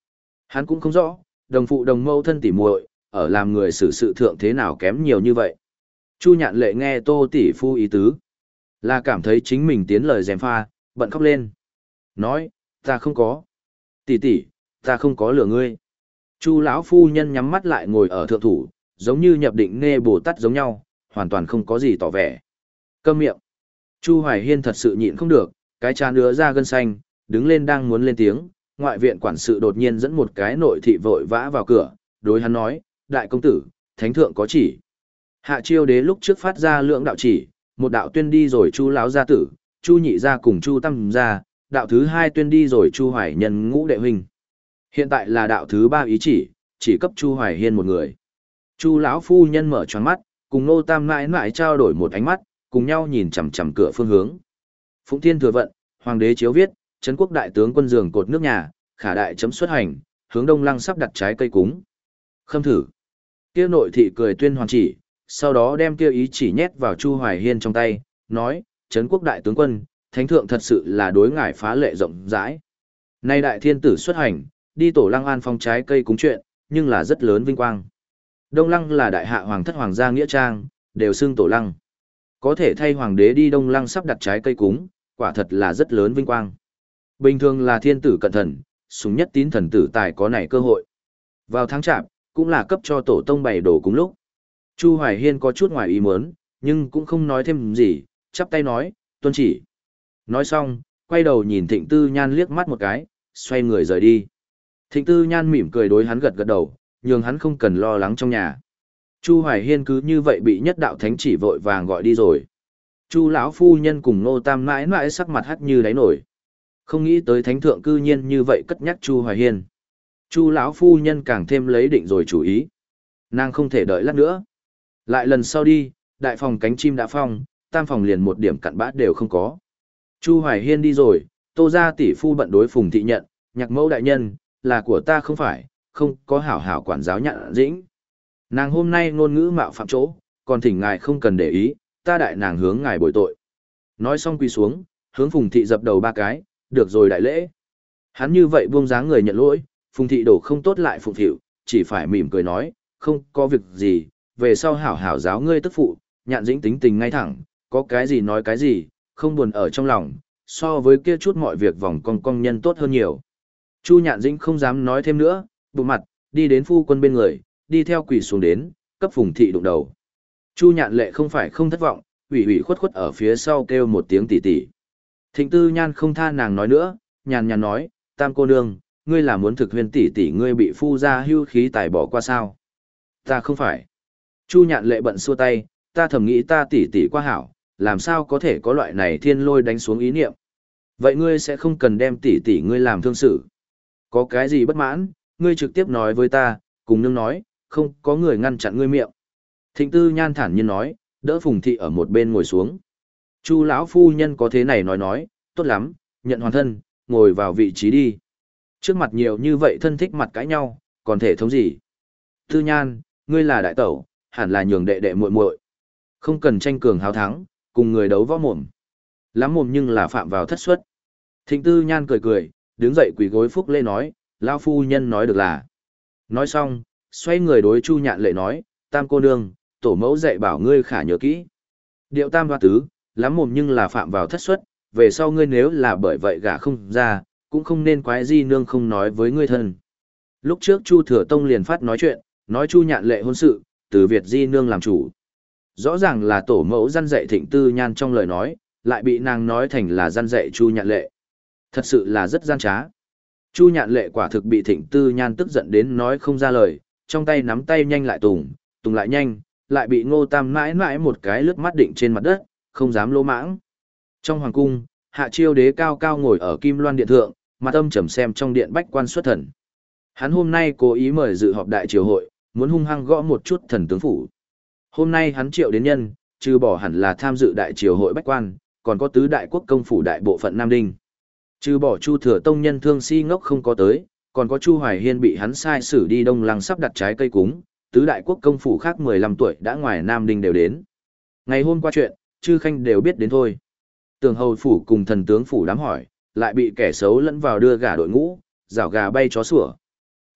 Hắn cũng không rõ, đồng phụ đồng mâu thân tỉ muội, ở làm người xử sự thượng thế nào kém nhiều như vậy. Chu Nhạn Lệ nghe Tô tỷ phu ý tứ, là cảm thấy chính mình tiến lời gièm pha, bận khóc lên. Nói, ta không có. Tỷ tỷ, ta không có lừa ngươi. Chu lão phu nhân nhắm mắt lại ngồi ở thượng thủ, giống như nhập định nghe Bồ Tát giống nhau, hoàn toàn không có gì tỏ vẻ. Câm miệng. Chu Hoài Hiên thật sự nhịn không được, cái trán ứa ra gân xanh, đứng lên đang muốn lên tiếng, ngoại viện quản sự đột nhiên dẫn một cái nội thị vội vã vào cửa, đối hắn nói, đại công tử, thánh thượng có chỉ. Hạ Chiêu Đế lúc trước phát ra lượng đạo chỉ, một đạo tuyên đi rồi Chu lão gia tử, Chu nhị gia cùng Chu tam gia, đạo thứ hai tuyên đi rồi Chu Hoài Nhân ngũ đệ huynh. Hiện tại là đạo thứ ba ý chỉ, chỉ cấp Chu Hoài Hiên một người. Chu lão phu nhân mở choáng mắt, cùng Nô Tam mãi mãi trao đổi một ánh mắt, cùng nhau nhìn chằm chằm cửa phương hướng. Phụng Thiên thừa vận, hoàng đế chiếu viết, trấn quốc đại tướng quân giường cột nước nhà, khả đại chấm xuất hành, hướng đông lăng sắp đặt trái cây cúng. Khâm thử. Kia nội thị cười tuyên hoàn chỉ, sau đó đem kia ý chỉ nhét vào Chu Hoài Hiên trong tay, nói, trấn quốc đại tướng quân, thánh thượng thật sự là đối ngải phá lệ rộng rãi. Nay đại thiên tử xuất hành, đi tổ lăng an phong trái cây cúng chuyện, nhưng là rất lớn vinh quang. Đông lăng là đại hạ hoàng thất hoàng gia nghĩa trang, đều xưng tổ lăng. Có thể thay hoàng đế đi đông lăng sắp đặt trái cây cúng, quả thật là rất lớn vinh quang. Bình thường là thiên tử cận thần, súng nhất tín thần tử tài có này cơ hội. Vào tháng chạp, cũng là cấp cho tổ tông bày đồ cúng lúc. Chu Hoài Hiên có chút ngoài ý muốn, nhưng cũng không nói thêm gì, chắp tay nói, tuân chỉ. Nói xong, quay đầu nhìn Thịnh Tư Nhan liếc mắt một cái, xoay người rời đi. Thịnh Tư Nhan mỉm cười đối hắn gật gật đầu, nhường hắn không cần lo lắng trong nhà. Chu Hoài Hiên cứ như vậy bị nhất đạo thánh chỉ vội vàng gọi đi rồi. Chu lão phu nhân cùng Nô Tam mãi mãi sắc mặt hắt như đáy nổi. Không nghĩ tới thánh thượng cư nhiên như vậy cất nhắc Chu Hoài Hiên. Chu lão phu nhân càng thêm lấy định rồi chủ ý. Nàng không thể đợi lát nữa. Lại lần sau đi, đại phòng cánh chim đã phong, tam phòng liền một điểm cặn bã đều không có. Chu Hoài Hiên đi rồi, Tô gia tỷ phu bận đối Phùng thị nhận, nhạc mẫu đại nhân, là của ta không phải, không có hảo hảo quản giáo nhận dĩnh. Nàng hôm nay ngôn ngữ mạo phạm chỗ, còn thỉnh ngài không cần để ý, ta đại nàng hướng ngài bồi tội. Nói xong quỳ xuống, hướng Phùng thị dập đầu ba cái, được rồi đại lễ. Hắn như vậy buông dáng người nhận lỗi, Phùng thị đổ không tốt lại phụng phịu, chỉ phải mỉm cười nói, không có việc gì, về sau hảo hảo giáo ngươi tức phụ, nhạn dĩnh tính tình ngay thẳng, có cái gì nói cái gì, không buồn ở trong lòng, so với kia chút mọi việc vòng cong cong nhân tốt hơn nhiều. Chu nhạn dĩnh không dám nói thêm nữa, bụng mặt, đi đến phu quân bên người, đi theo quỳ xuống đến, cấp Phùng thị đụng đầu. Chu nhạn lệ không phải không thất vọng, ủy ủy khuất khuất ở phía sau kêu một tiếng tỉ tỉ. Thịnh Tư Nhan không tha nàng nói nữa, nhàn nhàn nói, tam cô nương, ngươi là muốn thực huyền tỷ tỷ ngươi bị phu gia hưu khí tài bỏ qua sao? Ta không phải. Chu nhạn lệ bận xua tay, ta thầm nghĩ ta tỷ tỷ quá hảo, làm sao có thể có loại này thiên lôi đánh xuống ý niệm. Vậy ngươi sẽ không cần đem tỷ tỷ ngươi làm thương sự. Có cái gì bất mãn, ngươi trực tiếp nói với ta, cùng nương nói, không có người ngăn chặn ngươi miệng. Thịnh Tư Nhan thản nhiên nói, đỡ Phùng thị ở một bên ngồi xuống. Chu lão phu nhân có thế này nói nói, tốt lắm, nhận hoàn thân, ngồi vào vị trí đi. Trước mặt nhiều như vậy thân thích mặt cãi nhau, còn thể thống gì? Tư Nhan, ngươi là đại tẩu, hẳn là nhường đệ đệ muội muội. Không cần tranh cường hào thắng, cùng người đấu võ mồm. Lắm mồm nhưng là phạm vào thất suất. Thịnh Tư Nhan cười cười, đứng dậy quỳ gối phúc lễ nói, lão phu nhân nói được là. Nói xong, xoay người đối Chu nhạn lệ nói, tam cô nương, tổ mẫu dạy bảo ngươi khả nhớ kỹ. Điệu tam hoa tứ, lắm mồm nhưng là phạm vào thất suất, về sau ngươi nếu là bởi vậy gả không ra, cũng không nên quái di nương không nói với ngươi thân. Lúc trước Chu Thừa Tông liền phát nói chuyện, nói Chu nhạn lệ hôn sự, từ Việt di nương làm chủ. Rõ ràng là tổ mẫu răn dạy Thịnh Tư Nhan trong lời nói, lại bị nàng nói thành là răn dạy Chu nhạn lệ. Thật sự là rất gian trá. Chu nhạn lệ quả thực bị Thịnh Tư Nhan tức giận đến nói không ra lời, trong tay nắm tay nhanh lại tùng, tùng lại nhanh, lại bị Ngô Tam mãi mãi một cái lướt mắt định trên mặt đất, không dám lỗ mãng. Trong hoàng cung, Hạ Chiêu Đế cao cao ngồi ở Kim Loan điện thượng, mặt âm trầm xem trong điện bách quan xuất thần. Hắn hôm nay cố ý mời dự họp đại triều hội, muốn hung hăng gõ một chút thần tướng phủ. Hôm nay hắn triệu đến nhân, trừ bỏ hẳn là tham dự đại triều hội bách quan, còn có tứ đại quốc công phủ đại bộ phận Nam Đinh. Trừ bỏ Chu Thừa Tông nhân thương si ngốc không có tới, còn có Chu Hoài Hiên bị hắn sai xử đi Đông Lăng sắp đặt trái cây cúng, tứ đại quốc công phủ khác mười lăm tuổi đã ngoài Nam Đinh đều đến. Ngày hôm qua chuyện, chư khanh đều biết đến thôi. Tường hầu phủ cùng thần tướng phủ đám hỏi, lại bị kẻ xấu lẫn vào đưa gà đội ngũ, rảo gà bay chó sủa.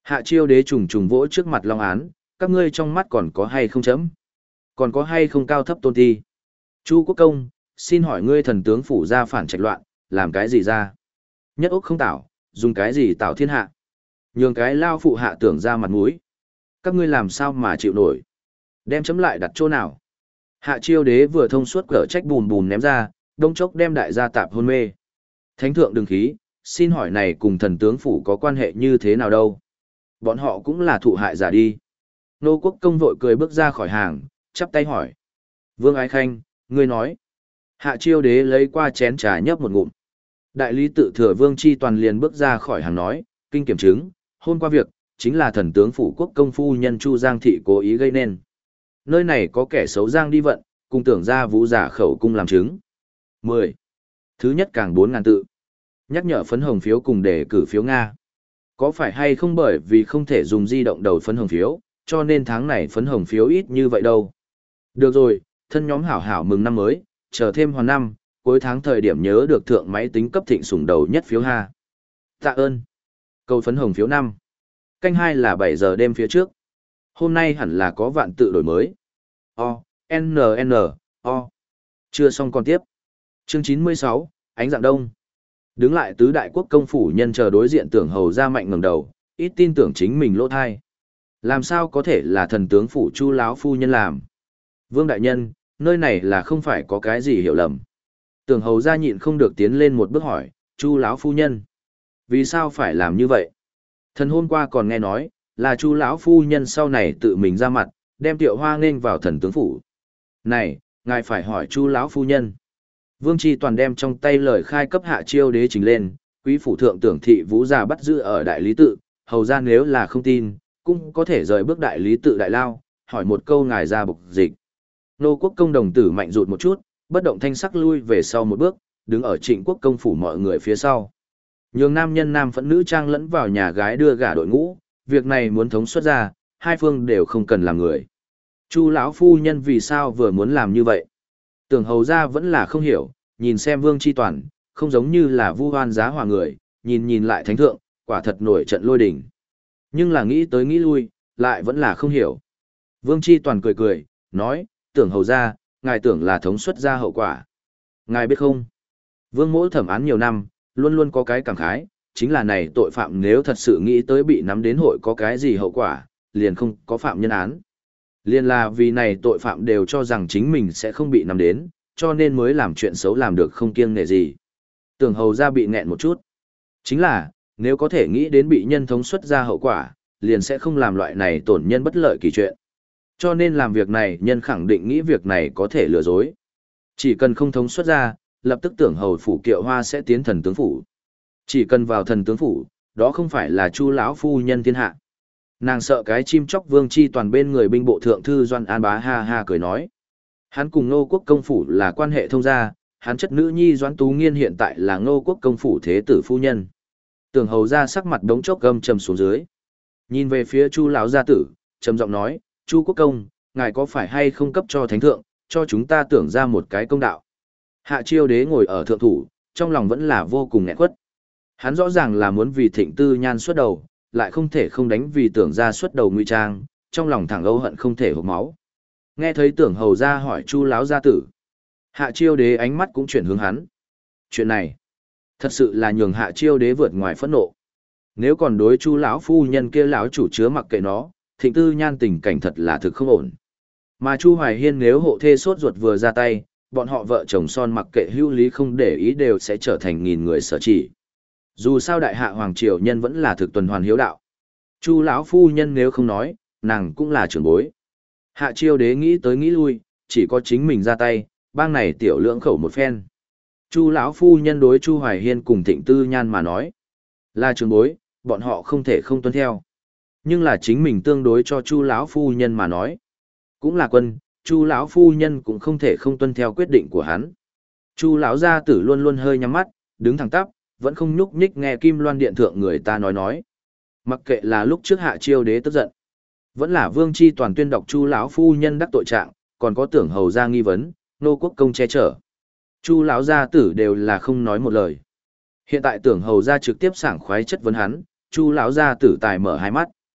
Hạ Chiêu Đế trùng trùng vỗ trước mặt Long Án, các ngươi trong mắt còn có hay không chấm? Còn có hay không cao thấp tôn ti? Chu Quốc Công, xin hỏi ngươi thần tướng phủ ra phản trạch loạn, làm cái gì ra? Nhất ốc không tảo, dùng cái gì tảo thiên hạ? Nhường cái lao phụ hạ tưởng ra mặt mũi. Các ngươi làm sao mà chịu nổi? Đem chấm lại đặt chỗ nào? Hạ Chiêu Đế vừa thông suốt cỡ trách bùn bùn ném ra, đông chốc đem đại gia tạp hôn mê. Thánh thượng đừng khí, xin hỏi này cùng thần tướng phủ có quan hệ như thế nào đâu? Bọn họ cũng là thụ hại giả đi. Nô Quốc Công vội cười bước ra khỏi hàng, chắp tay hỏi. Vương Ái Khanh, ngươi nói. Hạ Chiêu Đế lấy qua chén trà nhấp một ngụm. Đại lý tự thừa Vương Chi Toàn liền bước ra khỏi hàng nói, kinh kiểm chứng, hôm qua việc, chính là thần tướng phủ quốc công phu nhân Chu Giang Thị cố ý gây nên. Nơi này có kẻ xấu giang đi vận, cùng tưởng ra vũ giả khẩu cung làm chứng. mười. Thứ nhất càng bốn ngàn tự. Nhắc nhở phấn hồng phiếu cùng đề cử phiếu Nga. Có phải hay không bởi vì không thể dùng di động đầu phấn hồng phiếu, cho nên tháng này phấn hồng phiếu ít như vậy đâu. Được rồi, thân nhóm hảo hảo mừng năm mới, chờ thêm hoàn năm, cuối tháng thời điểm nhớ được thượng máy tính cấp thịnh sủng đầu nhất phiếu ha. Tạ ơn. Câu phấn hồng phiếu năm. Canh hai là bảy giờ đêm phía trước. Hôm nay hẳn là có vạn tự đổi mới. O, N, N, O. Chưa xong còn tiếp. Chương chín mươi sáu, Ánh dạng đông. Đứng lại tứ đại quốc công phủ nhân chờ đối diện tưởng hầu ra mạnh ngẩng đầu, ít tin tưởng chính mình lỗ thai. Làm sao có thể là thần tướng phủ Chu lão phu nhân làm? Vương đại nhân, nơi này là không phải có cái gì hiểu lầm. Tưởng hầu ra nhịn không được tiến lên một bước hỏi, Chu lão phu nhân, vì sao phải làm như vậy? Thần hôm qua còn nghe nói, là Chu lão phu nhân sau này tự mình ra mặt, đem Tiệu Hoa nghênh vào thần tướng phủ. Này, ngài phải hỏi Chu lão phu nhân. Vương Chi Toàn đem trong tay lời khai cấp Hạ Chiêu Đế trình lên, quý phủ thượng tưởng thị vũ già bắt giữ ở đại lý tự, hầu ra nếu là không tin, cũng có thể rời bước đại lý tự đại lao, hỏi một câu ngài ra bục dịch. Nô Quốc Công đồng tử mạnh rụt một chút, bất động thanh sắc lui về sau một bước, đứng ở Trịnh Quốc công phủ mọi người phía sau. Nhường nam nhân nam phẫn nữ trang lẫn vào nhà gái đưa gả đội ngũ, việc này muốn thống suất ra, hai phương đều không cần làm người. Chu lão phu nhân vì sao vừa muốn làm như vậy? Tưởng hầu ra vẫn là không hiểu, nhìn xem Vương Chi Toàn, không giống như là vu hoan giá hòa người, nhìn nhìn lại thánh thượng, quả thật nổi trận lôi đình. Nhưng là nghĩ tới nghĩ lui, lại vẫn là không hiểu. Vương Chi Toàn cười cười, nói, tưởng hầu ra, ngài tưởng là thống suất ra hậu quả. Ngài biết không? Vương mỗ thẩm án nhiều năm, luôn luôn có cái cảm khái, chính là này tội phạm nếu thật sự nghĩ tới bị nắm đến hội có cái gì hậu quả, liền không có phạm nhân án. Liền là vì này tội phạm đều cho rằng chính mình sẽ không bị nắm đến, cho nên mới làm chuyện xấu làm được không kiêng nể gì. Tưởng hầu ra bị nghẹn một chút. Chính là, nếu có thể nghĩ đến bị nhân thống suất ra hậu quả, liền sẽ không làm loại này tổn nhân bất lợi kỳ chuyện. Cho nên làm việc này nhân khẳng định nghĩ việc này có thể lừa dối. Chỉ cần không thống suất ra, lập tức tưởng hầu phủ Kiệu Hoa sẽ tiến thần tướng phủ. Chỉ cần vào thần tướng phủ, đó không phải là Chu lão phu nhân thiên hạ. Nàng sợ cái chim chóc Vương Chi Toàn bên người binh bộ thượng thư Doan An Bá ha ha cười nói. Hắn cùng Ngô Quốc công phủ là quan hệ thông gia, hắn chất nữ nhi Doãn Tú Nghiên hiện tại là Ngô Quốc công phủ thế tử phu nhân. Tưởng hầu ra sắc mặt đống chốc gầm trầm xuống dưới. Nhìn về phía Chu lão gia tử, trầm giọng nói, Chu Quốc công, ngài có phải hay không cấp cho thánh thượng, cho chúng ta tưởng ra một cái công đạo. Hạ Chiêu Đế ngồi ở thượng thủ, trong lòng vẫn là vô cùng nghẹn quất. Hắn rõ ràng là muốn vì Thịnh Tư Nhan xuất đầu, lại không thể không đánh vì tưởng ra xuất đầu nguy trang, trong lòng thẳng âu hận không thể hộc máu. Nghe thấy tưởng hầu ra hỏi Chu lão gia tử, Hạ Chiêu Đế ánh mắt cũng chuyển hướng hắn. Chuyện này, thật sự là nhường Hạ Chiêu Đế vượt ngoài phẫn nộ. Nếu còn đối Chu lão phu nhân kia lão chủ chứa mặc kệ nó, Thịnh Tư Nhan tình cảnh thật là thực không ổn. Mà Chu Hoài Hiên nếu hộ thê sốt ruột vừa ra tay, bọn họ vợ chồng son mặc kệ hữu lý không để ý đều sẽ trở thành nghìn người sở chỉ. Dù sao đại hạ hoàng triều nhân vẫn là thực tuần hoàn hiếu đạo. Chu lão phu nhân nếu không nói, nàng cũng là trưởng bối. Hạ Chiêu Đế nghĩ tới nghĩ lui, chỉ có chính mình ra tay, bang này tiểu lưỡng khẩu một phen. Chu lão phu nhân đối Chu Hoài Hiên cùng Thịnh Tư Nhan mà nói, là trưởng bối, bọn họ không thể không tuân theo. Nhưng là chính mình tương đối cho Chu lão phu nhân mà nói, cũng là quân, Chu lão phu nhân cũng không thể không tuân theo quyết định của hắn. Chu lão gia tử luôn luôn hơi nhắm mắt, đứng thẳng tắp, vẫn không nhúc nhích nghe Kim Loan điện thượng người ta nói nói. Mặc kệ là lúc trước Hạ Chiêu Đế tức giận, vẫn là Vương Chi Toàn tuyên đọc Chu lão phu nhân đắc tội trạng, còn có tưởng hầu ra nghi vấn, Nô Quốc công che chở. Chu lão gia tử đều là không nói một lời. Hiện tại tưởng hầu ra trực tiếp sảng khoái chất vấn hắn, Chu lão gia tử tài mở hai mắt.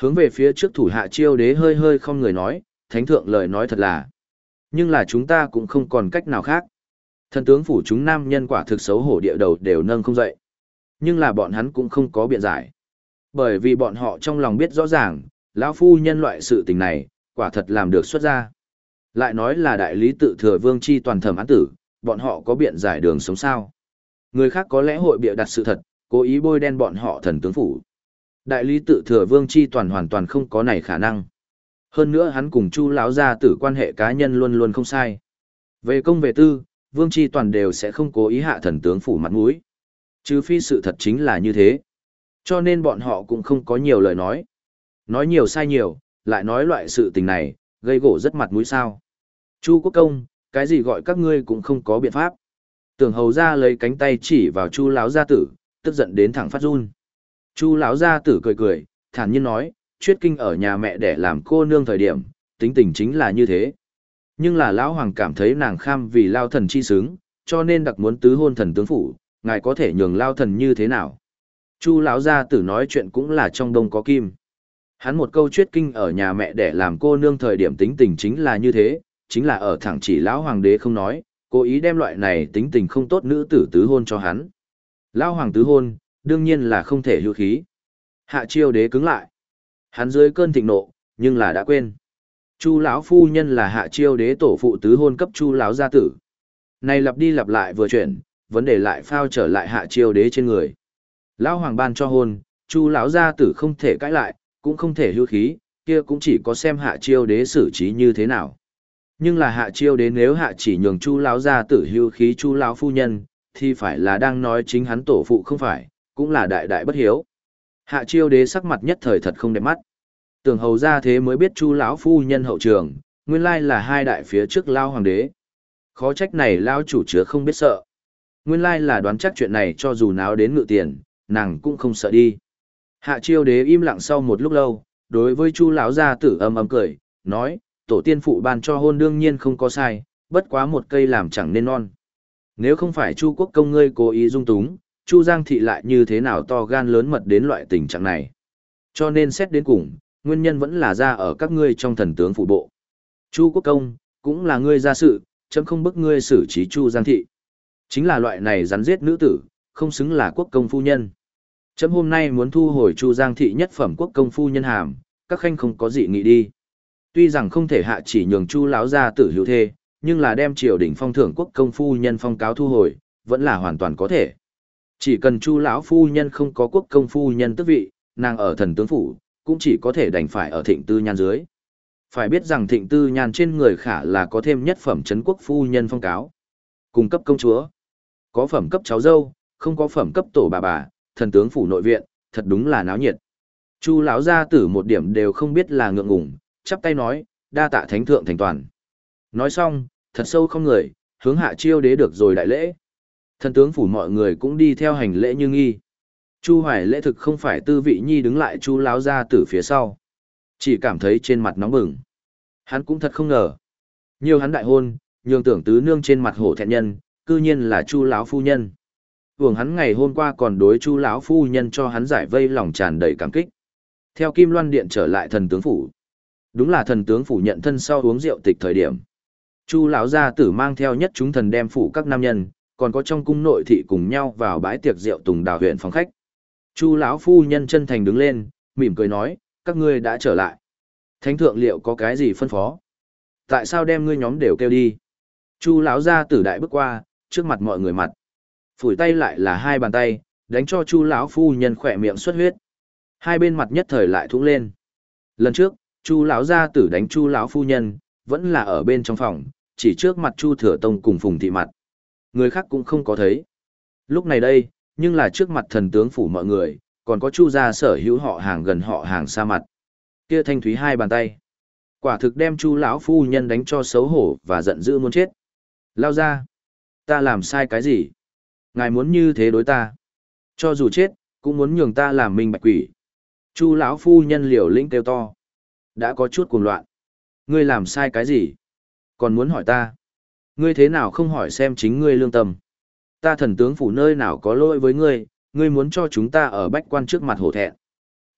Hướng về phía trước thủ hạ Chiêu đế hơi hơi không người nói, thánh thượng lời nói thật là. Nhưng là chúng ta cũng không còn cách nào khác. Thần tướng phủ chúng nam nhân quả thực xấu hổ địa đầu đều nâng không dậy. Nhưng là bọn hắn cũng không có biện giải. Bởi vì bọn họ trong lòng biết rõ ràng, lão phu nhân loại sự tình này, quả thật làm được xuất ra. Lại nói là đại lý tự thừa vương chi toàn thẩm án tử, bọn họ có biện giải đường sống sao. Người khác có lẽ hội bịa đặt sự thật, cố ý bôi đen bọn họ thần tướng phủ. Đại lý tự thừa vương chi toàn hoàn toàn không có này khả năng. Hơn nữa hắn cùng Chu lão gia tử quan hệ cá nhân luôn luôn không sai. Về công về tư, vương chi toàn đều sẽ không cố ý hạ thần tướng phủ mặt mũi. Trừ phi sự thật chính là như thế. Cho nên bọn họ cũng không có nhiều lời nói. Nói nhiều sai nhiều, lại nói loại sự tình này, gây gổ rất mặt mũi sao. Chu quốc công, cái gì gọi các ngươi cũng không có biện pháp. Tưởng hầu ra lấy cánh tay chỉ vào Chu lão gia tử, tức giận đến thẳng phát run. Chu lão gia tử cười cười, thản nhiên nói, Chuyết Kinh ở nhà mẹ để làm cô nương thời điểm, tính tình chính là như thế. Nhưng là lão hoàng cảm thấy nàng kham vì lao thần chi sướng, cho nên đặc muốn tứ hôn thần tướng phủ, ngài có thể nhường lao thần như thế nào? Chu lão gia tử nói chuyện cũng là trong đông có kim. Hắn một câu Chuyết Kinh ở nhà mẹ để làm cô nương thời điểm tính tình chính là như thế, chính là ở thẳng chỉ lão hoàng đế không nói, cố ý đem loại này tính tình không tốt nữ tử tứ hôn cho hắn. Lão hoàng tứ hôn, đương nhiên là không thể hữu khí. Hạ Chiêu đế cứng lại. Hắn dưới cơn thịnh nộ, nhưng là đã quên. Chu lão phu nhân là Hạ Chiêu đế tổ phụ tứ hôn cấp Chu lão gia tử. Này lặp đi lặp lại vừa chuyển, vấn đề lại phao trở lại Hạ Chiêu đế trên người. Lão hoàng ban cho hôn, Chu lão gia tử không thể cãi lại, cũng không thể hữu khí, kia cũng chỉ có xem Hạ Chiêu đế xử trí như thế nào. Nhưng là Hạ Chiêu đế nếu hạ chỉ nhường Chu lão gia tử hữu khí Chu lão phu nhân, thì phải là đang nói chính hắn tổ phụ không phải, cũng là đại đại bất hiếu. Hạ Chiêu đế sắc mặt nhất thời thật không đẹp mắt. Tưởng hầu ra thế mới biết Chu lão phu nhân hậu trường, nguyên lai là hai đại phía trước lao hoàng đế. Khó trách này lao chủ chứa không biết sợ. Nguyên lai là đoán chắc chuyện này cho dù náo đến ngự tiền, nàng cũng không sợ đi. Hạ Chiêu đế im lặng sau một lúc lâu, đối với Chu lão gia tử âm ầm cười, nói, tổ tiên phụ ban cho hôn đương nhiên không có sai, bất quá một cây làm chẳng nên non. Nếu không phải Chu quốc công ngươi cố ý dung túng, Chu Giang thị lại như thế nào to gan lớn mật đến loại tình trạng này. Cho nên xét đến cùng, nguyên nhân vẫn là ra ở các ngươi trong thần tướng phụ bộ. Chu quốc công, cũng là ngươi ra sự, chấm không bức ngươi xử trí Chu Giang thị. Chính là loại này rắn giết nữ tử, không xứng là quốc công phu nhân. Chấm hôm nay muốn thu hồi Chu Giang thị nhất phẩm quốc công phu nhân hàm, các khanh không có gì nghị đi. Tuy rằng không thể hạ chỉ nhường Chu lão gia tử hữu thê, nhưng là đem triều đình phong thưởng quốc công phu nhân phong cáo thu hồi, vẫn là hoàn toàn có thể. Chỉ cần Chu lão phu nhân không có quốc công phu nhân tước vị, nàng ở thần tướng phủ, cũng chỉ có thể đành phải ở Thịnh Tư Nhan dưới. Phải biết rằng Thịnh Tư Nhan trên người khả là có thêm nhất phẩm trấn quốc phu nhân phong cáo. Cung cấp công chúa, có phẩm cấp cháu dâu, không có phẩm cấp tổ bà bà, thần tướng phủ nội viện, thật đúng là náo nhiệt. Chu lão gia tử một điểm đều không biết là ngượng ngùng, chắp tay nói, đa tạ thánh thượng thành toàn. Nói xong, thật sâu không người, hướng Hạ Chiêu đế được rồi đại lễ. Thần tướng phủ mọi người cũng đi theo hành lễ như nghi. Chu Hoài lễ thực không phải Tư Vị Nhi đứng lại Chu lão gia tử phía sau, chỉ cảm thấy trên mặt nóng bừng. Hắn cũng thật không ngờ, nhiều hắn đại hôn, nhường tưởng tứ nương trên mặt hổ thẹn nhân, cư nhiên là Chu lão phu nhân. Hưởng hắn ngày hôm qua còn đối Chu lão phu nhân cho hắn giải vây lòng tràn đầy cảm kích. Theo Kim Loan điện trở lại thần tướng phủ, đúng là thần tướng phủ nhận thân sau uống rượu tịch thời điểm. Chu lão gia tử mang theo nhất chúng thần đem phủ các nam nhân, còn có trong cung nội thị cùng nhau vào bãi tiệc rượu Tùng Đào huyện phòng khách. Chu lão phu nhân chân thành đứng lên, mỉm cười nói, các ngươi đã trở lại. Thánh thượng liệu có cái gì phân phó? Tại sao đem ngươi nhóm đều kêu đi? Chu lão gia tử đại bước qua, trước mặt mọi người mặt. Phủi tay lại là hai bàn tay, đánh cho Chu lão phu nhân khỏe miệng xuất huyết. Hai bên mặt nhất thời lại thủng lên. Lần trước, Chu lão gia tử đánh Chu lão phu nhân, vẫn là ở bên trong phòng, chỉ trước mặt Chu Thừa Tông cùng Phùng thị mặt. Người khác cũng không có thấy. Lúc này đây, nhưng là trước mặt thần tướng phủ mọi người, còn có Chu gia sở hữu họ hàng gần họ hàng xa mặt. Kia thanh thúy hai bàn tay, quả thực đem Chu lão phu nhân đánh cho xấu hổ và giận dữ muốn chết. Lao ra, ta làm sai cái gì? Ngài muốn như thế đối ta, cho dù chết, cũng muốn nhường ta làm minh bạch quỷ. Chu lão phu nhân liều lĩnh kêu to, đã có chút cuồng loạn. Ngươi làm sai cái gì? Còn muốn hỏi ta? Ngươi thế nào không hỏi xem chính ngươi lương tâm? Ta thần tướng phủ nơi nào có lỗi với ngươi, ngươi muốn cho chúng ta ở bách quan trước mặt hổ thẹn.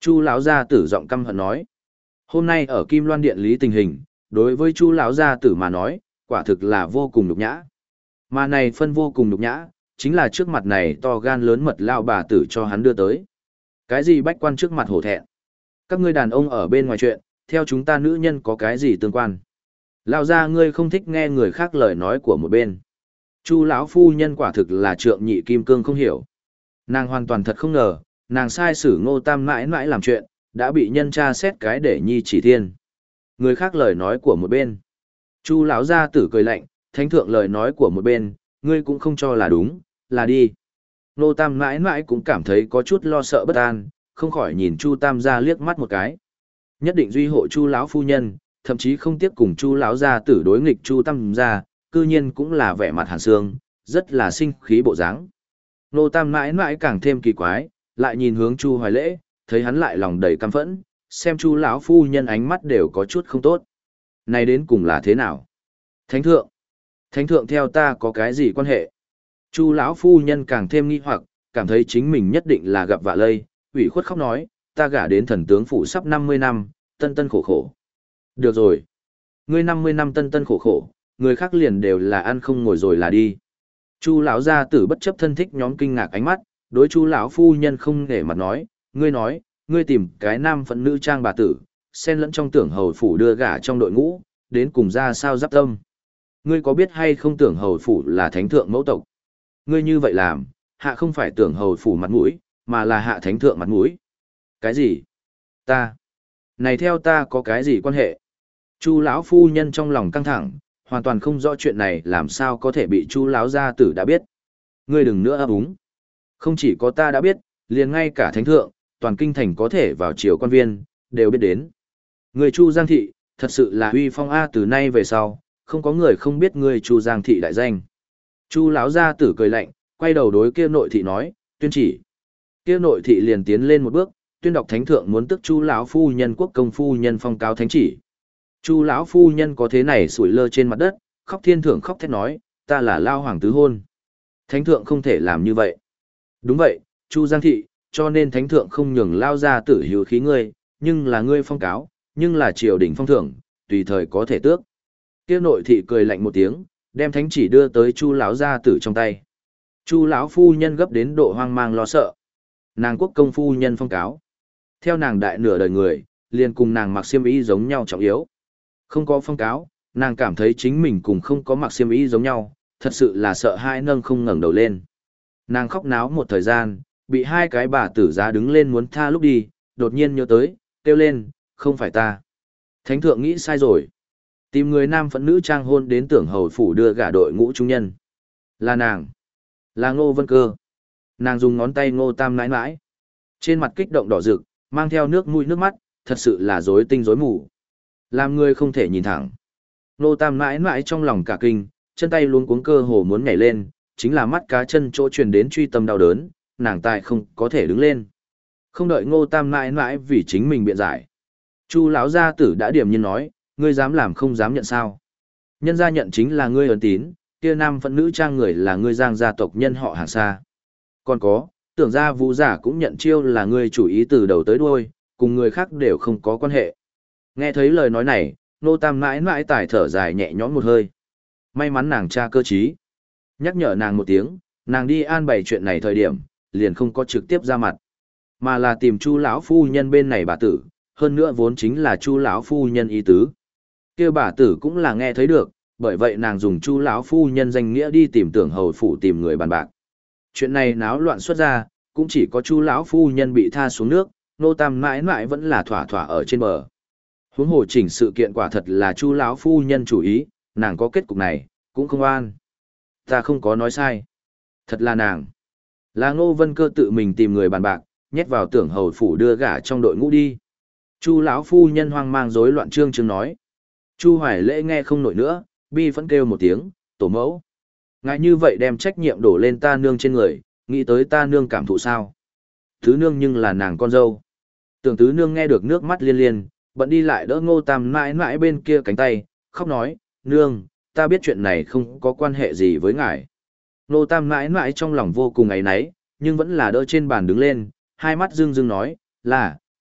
Chu lão gia tử giọng căm hận nói. Hôm nay ở Kim Loan Điện lý tình hình, đối với Chu lão gia tử mà nói, quả thực là vô cùng nhục nhã. Mà này phân vô cùng nhục nhã, chính là trước mặt này to gan lớn mật lao bà tử cho hắn đưa tới. Cái gì bách quan trước mặt hổ thẹn? Các ngươi đàn ông ở bên ngoài chuyện, theo chúng ta nữ nhân có cái gì tương quan? Lao ra ngươi không thích nghe người khác lời nói của một bên. Chu lão phu nhân quả thực là trượng nhị kim cương không hiểu. Nàng hoàn toàn thật không ngờ, nàng sai sử Ngô Tam mãi mãi làm chuyện, đã bị nhân tra xét cái để nhi chỉ thiên. Người khác lời nói của một bên. Chu lão gia tử cười lạnh, thánh thượng lời nói của một bên, ngươi cũng không cho là đúng, là đi. Ngô Tam mãi mãi cũng cảm thấy có chút lo sợ bất an, không khỏi nhìn Chu Tam gia liếc mắt một cái. Nhất định duy hộ Chu lão phu nhân, thậm chí không tiếc cùng Chu lão gia tử đối nghịch Chu Tam gia, cư nhiên cũng là vẻ mặt hàn xương, rất là sinh khí bộ dáng. Ngô Tam mãi mãi càng thêm kỳ quái, lại nhìn hướng Chu Hoài Lễ, thấy hắn lại lòng đầy căm phẫn, xem Chu lão phu nhân ánh mắt đều có chút không tốt. Này đến cùng là thế nào? Thánh thượng, thánh thượng theo ta có cái gì quan hệ? Chu lão phu nhân càng thêm nghi hoặc, cảm thấy chính mình nhất định là gặp vạ lây, ủy khuất khóc nói, ta gả đến thần tướng phủ sắp năm mươi năm, tân tân khổ khổ. Được rồi, ngươi năm mươi năm tân tân khổ khổ, người khác liền đều là ăn không ngồi rồi là đi. Chu lão gia tử bất chấp thân thích nhóm kinh ngạc ánh mắt, đối Chu lão phu nhân không nể mặt nói, ngươi nói, ngươi tìm cái nam phận nữ trang bà tử, xen lẫn trong tưởng hầu phủ đưa gả trong đội ngũ, đến cùng ra sao giáp tâm. Ngươi có biết hay không tưởng hầu phủ là thánh thượng mẫu tộc? Ngươi như vậy làm, hạ không phải tưởng hầu phủ mặt mũi, mà là hạ thánh thượng mặt mũi. Cái gì? Ta? Này theo ta có cái gì quan hệ? Chu lão phu nhân trong lòng căng thẳng, hoàn toàn không rõ chuyện này làm sao có thể bị Chu lão gia tử đã biết. Ngươi đừng nữa ấp úng. Không chỉ có ta đã biết, liền ngay cả thánh thượng, toàn kinh thành có thể vào triều quan viên, đều biết đến. Người Chu Giang thị, thật sự là uy phong a, từ nay về sau, không có người không biết người Chu Giang thị đại danh. Chu lão gia tử cười lạnh, quay đầu đối kia nội thị nói, tuyên chỉ. Kia nội thị liền tiến lên một bước, tuyên đọc thánh thượng muốn tức Chu lão phu nhân quốc công phu nhân phong cáo thánh chỉ. Chu lão phu nhân có thế này sủi lơ trên mặt đất, khóc thiên thượng khóc thét nói, ta là lao hoàng tứ hôn. Thánh thượng không thể làm như vậy. Đúng vậy, Chu Giang thị, cho nên thánh thượng không nhường lao ra tử hiếu khí ngươi, nhưng là ngươi phong cáo, nhưng là triều đình phong thưởng, tùy thời có thể tước. Kia nội thị cười lạnh một tiếng, đem thánh chỉ đưa tới Chu lão gia tử trong tay. Chu lão phu nhân gấp đến độ hoang mang lo sợ. Nàng quốc công phu nhân phong cáo. Theo nàng đại nửa đời người, liền cùng nàng mặc xiêm y giống nhau trọng yếu. Không có phong cáo, nàng cảm thấy chính mình cùng không có mặc xiêm y giống nhau, thật sự là sợ hai nâng không ngẩng đầu lên. Nàng khóc náo một thời gian, bị hai cái bà tử giá đứng lên muốn tha lúc đi, đột nhiên nhớ tới, kêu lên, không phải ta. Thánh thượng nghĩ sai rồi. Tìm người nam phận nữ trang hôn đến tưởng hầu phủ đưa gả đội ngũ trung nhân. Là nàng. Là Ngô Vân Cơ. Nàng dùng ngón tay Ngô Tam nãi nãi. Trên mặt kích động đỏ rực, mang theo nước mũi nước mắt, thật sự là rối tinh rối mù. Làm người không thể nhìn thẳng. Ngô Tam nãi nãi trong lòng cả kinh, chân tay luống cuống cơ hồ muốn nhảy lên, chính là mắt cá chân chỗ truyền đến truy tâm đau đớn, nàng tại không có thể đứng lên. Không đợi Ngô Tam nãi nãi vì chính mình biện giải. Chu lão gia tử đã điểm nhiên nói, ngươi dám làm không dám nhận sao? Nhân gia nhận chính là ngươi ấn tín, kia nam phận nữ trang người là ngươi Giang gia tộc nhân họ hàng xa. Còn có, tưởng gia Vũ giả cũng nhận chiêu là ngươi chủ ý từ đầu tới đuôi, cùng người khác đều không có quan hệ. Nghe thấy lời nói này, Ngô Tam mãi mãi tải thở dài nhẹ nhõm một hơi. May mắn nàng cha cơ trí, nhắc nhở nàng một tiếng, nàng đi an bày chuyện này thời điểm, liền không có trực tiếp ra mặt, mà là tìm Chu lão phu nhân bên này bà tử, hơn nữa vốn chính là Chu lão phu nhân ý tứ. Kia bà tử cũng là nghe thấy được, bởi vậy nàng dùng Chu lão phu nhân danh nghĩa đi tìm tưởng hầu phủ tìm người bàn bạc. Chuyện này náo loạn xuất ra, cũng chỉ có Chu lão phu nhân bị tha xuống nước, Nô Tam mãi mãi vẫn là thỏa thỏa ở trên bờ. Huống hồ chỉnh sự kiện quả thật là Chu lão phu nhân chủ ý, nàng có kết cục này, cũng không an. Ta không có nói sai. Thật là nàng. Là Ngô Vân Cơ tự mình tìm người bàn bạc, nhét vào tưởng hầu phủ đưa gả trong đội ngũ đi. Chu lão phu nhân hoang mang rối loạn trương trương nói. Chu Hoài Lễ nghe không nổi nữa, bi vẫn kêu một tiếng, tổ mẫu. Ngài như vậy đem trách nhiệm đổ lên ta nương trên người, nghĩ tới ta nương cảm thụ sao? Tứ nương nhưng là nàng con dâu. Tưởng tứ nương nghe được nước mắt liên liên, bận đi lại đỡ Ngô Tam mãi mãi bên kia cánh tay, khóc nói, nương, ta biết chuyện này không có quan hệ gì với ngài. Ngô Tam mãi mãi trong lòng vô cùng áy náy, nhưng vẫn là đỡ trên bàn đứng lên, hai mắt rưng rưng nói, là,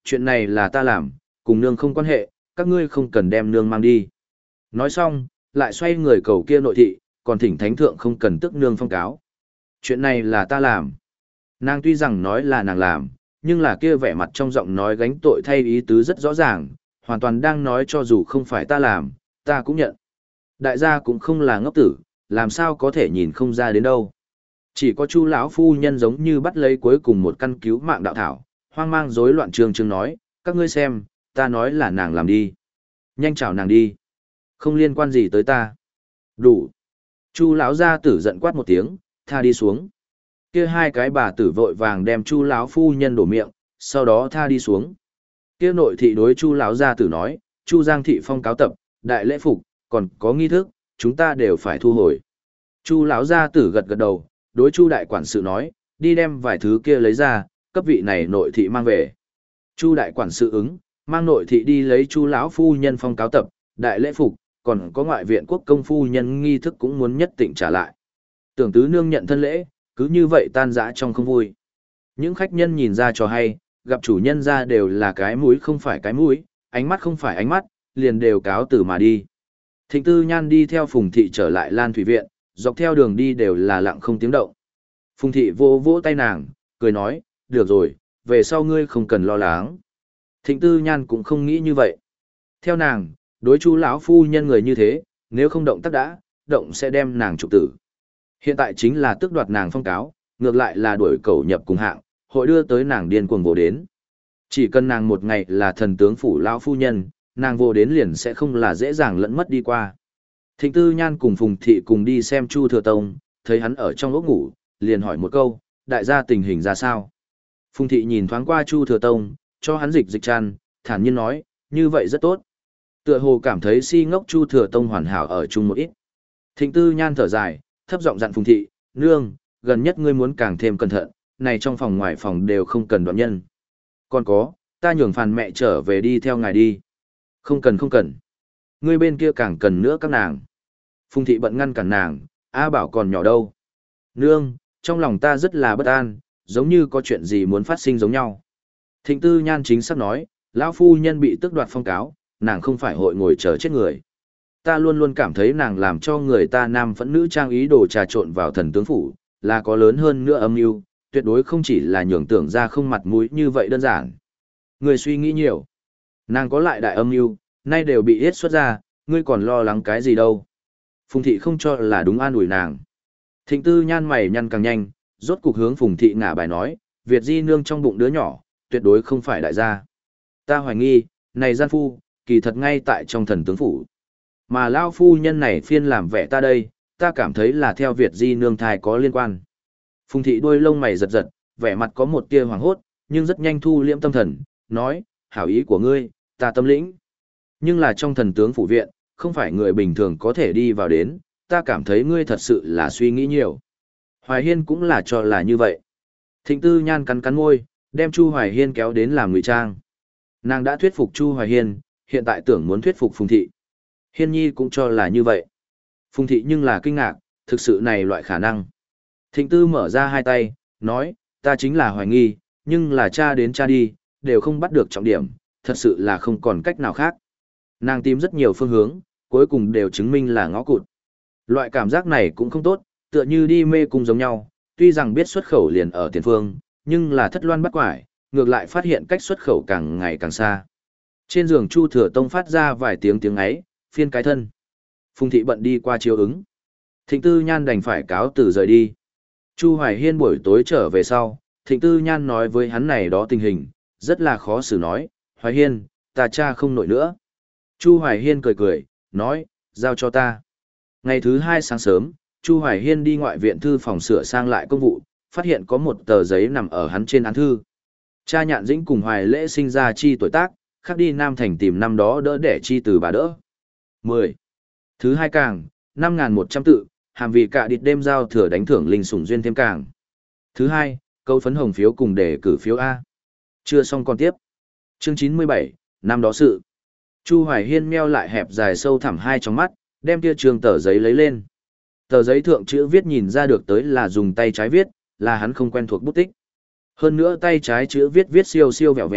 chuyện này là ta làm, cùng nương không quan hệ, các ngươi không cần đem nương mang đi. Nói xong, lại xoay người cầu kia nội thị, còn thỉnh thánh thượng không cần tức nương phong cáo. Chuyện này là ta làm. Nàng tuy rằng nói là nàng làm, nhưng là kia vẻ mặt trong giọng nói gánh tội thay ý tứ rất rõ ràng, hoàn toàn đang nói cho dù không phải ta làm, ta cũng nhận. Đại gia cũng không là ngốc tử, làm sao có thể nhìn không ra đến đâu. Chỉ có Chu lão phu nhân giống như bắt lấy cuối cùng một căn cứu mạng đạo thảo, hoang mang rối loạn trường trường nói, các ngươi xem, ta nói là nàng làm đi. Nhanh chào nàng đi. Không liên quan gì tới ta. Đủ. Chu lão gia tử giận quát một tiếng, tha đi xuống. Kia hai cái bà tử vội vàng đem Chu lão phu nhân đổ miệng, sau đó tha đi xuống. Kia nội thị đối Chu lão gia tử nói, Chu Giang thị phong cáo tập, đại lễ phục, còn có nghi thức, chúng ta đều phải thu hồi. Chu lão gia tử gật gật đầu, đối Chu đại quản sự nói, đi đem vài thứ kia lấy ra, cấp vị này nội thị mang về. Chu đại quản sự ứng, mang nội thị đi lấy Chu lão phu nhân phong cáo tập, đại lễ phục, còn có ngoại viện quốc công phu nhân nghi thức cũng muốn nhất định trả lại. Tưởng tứ nương nhận thân lễ, cứ như vậy tan rã trong không vui. Những khách nhân nhìn ra cho hay, gặp chủ nhân ra đều là cái mũi không phải cái mũi, ánh mắt không phải ánh mắt, liền đều cáo từ mà đi. Thịnh Tư Nhan đi theo Phùng Thị trở lại Lan Thủy Viện, dọc theo đường đi đều là lặng không tiếng động. Phùng Thị vô vỗ tay nàng, cười nói, được rồi, về sau ngươi không cần lo lắng. Thịnh Tư Nhan cũng không nghĩ như vậy. Theo nàng, đối Chu lão phu nhân người như thế, nếu không động tác đã, động sẽ đem nàng trục tử. Hiện tại chính là tước đoạt nàng phong cáo, ngược lại là đuổi cầu nhập cùng hạng, hội đưa tới nàng điên cuồng vô đến. Chỉ cần nàng một ngày là thần tướng phủ lão phu nhân, nàng vô đến liền sẽ không là dễ dàng lẫn mất đi qua. Thịnh Tư Nhan cùng Phùng Thị cùng đi xem Chu Thừa Tông, thấy hắn ở trong ốc ngủ, liền hỏi một câu, đại gia tình hình ra sao? Phùng Thị nhìn thoáng qua Chu Thừa Tông, cho hắn dịch dịch chăn, thản nhiên nói, như vậy rất tốt. Tựa hồ cảm thấy si ngốc Chu Thừa Tông hoàn hảo ở chung một ít. Thịnh Tư Nhan thở dài, thấp giọng dặn Phùng Thị, nương, gần nhất ngươi muốn càng thêm cẩn thận, này trong phòng ngoài phòng đều không cần đoạn nhân. Còn có, ta nhường phàn mẹ trở về đi theo ngài đi. Không cần không cần. Ngươi bên kia càng cần nữa các nàng. Phùng Thị bận ngăn cản nàng, A Bảo còn nhỏ đâu. Nương, trong lòng ta rất là bất an, giống như có chuyện gì muốn phát sinh giống nhau. Thịnh Tư Nhan chính xác nói, lão phu nhân bị tước đoạt phong cáo, nàng không phải hội ngồi chờ chết người. Ta luôn luôn cảm thấy nàng làm cho người ta nam phẫn nữ trang ý đồ trà trộn vào thần tướng phủ, là có lớn hơn nữa âm mưu, tuyệt đối không chỉ là nhường tưởng ra không mặt mũi như vậy đơn giản. Người suy nghĩ nhiều. Nàng có lại đại âm mưu, nay đều bị yết xuất ra, ngươi còn lo lắng cái gì đâu. Phùng Thị không cho là đúng an ủi nàng. Thịnh Tư Nhan mày nhăn càng nhanh, rốt cục hướng Phùng Thị ngả bài nói, Việt Di nương trong bụng đứa nhỏ, tuyệt đối không phải đại gia. Ta hoài nghi, này gian phu, kỳ thật ngay tại trong thần tướng phủ. Mà lao phu nhân này phiên làm vẻ ta đây, ta cảm thấy là theo Việt Di nương thai có liên quan. Phùng Thị đuôi lông mày giật giật, vẻ mặt có một tia hoàng hốt, nhưng rất nhanh thu liễm tâm thần, nói, hảo ý của ngươi, ta tâm lĩnh. Nhưng là trong thần tướng phủ viện, không phải người bình thường có thể đi vào đến, ta cảm thấy ngươi thật sự là suy nghĩ nhiều. Hoài Hiên cũng là cho là như vậy. Thịnh Tư Nhan cắn cắn môi, đem Chu Hoài Hiên kéo đến làm ngụy trang. Nàng đã thuyết phục Chu Hoài Hiên, hiện tại tưởng muốn thuyết phục Phùng Thị. Hiên Nhi cũng cho là như vậy. Phùng Thị nhưng là kinh ngạc, thực sự này loại khả năng. Thịnh Tư mở ra hai tay, nói, ta chính là hoài nghi, nhưng là cha đến cha đi, đều không bắt được trọng điểm, thật sự là không còn cách nào khác. Nàng tìm rất nhiều phương hướng, cuối cùng đều chứng minh là ngõ cụt. Loại cảm giác này cũng không tốt, tựa như đi mê cung giống nhau, tuy rằng biết xuất khẩu liền ở tiền phương, nhưng là thất loan bắt quải, ngược lại phát hiện cách xuất khẩu càng ngày càng xa. Trên giường Chu Thừa Tông phát ra vài tiếng tiếng ấy, phiên cái thân. Phùng Thị bận đi qua chiếu ứng. Thịnh Tư Nhan đành phải cáo từ rời đi. Chu Hoài Hiên buổi tối trở về sau, Thịnh Tư Nhan nói với hắn này đó tình hình, rất là khó xử nói, Hoài Hiên, ta cha không nổi nữa. Chu Hoài Hiên cười cười, nói, giao cho ta. Ngày thứ hai sáng sớm, Chu Hoài Hiên đi ngoại viện thư phòng sửa sang lại công vụ, phát hiện có một tờ giấy nằm ở hắn trên án thư. Cha Nhạn Dĩnh cùng Hoài Lễ sinh ra chi tuổi tác, khác đi Nam Thành tìm năm đó đỡ đẻ chi từ bà đỡ. mười. Thứ hai càng, năm nghìn một trăm tự, hàm vì cả địt đêm giao thừa đánh thưởng linh sủng duyên thêm càng. Thứ hai, câu phấn hồng phiếu cùng đề cử phiếu A. Chưa xong còn tiếp. Chương chín mươi bảy, năm đó sự. Chu Hoài Hiên meo lại hẹp dài sâu thẳm hai trong mắt, đem kia trường tờ giấy lấy lên. Tờ giấy thượng chữ viết nhìn ra được tới là dùng tay trái viết, là hắn không quen thuộc bút tích. Hơn nữa tay trái chữ viết viết siêu siêu vẹo vẹo,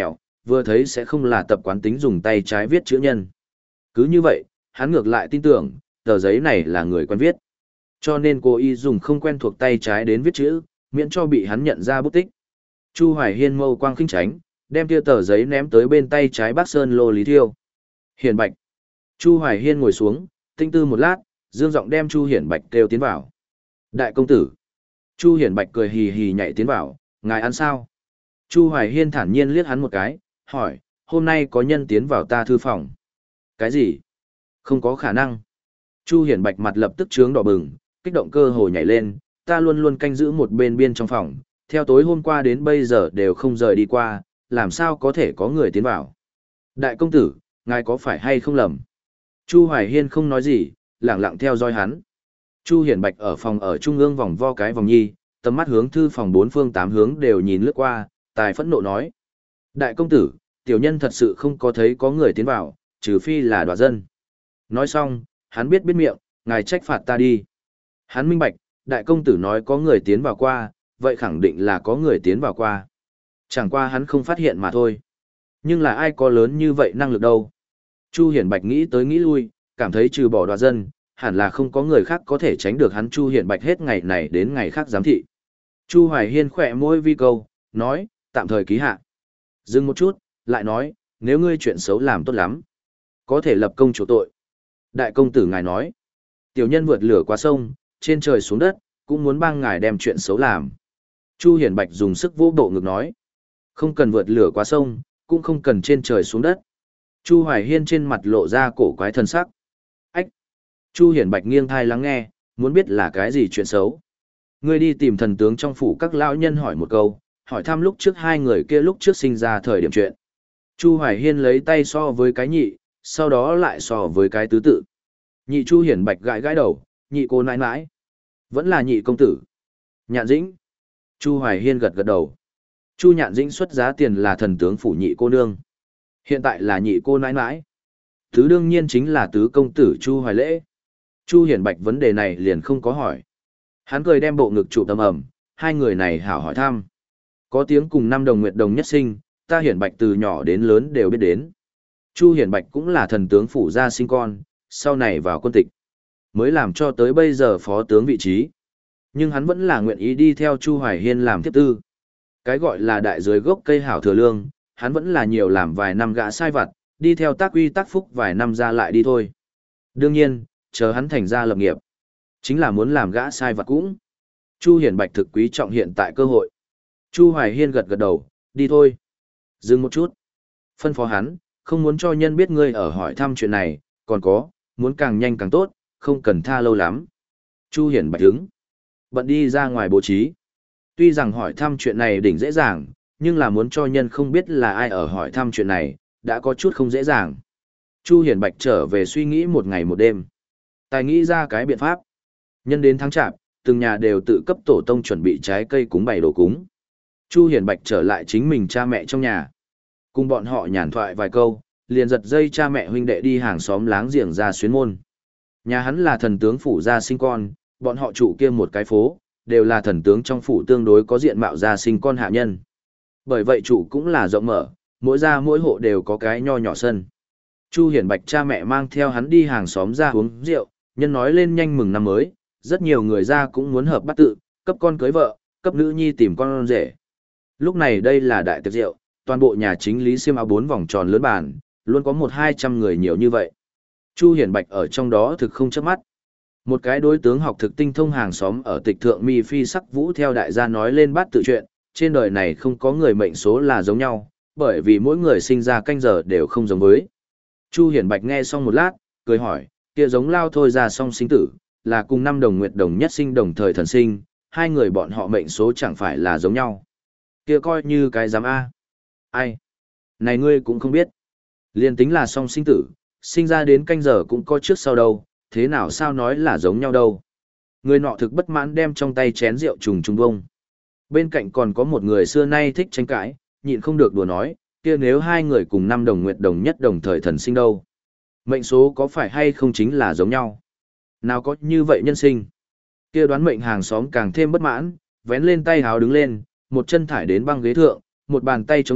vừa thấy sẽ không là tập quán tính dùng tay trái viết chữ nhân. Cứ như vậy, hắn ngược lại tin tưởng, tờ giấy này là người quen viết. Cho nên cô y dùng không quen thuộc tay trái đến viết chữ, miễn cho bị hắn nhận ra bút tích. Chu Hoài Hiên mâu quang khinh tránh, đem kia tờ giấy ném tới bên tay trái Bác Sơn Lô Lý Thiêu. Hiển Bạch. Chu Hoài Hiên ngồi xuống, tinh tư một lát, dương giọng đem Chu Hiển Bạch kêu tiến vào. Đại công tử. Chu Hiển Bạch cười hì hì nhảy tiến vào, ngài ăn sao? Chu Hoài Hiên thản nhiên liếc hắn một cái, hỏi, hôm nay có nhân tiến vào ta thư phòng. Cái gì? Không có khả năng. Chu Hiển Bạch mặt lập tức trướng đỏ bừng, kích động cơ hồ nhảy lên, ta luôn luôn canh giữ một bên biên trong phòng, theo tối hôm qua đến bây giờ đều không rời đi qua, làm sao có thể có người tiến vào. Đại công tử, ngài có phải hay không lầm? Chu Hoài Hiên không nói gì, lặng lặng theo dõi hắn. Chu Hiển Bạch ở phòng ở trung ương vòng vo cái vòng nhi, tầm mắt hướng thư phòng bốn phương tám hướng đều nhìn lướt qua, tài phẫn nộ nói. Đại công tử, tiểu nhân thật sự không có thấy có người tiến vào, trừ phi là đoạt dân. Nói xong, hắn biết biết miệng, ngài trách phạt ta đi. Hắn minh bạch, đại công tử nói có người tiến vào qua, vậy khẳng định là có người tiến vào qua. Chẳng qua hắn không phát hiện mà thôi. Nhưng là ai có lớn như vậy năng lực đâu. Chu Hiển Bạch nghĩ tới nghĩ lui, cảm thấy trừ bỏ đoạt dân, hẳn là không có người khác có thể tránh được hắn Chu Hiển Bạch hết ngày này đến ngày khác giám thị. Chu Hoài Hiên khỏe môi vi câu, nói, tạm thời ký hạ. Dừng một chút, lại nói, nếu ngươi chuyện xấu làm tốt lắm, có thể lập công chỗ tội. Đại công tử ngài nói, tiểu nhân vượt lửa qua sông, trên trời xuống đất, cũng muốn bang ngài đem chuyện xấu làm. Chu Hiển Bạch dùng sức vỗ bộ ngực nói, không cần vượt lửa qua sông, cũng không cần trên trời xuống đất. Chu Hoài Hiên trên mặt lộ ra cổ quái thân sắc. Ách! Chu Hiển Bạch nghiêng thai lắng nghe, muốn biết là cái gì chuyện xấu. Ngươi đi tìm thần tướng trong phủ các lão nhân hỏi một câu, hỏi thăm lúc trước hai người kia lúc trước sinh ra thời điểm chuyện. Chu Hoài Hiên lấy tay so với cái nhị, sau đó lại so với cái tứ tự. Nhị Chu Hiển Bạch gãi gãi đầu, nhị cô nãi nãi. Vẫn là nhị công tử. Nhạn Dĩnh. Chu Hoài Hiên gật gật đầu. Chu Nhạn Dĩnh xuất giá tiền là thần tướng phủ nhị cô nương. Hiện tại là nhị cô nãi nãi. Tứ đương nhiên chính là tứ công tử Chu Hoài Lễ. Chu Hiển Bạch vấn đề này liền không có hỏi. Hắn cười đem bộ ngực trụ tầm ẩm, hai người này hảo hỏi thăm. Có tiếng cùng năm đồng nguyệt đồng nhất sinh, ta Hiển Bạch từ nhỏ đến lớn đều biết đến. Chu Hiển Bạch cũng là thần tướng phủ gia sinh con, sau này vào quân tịch. Mới làm cho tới bây giờ phó tướng vị trí. Nhưng hắn vẫn là nguyện ý đi theo Chu Hoài Hiên làm tiếp tư. Cái gọi là đại dưới gốc cây hảo thừa lương, hắn vẫn là nhiều làm vài năm gã sai vặt, đi theo tác uy tác phúc vài năm ra lại đi thôi. Đương nhiên, chờ hắn thành ra lập nghiệp, chính là muốn làm gã sai vặt cũng. Chu Hiển Bạch thực quý trọng hiện tại cơ hội. Chu Hoài Hiên gật gật đầu, đi thôi. Dừng một chút. Phân phó hắn, không muốn cho nhân biết ngươi ở hỏi thăm chuyện này, còn có, muốn càng nhanh càng tốt, không cần tha lâu lắm. Chu Hiển Bạch đứng, bận đi ra ngoài bố trí. Tuy rằng hỏi thăm chuyện này đỉnh dễ dàng, nhưng là muốn cho nhân không biết là ai ở hỏi thăm chuyện này, đã có chút không dễ dàng. Chu Hiển Bạch trở về suy nghĩ một ngày một đêm. Tài nghĩ ra cái biện pháp. Nhân đến tháng chạp, từng nhà đều tự cấp tổ tông chuẩn bị trái cây cúng bày đồ cúng. Chu Hiển Bạch trở lại chính mình cha mẹ trong nhà. Cùng bọn họ nhàn thoại vài câu, liền giật dây cha mẹ huynh đệ đi hàng xóm láng giềng ra xuyến môn. Nhà hắn là thần tướng phủ gia sinh con, bọn họ trụ kia một cái phố, đều là thần tướng trong phủ tương đối có diện mạo gia sinh con hạ nhân. Bởi vậy trụ cũng là rộng mở, mỗi gia mỗi hộ đều có cái nho nhỏ sân. Chu Hiển Bạch cha mẹ mang theo hắn đi hàng xóm ra uống rượu, nhân nói lên nhanh mừng năm mới, rất nhiều người ra cũng muốn hợp bắt tự, cấp con cưới vợ, cấp nữ nhi tìm con rể. Lúc này đây là đại tiệc rượu, toàn bộ nhà chính lý xiêm áo bốn vòng tròn lớn bàn, luôn có một hai trăm người nhiều như vậy. Chu Hiển Bạch ở trong đó thực không chớp mắt. Một cái đối tướng học thực tinh thông hàng xóm ở tịch thượng mi phi sắc vũ theo đại gia nói lên bát tự chuyện, trên đời này không có người mệnh số là giống nhau, bởi vì mỗi người sinh ra canh giờ đều không giống với. Chu Hiển Bạch nghe xong một lát, cười hỏi, kia giống lao thôi ra song sinh tử, là cùng năm đồng nguyệt đồng nhất sinh đồng thời thần sinh, hai người bọn họ mệnh số chẳng phải là giống nhau. Kia coi như cái giám A. Ai? Này ngươi cũng không biết. Liên tính là song sinh tử, sinh ra đến canh giờ cũng có trước sau đâu, thế nào sao nói là giống nhau đâu. Người nọ thực bất mãn đem trong tay chén rượu trùng trùng bông. Bên cạnh còn có một người xưa nay thích tranh cãi, nhịn không được đùa nói, kia nếu hai người cùng năm đồng nguyệt đồng nhất đồng thời thần sinh đâu. Mệnh số có phải hay không chính là giống nhau. Nào có như vậy nhân sinh. Kia đoán mệnh hàng xóm càng thêm bất mãn, vén lên tay háo đứng lên, một chân thải đến băng ghế thượng, một bàn tay chống nạnh,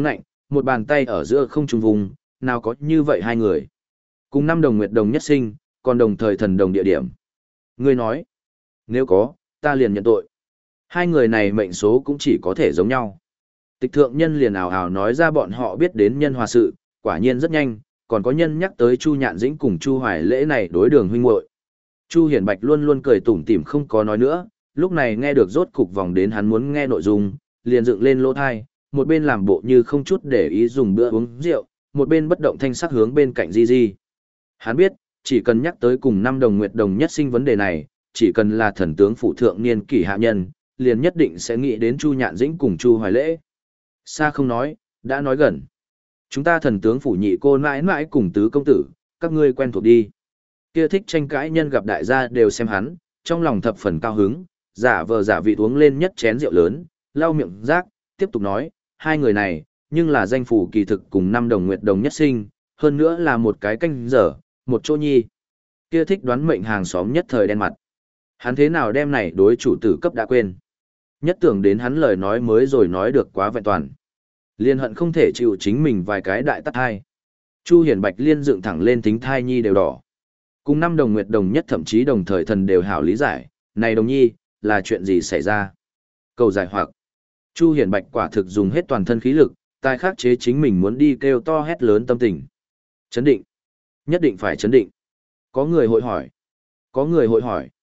một bàn tay ở giữa không trung vùng, nào có như vậy hai người. Cùng năm đồng nguyệt đồng nhất sinh, còn đồng thời thần đồng địa điểm. Ngươi nói, nếu có, ta liền nhận tội. Hai người này mệnh số cũng chỉ có thể giống nhau. Tịch thượng nhân liền ảo ảo nói ra bọn họ biết đến nhân hòa sự, quả nhiên rất nhanh, còn có nhân nhắc tới Chu Nhạn Dĩnh cùng Chu Hoài Lễ này đối đường huynh muội. Chu Hiển Bạch luôn luôn cười tủm tỉm không có nói nữa, lúc này nghe được rốt cục vòng đến hắn muốn nghe nội dung, liền dựng lên lỗ thai, một bên làm bộ như không chút để ý dùng bữa uống rượu, một bên bất động thanh sắc hướng bên cạnh Di Di. Hắn biết, chỉ cần nhắc tới cùng năm đồng nguyệt đồng nhất sinh vấn đề này, chỉ cần là thần tướng phụ thượng niên kỷ hạ nhân, liền nhất định sẽ nghĩ đến Chu Nhạn Dĩnh cùng Chu Hoài Lễ. Xa không nói, đã nói gần. Chúng ta thần tướng phủ nhị cô mãi mãi cùng tứ công tử, các ngươi quen thuộc đi. Kia thích tranh cãi nhân gặp đại gia đều xem hắn, trong lòng thập phần cao hứng, giả vờ giả vị uống lên nhất chén rượu lớn, lau miệng rác, tiếp tục nói, hai người này, nhưng là danh phủ kỳ thực cùng năm đồng nguyệt đồng nhất sinh, hơn nữa là một cái canh giờ, một chỗ nhi. Kia thích đoán mệnh hàng xóm nhất thời đen mặt. Hắn thế nào đem này đối chủ tử cấp đã quên. Nhất tưởng đến hắn lời nói mới rồi nói được quá vẹn toàn. Liên hận không thể chịu chính mình vài cái đại tắt hai. Chu Hiển Bạch liên dựng thẳng lên tính thai nhi đều đỏ. Cùng năm đồng nguyệt đồng nhất thậm chí đồng thời thần đều hảo lý giải, này đồng nhi, là chuyện gì xảy ra? Cầu giải hoặc. Chu Hiển Bạch quả thực dùng hết toàn thân khí lực, tài khắc chế chính mình muốn đi kêu to hét lớn tâm tình. Chấn định. Nhất định phải chấn định. Có người hội hỏi. Có người hội hỏi.